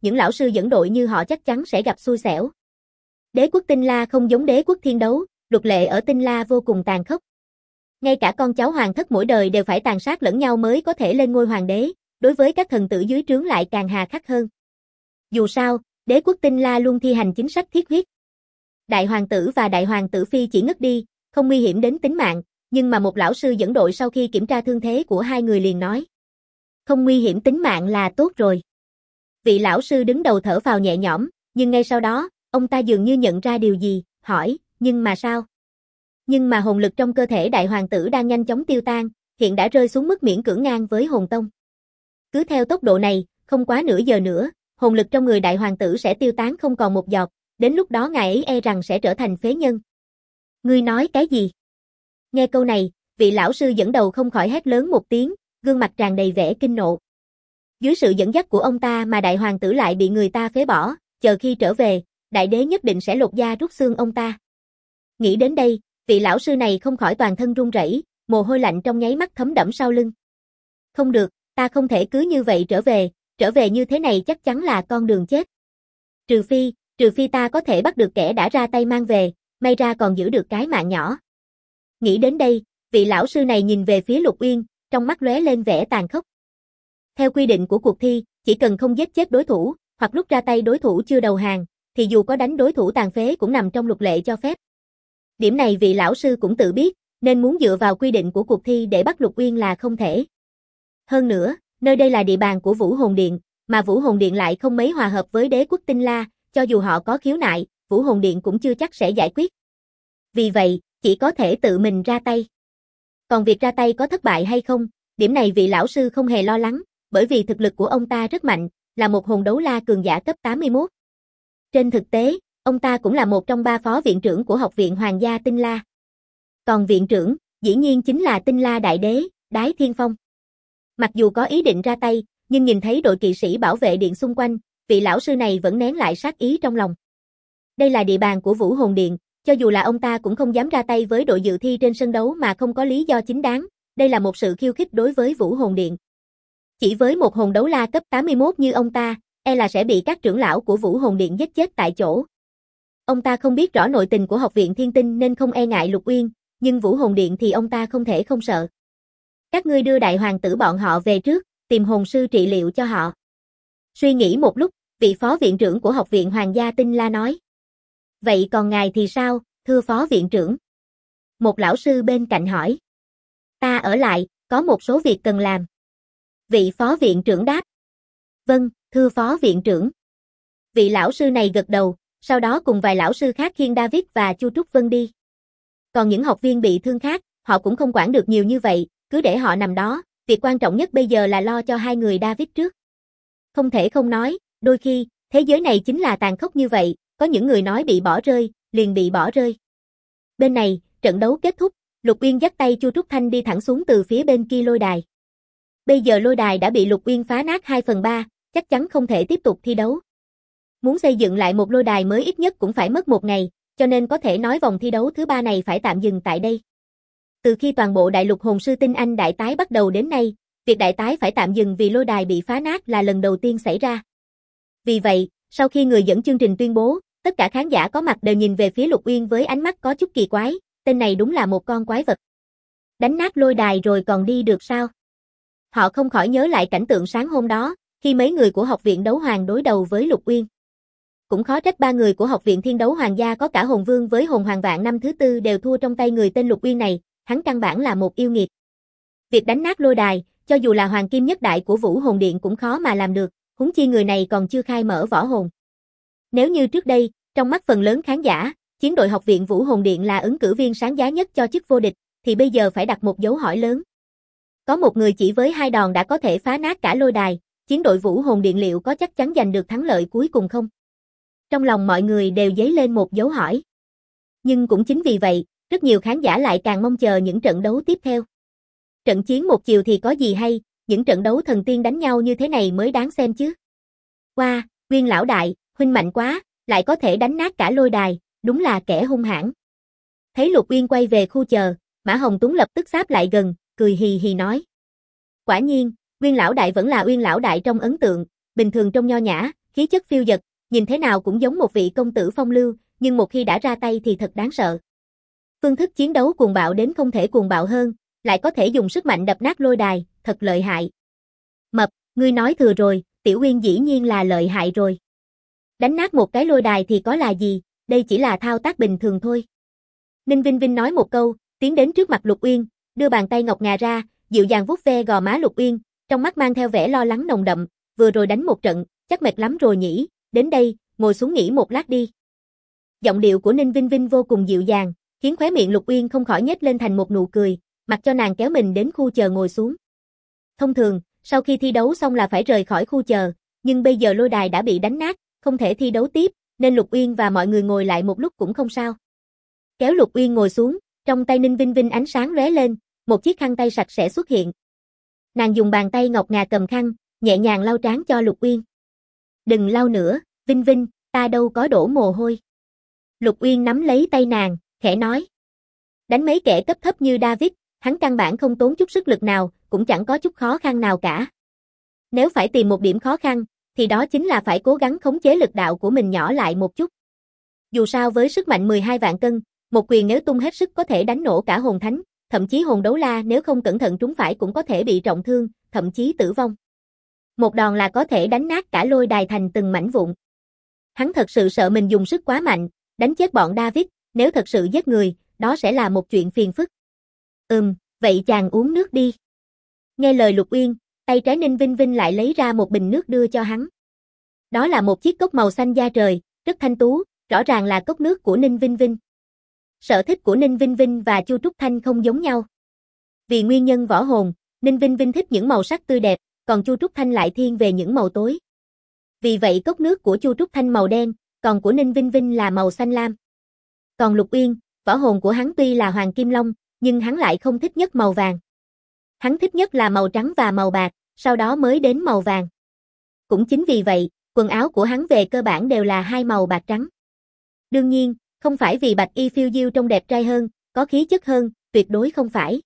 những lão sư dẫn đội như họ chắc chắn sẽ gặp xui xẻo. Đế quốc Tinh La không giống đế quốc Thiên Đấu, luật lệ ở Tinh La vô cùng tàn khốc. Ngay cả con cháu hoàng thất mỗi đời đều phải tàn sát lẫn nhau mới có thể lên ngôi hoàng đế, đối với các thần tử dưới trướng lại càng hà khắc hơn. Dù sao, đế quốc Tinh La luôn thi hành chính sách thiết huyết. Đại hoàng tử và đại hoàng tử phi chỉ ngất đi, không nguy hiểm đến tính mạng, nhưng mà một lão sư dẫn đội sau khi kiểm tra thương thế của hai người liền nói: "Không nguy hiểm tính mạng là tốt rồi." Vị lão sư đứng đầu thở phào nhẹ nhõm, nhưng ngay sau đó, ông ta dường như nhận ra điều gì, hỏi: "Nhưng mà sao?" Nhưng mà hồn lực trong cơ thể đại hoàng tử đang nhanh chóng tiêu tan, hiện đã rơi xuống mức miễn cưỡng ngang với hồn tông. Cứ theo tốc độ này, không quá nửa giờ nữa, hồn lực trong người đại hoàng tử sẽ tiêu tán không còn một giọt, đến lúc đó ngài ấy e rằng sẽ trở thành phế nhân. Ngươi nói cái gì? Nghe câu này, vị lão sư dẫn đầu không khỏi hét lớn một tiếng, gương mặt tràn đầy vẻ kinh nộ. Dưới sự dẫn dắt của ông ta mà đại hoàng tử lại bị người ta phế bỏ, chờ khi trở về, đại đế nhất định sẽ lột da rút xương ông ta. Nghĩ đến đây, vị lão sư này không khỏi toàn thân run rẩy, mồ hôi lạnh trong nháy mắt thấm đẫm sau lưng. Không được, ta không thể cứ như vậy trở về như thế này chắc chắn là con đường chết. Trừ phi ta có thể bắt được kẻ đã ra tay mang về, may ra còn giữ được cái mạng nhỏ. Nghĩ đến đây, vị lão sư này nhìn về phía Lục Uyên, trong mắt lóe lên vẻ tàn khốc. Theo quy định của cuộc thi, chỉ cần không giết chết đối thủ, hoặc lúc ra tay đối thủ chưa đầu hàng, thì dù có đánh đối thủ tàn phế cũng nằm trong luật lệ cho phép. Điểm này vị lão sư cũng tự biết, nên muốn dựa vào quy định của cuộc thi để bắt Lục Uyên là không thể. Hơn nữa, nơi đây là địa bàn của Vũ Hồn Điện, mà Vũ Hồn Điện lại không mấy hòa hợp với đế quốc Tinh La, cho dù họ có khiếu nại, Vũ Hồn Điện cũng chưa chắc sẽ giải quyết. Vì vậy, chỉ có thể tự mình ra tay. Còn việc ra tay có thất bại hay không, điểm này vị lão sư không hề lo lắng, bởi vì thực lực của ông ta rất mạnh, là một hồn đấu la cường giả cấp 81. Trên thực tế, ông ta cũng là một trong 3 phó viện trưởng của Học viện Hoàng gia Tinh La. Còn viện trưởng, dĩ nhiên chính là Tinh La Đại Đế, Đái Thiên Phong. Mặc dù có ý định ra tay, nhưng nhìn thấy đội kỵ sĩ bảo vệ điện xung quanh, vị lão sư này vẫn nén lại sát ý trong lòng. Đây là địa bàn của Vũ Hồn Điện, cho dù là ông ta cũng không dám ra tay với đội dự thi trên sân đấu mà không có lý do chính đáng, đây là một sự khiêu khích đối với Vũ Hồn Điện. Chỉ với một hồn đấu la cấp 81 như ông ta, e là sẽ bị các trưởng lão của Vũ Hồn Điện giết chết tại chỗ. Ông ta không biết rõ nội tình của Học viện Thiên Tinh nên không e ngại Lục Uyên, nhưng Vũ Hồn Điện thì ông ta không thể không sợ. Các ngươi đưa đại hoàng tử bọn họ về trước, tìm hồn sư trị liệu cho họ. Suy nghĩ một lúc, vị phó viện trưởng của Học viện Hoàng gia Tinh La nói. Vậy còn ngài thì sao, thưa phó viện trưởng? Một lão sư bên cạnh hỏi. Ta ở lại, có một số việc cần làm. Vị phó viện trưởng đáp. Vâng, thưa phó viện trưởng. Vị lão sư này gật đầu, sau đó cùng vài lão sư khác khiêng David và Chu Trúc Vân đi. Còn những học viên bị thương khác, họ cũng không quản được nhiều như vậy, cứ để họ nằm đó, việc quan trọng nhất bây giờ là lo cho hai người David trước. Không thể không nói, đôi khi, thế giới này chính là tàn khốc như vậy, có những người nói bị bỏ rơi, liền bị bỏ rơi. Bên này, trận đấu kết thúc, Lục Uyên dắt tay Chu Trúc Thanh đi thẳng xuống từ phía bên kia lôi đài. Bây giờ lôi đài đã bị Lục Uyên phá nát 2/3, chắc chắn không thể tiếp tục thi đấu. Muốn xây dựng lại một lôi đài mới ít nhất cũng phải mất 1 ngày, cho nên có thể nói vòng thi đấu thứ 3 này phải tạm dừng tại đây. Từ khi toàn bộ đại lục hồn sư tinh anh đại tái bắt đầu đến nay, việc đại tái phải tạm dừng vì lôi đài bị phá nát là lần đầu tiên xảy ra. Vì vậy, sau khi người dẫn chương trình tuyên bố, tất cả khán giả có mặt đều nhìn về phía Lục Uyên với ánh mắt có chút kỳ quái, tên này đúng là một con quái vật. Đánh nát lôi đài rồi còn đi được sao? Họ không khỏi nhớ lại cảnh tượng sáng hôm đó, khi mấy người của Học viện Đấu Hoàng đối đầu với Lục Uyên. Cũng khó trách 3 người của Học viện Thiên Đấu Hoàng gia có cả hồn vương với hồn hoàng vạn năm thứ 4 đều thua trong tay người tên Lục Uyên này, hắn căn bản là một yêu nghiệt. Việc đánh nát lôi đài, cho dù là hoàng kim nhất đại của Vũ Hồn Điện cũng khó mà làm được, huống chi người này còn chưa khai mở võ hồn. Nếu như trước đây, trong mắt phần lớn khán giả, chiến đội Học viện Vũ Hồn Điện là ứng cử viên sáng giá nhất cho chức vô địch, thì bây giờ phải đặt một dấu hỏi lớn. Có một người chỉ với 2 đòn đã có thể phá nát cả lôi đài, chiến đội Vũ Hồn Điện liệu có chắc chắn giành được thắng lợi cuối cùng không? Trong lòng mọi người đều dấy lên một dấu hỏi. Nhưng cũng chính vì vậy, rất nhiều khán giả lại càng mong chờ những trận đấu tiếp theo. Trận chiến một chiều thì có gì hay, những trận đấu thần tiên đánh nhau như thế này mới đáng xem chứ. Wow, Uyên lão đại, huynh mạnh quá, lại có thể đánh nát cả lôi đài, đúng là kẻ hung hãn. Thấy Lục Uyên quay về khu chờ, Mã Hồng Tuấn lập tức sáp lại gần, cười hì hì nói. Quả nhiên, Uyên lão đại vẫn là Uyên lão đại trong ấn tượng, bình thường trông nho nhã, khí chất phiêu dật, nhìn thế nào cũng giống một vị công tử phong lưu, nhưng một khi đã ra tay thì thật đáng sợ. Phương thức chiến đấu cuồng bạo đến không thể cuồng bạo hơn, lại có thể dùng sức mạnh đập nát lôi đài, thật lợi hại. Mập, ngươi nói thừa rồi, Tiểu Uyên dĩ nhiên là lợi hại rồi. Đánh nát một cái lôi đài thì có là gì, đây chỉ là thao tác bình thường thôi. Ninh Vinh Vinh nói một câu, tiến đến trước mặt Lục Uyên, đưa bàn tay ngọc ngà ra, dịu dàng vuốt ve gò má Lục Uyên, trong mắt mang theo vẻ lo lắng nồng đậm, vừa rồi đánh một trận, chắc mệt lắm rồi nhỉ, đến đây, ngồi xuống nghỉ một lát đi. Giọng điệu của Ninh Vinh Vinh vô cùng dịu dàng, khiến khóe miệng Lục Uyên không khỏi nhếch lên thành một nụ cười, mặc cho nàng kéo mình đến khu chờ ngồi xuống. Thông thường, sau khi thi đấu xong là phải rời khỏi khu chờ, nhưng bây giờ lôi đài đã bị đánh nát, không thể thi đấu tiếp, nên Lục Uyên và mọi người ngồi lại một lúc cũng không sao. Kéo Lục Uyên ngồi xuống, trong tay Ninh Vinh Vinh ánh sáng lóe lên, một chiếc khăn tay sạch sẽ xuất hiện. Nàng dùng bàn tay ngọc ngà cầm khăn, nhẹ nhàng lau trán cho Lục Uyên. Đừng lau nữa, Vinh Vinh, ta đâu có đổ mồ hôi. Lục Uyên nắm lấy tay nàng, khẽ nói. Đánh mấy kẻ cấp thấp như David, hắn căn bản không tốn chút sức lực nào, cũng chẳng có chút khó khăn nào cả. Nếu phải tìm một điểm khó khăn, thì đó chính là phải cố gắng khống chế lực đạo của mình nhỏ lại một chút. Dù sao với sức mạnh 12 vạn cân, một quyền nếu tung hết sức có thể đánh nổ cả hồn thánh, thậm chí hồn đấu la nếu không cẩn thận trúng phải cũng có thể bị trọng thương, thậm chí tử vong. Một đòn là có thể đánh nát cả lôi đài thành từng mảnh vụn. Hắn thật sự sợ mình dùng sức quá mạnh, đánh chết bọn David, nếu thật sự giết người, đó sẽ là một chuyện phiền phức. Vậy chàng uống nước đi. Nghe lời Lục Uyên, tay trái Ninh Vinh Vinh lại lấy ra một bình nước đưa cho hắn. Đó là một chiếc cốc màu xanh da trời, rất thanh tú, rõ ràng là cốc nước của Ninh Vinh Vinh. Sở thích của Ninh Vinh Vinh và Chu Trúc Thanh không giống nhau. Vì nguyên nhân võ hồn, Ninh Vinh Vinh thích những màu sắc tươi đẹp, còn Chu Trúc Thanh lại thiên về những màu tối. Vì vậy cốc nước của Chu Trúc Thanh màu đen, còn của Ninh Vinh Vinh là màu xanh lam. Còn Lục Uyên, võ hồn của hắn tuy là Hoàng Kim Long, nhưng hắn lại không thích nhất màu vàng. Hắn thích nhất là màu trắng và màu bạc, sau đó mới đến màu vàng. Cũng chính vì vậy, quần áo của hắn về cơ bản đều là hai màu bạc trắng. Đương nhiên, không phải vì Bạch Y phiêu diêu trông đẹp trai hơn, có khí chất hơn, tuyệt đối không phải.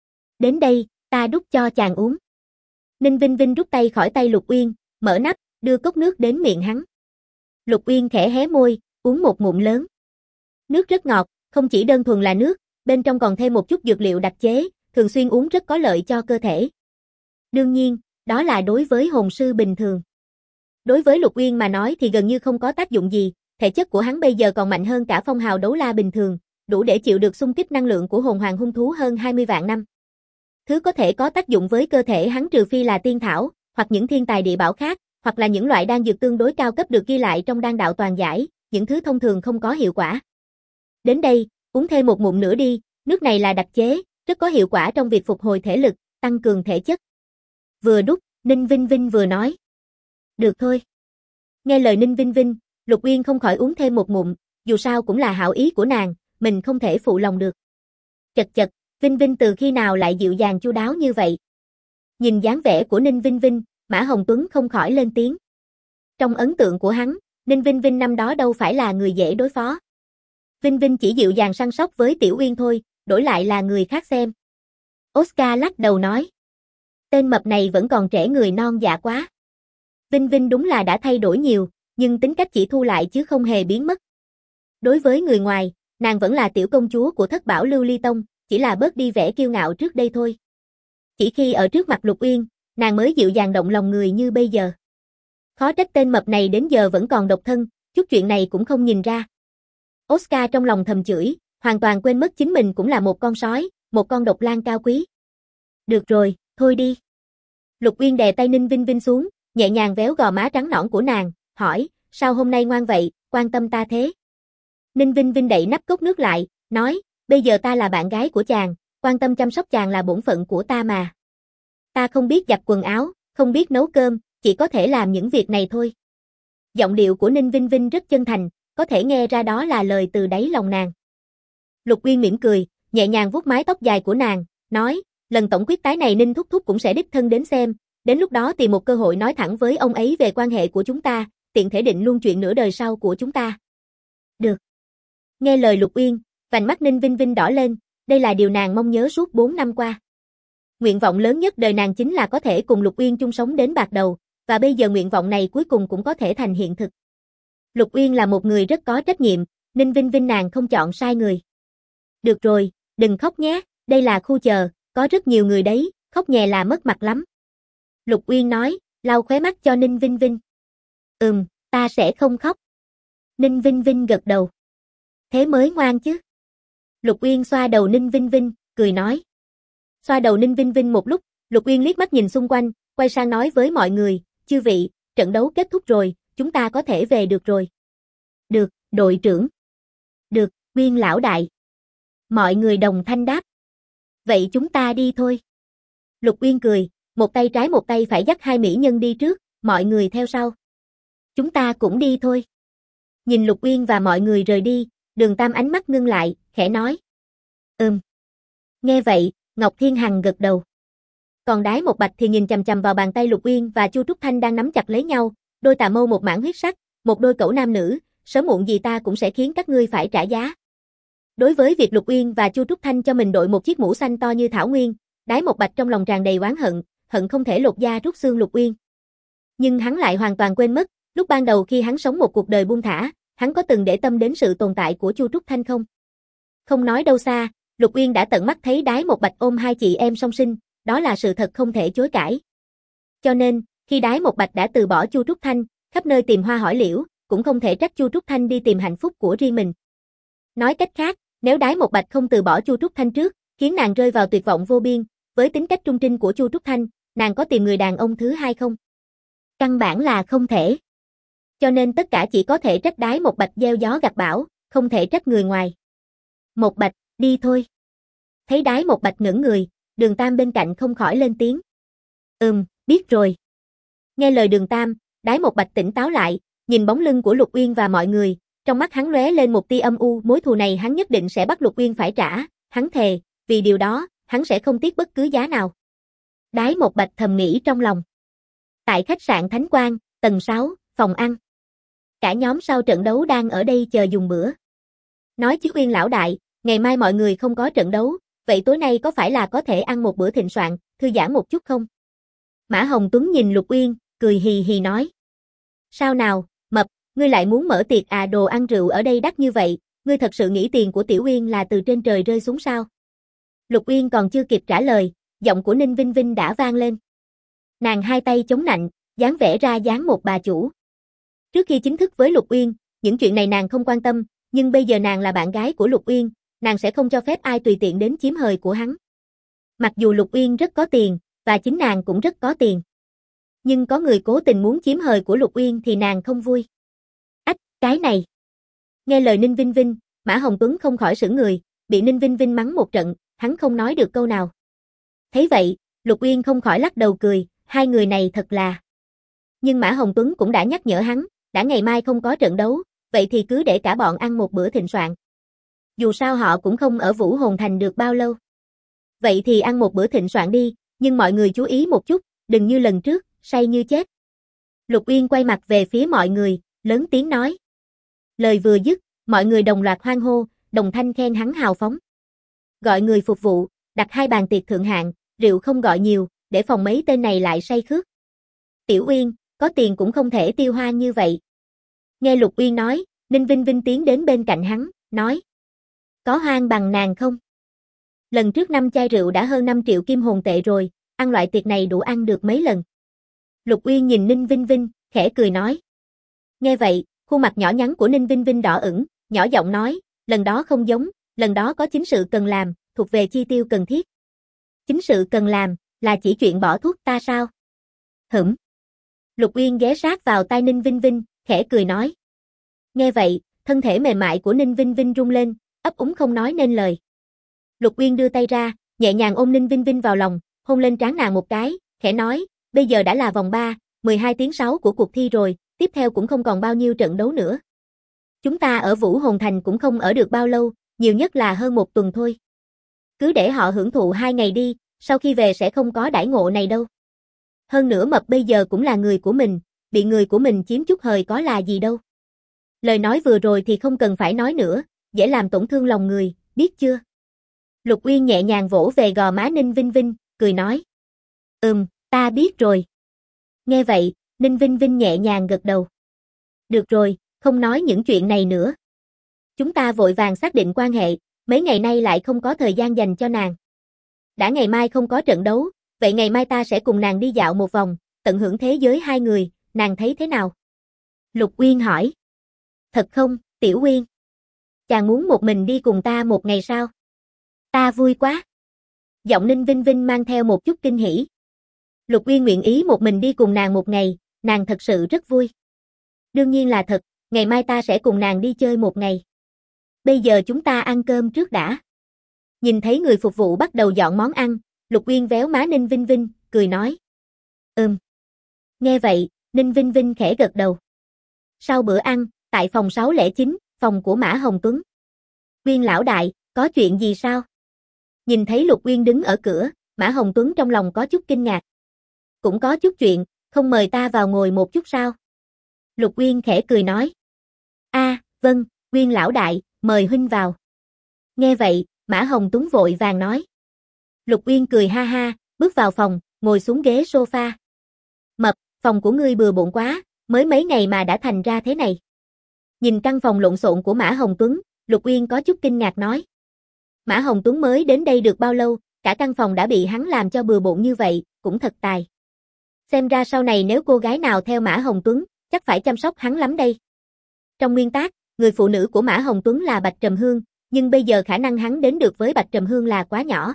Đến đây, ta đút cho chàng uống. Ninh Vinh Vinh rút tay khỏi tay Lục Uyên, mở nắp, đưa cốc nước đến miệng hắn. Lục Uyên khẽ hé môi, uống một ngụm lớn. Nước rất ngọt, không chỉ đơn thuần là nước, bên trong còn thêm một chút dược liệu đặc chế, thường xuyên uống rất có lợi cho cơ thể. Đương nhiên, đó là đối với hồn sư bình thường. Đối với Lục Uyên mà nói thì gần như không có tác dụng gì, thể chất của hắn bây giờ còn mạnh hơn cả phong hào đấu la bình thường, đủ để chịu được xung kích năng lượng của hồn hoàng hung thú hơn 20 vạn năm. Thứ có thể có tác dụng với cơ thể hắn trừ phi là tiên thảo, hoặc những thiên tài địa bảo khác, hoặc là những loại đan dược tương đối cao cấp được ghi lại trong đan đạo toàn giải, những thứ thông thường không có hiệu quả. Đến đây, uống thêm một ngụm nữa đi, nước này là đặc chế, rất có hiệu quả trong việc phục hồi thể lực, tăng cường thể chất. Vừa đút, Ninh Vinh Vinh vừa nói. Được thôi. Nghe lời Ninh Vinh Vinh, Lục Uyên không khỏi uống thêm một ngụm, dù sao cũng là hảo ý của nàng, mình không thể phụ lòng được. Chật chật, Vinh Vinh từ khi nào lại dịu dàng chu đáo như vậy? Nhìn dáng vẻ của Ninh Vinh Vinh, Mã Hồng Tuấn không khỏi lên tiếng. Trong ấn tượng của hắn, Ninh Vinh Vinh năm đó đâu phải là người dễ đối phó. Vinh Vinh chỉ dịu dàng săn sóc với Tiểu Uyên thôi, đổi lại là người khác xem. Oscar lắc đầu nói. Tên mập này vẫn còn trẻ người non dạ quá. Vinh Vinh đúng là đã thay đổi nhiều, nhưng tính cách chỉ thu lại chứ không hề biến mất. Đối với người ngoài, nàng vẫn là tiểu công chúa của Thất Bảo Lưu Ly Tông, chỉ là bớt đi vẻ kiêu ngạo trước đây thôi. Chỉ khi ở trước mặt Lục Uyên, nàng mới dịu dàng động lòng người như bây giờ. Khó trách tên mập này đến giờ vẫn còn độc thân, chút chuyện này cũng không nhìn ra. Oscar trong lòng thầm chửi, hoàn toàn quên mất chính mình cũng là một con sói, một con độc lang cao quý. Được rồi, thôi đi. Lục Uyên đè tay Ninh Vinh Vinh xuống, nhẹ nhàng véo gò má trắng nõn của nàng, hỏi, sao hôm nay ngoan vậy, quan tâm ta thế? Ninh Vinh Vinh đậy nắp cốc nước lại, nói, bây giờ ta là bạn gái của chàng, quan tâm chăm sóc chàng là bổn phận của ta mà. Ta không biết giặt quần áo, không biết nấu cơm, chỉ có thể làm những việc này thôi. Giọng điệu của Ninh Vinh Vinh rất chân thành, có thể nghe ra đó là lời từ đáy lòng nàng. Lục Uyên mỉm cười, nhẹ nhàng vuốt mái tóc dài của nàng, nói, lần tổng quyết tái này Ninh Thúc Thúc cũng sẽ đích thân đến xem, đến lúc đó tìm một cơ hội nói thẳng với ông ấy về quan hệ của chúng ta, tiện thể định luôn chuyện nửa đời sau của chúng ta. Được. Nghe lời Lục Uyên, vành mắt Ninh Vinh Vinh đỏ lên, đây là điều nàng mong nhớ suốt 4 năm qua. Nguyện vọng lớn nhất đời nàng chính là có thể cùng Lục Uyên chung sống đến bạc đầu, và bây giờ nguyện vọng này cuối cùng cũng có thể thành hiện thực. Lục Uyên là một người rất có trách nhiệm, Ninh Vinh Vinh nàng không chọn sai người. Được rồi, đừng khóc nhé, đây là khu chờ, có rất nhiều người đấy, khóc nhè là mất mặt lắm. Lục Uyên nói, lau khóe mắt cho Ninh Vinh Vinh. Ta sẽ không khóc. Ninh Vinh Vinh gật đầu. Thế mới ngoan chứ. Lục Uyên xoa đầu Ninh Vinh Vinh, cười nói. Xoa đầu Ninh Vinh Vinh một lúc, Lục Uyên liếc mắt nhìn xung quanh, quay sang nói với mọi người, chư vị, trận đấu kết thúc rồi, chúng ta có thể về được rồi. Được, đội trưởng. Được, Uyên lão đại. Mọi người đồng thanh đáp. Vậy chúng ta đi thôi. Lục Uyên cười, một tay trái một tay phải dắt hai mỹ nhân đi trước, mọi người theo sau. Chúng ta cũng đi thôi. Nhìn Lục Uyên và mọi người rời đi, Đường Tam ánh mắt ngưng lại, khẽ nói. Nghe vậy, Ngọc Thiên Hằng gật đầu. Còn Đái Một Bạch thì nhìn chằm chằm vào bàn tay Lục Uyên và Chu Trúc Thanh đang nắm chặt lấy nhau, đôi tà mâu một mảng huyết sắc, một đôi cẩu nam nữ, sớm muộn gì ta cũng sẽ khiến các ngươi phải trả giá. Đối với việc Lục Uyên và Chu Trúc Thanh cho mình đội một chiếc mũ xanh to như thảo nguyên, Đái Một Bạch trong lòng tràn đầy oán hận, hận không thể lột da rút xương Lục Uyên. Nhưng hắn lại hoàn toàn quên mất, lúc ban đầu khi hắn sống một cuộc đời buông thả, hắn có từng để tâm đến sự tồn tại của Chu Trúc Thanh không? Không nói đâu xa, Lục Uyên đã tận mắt thấy Đái Một Bạch ôm hai chị em song sinh, đó là sự thật không thể chối cãi. Cho nên, khi Đái Một Bạch đã từ bỏ Chu Trúc Thanh, khắp nơi tìm hoa hỏi liễu, cũng không thể trách Chu Trúc Thanh đi tìm hạnh phúc của riêng mình. Nói cách khác, nếu Đái Một Bạch không từ bỏ Chu Trúc Thanh trước, khiến nàng rơi vào tuyệt vọng vô biên, với tính cách trung trinh của Chu Trúc Thanh, nàng có tìm người đàn ông thứ hai không? Căn bản là không thể. Cho nên tất cả chỉ có thể trách Đái Một Bạch gieo gió gặt bão, không thể trách người ngoài. Một Bạch, đi thôi. Thấy Đái Một Bạch ngẩng người, Đường Tam bên cạnh không khỏi lên tiếng. Biết rồi. Nghe lời Đường Tam, Đái Một Bạch tỉnh táo lại, nhìn bóng lưng của Lục Uyên và mọi người, trong mắt hắn lóe lên một tia âm u, mối thù này hắn nhất định sẽ bắt Lục Uyên phải trả, hắn thề, vì điều đó, hắn sẽ không tiếc bất cứ giá nào. Đái Một Bạch thầm nghĩ trong lòng. Tại khách sạn Thánh Quang, tầng 6, phòng ăn. Cả nhóm sau trận đấu đang ở đây chờ dùng bữa. Nói chứ Uyên lão đại, ngày mai mọi người không có trận đấu, vậy tối nay có phải là có thể ăn một bữa thịnh soạn, thư giãn một chút không? Mã Hồng Tuấn nhìn Lục Uyên, cười hì hì nói. Sao nào, mập, ngươi lại muốn mở tiệc à, đồ ăn rượu ở đây đắt như vậy, ngươi thật sự nghĩ tiền của Tiểu Uyên là từ trên trời rơi xuống sao? Lục Uyên còn chưa kịp trả lời, giọng của Ninh Vinh Vinh đã vang lên. Nàng hai tay chống nạnh, dáng vẻ ra dáng một bà chủ. Trước khi chính thức với Lục Uyên, những chuyện này nàng không quan tâm, nhưng bây giờ nàng là bạn gái của Lục Uyên, nàng sẽ không cho phép ai tùy tiện đến chiếm hời của hắn. Mặc dù Lục Uyên rất có tiền, và chính nàng cũng rất có tiền. Nhưng có người cố tình muốn chiếm hời của Lục Uyên thì nàng không vui. Ách, cái này. Nghe lời Ninh Vinh Vinh, Mã Hồng Tuấn không khỏi sững người, bị Ninh Vinh Vinh mắng một trận, hắn không nói được câu nào. Thấy vậy, Lục Uyên không khỏi lắc đầu cười, hai người này thật là. Nhưng Mã Hồng Tuấn cũng đã nhắc nhở hắn, đã ngày mai không có trận đấu, vậy thì cứ để cả bọn ăn một bữa thịnh soạn. Dù sao họ cũng không ở Vũ Hồn Thành được bao lâu. Vậy thì ăn một bữa thịnh soạn đi, nhưng mọi người chú ý một chút, đừng như lần trước, say như chết. Lục Uyên quay mặt về phía mọi người, lớn tiếng nói. Lời vừa dứt, mọi người đồng loạt hoan hô, đồng thanh khen hắn hào phóng. Gọi người phục vụ, đặt hai bàn tiệc thượng hạng, rượu không gọi nhiều, để phòng mấy tên này lại say khước. Tiểu Uyên, có tiền cũng không thể tiêu hoa như vậy. Nghe Lục Uyên nói, Ninh Vinh Vinh tiến đến bên cạnh hắn, nói. Có hoang bằng nàng không? Lần trước 5 chai rượu đã hơn 5 triệu kim hồn tệ rồi, ăn loại tiệc này đủ ăn được mấy lần. Lục Uyên nhìn Ninh Vinh Vinh, khẽ cười nói. Nghe vậy, khuôn mặt nhỏ nhắn của Ninh Vinh Vinh đỏ ửng, nhỏ giọng nói, lần đó không giống, lần đó có chính sự cần làm, thuộc về chi tiêu cần thiết. Chính sự cần làm, là chỉ chuyện bỏ thuốc ta sao? Hửm. Lục Uyên ghé sát vào tai Ninh Vinh Vinh, khẽ cười nói. Nghe vậy, thân thể mềm mại của Ninh Vinh Vinh rung lên, ấp úng không nói nên lời. Lục Uyên đưa tay ra, nhẹ nhàng ôm Ninh Vinh Vinh vào lòng, hôn lên trán nàng một cái, khẽ nói, bây giờ đã là vòng 3, 12 tiếng 6 của cuộc thi rồi, tiếp theo cũng không còn bao nhiêu trận đấu nữa. Chúng ta ở Vũ Hồn Thành cũng không ở được bao lâu, nhiều nhất là hơn 1 tuần thôi. Cứ để họ hưởng thụ 2 ngày đi, sau khi về sẽ không có đãi ngộ này đâu. Hơn nữa mập bây giờ cũng là người của mình, bị người của mình chiếm chút hời có là gì đâu. Lời nói vừa rồi thì không cần phải nói nữa, dễ làm tổn thương lòng người, biết chưa? Lục Uyên nhẹ nhàng vỗ về gò má Ninh Vinh Vinh, cười nói. Ta biết rồi. Nghe vậy, Ninh Vinh Vinh nhẹ nhàng gật đầu. Được rồi, không nói những chuyện này nữa. Chúng ta vội vàng xác định quan hệ, mấy ngày nay lại không có thời gian dành cho nàng. Đã ngày mai không có trận đấu, vậy ngày mai ta sẽ cùng nàng đi dạo một vòng, tận hưởng thế giới hai người, nàng thấy thế nào? Lục Uyên hỏi. Thật không, Tiểu Uyên? Chàng muốn một mình đi cùng ta một ngày sao? Ta vui quá. Giọng Ninh Vinh Vinh mang theo một chút kinh hỉ. Lục Uyên nguyện ý một mình đi cùng nàng một ngày, nàng thật sự rất vui. Đương nhiên là thật, ngày mai ta sẽ cùng nàng đi chơi một ngày. Bây giờ chúng ta ăn cơm trước đã. Nhìn thấy người phục vụ bắt đầu dọn món ăn, Lục Uyên véo má Ninh Vinh Vinh, cười nói. Nghe vậy, Ninh Vinh Vinh khẽ gật đầu. Sau bữa ăn, tại phòng 609, phòng của Mã Hồng Tuấn. Uyên lão đại, có chuyện gì sao? Nhìn thấy Lục Uyên đứng ở cửa, Mã Hồng Tuấn trong lòng có chút kinh ngạc. Cũng có chút chuyện, không mời ta vào ngồi một chút sao? Lục Uyên khẽ cười nói. Vâng, Uyên lão đại, mời huynh vào. Nghe vậy, Mã Hồng Tuấn vội vàng nói. Lục Uyên cười ha ha, bước vào phòng, ngồi xuống ghế sofa. Mập, phòng của ngươi bừa bộn quá, mới mấy ngày mà đã thành ra thế này. Nhìn căn phòng lộn xộn của Mã Hồng Tuấn, Lục Uyên có chút kinh ngạc nói. Mã Hồng Tuấn mới đến đây được bao lâu, cả căn phòng đã bị hắn làm cho bừa bộn như vậy, cũng thật tài. Xem ra sau này nếu cô gái nào theo Mã Hồng Tuấn, chắc phải chăm sóc hắn lắm đây. Trong nguyên tắc, người phụ nữ của Mã Hồng Tuấn là Bạch Trầm Hương, nhưng bây giờ khả năng hắn đến được với Bạch Trầm Hương là quá nhỏ.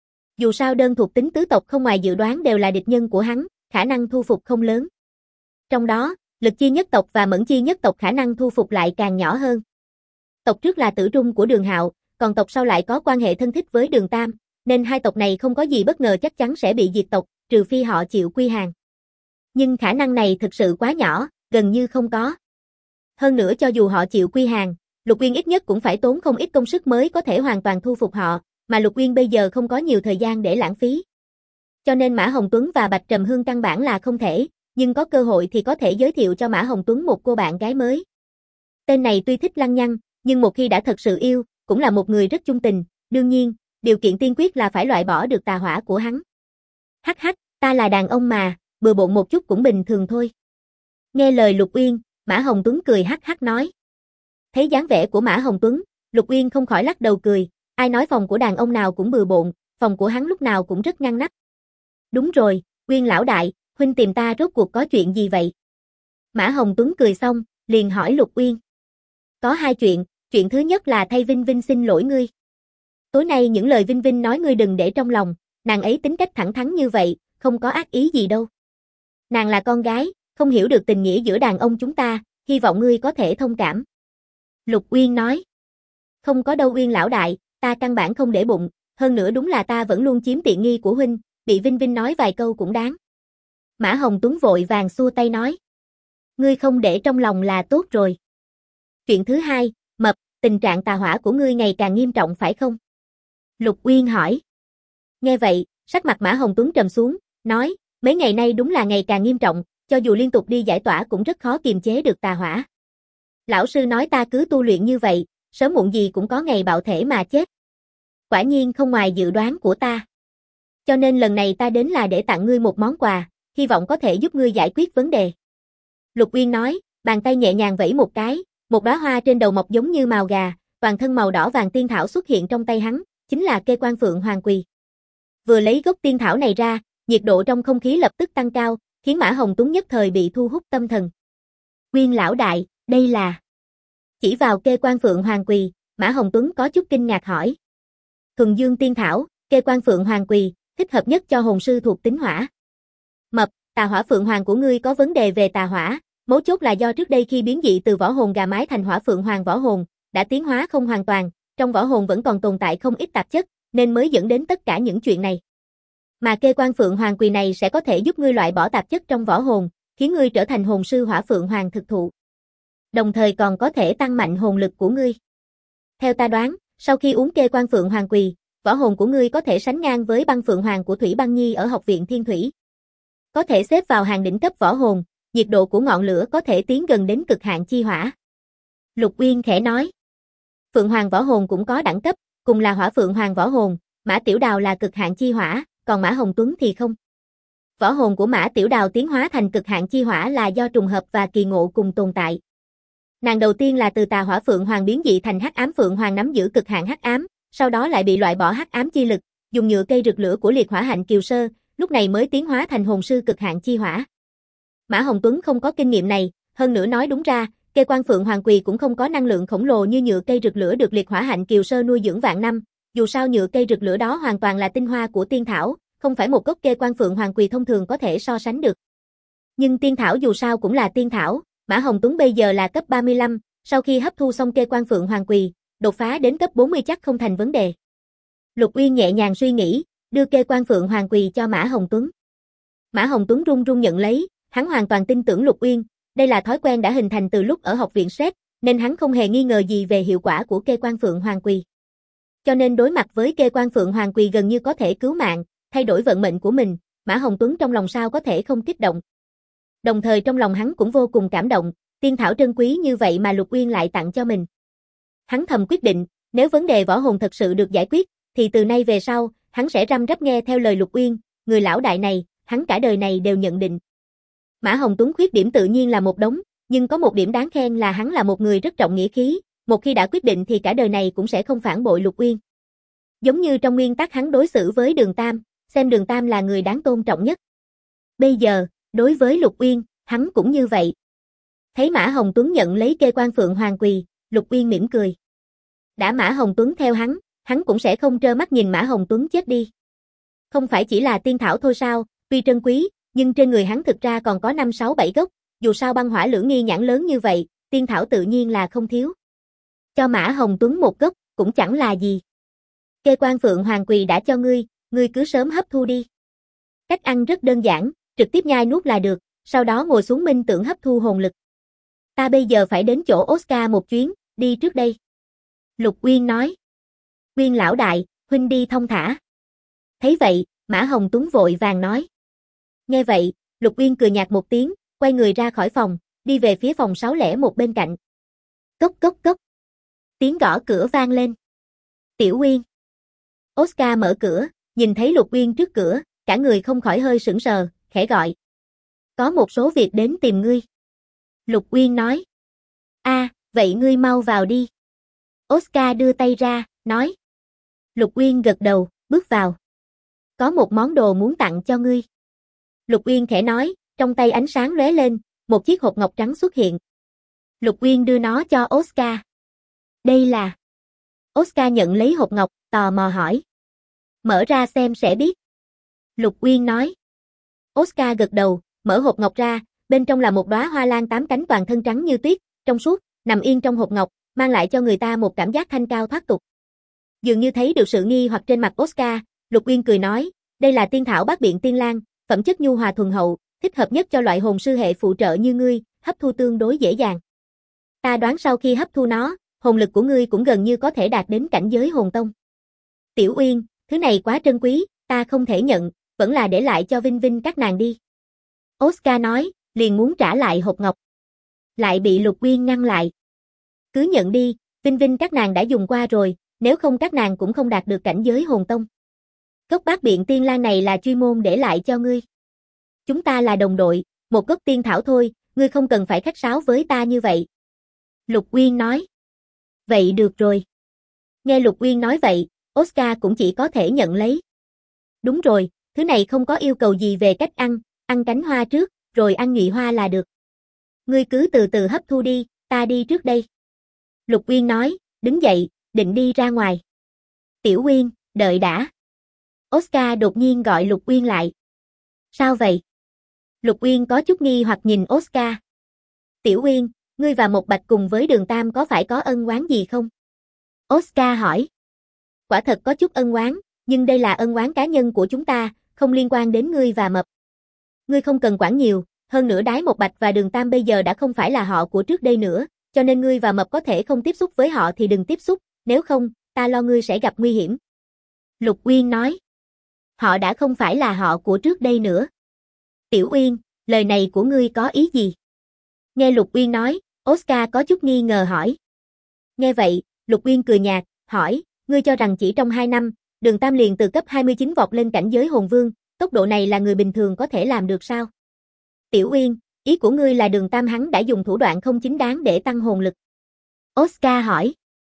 Dù sao đơn thuộc tính tứ tộc không ngoài dự đoán đều là địch nhân của hắn, khả năng thu phục không lớn. Trong đó, Lực Chi nhất tộc và Mẫn Chi nhất tộc khả năng thu phục lại càng nhỏ hơn. Tộc trước là Tử Trung của Đường Hạo, còn tộc sau lại có quan hệ thân thích với Đường Tam, nên hai tộc này không có gì bất ngờ chắc chắn sẽ bị diệt tộc, trừ phi họ chịu quy hàng. Nhưng khả năng này thực sự quá nhỏ, gần như không có. Hơn nữa cho dù họ chịu quy hàng, Lục Uyên ít nhất cũng phải tốn không ít công sức mới có thể hoàn toàn thu phục họ, mà Lục Uyên bây giờ không có nhiều thời gian để lãng phí. Cho nên Mã Hồng Tuấn và Bạch Trầm Hương căn bản là không thể, nhưng có cơ hội thì có thể giới thiệu cho Mã Hồng Tuấn một cô bạn gái mới. Tên này tuy thích lăng nhăng, nhưng một khi đã thật sự yêu, cũng là một người rất chung tình, đương nhiên, điều kiện tiên quyết là phải loại bỏ được tà hỏa của hắn. Hắc hắc, ta là đàn ông mà, bừa bộn một chút cũng bình thường thôi. Nghe lời Lục Uyên, Mã Hồng Tuấn cười hắc hắc nói. Thấy dáng vẻ của Mã Hồng Tuấn, Lục Uyên không khỏi lắc đầu cười, ai nói phòng của đàn ông nào cũng bừa bộn, phòng của hắn lúc nào cũng rất ngăn nắp. Đúng rồi, Uyên lão đại, huynh tìm ta rốt cuộc có chuyện gì vậy? Mã Hồng Tuấn cười xong, liền hỏi Lục Uyên. Có hai chuyện, chuyện thứ nhất là thay Vinh Vinh xin lỗi ngươi. Tối nay những lời Vinh Vinh nói ngươi đừng để trong lòng, nàng ấy tính cách thẳng thắn như vậy, không có ác ý gì đâu. Nàng là con gái, không hiểu được tình nghĩa giữa đàn ông chúng ta, hy vọng ngươi có thể thông cảm. Lục Uyên nói. Không có đâu Uyên lão đại, ta căn bản không để bụng, hơn nữa đúng là ta vẫn luôn chiếm tiện nghi của huynh, bị Vinh Vinh nói vài câu cũng đáng. Mã Hồng Tuấn vội vàng xua tay nói. Ngươi không để trong lòng là tốt rồi. Chuyện thứ hai, Mập, tình trạng tà hỏa của ngươi ngày càng nghiêm trọng phải không? Lục Uyên hỏi. Nghe vậy, sắc mặt Mã Hồng Tuấn trầm xuống, nói, mấy ngày nay đúng là ngày càng nghiêm trọng, cho dù liên tục đi giải tỏa cũng rất khó kiềm chế được tà hỏa. Lão sư nói ta cứ tu luyện như vậy, sớm muộn gì cũng có ngày bạo thể mà chết. Quả nhiên không ngoài dự đoán của ta. Cho nên lần này ta đến là để tặng ngươi một món quà, hy vọng có thể giúp ngươi giải quyết vấn đề. Lục Uyên nói, bàn tay nhẹ nhàng vẫy một cái, một đóa hoa trên đầu mọc giống như mào gà, toàn thân màu đỏ vàng tiên thảo xuất hiện trong tay hắn, chính là cây quan phượng hoàng quỳ. Vừa lấy gốc tiên thảo này ra, nhiệt độ trong không khí lập tức tăng cao, khiến Mã Hồng Tuấn nhất thời bị thu hút tâm thần. Uyên lão đại, đây là... Chỉ vào cây quan phượng hoàng quỳ, Mã Hồng Tuấn có chút kinh ngạc hỏi. Thuần dương tiên thảo, cây quan phượng hoàng quỳ, thích hợp nhất cho hồn sư thuộc tính hỏa. Mập, tà hỏa phượng hoàng của ngươi có vấn đề về tà hỏa, mấu chốt là do trước đây khi biến dị từ võ hồn gà mái thành hỏa phượng hoàng võ hồn, đã tiến hóa không hoàn toàn, trong võ hồn vẫn còn tồn tại không ít tạp chất, nên mới dẫn đến tất cả những chuyện này. Mà cây quan phượng hoàng quỳ này sẽ có thể giúp ngươi loại bỏ tạp chất trong võ hồn, khiến ngươi trở thành hồn sư hỏa phượng hoàng thực thụ. Đồng thời còn có thể tăng mạnh hồn lực của ngươi. Theo ta đoán, sau khi uống cây quan phượng hoàng quỳ, võ hồn của ngươi có thể sánh ngang với băng phượng hoàng của Thủy Băng Nhi ở học viện Thiên Thủy. Có thể xếp vào hàng đỉnh cấp võ hồn, nhiệt độ của ngọn lửa có thể tiến gần đến cực hạn chi hỏa. Lục Uyên khẽ nói. Phượng hoàng võ hồn cũng có đẳng cấp, cùng là hỏa phượng hoàng võ hồn, Mã Tiểu Đào là cực hạn chi hỏa, còn Mã Hồng Tuấn thì không. Võ hồn của Mã Tiểu Đào tiến hóa thành cực hạn chi hỏa là do trùng hợp và kỳ ngộ cùng tồn tại. Nàng đầu tiên là từ tà hỏa phượng hoàng biến dị thành hắc ám phượng hoàng nắm giữ cực hạn hắc ám, sau đó lại bị loại bỏ hắc ám chi lực, dùng nhựa cây rực lửa của liệt hỏa hạnh kiều sơ, lúc này mới tiến hóa thành hồn sư cực hạn chi hỏa. Mã Hồng Tuấn không có kinh nghiệm này, hơn nữa nói đúng ra, cây quan phượng hoàng quỳ cũng không có năng lượng khổng lồ như nhựa cây rực lửa được liệt hỏa hạnh kiều sơ nuôi dưỡng vạn năm, dù sao nhựa cây rực lửa đó hoàn toàn là tinh hoa của tiên thảo, không phải một gốc cây quan phượng hoàng quỳ thông thường có thể so sánh được. Nhưng tiên thảo dù sao cũng là tiên thảo, Mã Hồng Tuấn bây giờ là cấp 35, sau khi hấp thu xong cây quan phượng hoàng quỳ, đột phá đến cấp 40 chắc không thành vấn đề. Lục Uyên nhẹ nhàng suy nghĩ, đưa cây quan phượng hoàng quỳ cho Mã Hồng Tuấn. Mã Hồng Tuấn run run nhận lấy, hắn hoàn toàn tin tưởng Lục Uyên, đây là thói quen đã hình thành từ lúc ở học viện SET, nên hắn không hề nghi ngờ gì về hiệu quả của cây quan phượng hoàng quỳ. Cho nên đối mặt với cây quan phượng hoàng quỳ gần như có thể cứu mạng, thay đổi vận mệnh của mình, Mã Hồng Tuấn trong lòng sao có thể không kích động. Đồng thời trong lòng hắn cũng vô cùng cảm động, tiên thảo trân quý như vậy mà Lục Uyên lại tặng cho mình. Hắn thầm quyết định, nếu vấn đề võ hồn thật sự được giải quyết, thì từ nay về sau, hắn sẽ răm rắp nghe theo lời Lục Uyên, người lão đại này, hắn cả đời này đều nhận định. Mã Hồng Tuấn khuyết điểm tự nhiên là một đống, nhưng có một điểm đáng khen là hắn là một người rất trọng nghĩa khí, một khi đã quyết định thì cả đời này cũng sẽ không phản bội Lục Uyên. Giống như trong nguyên tắc hắn đối xử với Đường Tam, xem Đường Tam là người đáng tôn trọng nhất. Bây giờ, đối với Lục Uyên, hắn cũng như vậy. Thấy Mã Hồng Tuấn nhận lấy cây quan phượng hoàng quỳ, Lục Uyên mỉm cười. Đã Mã Hồng Tuấn theo hắn cũng sẽ không trơ mắt nhìn Mã Hồng Tuấn chết đi. Không phải chỉ là tiên thảo thôi sao, tuy trân quý, nhưng trên người hắn thực ra còn có 5, 6, 7 gốc, dù sao băng hỏa lưỡng nghi nhãn lớn như vậy, tiên thảo tự nhiên là không thiếu. Cho Mã Hồng Tuấn một gốc, cũng chẳng là gì. Cây quan phượng hoàng quỳ đã cho ngươi cứ sớm hấp thu đi. Cách ăn rất đơn giản, trực tiếp nhai nuốt là được, sau đó ngồi xuống minh tưởng hấp thu hồn lực. Ta bây giờ phải đến chỗ Oscar một chuyến, đi trước đây. Lục Uyên nói. Uyên lão đại, huynh đi thông thả. Thấy vậy, Mã Hồng Tuấn vội vàng nói. Nghe vậy, Lục Uyên cười nhạt một tiếng, quay người ra khỏi phòng, đi về phía phòng 601 bên cạnh. Cốc cốc cốc. Tiếng gõ cửa vang lên. Tiểu Uyên. Oscar mở cửa, nhìn thấy Lục Uyên trước cửa, cả người không khỏi hơi sững sờ, khẽ gọi. Có một số việc đến tìm ngươi. Lục Uyên nói. Vậy ngươi mau vào đi. Oscar đưa tay ra, nói. Lục Uyên gật đầu, bước vào. Có một món đồ muốn tặng cho ngươi. Lục Uyên khẽ nói, trong tay ánh sáng lóe lên, một chiếc hộp ngọc trắng xuất hiện. Lục Uyên đưa nó cho Oscar. Đây là... Oscar nhận lấy hộp ngọc, tò mò hỏi. Mở ra xem sẽ biết. Lục Uyên nói. Oscar gật đầu, mở hộp ngọc ra, bên trong là một đóa hoa lan 8 cánh toàn thân trắng như tuyết, trong suốt, nằm yên trong hộp ngọc, mang lại cho người ta một cảm giác thanh cao thoát tục. Dường như thấy được sự nghi hoặc trên mặt Oscar, Lục Uyên cười nói, đây là tiên thảo bát biện tiên lan, phẩm chất nhu hòa thuần hậu, thích hợp nhất cho loại hồn sư hệ phụ trợ như ngươi, hấp thu tương đối dễ dàng. Ta đoán sau khi hấp thu nó, hồn lực của ngươi cũng gần như có thể đạt đến cảnh giới hồn tông. Tiểu Uyên, thứ này quá trân quý, ta không thể nhận, vẫn là để lại cho Vinh Vinh các nàng đi. Oscar nói, liền muốn trả lại hộp ngọc. Lại bị Lục Uyên ngăn lại. Cứ nhận đi, Vinh Vinh các nàng đã dùng qua rồi, nếu không các nàng cũng không đạt được cảnh giới hồn tông. Gốc bát biện tiên lan này là chuyên môn để lại cho ngươi. Chúng ta là đồng đội, một gốc tiên thảo thôi, ngươi không cần phải khách sáo với ta như vậy. Lục Uyên nói. Vậy được rồi. Nghe Lục Uyên nói vậy, Oscar cũng chỉ có thể nhận lấy. Đúng rồi, thứ này không có yêu cầu gì về cách ăn cánh hoa trước, rồi ăn nhụy hoa là được. Ngươi cứ từ từ hấp thu đi, ta đi trước đây. Lục Uyên nói, đứng dậy, định đi ra ngoài. Tiểu Uyên, đợi đã. Oscar đột nhiên gọi Lục Uyên lại. Sao vậy? Lục Uyên có chút nghi hoặc nhìn Oscar. Tiểu Uyên, ngươi và Mộc Bạch cùng với Đường Tam có phải có ân oán gì không? Oscar hỏi. Quả thật có chút ân oán, nhưng đây là ân oán cá nhân của chúng ta, không liên quan đến ngươi và Mập. Ngươi không cần quản nhiều, hơn nữa Đái Mộc Bạch và Đường Tam bây giờ đã không phải là họ của trước đây nữa, cho nên ngươi và Mập có thể không tiếp xúc với họ thì đừng tiếp xúc, nếu không, ta lo ngươi sẽ gặp nguy hiểm. Lục Uyên nói. Họ đã không phải là họ của trước đây nữa. Tiểu Uyên, lời này của ngươi có ý gì? Nghe Lục Uyên nói, Oscar có chút nghi ngờ hỏi. Nghe vậy, Lục Uyên cười nhạt, hỏi, ngươi cho rằng chỉ trong 2 năm, Đường Tam liền từ cấp 29 vọt lên cảnh giới hồn vương, tốc độ này là người bình thường có thể làm được sao? Tiểu Uyên, ý của ngươi là Đường Tam hắn đã dùng thủ đoạn không chính đáng để tăng hồn lực. Oscar hỏi.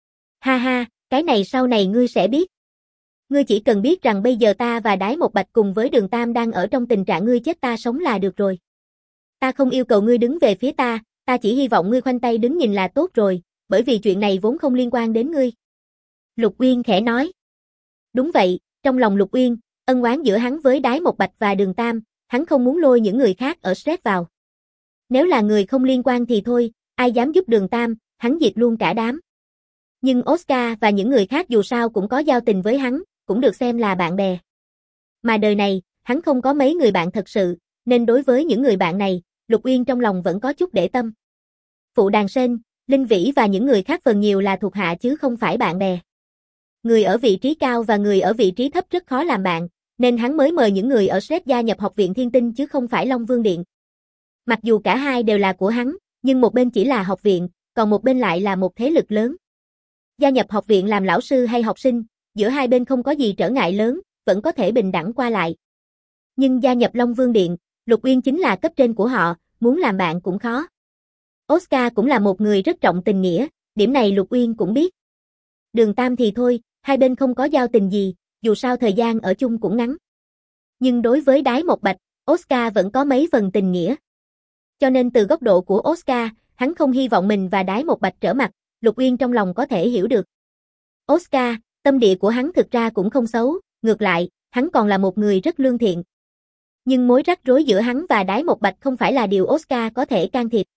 Ha ha, cái này sau này ngươi sẽ biết. Ngươi chỉ cần biết rằng bây giờ ta và Đái Một Bạch cùng với Đường Tam đang ở trong tình trạng ngươi chết ta sống là được rồi. Ta không yêu cầu ngươi đứng về phía ta chỉ hy vọng ngươi khoanh tay đứng nhìn là tốt rồi, bởi vì chuyện này vốn không liên quan đến ngươi. Lục Uyên khẽ nói. Đúng vậy, trong lòng Lục Uyên, ân oán giữa hắn với Đái Một Bạch và Đường Tam, hắn không muốn lôi những người khác ở stress vào. Nếu là người không liên quan thì thôi, ai dám giúp Đường Tam, hắn diệt luôn cả đám. Nhưng Oscar và những người khác dù sao cũng có giao tình với hắn, cũng được xem là bạn bè. Mà đời này, hắn không có mấy người bạn thật sự, nên đối với những người bạn này, Lục Uyên trong lòng vẫn có chút để tâm. Phụ Đàn Sên, Linh Vĩ và những người khác phần nhiều là thuộc hạ chứ không phải bạn bè. Người ở vị trí cao và người ở vị trí thấp rất khó làm bạn, nên hắn mới mời những người ở SRED gia nhập Học viện Thiên Tinh chứ không phải Long Vương Điện. Mặc dù cả hai đều là của hắn, nhưng một bên chỉ là học viện, còn một bên lại là một thế lực lớn. Gia nhập học viện làm lão sư hay học sinh, giữa hai bên không có gì trở ngại lớn, vẫn có thể bình đẳng qua lại. Nhưng gia nhập Long Vương Điện, Lục Uyên chính là cấp trên của họ, muốn làm bạn cũng khó. Oscar cũng là một người rất trọng tình nghĩa, điểm này Lục Uyên cũng biết. Đường Tam thì thôi, hai bên không có giao tình gì, dù sao thời gian ở chung cũng ngắn. Nhưng đối với Đái Một Bạch, Oscar vẫn có mấy phần tình nghĩa. Cho nên từ góc độ của Oscar, hắn không hy vọng mình và Đái Một Bạch trở mặt, Lục Uyên trong lòng có thể hiểu được. Oscar, tâm địa của hắn thực ra cũng không xấu, ngược lại, hắn còn là một người rất lương thiện. Nhưng mối rắc rối giữa hắn và Đái Một Bạch không phải là điều Oscar có thể can thiệp.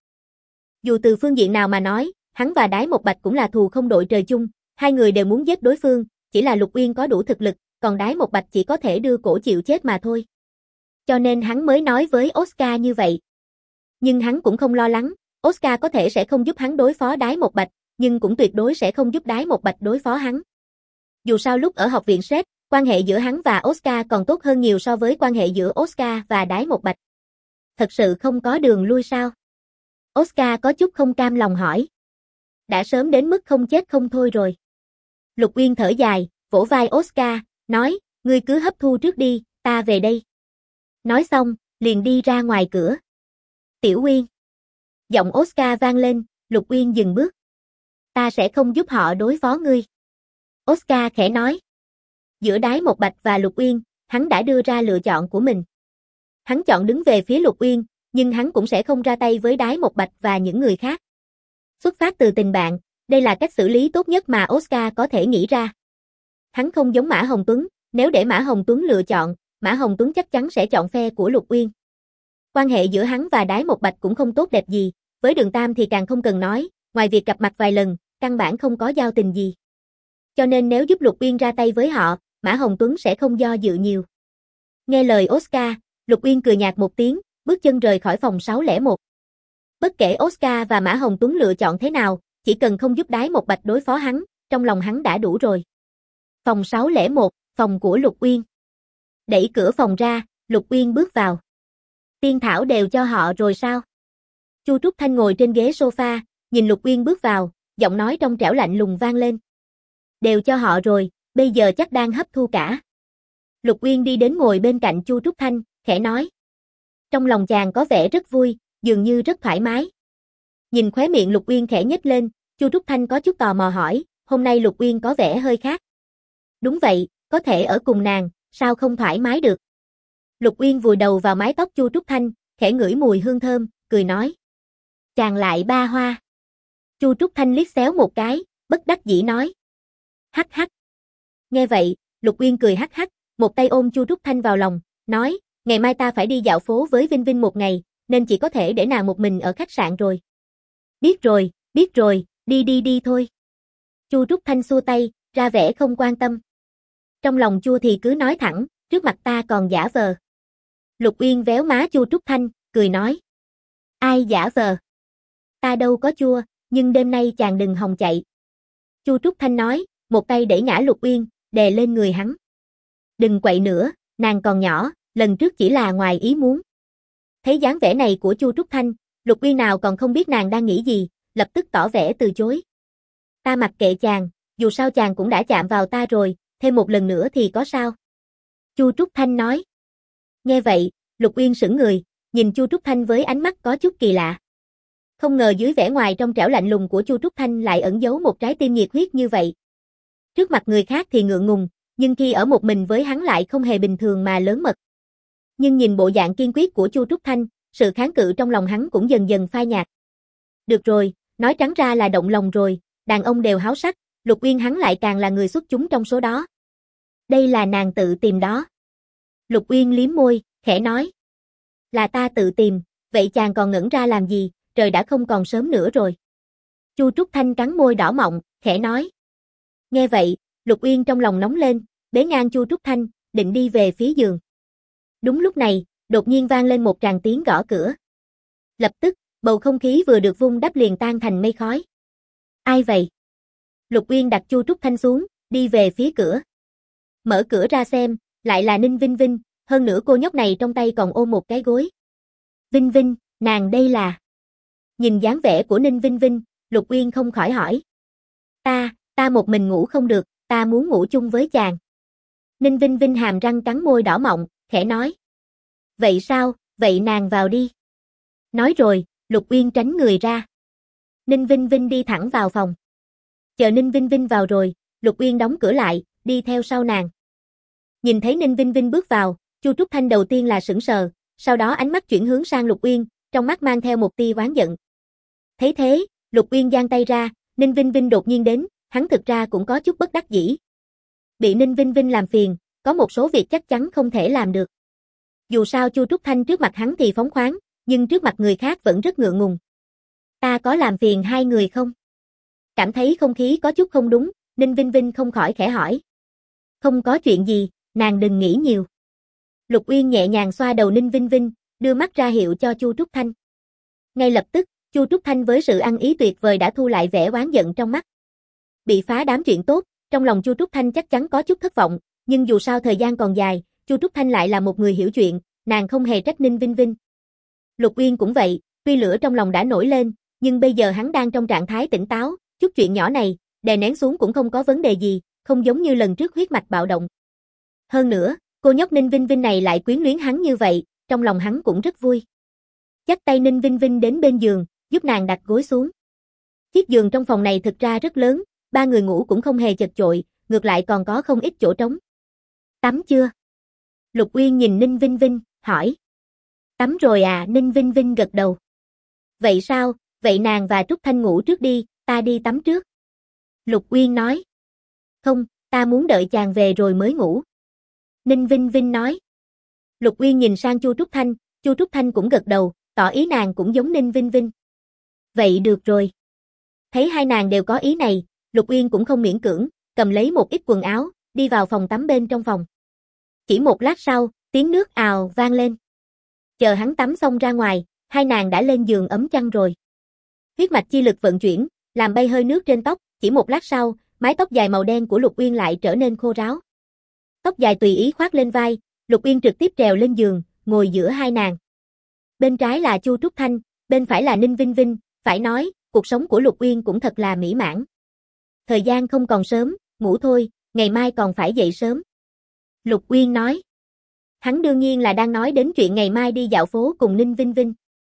Dù từ phương diện nào mà nói, hắn và Đái Một Bạch cũng là thù không đội trời chung, hai người đều muốn giết đối phương, chỉ là Lục Uyên có đủ thực lực, còn Đái Một Bạch chỉ có thể đưa cổ chịu chết mà thôi. Cho nên hắn mới nói với Oscar như vậy. Nhưng hắn cũng không lo lắng, Oscar có thể sẽ không giúp hắn đối phó Đái Một Bạch, nhưng cũng tuyệt đối sẽ không giúp Đái Một Bạch đối phó hắn. Dù sao lúc ở học viện SRED, quan hệ giữa hắn và Oscar còn tốt hơn nhiều so với quan hệ giữa Oscar và Đái Một Bạch. Thật sự không có đường lui sao? Oscar có chút không cam lòng hỏi. Đã sớm đến mức không chết không thôi rồi. Lục Uyên thở dài, vỗ vai Oscar, nói, ngươi cứ hấp thu trước đi, ta về đây. Nói xong, liền đi ra ngoài cửa. Tiểu Uyên. Giọng Oscar vang lên, Lục Uyên dừng bước. Ta sẽ không giúp họ đối phó ngươi. Oscar khẽ nói. Giữa Đái Một Bạch và Lục Uyên, hắn đã đưa ra lựa chọn của mình. Hắn chọn đứng về phía Lục Uyên, nhưng hắn cũng sẽ không ra tay với Đái Một Bạch và những người khác. Xuất phát từ tình bạn, đây là cách xử lý tốt nhất mà Oscar có thể nghĩ ra. Hắn không giống Mã Hồng Tuấn, nếu để Mã Hồng Tuấn lựa chọn, Mã Hồng Tuấn chắc chắn sẽ chọn phe của Lục Uyên. Quan hệ giữa hắn và Đái Một Bạch cũng không tốt đẹp gì, với Đường Tam thì càng không cần nói, ngoài việc gặp mặt vài lần, căn bản không có giao tình gì. Cho nên nếu giúp Lục Uyên ra tay với họ, Mã Hồng Tuấn sẽ không do dự nhiều. Nghe lời Oscar, Lục Uyên cười nhạt một tiếng, bước chân rời khỏi phòng 601. Bất kể Oscar và Mã Hồng Tuấn lựa chọn thế nào, chỉ cần không giúp Đái Một Bạch đối phó hắn, trong lòng hắn đã đủ rồi. Phòng 601, phòng của Lục Uyên. Đẩy cửa phòng ra, Lục Uyên bước vào. Tiên thảo đều cho họ rồi sao? Chu Trúc Thanh ngồi trên ghế sofa, nhìn Lục Uyên bước vào, giọng nói trong trẻo lạnh lùng vang lên. Đều cho họ rồi, bây giờ chắc đang hấp thu cả. Lục Uyên đi đến ngồi bên cạnh Chu Trúc Thanh, khẽ nói. Trong lòng chàng có vẻ rất vui, dường như rất thoải mái. Nhìn khóe miệng Lục Uyên khẽ nhếch lên, Chu Trúc Thanh có chút tò mò hỏi, hôm nay Lục Uyên có vẻ hơi khác. Đúng vậy, có thể ở cùng nàng, sao không thoải mái được. Lục Uyên vùi đầu vào mái tóc Chu Trúc Thanh, khẽ ngửi mùi hương thơm, cười nói. Chàng lại ba hoa. Chu Trúc Thanh liếc xéo một cái, bất đắc dĩ nói. Hắc hắc. Nghe vậy, Lục Uyên cười hắc hắc, một tay ôm Chu Trúc Thanh vào lòng, nói, ngày mai ta phải đi dạo phố với Vinh Vinh một ngày, nên chỉ có thể để nàng một mình ở khách sạn rồi. Biết rồi, đi thôi. Chu Trúc Thanh xua tay, ra vẻ không quan tâm. Trong lòng chua thì cứ nói thẳng, trước mặt ta còn giả vờ. Lục Uyên véo má Chu Trúc Thanh, cười nói. Ai giả vờ? Ta đâu có chua, nhưng đêm nay chàng đừng hòng chạy. Chu Trúc Thanh nói, một tay đẩy ngã Lục Uyên, đè lên người hắn. Đừng quậy nữa, nàng còn nhỏ, lần trước chỉ là ngoài ý muốn. Thấy dáng vẻ này của Chu Trúc Thanh, Lục Uyên nào còn không biết nàng đang nghĩ gì, lập tức tỏ vẻ từ chối. Ta mặc kệ chàng, dù sao chàng cũng đã chạm vào ta rồi, thêm một lần nữa thì có sao? Chu Trúc Thanh nói. Nghe vậy, Lục Uyên sững người, nhìn Chu Trúc Thanh với ánh mắt có chút kỳ lạ. Không ngờ dưới vẻ ngoài trong trẻo lạnh lùng của Chu Trúc Thanh lại ẩn giấu một trái tim nhiệt huyết như vậy. Trước mặt người khác thì ngượng ngùng, nhưng khi ở một mình với hắn lại không hề bình thường mà lớn mật. Nhưng nhìn bộ dạng kiên quyết của Chu Trúc Thanh, sự kháng cự trong lòng hắn cũng dần dần phai nhạt. Được rồi, nói trắng ra là động lòng rồi, đàn ông đều háo sắc, Lục Uyên hắn lại càng là người xuất chúng trong số đó. Đây là nàng tự tìm đó. Lục Uyên liếm môi, khẽ nói. Là ta tự tìm, vậy chàng còn ngẩn ra làm gì, trời đã không còn sớm nữa rồi. Chu Trúc Thanh cắn môi đỏ mọng, khẽ nói. Nghe vậy, Lục Uyên trong lòng nóng lên, bế ngang Chu Trúc Thanh, định đi về phía giường. Đúng lúc này, đột nhiên vang lên một tràng tiếng gõ cửa. Lập tức, bầu không khí vừa được vung đắp liền tan thành mây khói. Ai vậy? Lục Uyên đặt Chu Trúc Thanh xuống, đi về phía cửa. Mở cửa ra xem, lại là Ninh Vinh Vinh, hơn nữa cô nhóc này trong tay còn ôm một cái gối. Vinh Vinh, nàng đây là... Nhìn dáng vẻ của Ninh Vinh Vinh, Lục Uyên không khỏi hỏi. Ta một mình ngủ không được, ta muốn ngủ chung với chàng. Ninh Vinh Vinh hàm răng cắn môi đỏ mọng, khẽ nói. Vậy sao, vậy nàng vào đi. Nói rồi, Lục Uyên tránh người ra. Ninh Vinh Vinh đi thẳng vào phòng. Chờ Ninh Vinh Vinh vào rồi, Lục Uyên đóng cửa lại, đi theo sau nàng. Nhìn thấy Ninh Vinh Vinh bước vào, Chu Trúc Thanh đầu tiên là sững sờ, sau đó ánh mắt chuyển hướng sang Lục Uyên, trong mắt mang theo một tia oán giận. Thấy thế, Lục Uyên giang tay ra, Ninh Vinh Vinh đột nhiên đến, hắn thực ra cũng có chút bất đắc dĩ. Bị Ninh Vinh Vinh làm phiền, có một số việc chắc chắn không thể làm được. Dù sao Chu Trúc Thanh trước mặt hắn thì phóng khoáng, nhưng trước mặt người khác vẫn rất ngượng ngùng. Ta có làm phiền hai người không? Cảm thấy không khí có chút không đúng, Ninh Vinh Vinh không khỏi khẽ hỏi. Không có chuyện gì, nàng đừng nghĩ nhiều. Lục Uyên nhẹ nhàng xoa đầu Ninh Vinh Vinh, đưa mắt ra hiệu cho Chu Trúc Thanh. Ngay lập tức, Chu Trúc Thanh với sự ăn ý tuyệt vời đã thu lại vẻ oán giận trong mắt. Bị phá đám chuyện tốt, trong lòng Chu Trúc Thanh chắc chắn có chút thất vọng, nhưng dù sao thời gian còn dài, Chu Trúc Thanh lại là một người hiểu chuyện, nàng không hề trách Ninh Vinh Vinh. Lục Uyên cũng vậy, tuy lửa trong lòng đã nổi lên, nhưng bây giờ hắn đang trong trạng thái tỉnh táo, chút chuyện nhỏ này, đè nén xuống cũng không có vấn đề gì, không giống như lần trước huyết mạch bạo động. Hơn nữa, cô nhóc Ninh Vinh Vinh này lại quyến luyến hắn như vậy, trong lòng hắn cũng rất vui. Dắt tay Ninh Vinh Vinh đến bên giường, giúp nàng đặt gối xuống. Chiếc giường trong phòng này thực ra rất lớn, ba người ngủ cũng không hề chật chội, ngược lại còn có không ít chỗ trống. Tắm chưa? Lục Uyên nhìn Ninh Vinh Vinh, hỏi. Tắm rồi à? Ninh Vinh Vinh gật đầu. Vậy sao, vậy nàng và Trúc Thanh ngủ trước đi, ta đi tắm trước. Lục Uyên nói. Không, ta muốn đợi chàng về rồi mới ngủ. Ninh Vinh Vinh nói. Lục Uyên nhìn sang Chu Trúc Thanh cũng gật đầu, tỏ ý nàng cũng giống Ninh Vinh Vinh. Vậy được rồi. Thấy hai nàng đều có ý này, Lục Uyên cũng không miễn cưỡng, cầm lấy một ít quần áo, đi vào phòng tắm bên trong phòng. Chỉ một lát sau, tiếng nước ào vang lên. Chờ hắn tắm xong ra ngoài, hai nàng đã lên giường ấm chăn rồi. Huyết mạch chi lực vận chuyển, làm bay hơi nước trên tóc, chỉ một lát sau, mái tóc dài màu đen của Lục Uyên lại trở nên khô ráo. Tóc dài tùy ý khoác lên vai, Lục Uyên trực tiếp trèo lên giường, ngồi giữa hai nàng. Bên trái là Chu Trúc Thanh, bên phải là Ninh Vinh Vinh, phải nói, cuộc sống của Lục Uyên cũng thật là mỹ mãn. Thời gian không còn sớm, ngủ thôi, ngày mai còn phải dậy sớm. Lục Uyên nói. Hắn đương nhiên là đang nói đến chuyện ngày mai đi dạo phố cùng Ninh Vinh Vinh.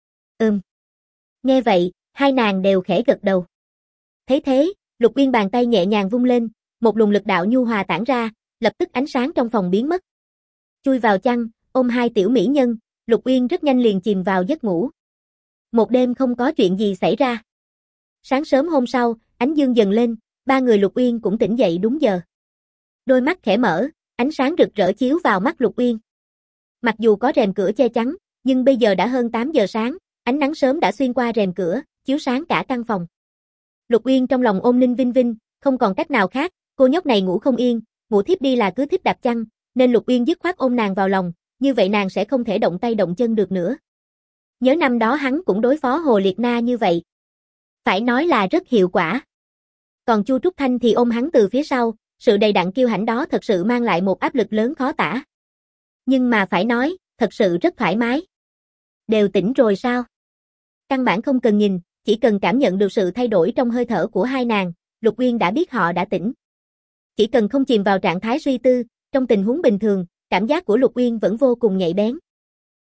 Nghe vậy, hai nàng đều khẽ gật đầu. Thấy thế, Lục Uyên bàn tay nhẹ nhàng vung lên, một luồng lực đạo nhu hòa tản ra, lập tức ánh sáng trong phòng biến mất. Chui vào chăn, ôm hai tiểu mỹ nhân, Lục Uyên rất nhanh liền chìm vào giấc ngủ. Một đêm không có chuyện gì xảy ra. Sáng sớm hôm sau, ánh dương dần lên, ba người Lục Uyên cũng tỉnh dậy đúng giờ. Đôi mắt khẽ mở, ánh sáng rực rỡ chiếu vào mắt Lục Uyên. Mặc dù có rèm cửa che chắn, nhưng bây giờ đã hơn 8 giờ sáng, ánh nắng sớm đã xuyên qua rèm cửa, chiếu sáng cả căn phòng. Lục Uyên trong lòng ôm Ninh Vinh Vinh, không còn cách nào khác, cô nhóc này ngủ không yên, ngủ thiếp đi là cứ thiếp đạp chăn, nên Lục Uyên dứt khoát ôm nàng vào lòng, như vậy nàng sẽ không thể động tay động chân được nữa. Nhớ năm đó hắn cũng đối phó Hồ Liệt Na như vậy. Phải nói là rất hiệu quả. Còn Chu Trúc Thanh thì ôm hắn từ phía sau, sự đầy đặn kiêu hãnh đó thật sự mang lại một áp lực lớn khó tả. Nhưng mà phải nói, thật sự rất thoải mái. Đều tỉnh rồi sao? Căn bản không cần nhìn, chỉ cần cảm nhận được sự thay đổi trong hơi thở của hai nàng, Lục Uyên đã biết họ đã tỉnh. Chỉ cần không chìm vào trạng thái suy tư, trong tình huống bình thường, cảm giác của Lục Uyên vẫn vô cùng nhạy bén.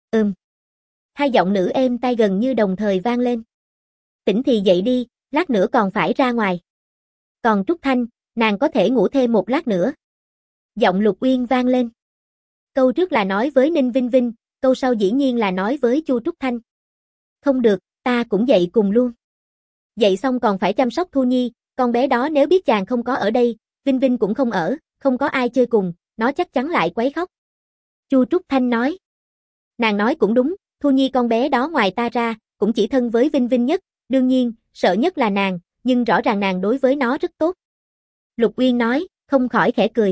Hai giọng nữ êm tai gần như đồng thời vang lên. Tỉnh thì dậy đi, lát nữa còn phải ra ngoài. Còn Trúc Thanh, nàng có thể ngủ thêm một lát nữa. Giọng Lục Uyên vang lên. Câu trước là nói với Ninh Vinh Vinh, câu sau dĩ nhiên là nói với Chu Trúc Thanh. Không được, ta cũng dậy cùng luôn. Dậy xong còn phải chăm sóc Thu Nhi, con bé đó nếu biết chàng không có ở đây, Vinh Vinh cũng không ở, không có ai chơi cùng, nó chắc chắn lại quấy khóc. Chu Trúc Thanh nói. Nàng nói cũng đúng, Thu Nhi con bé đó ngoài ta ra, cũng chỉ thân với Vinh Vinh nhất, đương nhiên, sợ nhất là nàng, nhưng rõ ràng nàng đối với nó rất tốt. Lục Uyên nói, không khỏi khẽ cười.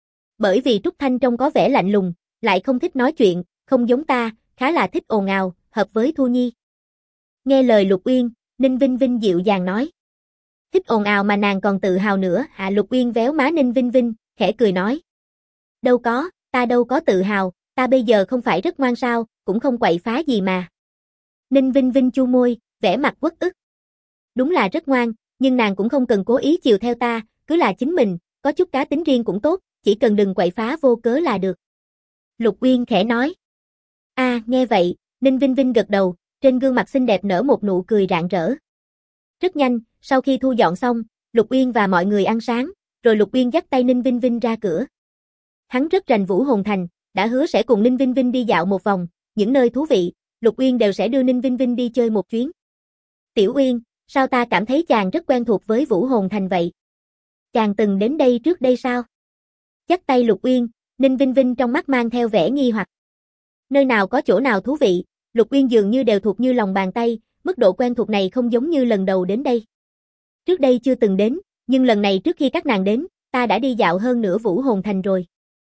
Bởi vì Trúc Thanh trông có vẻ lạnh lùng, lại không thích nói chuyện, không giống ta, khá là thích ồn ào, hợp với Thu Nhi. Nghe lời Lục Uyên, Ninh Vinh Vinh dịu dàng nói. Thích ồn ào mà nàng còn tự hào nữa, Lục Uyên véo má Ninh Vinh Vinh, khẽ cười nói. Đâu có, ta đâu có tự hào, ta bây giờ không phải rất ngoan sao, cũng không quậy phá gì mà. Ninh Vinh Vinh chu môi, vẻ mặt uất ức. Đúng là rất ngoan, nhưng nàng cũng không cần cố ý chiều theo ta, cứ là chính mình, có chút cá tính riêng cũng tốt, chỉ cần đừng quậy phá vô cớ là được. Lục Uyên khẽ nói. Nghe vậy, Ninh Vinh Vinh gật đầu, trên gương mặt xinh đẹp nở một nụ cười rạng rỡ. Rất nhanh, sau khi thu dọn xong, Lục Uyên và mọi người ăn sáng, rồi Lục Uyên dắt tay Ninh Vinh Vinh ra cửa. Hắn rất rành Vũ Hồn Thành, đã hứa sẽ cùng Ninh Vinh Vinh đi dạo một vòng, những nơi thú vị, Lục Uyên đều sẽ đưa Ninh Vinh Vinh đi chơi một chuyến. Tiểu Uyên, sao ta cảm thấy chàng rất quen thuộc với Vũ Hồn Thành vậy? Chàng từng đến đây trước đây sao? Dắt tay Lục Uyên, Ninh Vinh Vinh trong mắt mang theo vẻ nghi hoặc. Nơi nào có chỗ nào thú vị, Lục Uyên dường như đều thuộc như lòng bàn tay, mức độ quen thuộc này không giống như lần đầu đến đây. Trước đây chưa từng đến, nhưng lần này trước khi các nàng đến, ta đã đi dạo hơn nửa Vũ Hồn Thành rồi.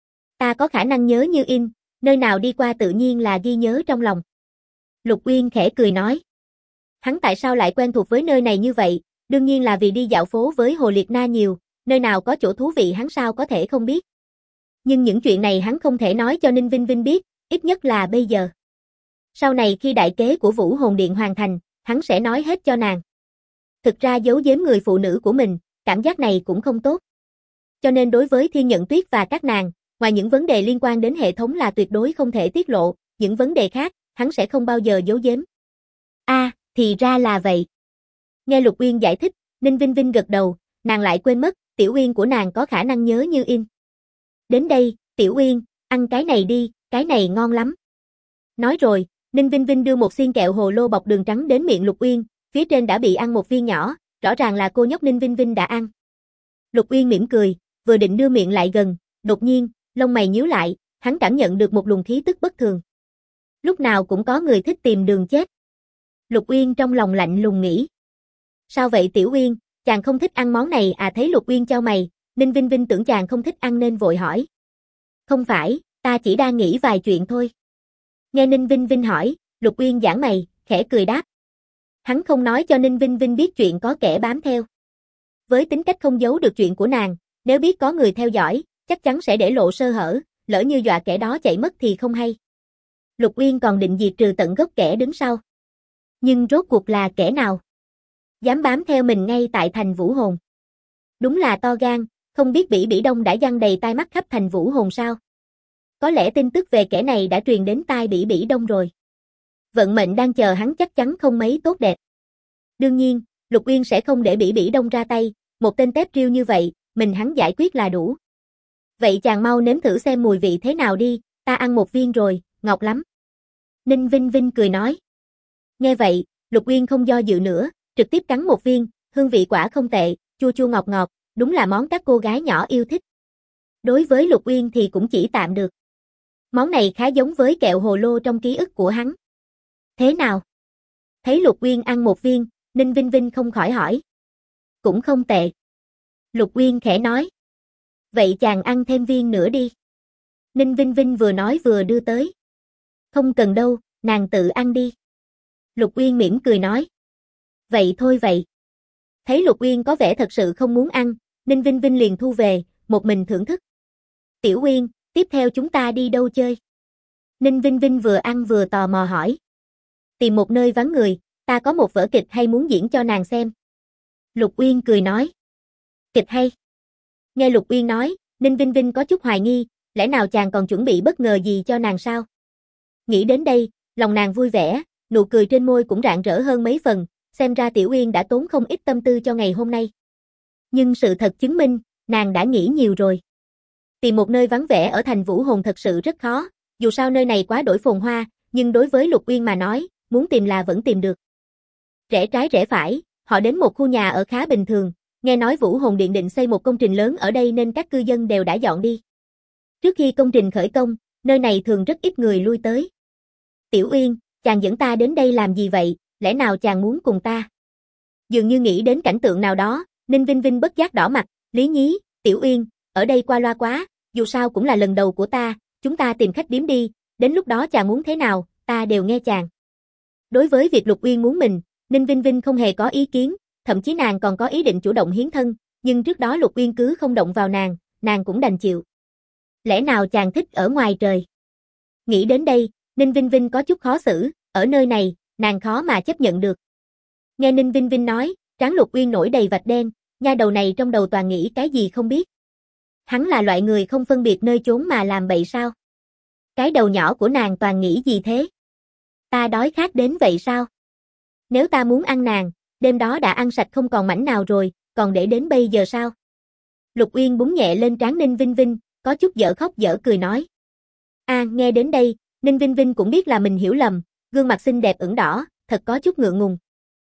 Ta có khả năng nhớ như in, nơi nào đi qua tự nhiên là ghi nhớ trong lòng. Lục Uyên khẽ cười nói. Hắn tại sao lại quen thuộc với nơi này như vậy, đương nhiên là vì đi dạo phố với Hồ Liệt Na nhiều, nơi nào có chỗ thú vị hắn sao có thể không biết. Nhưng những chuyện này hắn không thể nói cho Ninh Vinh Vinh biết, ít nhất là bây giờ. Sau này khi đại kế của Vũ Hồn Điện hoàn thành, hắn sẽ nói hết cho nàng. Thực ra giấu giếm người phụ nữ của mình, cảm giác này cũng không tốt. Cho nên đối với Thiên Nhận Tuyết và các nàng, ngoài những vấn đề liên quan đến hệ thống là tuyệt đối không thể tiết lộ, những vấn đề khác, hắn sẽ không bao giờ giấu giếm. Thì ra là vậy. Nghe Lục Uyên giải thích, Ninh Vinh Vinh gật đầu, nàng lại quên mất, Tiểu Uyên của nàng có khả năng nhớ như in. Đến đây, Tiểu Uyên, ăn cái này đi, cái này ngon lắm. Nói rồi, Ninh Vinh Vinh đưa một xiên kẹo hồ lô bọc đường trắng đến miệng Lục Uyên, phía trên đã bị ăn một viên nhỏ, rõ ràng là cô nhóc Ninh Vinh Vinh đã ăn. Lục Uyên mỉm cười, vừa định đưa miệng lại gần, đột nhiên, lông mày nhíu lại, hắn cảm nhận được một luồng khí tức bất thường. Lúc nào cũng có người thích tìm đường chết. Lục Uyên trong lòng lạnh lùng nghĩ. Sao vậy Tiểu Uyên, chàng không thích ăn món này thấy Lục Uyên chau mày, Ninh Vinh Vinh tưởng chàng không thích ăn nên vội hỏi. Không phải, ta chỉ đang nghĩ vài chuyện thôi. Nghe Ninh Vinh Vinh hỏi, Lục Uyên giãn mày, khẽ cười đáp. Hắn không nói cho Ninh Vinh Vinh biết chuyện có kẻ bám theo. Với tính cách không giấu được chuyện của nàng, nếu biết có người theo dõi, chắc chắn sẽ để lộ sơ hở, lỡ như dọa kẻ đó chạy mất thì không hay. Lục Uyên còn định diệt trừ tận gốc kẻ đứng sau. Nhưng rốt cuộc là kẻ nào? Dám bám theo mình ngay tại thành Vũ Hồn. Đúng là to gan, không biết Bỉ Bỉ Đông đã giăng đầy tai mắt khắp thành Vũ Hồn sao? Có lẽ tin tức về kẻ này đã truyền đến tai Bỉ Bỉ Đông rồi. Vận mệnh đang chờ hắn chắc chắn không mấy tốt đẹp. Đương nhiên, Lục Uyên sẽ không để Bỉ Bỉ Đông ra tay, một tên tép riêu như vậy, mình hắn giải quyết là đủ. Vậy chàng mau nếm thử xem mùi vị thế nào đi, ta ăn một viên rồi, ngọt lắm. Ninh Vinh Vinh cười nói. Nghe vậy, Lục Uyên không do dự nữa, trực tiếp cắn một viên, hương vị quả không tệ, chua chua ngọt ngọt, đúng là món các cô gái nhỏ yêu thích. Đối với Lục Uyên thì cũng chỉ tạm được. Món này khá giống với kẹo hồ lô trong ký ức của hắn. Thế nào? Thấy Lục Uyên ăn một viên, Ninh Vinh Vinh không khỏi hỏi. Cũng không tệ. Lục Uyên khẽ nói. Vậy chàng ăn thêm viên nữa đi. Ninh Vinh Vinh vừa nói vừa đưa tới. Không cần đâu, nàng tự ăn đi. Lục Uyên mỉm cười nói. Vậy thôi vậy. Thấy Lục Uyên có vẻ thật sự không muốn ăn, Ninh Vinh Vinh liền thu về, một mình thưởng thức. Tiểu Uyên, tiếp theo chúng ta đi đâu chơi? Ninh Vinh Vinh vừa ăn vừa tò mò hỏi. Tìm một nơi vắng người, ta có một vở kịch hay muốn diễn cho nàng xem. Lục Uyên cười nói. Kịch hay? Nghe Lục Uyên nói, Ninh Vinh Vinh có chút hoài nghi, lẽ nào chàng còn chuẩn bị bất ngờ gì cho nàng sao? Nghĩ đến đây, lòng nàng vui vẻ, nụ cười trên môi cũng rạng rỡ hơn mấy phần, xem ra Tiểu Uyên đã tốn không ít tâm tư cho ngày hôm nay. Nhưng sự thật chứng minh, nàng đã nghĩ nhiều rồi. Tìm một nơi vắng vẻ ở thành Vũ Hồn thật sự rất khó, dù sao nơi này quá đổi phồn hoa, nhưng đối với Lục Uyên mà nói, muốn tìm là vẫn tìm được. Rẽ trái rẽ phải, họ đến một khu nhà ở khá bình thường, nghe nói Vũ Hồn Điện định xây một công trình lớn ở đây nên các cư dân đều đã dọn đi. Trước khi công trình khởi công, nơi này thường rất ít người lui tới. Tiểu Uyên, chàng dẫn ta đến đây làm gì vậy, lẽ nào chàng muốn cùng ta? Dường như nghĩ đến cảnh tượng nào đó, Ninh Vinh Vinh bất giác đỏ mặt, Lý Nhí, Tiểu Uyên, ở đây qua loa quá, dù sao cũng là lần đầu của ta, chúng ta tìm khách điếm đi, đến lúc đó chàng muốn thế nào, ta đều nghe chàng. Đối với việc Lục Uyên muốn mình, Ninh Vinh Vinh không hề có ý kiến, thậm chí nàng còn có ý định chủ động hiến thân, nhưng trước đó Lục Uyên cứ không động vào nàng cũng đành chịu. Lẽ nào chàng thích ở ngoài trời? Nghĩ đến đây, Ninh Vinh Vinh có chút khó xử, ở nơi này, nàng khó mà chấp nhận được. Nghe Ninh Vinh Vinh nói, trán Lục Uyên nổi đầy vạch đen, nha đầu này trong đầu toàn nghĩ cái gì không biết. Hắn là loại người không phân biệt nơi chốn mà làm bậy sao? Cái đầu nhỏ của nàng toàn nghĩ gì thế? Ta đói khát đến vậy sao? Nếu ta muốn ăn nàng, đêm đó đã ăn sạch không còn mảnh nào rồi, còn để đến bây giờ sao? Lục Uyên búng nhẹ lên trán Ninh Vinh Vinh, có chút dở khóc dở cười nói. Nghe đến đây, Ninh Vinh Vinh cũng biết là mình hiểu lầm, gương mặt xinh đẹp ửng đỏ, thật có chút ngượng ngùng.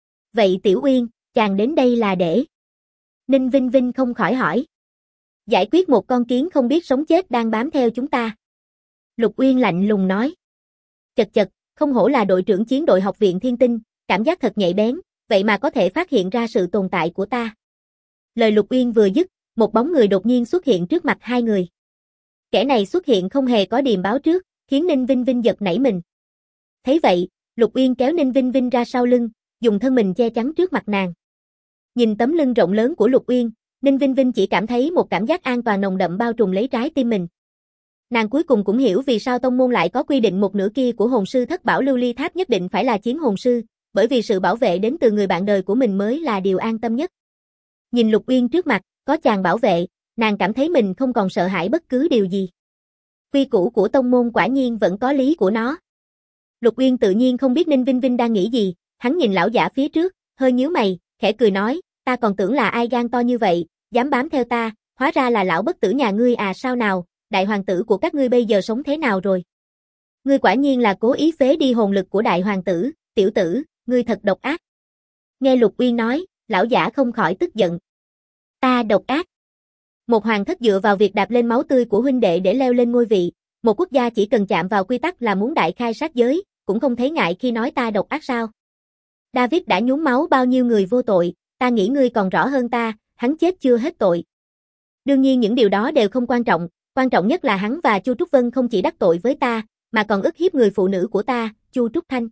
Vậy Tiểu Uyên, chàng đến đây là để... Ninh Vinh Vinh không khỏi hỏi. Giải quyết một con kiến không biết sống chết đang bám theo chúng ta. Lục Uyên lạnh lùng nói. Chật chật, không hổ là đội trưởng chiến đội học viện Thiên Tinh, cảm giác thật nhạy bén, vậy mà có thể phát hiện ra sự tồn tại của ta. Lời Lục Uyên vừa dứt, một bóng người đột nhiên xuất hiện trước mặt hai người. Kẻ này xuất hiện không hề có điềm báo trước, khiến Ninh Vinh Vinh giật nảy mình. Thấy vậy, Lục Uyên kéo Ninh Vinh Vinh ra sau lưng, dùng thân mình che chắn trước mặt nàng. Nhìn tấm lưng rộng lớn của Lục Uyên, Ninh Vinh Vinh chỉ cảm thấy một cảm giác an toàn nồng đậm bao trùm lấy trái tim mình. Nàng cuối cùng cũng hiểu vì sao tông môn lại có quy định một nửa kia của hồn sư thất bảo lưu ly tháp nhất định phải là chiến hồn sư, bởi vì sự bảo vệ đến từ người bạn đời của mình mới là điều an tâm nhất. Nhìn Lục Uyên trước mặt, có chàng bảo vệ, nàng cảm thấy mình không còn sợ hãi bất cứ điều gì. Quy củ của tông môn quả nhiên vẫn có lý của nó. Lục Uyên tự nhiên không biết Ninh Vinh Vinh đang nghĩ gì, hắn nhìn lão giả phía trước, hơi nhíu mày, khẽ cười nói, ta còn tưởng là ai gan to như vậy, dám bám theo ta, hóa ra là lão bất tử nhà ngươi à. Sao nào, đại hoàng tử của các ngươi bây giờ sống thế nào rồi? Ngươi quả nhiên là cố ý phế đi hồn lực của đại hoàng tử, tiểu tử, ngươi thật độc ác. Nghe Lục Uyên nói, lão giả không khỏi tức giận. Ta độc ác? Một hoàng thất dựa vào việc đạp lên máu tươi của huynh đệ để leo lên ngôi vị, một quốc gia chỉ cần chạm vào quy tắc là muốn đại khai sát giới, cũng không thấy ngại khi nói ta độc ác sao? David đã nhuốm máu bao nhiêu người vô tội, ta nghĩ ngươi còn rõ hơn ta, hắn chết chưa hết tội. Đương nhiên những điều đó đều không quan trọng nhất là hắn và Chu Trúc Vân không chỉ đắc tội với ta, mà còn ức hiếp người phụ nữ của ta, Chu Trúc Thanh.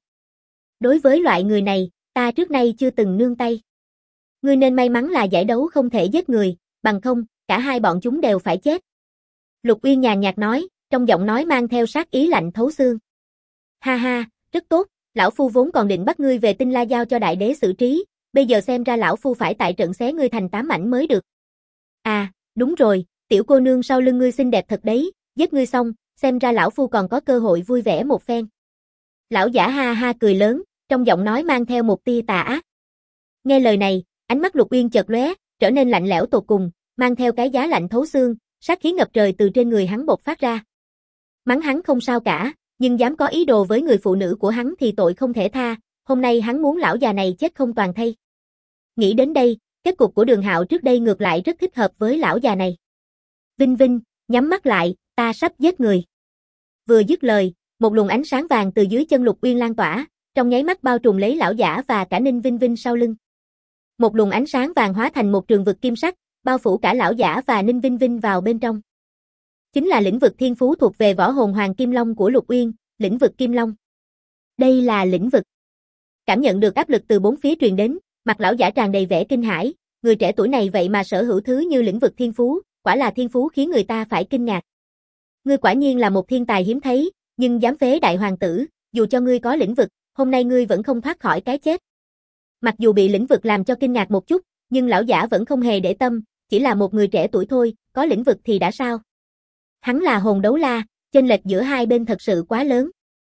Đối với loại người này, ta trước nay chưa từng nương tay. Ngươi nên may mắn là giải đấu không thể giết người, bằng không, cả hai bọn chúng đều phải chết. Lục Uyên nhàn nhạt nói, trong giọng nói mang theo sát ý lạnh thấu xương. Ha ha, rất tốt, lão phu vốn còn định bắt ngươi về Tinh La giao cho đại đế xử trí, bây giờ xem ra lão phu phải tại trận xé ngươi thành 8 mảnh mới được. À, đúng rồi, tiểu cô nương sau lưng ngươi xinh đẹp thật đấy, giết ngươi xong, xem ra lão phu còn có cơ hội vui vẻ một phen. Lão giả ha ha cười lớn, trong giọng nói mang theo một tia tà ác. Nghe lời này, ánh mắt Lục Uyên chợt lóe, trở nên lạnh lẽo tột cùng, mang theo cái giá lạnh thấu xương, sát khí ngập trời từ trên người hắn bộc phát ra. Mắng hắn không sao cả, nhưng dám có ý đồ với người phụ nữ của hắn thì tội không thể tha, hôm nay hắn muốn lão già này chết không toàn thây. Nghĩ đến đây, kết cục của Đường Hạo trước đây ngược lại rất thích hợp với lão già này. Vinh Vinh, nhắm mắt lại, ta sắp giết người. Vừa dứt lời, một luồng ánh sáng vàng từ dưới chân Lục Uyên lan tỏa, trong nháy mắt bao trùm lấy lão giả và cả Ninh Vinh Vinh sau lưng. Một luồng ánh sáng vàng hóa thành một trường vực kim sắc, bao phủ cả lão giả và Ninh Vinh Vinh vào bên trong. Chính là lĩnh vực thiên phú thuộc về võ hồn Hoàng Kim Long của Lục Uyên, lĩnh vực Kim Long. Đây là lĩnh vực. Cảm nhận được áp lực từ bốn phía truyền đến, mặt lão giả tràn đầy vẻ kinh hãi, người trẻ tuổi này vậy mà sở hữu thứ như lĩnh vực thiên phú, quả là thiên phú khiến người ta phải kinh ngạc. Ngươi quả nhiên là một thiên tài hiếm thấy, nhưng dám phế đại hoàng tử, dù cho ngươi có lĩnh vực, hôm nay ngươi vẫn không thoát khỏi cái chết. Mặc dù bị lĩnh vực làm cho kinh ngạc một chút, nhưng lão giả vẫn không hề để tâm, chỉ là một người trẻ tuổi thôi, có lĩnh vực thì đã sao? Hắn là hồn đấu la, chênh lệch giữa hai bên thật sự quá lớn.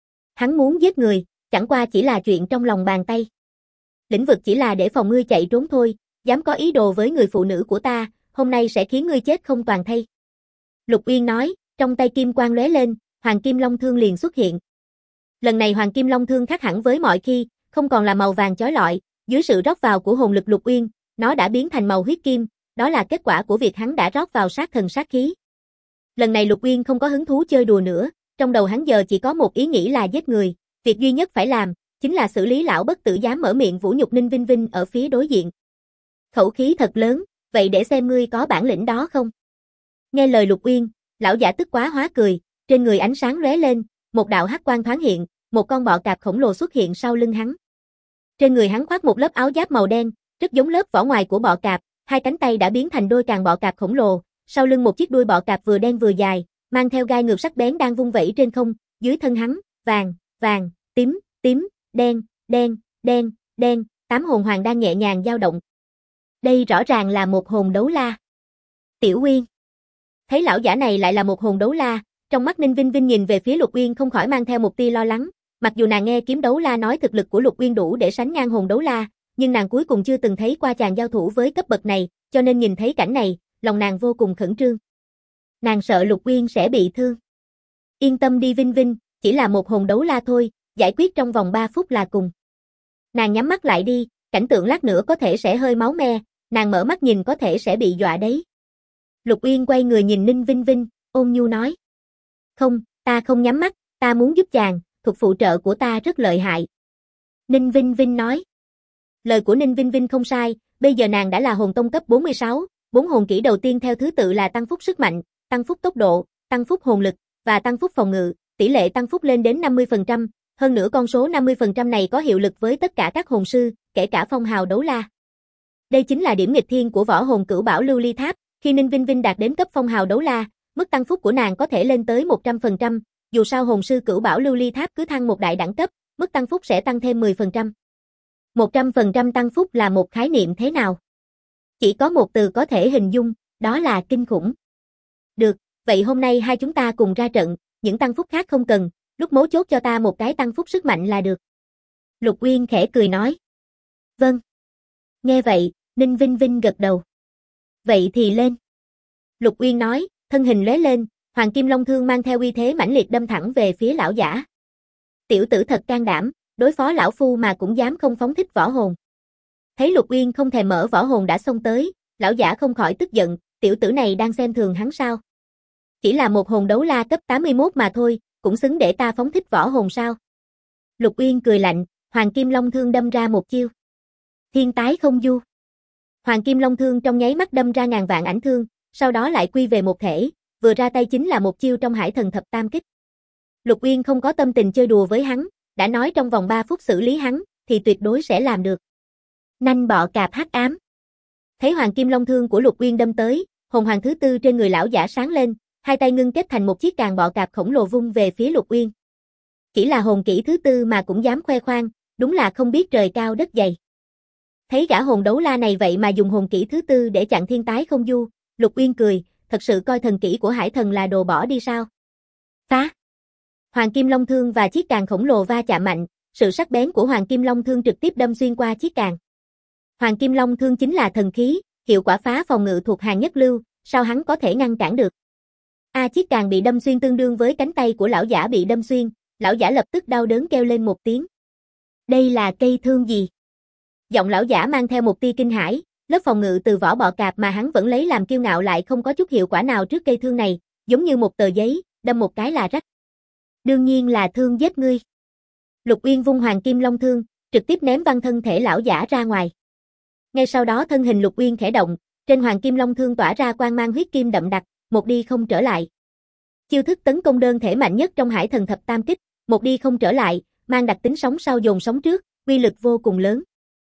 Hắn muốn giết người, chẳng qua chỉ là chuyện trong lòng bàn tay. Lĩnh vực chỉ là để phòng ngươi chạy trốn thôi, dám có ý đồ với người phụ nữ của ta, hôm nay sẽ khiến ngươi chết không toàn thây. Lục Uyên nói, trong tay kim quang lóe lên, Hoàng Kim Long Thương liền xuất hiện. Lần này Hoàng Kim Long Thương khác hẳn với mọi khi, không còn là màu vàng chói lọi, dưới sự rót vào của hồn lực Lục Uyên, nó đã biến thành màu huyết kim, đó là kết quả của việc hắn đã rót vào sát thần sát khí. Lần này Lục Uyên không có hứng thú chơi đùa nữa, trong đầu hắn giờ chỉ có một ý nghĩ là giết người, việc duy nhất phải làm chính là xử lý lão bất tử dám mở miệng vũ nhục Ninh Vinh Vinh ở phía đối diện. Khẩu khí thật lớn, vậy để xem ngươi có bản lĩnh đó không? Nghe lời Lục Uyên, lão giả tức quá hóa cười, trên người ánh sáng lóe lên, một đạo hắc quang thoáng hiện, một con bọ cạp khổng lồ xuất hiện sau lưng hắn. Trên người hắn khoác một lớp áo giáp màu đen, rất giống lớp vỏ ngoài của bọ cạp, hai cánh tay đã biến thành đôi càng bọ cạp khổng lồ, sau lưng một chiếc đuôi bọ cạp vừa đen vừa dài, mang theo gai ngược sắc bén đang vung vẩy trên không, dưới thân hắn, vàng, vàng, tím, tím, đen, đen, đen, đen, 8 hồn hoàng đang nhẹ nhàng dao động. Đây rõ ràng là một hồn đấu la. Tiểu Uyên. Thấy lão giả này lại là một hồn đấu la, trong mắt Ninh Vinh Vinh nhìn về phía Lục Uyên không khỏi mang theo một tia lo lắng, mặc dù nàng nghe kiếm đấu la nói thực lực của Lục Uyên đủ để sánh ngang hồn đấu la, nhưng nàng cuối cùng chưa từng thấy qua chàng giao thủ với cấp bậc này, cho nên nhìn thấy cảnh này, lòng nàng vô cùng khẩn trương. Nàng sợ Lục Uyên sẽ bị thương. Yên tâm đi Vinh Vinh, chỉ là một hồn đấu la thôi, giải quyết trong vòng 3 phút là cùng. Nàng nhắm mắt lại đi, cảnh tượng lát nữa có thể sẽ hơi máu me, nàng mở mắt nhìn có thể sẽ bị dọa đấy. Lục Uyên quay người nhìn Ninh Vinh Vinh, ôn nhu nói. Không, ta không nhắm mắt, ta muốn giúp chàng, thuật phụ trợ của ta rất lợi hại. Ninh Vinh Vinh nói. Lời của Ninh Vinh Vinh không sai, bây giờ nàng đã là hồn tông cấp 46, 4 hồn kỹ đầu tiên theo thứ tự là tăng phúc sức mạnh, tăng phúc tốc độ, tăng phúc hồn lực, và tăng phúc phòng ngự, tỷ lệ tăng phúc lên đến 50%, hơn nữa con số 50% này có hiệu lực với tất cả các hồn sư, kể cả phong hào đấu la. Đây chính là điểm nghịch thiên của võ hồn cửu bảo lưu ly tháp, khi Ninh Vinh Vinh đạt đến cấp phong hào đấu la, mức tăng phúc của nàng có thể lên tới 100%, dù sao hồn sư cửu bảo lưu ly tháp cứ thăng một đại đẳng cấp, mức tăng phúc sẽ tăng thêm 10%. 100% tăng phúc là một khái niệm thế nào? Chỉ có một từ có thể hình dung, đó là kinh khủng. Được, vậy hôm nay hai chúng ta cùng ra trận, những tăng phúc khác không cần, lúc mấu chốt cho ta một cái tăng phúc sức mạnh là được. Lục Uyên khẽ cười nói. Vâng. Nghe vậy, Ninh Vinh Vinh gật đầu. Vậy thì lên. Lục Uyên nói, thân hình lóe lên, Hoàng Kim Long Thương mang theo uy thế mãnh liệt đâm thẳng về phía lão giả. Tiểu tử thật can đảm, đối phó lão phu mà cũng dám không phóng thích võ hồn. Thấy Lục Uyên không thèm mở võ hồn đã xông tới, lão giả không khỏi tức giận, tiểu tử này đang xem thường hắn sao? Chỉ là một hồn đấu la cấp 81 mà thôi, cũng xứng để ta phóng thích võ hồn sao? Lục Uyên cười lạnh, Hoàng Kim Long Thương đâm ra một chiêu. Thiên tái không du. Hoàng Kim Long Thương trong nháy mắt đâm ra ngàn vạn ảnh thương, sau đó lại quy về một thể, vừa ra tay chính là một chiêu trong Hải Thần Thập Tam Kích. Lục Uyên không có tâm tình chơi đùa với hắn, đã nói trong vòng 3 phút xử lý hắn, thì tuyệt đối sẽ làm được. Nanh bọ cạp hắc ám. Thấy Hoàng Kim Long Thương của Lục Uyên đâm tới, hồn hoàng thứ tư trên người lão giả sáng lên, hai tay ngưng kết thành một chiếc càng bọ cạp khổng lồ vung về phía Lục Uyên. Chỉ là hồn kỹ thứ tư mà cũng dám khoe khoang, đúng là không biết trời cao đất dày. Thấy gã hồn đấu la này vậy mà dùng hồn kỹ thứ tư để chặn thiên tái không du, Lục Uyên cười, thật sự coi thần kỹ của Hải Thần là đồ bỏ đi sao? Phá! Hoàng Kim Long Thương và chiếc càng khổng lồ va chạm mạnh, sự sắc bén của Hoàng Kim Long Thương trực tiếp đâm xuyên qua chiếc càng. Hoàng Kim Long Thương chính là thần khí, hiệu quả phá phòng ngự thuộc hàng nhất lưu, sao hắn có thể ngăn cản được? Chiếc càng bị đâm xuyên tương đương với cánh tay của lão giả bị đâm xuyên, lão giả lập tức đau đớn kêu lên một tiếng. Đây là cây thương gì? Giọng lão giả mang theo một tia kinh hãi, lớp phòng ngự từ vỏ bọ cạp mà hắn vẫn lấy làm kiêu ngạo lại không có chút hiệu quả nào trước cây thương này, giống như một tờ giấy, đâm một cái là rách. Đương nhiên là thương giết ngươi. Lục Uyên vung Hoàng Kim Long Thương, trực tiếp ném văng thân thể lão giả ra ngoài. Ngay sau đó thân hình Lục Uyên khẽ động, trên Hoàng Kim Long Thương tỏa ra quang mang huyết kim đậm đặc, một đi không trở lại. Chiêu thức tấn công đơn thể mạnh nhất trong Hải Thần Thập Tam Kích, một đi không trở lại, mang đặc tính sóng sau dồn sóng trước, uy lực vô cùng lớn.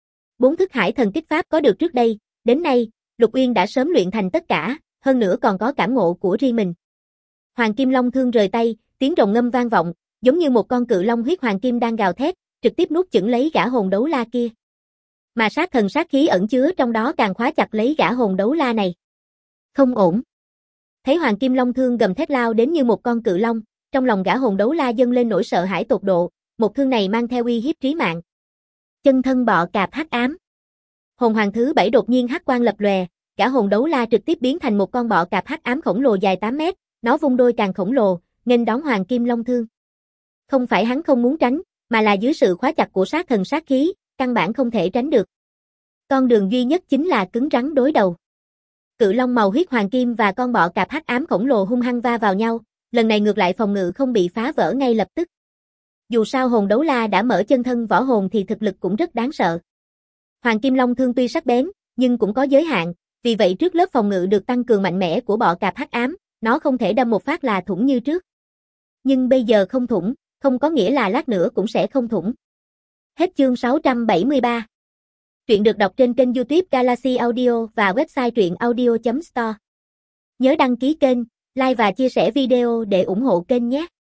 4 thức Hải Thần Kích pháp có được trước đây, đến nay, Lục Uyên đã sớm luyện thành tất cả, hơn nữa còn có cảm ngộ của riêng mình. Hoàng Kim Long Thương rời tay, tiếng rồng ngâm vang vọng, giống như một con cự long huyết hoàng kim đang gào thét, trực tiếp nuốt chửng lấy gã hồn đấu la kia. Mà sát thần sát khí ẩn chứa trong đó càng khóa chặt lấy gã hồn đấu la này. Không ổn. Thấy Hoàng Kim Long Thương gầm thét lao đến như một con cự long, trong lòng gã hồn đấu la dâng lên nỗi sợ hãi tột độ, Một thương này mang theo uy hiếp trí mạng. Chân thân bọ cạp hắc ám. Hồn hoàng thứ 7 đột nhiên hắc quang lập lòe, cả hồn đấu la trực tiếp biến thành một con bọ cạp hắc ám khổng lồ dài 8 mét, nó vung đôi càng khổng lồ, nghênh đón hoàng kim long thương. Không phải hắn không muốn tránh, mà là dưới sự khóa chặt của sát thần sát khí, căn bản không thể tránh được. Con đường duy nhất chính là cứng rắn đối đầu. Cự long màu huyết hoàng kim và con bọ cạp hắc ám khổng lồ hung hăng va vào nhau, lần này ngược lại phòng ngự không bị phá vỡ ngay lập tức. Dù sao hồn đấu la đã mở chân thân võ hồn thì thực lực cũng rất đáng sợ. Hoàng kim long thương tuy sắc bén, nhưng cũng có giới hạn, vì vậy trước lớp phòng ngự được tăng cường mạnh mẽ của bọ cạp hắc ám, nó không thể đâm một phát là thủng như trước. Nhưng bây giờ không thủng, không có nghĩa là lát nữa cũng sẽ không thủng. Hết chương 673. Truyện được đọc trên kênh YouTube Galaxy Audio và website truyệnaudio.store. Nhớ đăng ký kênh, like và chia sẻ video để ủng hộ kênh nhé.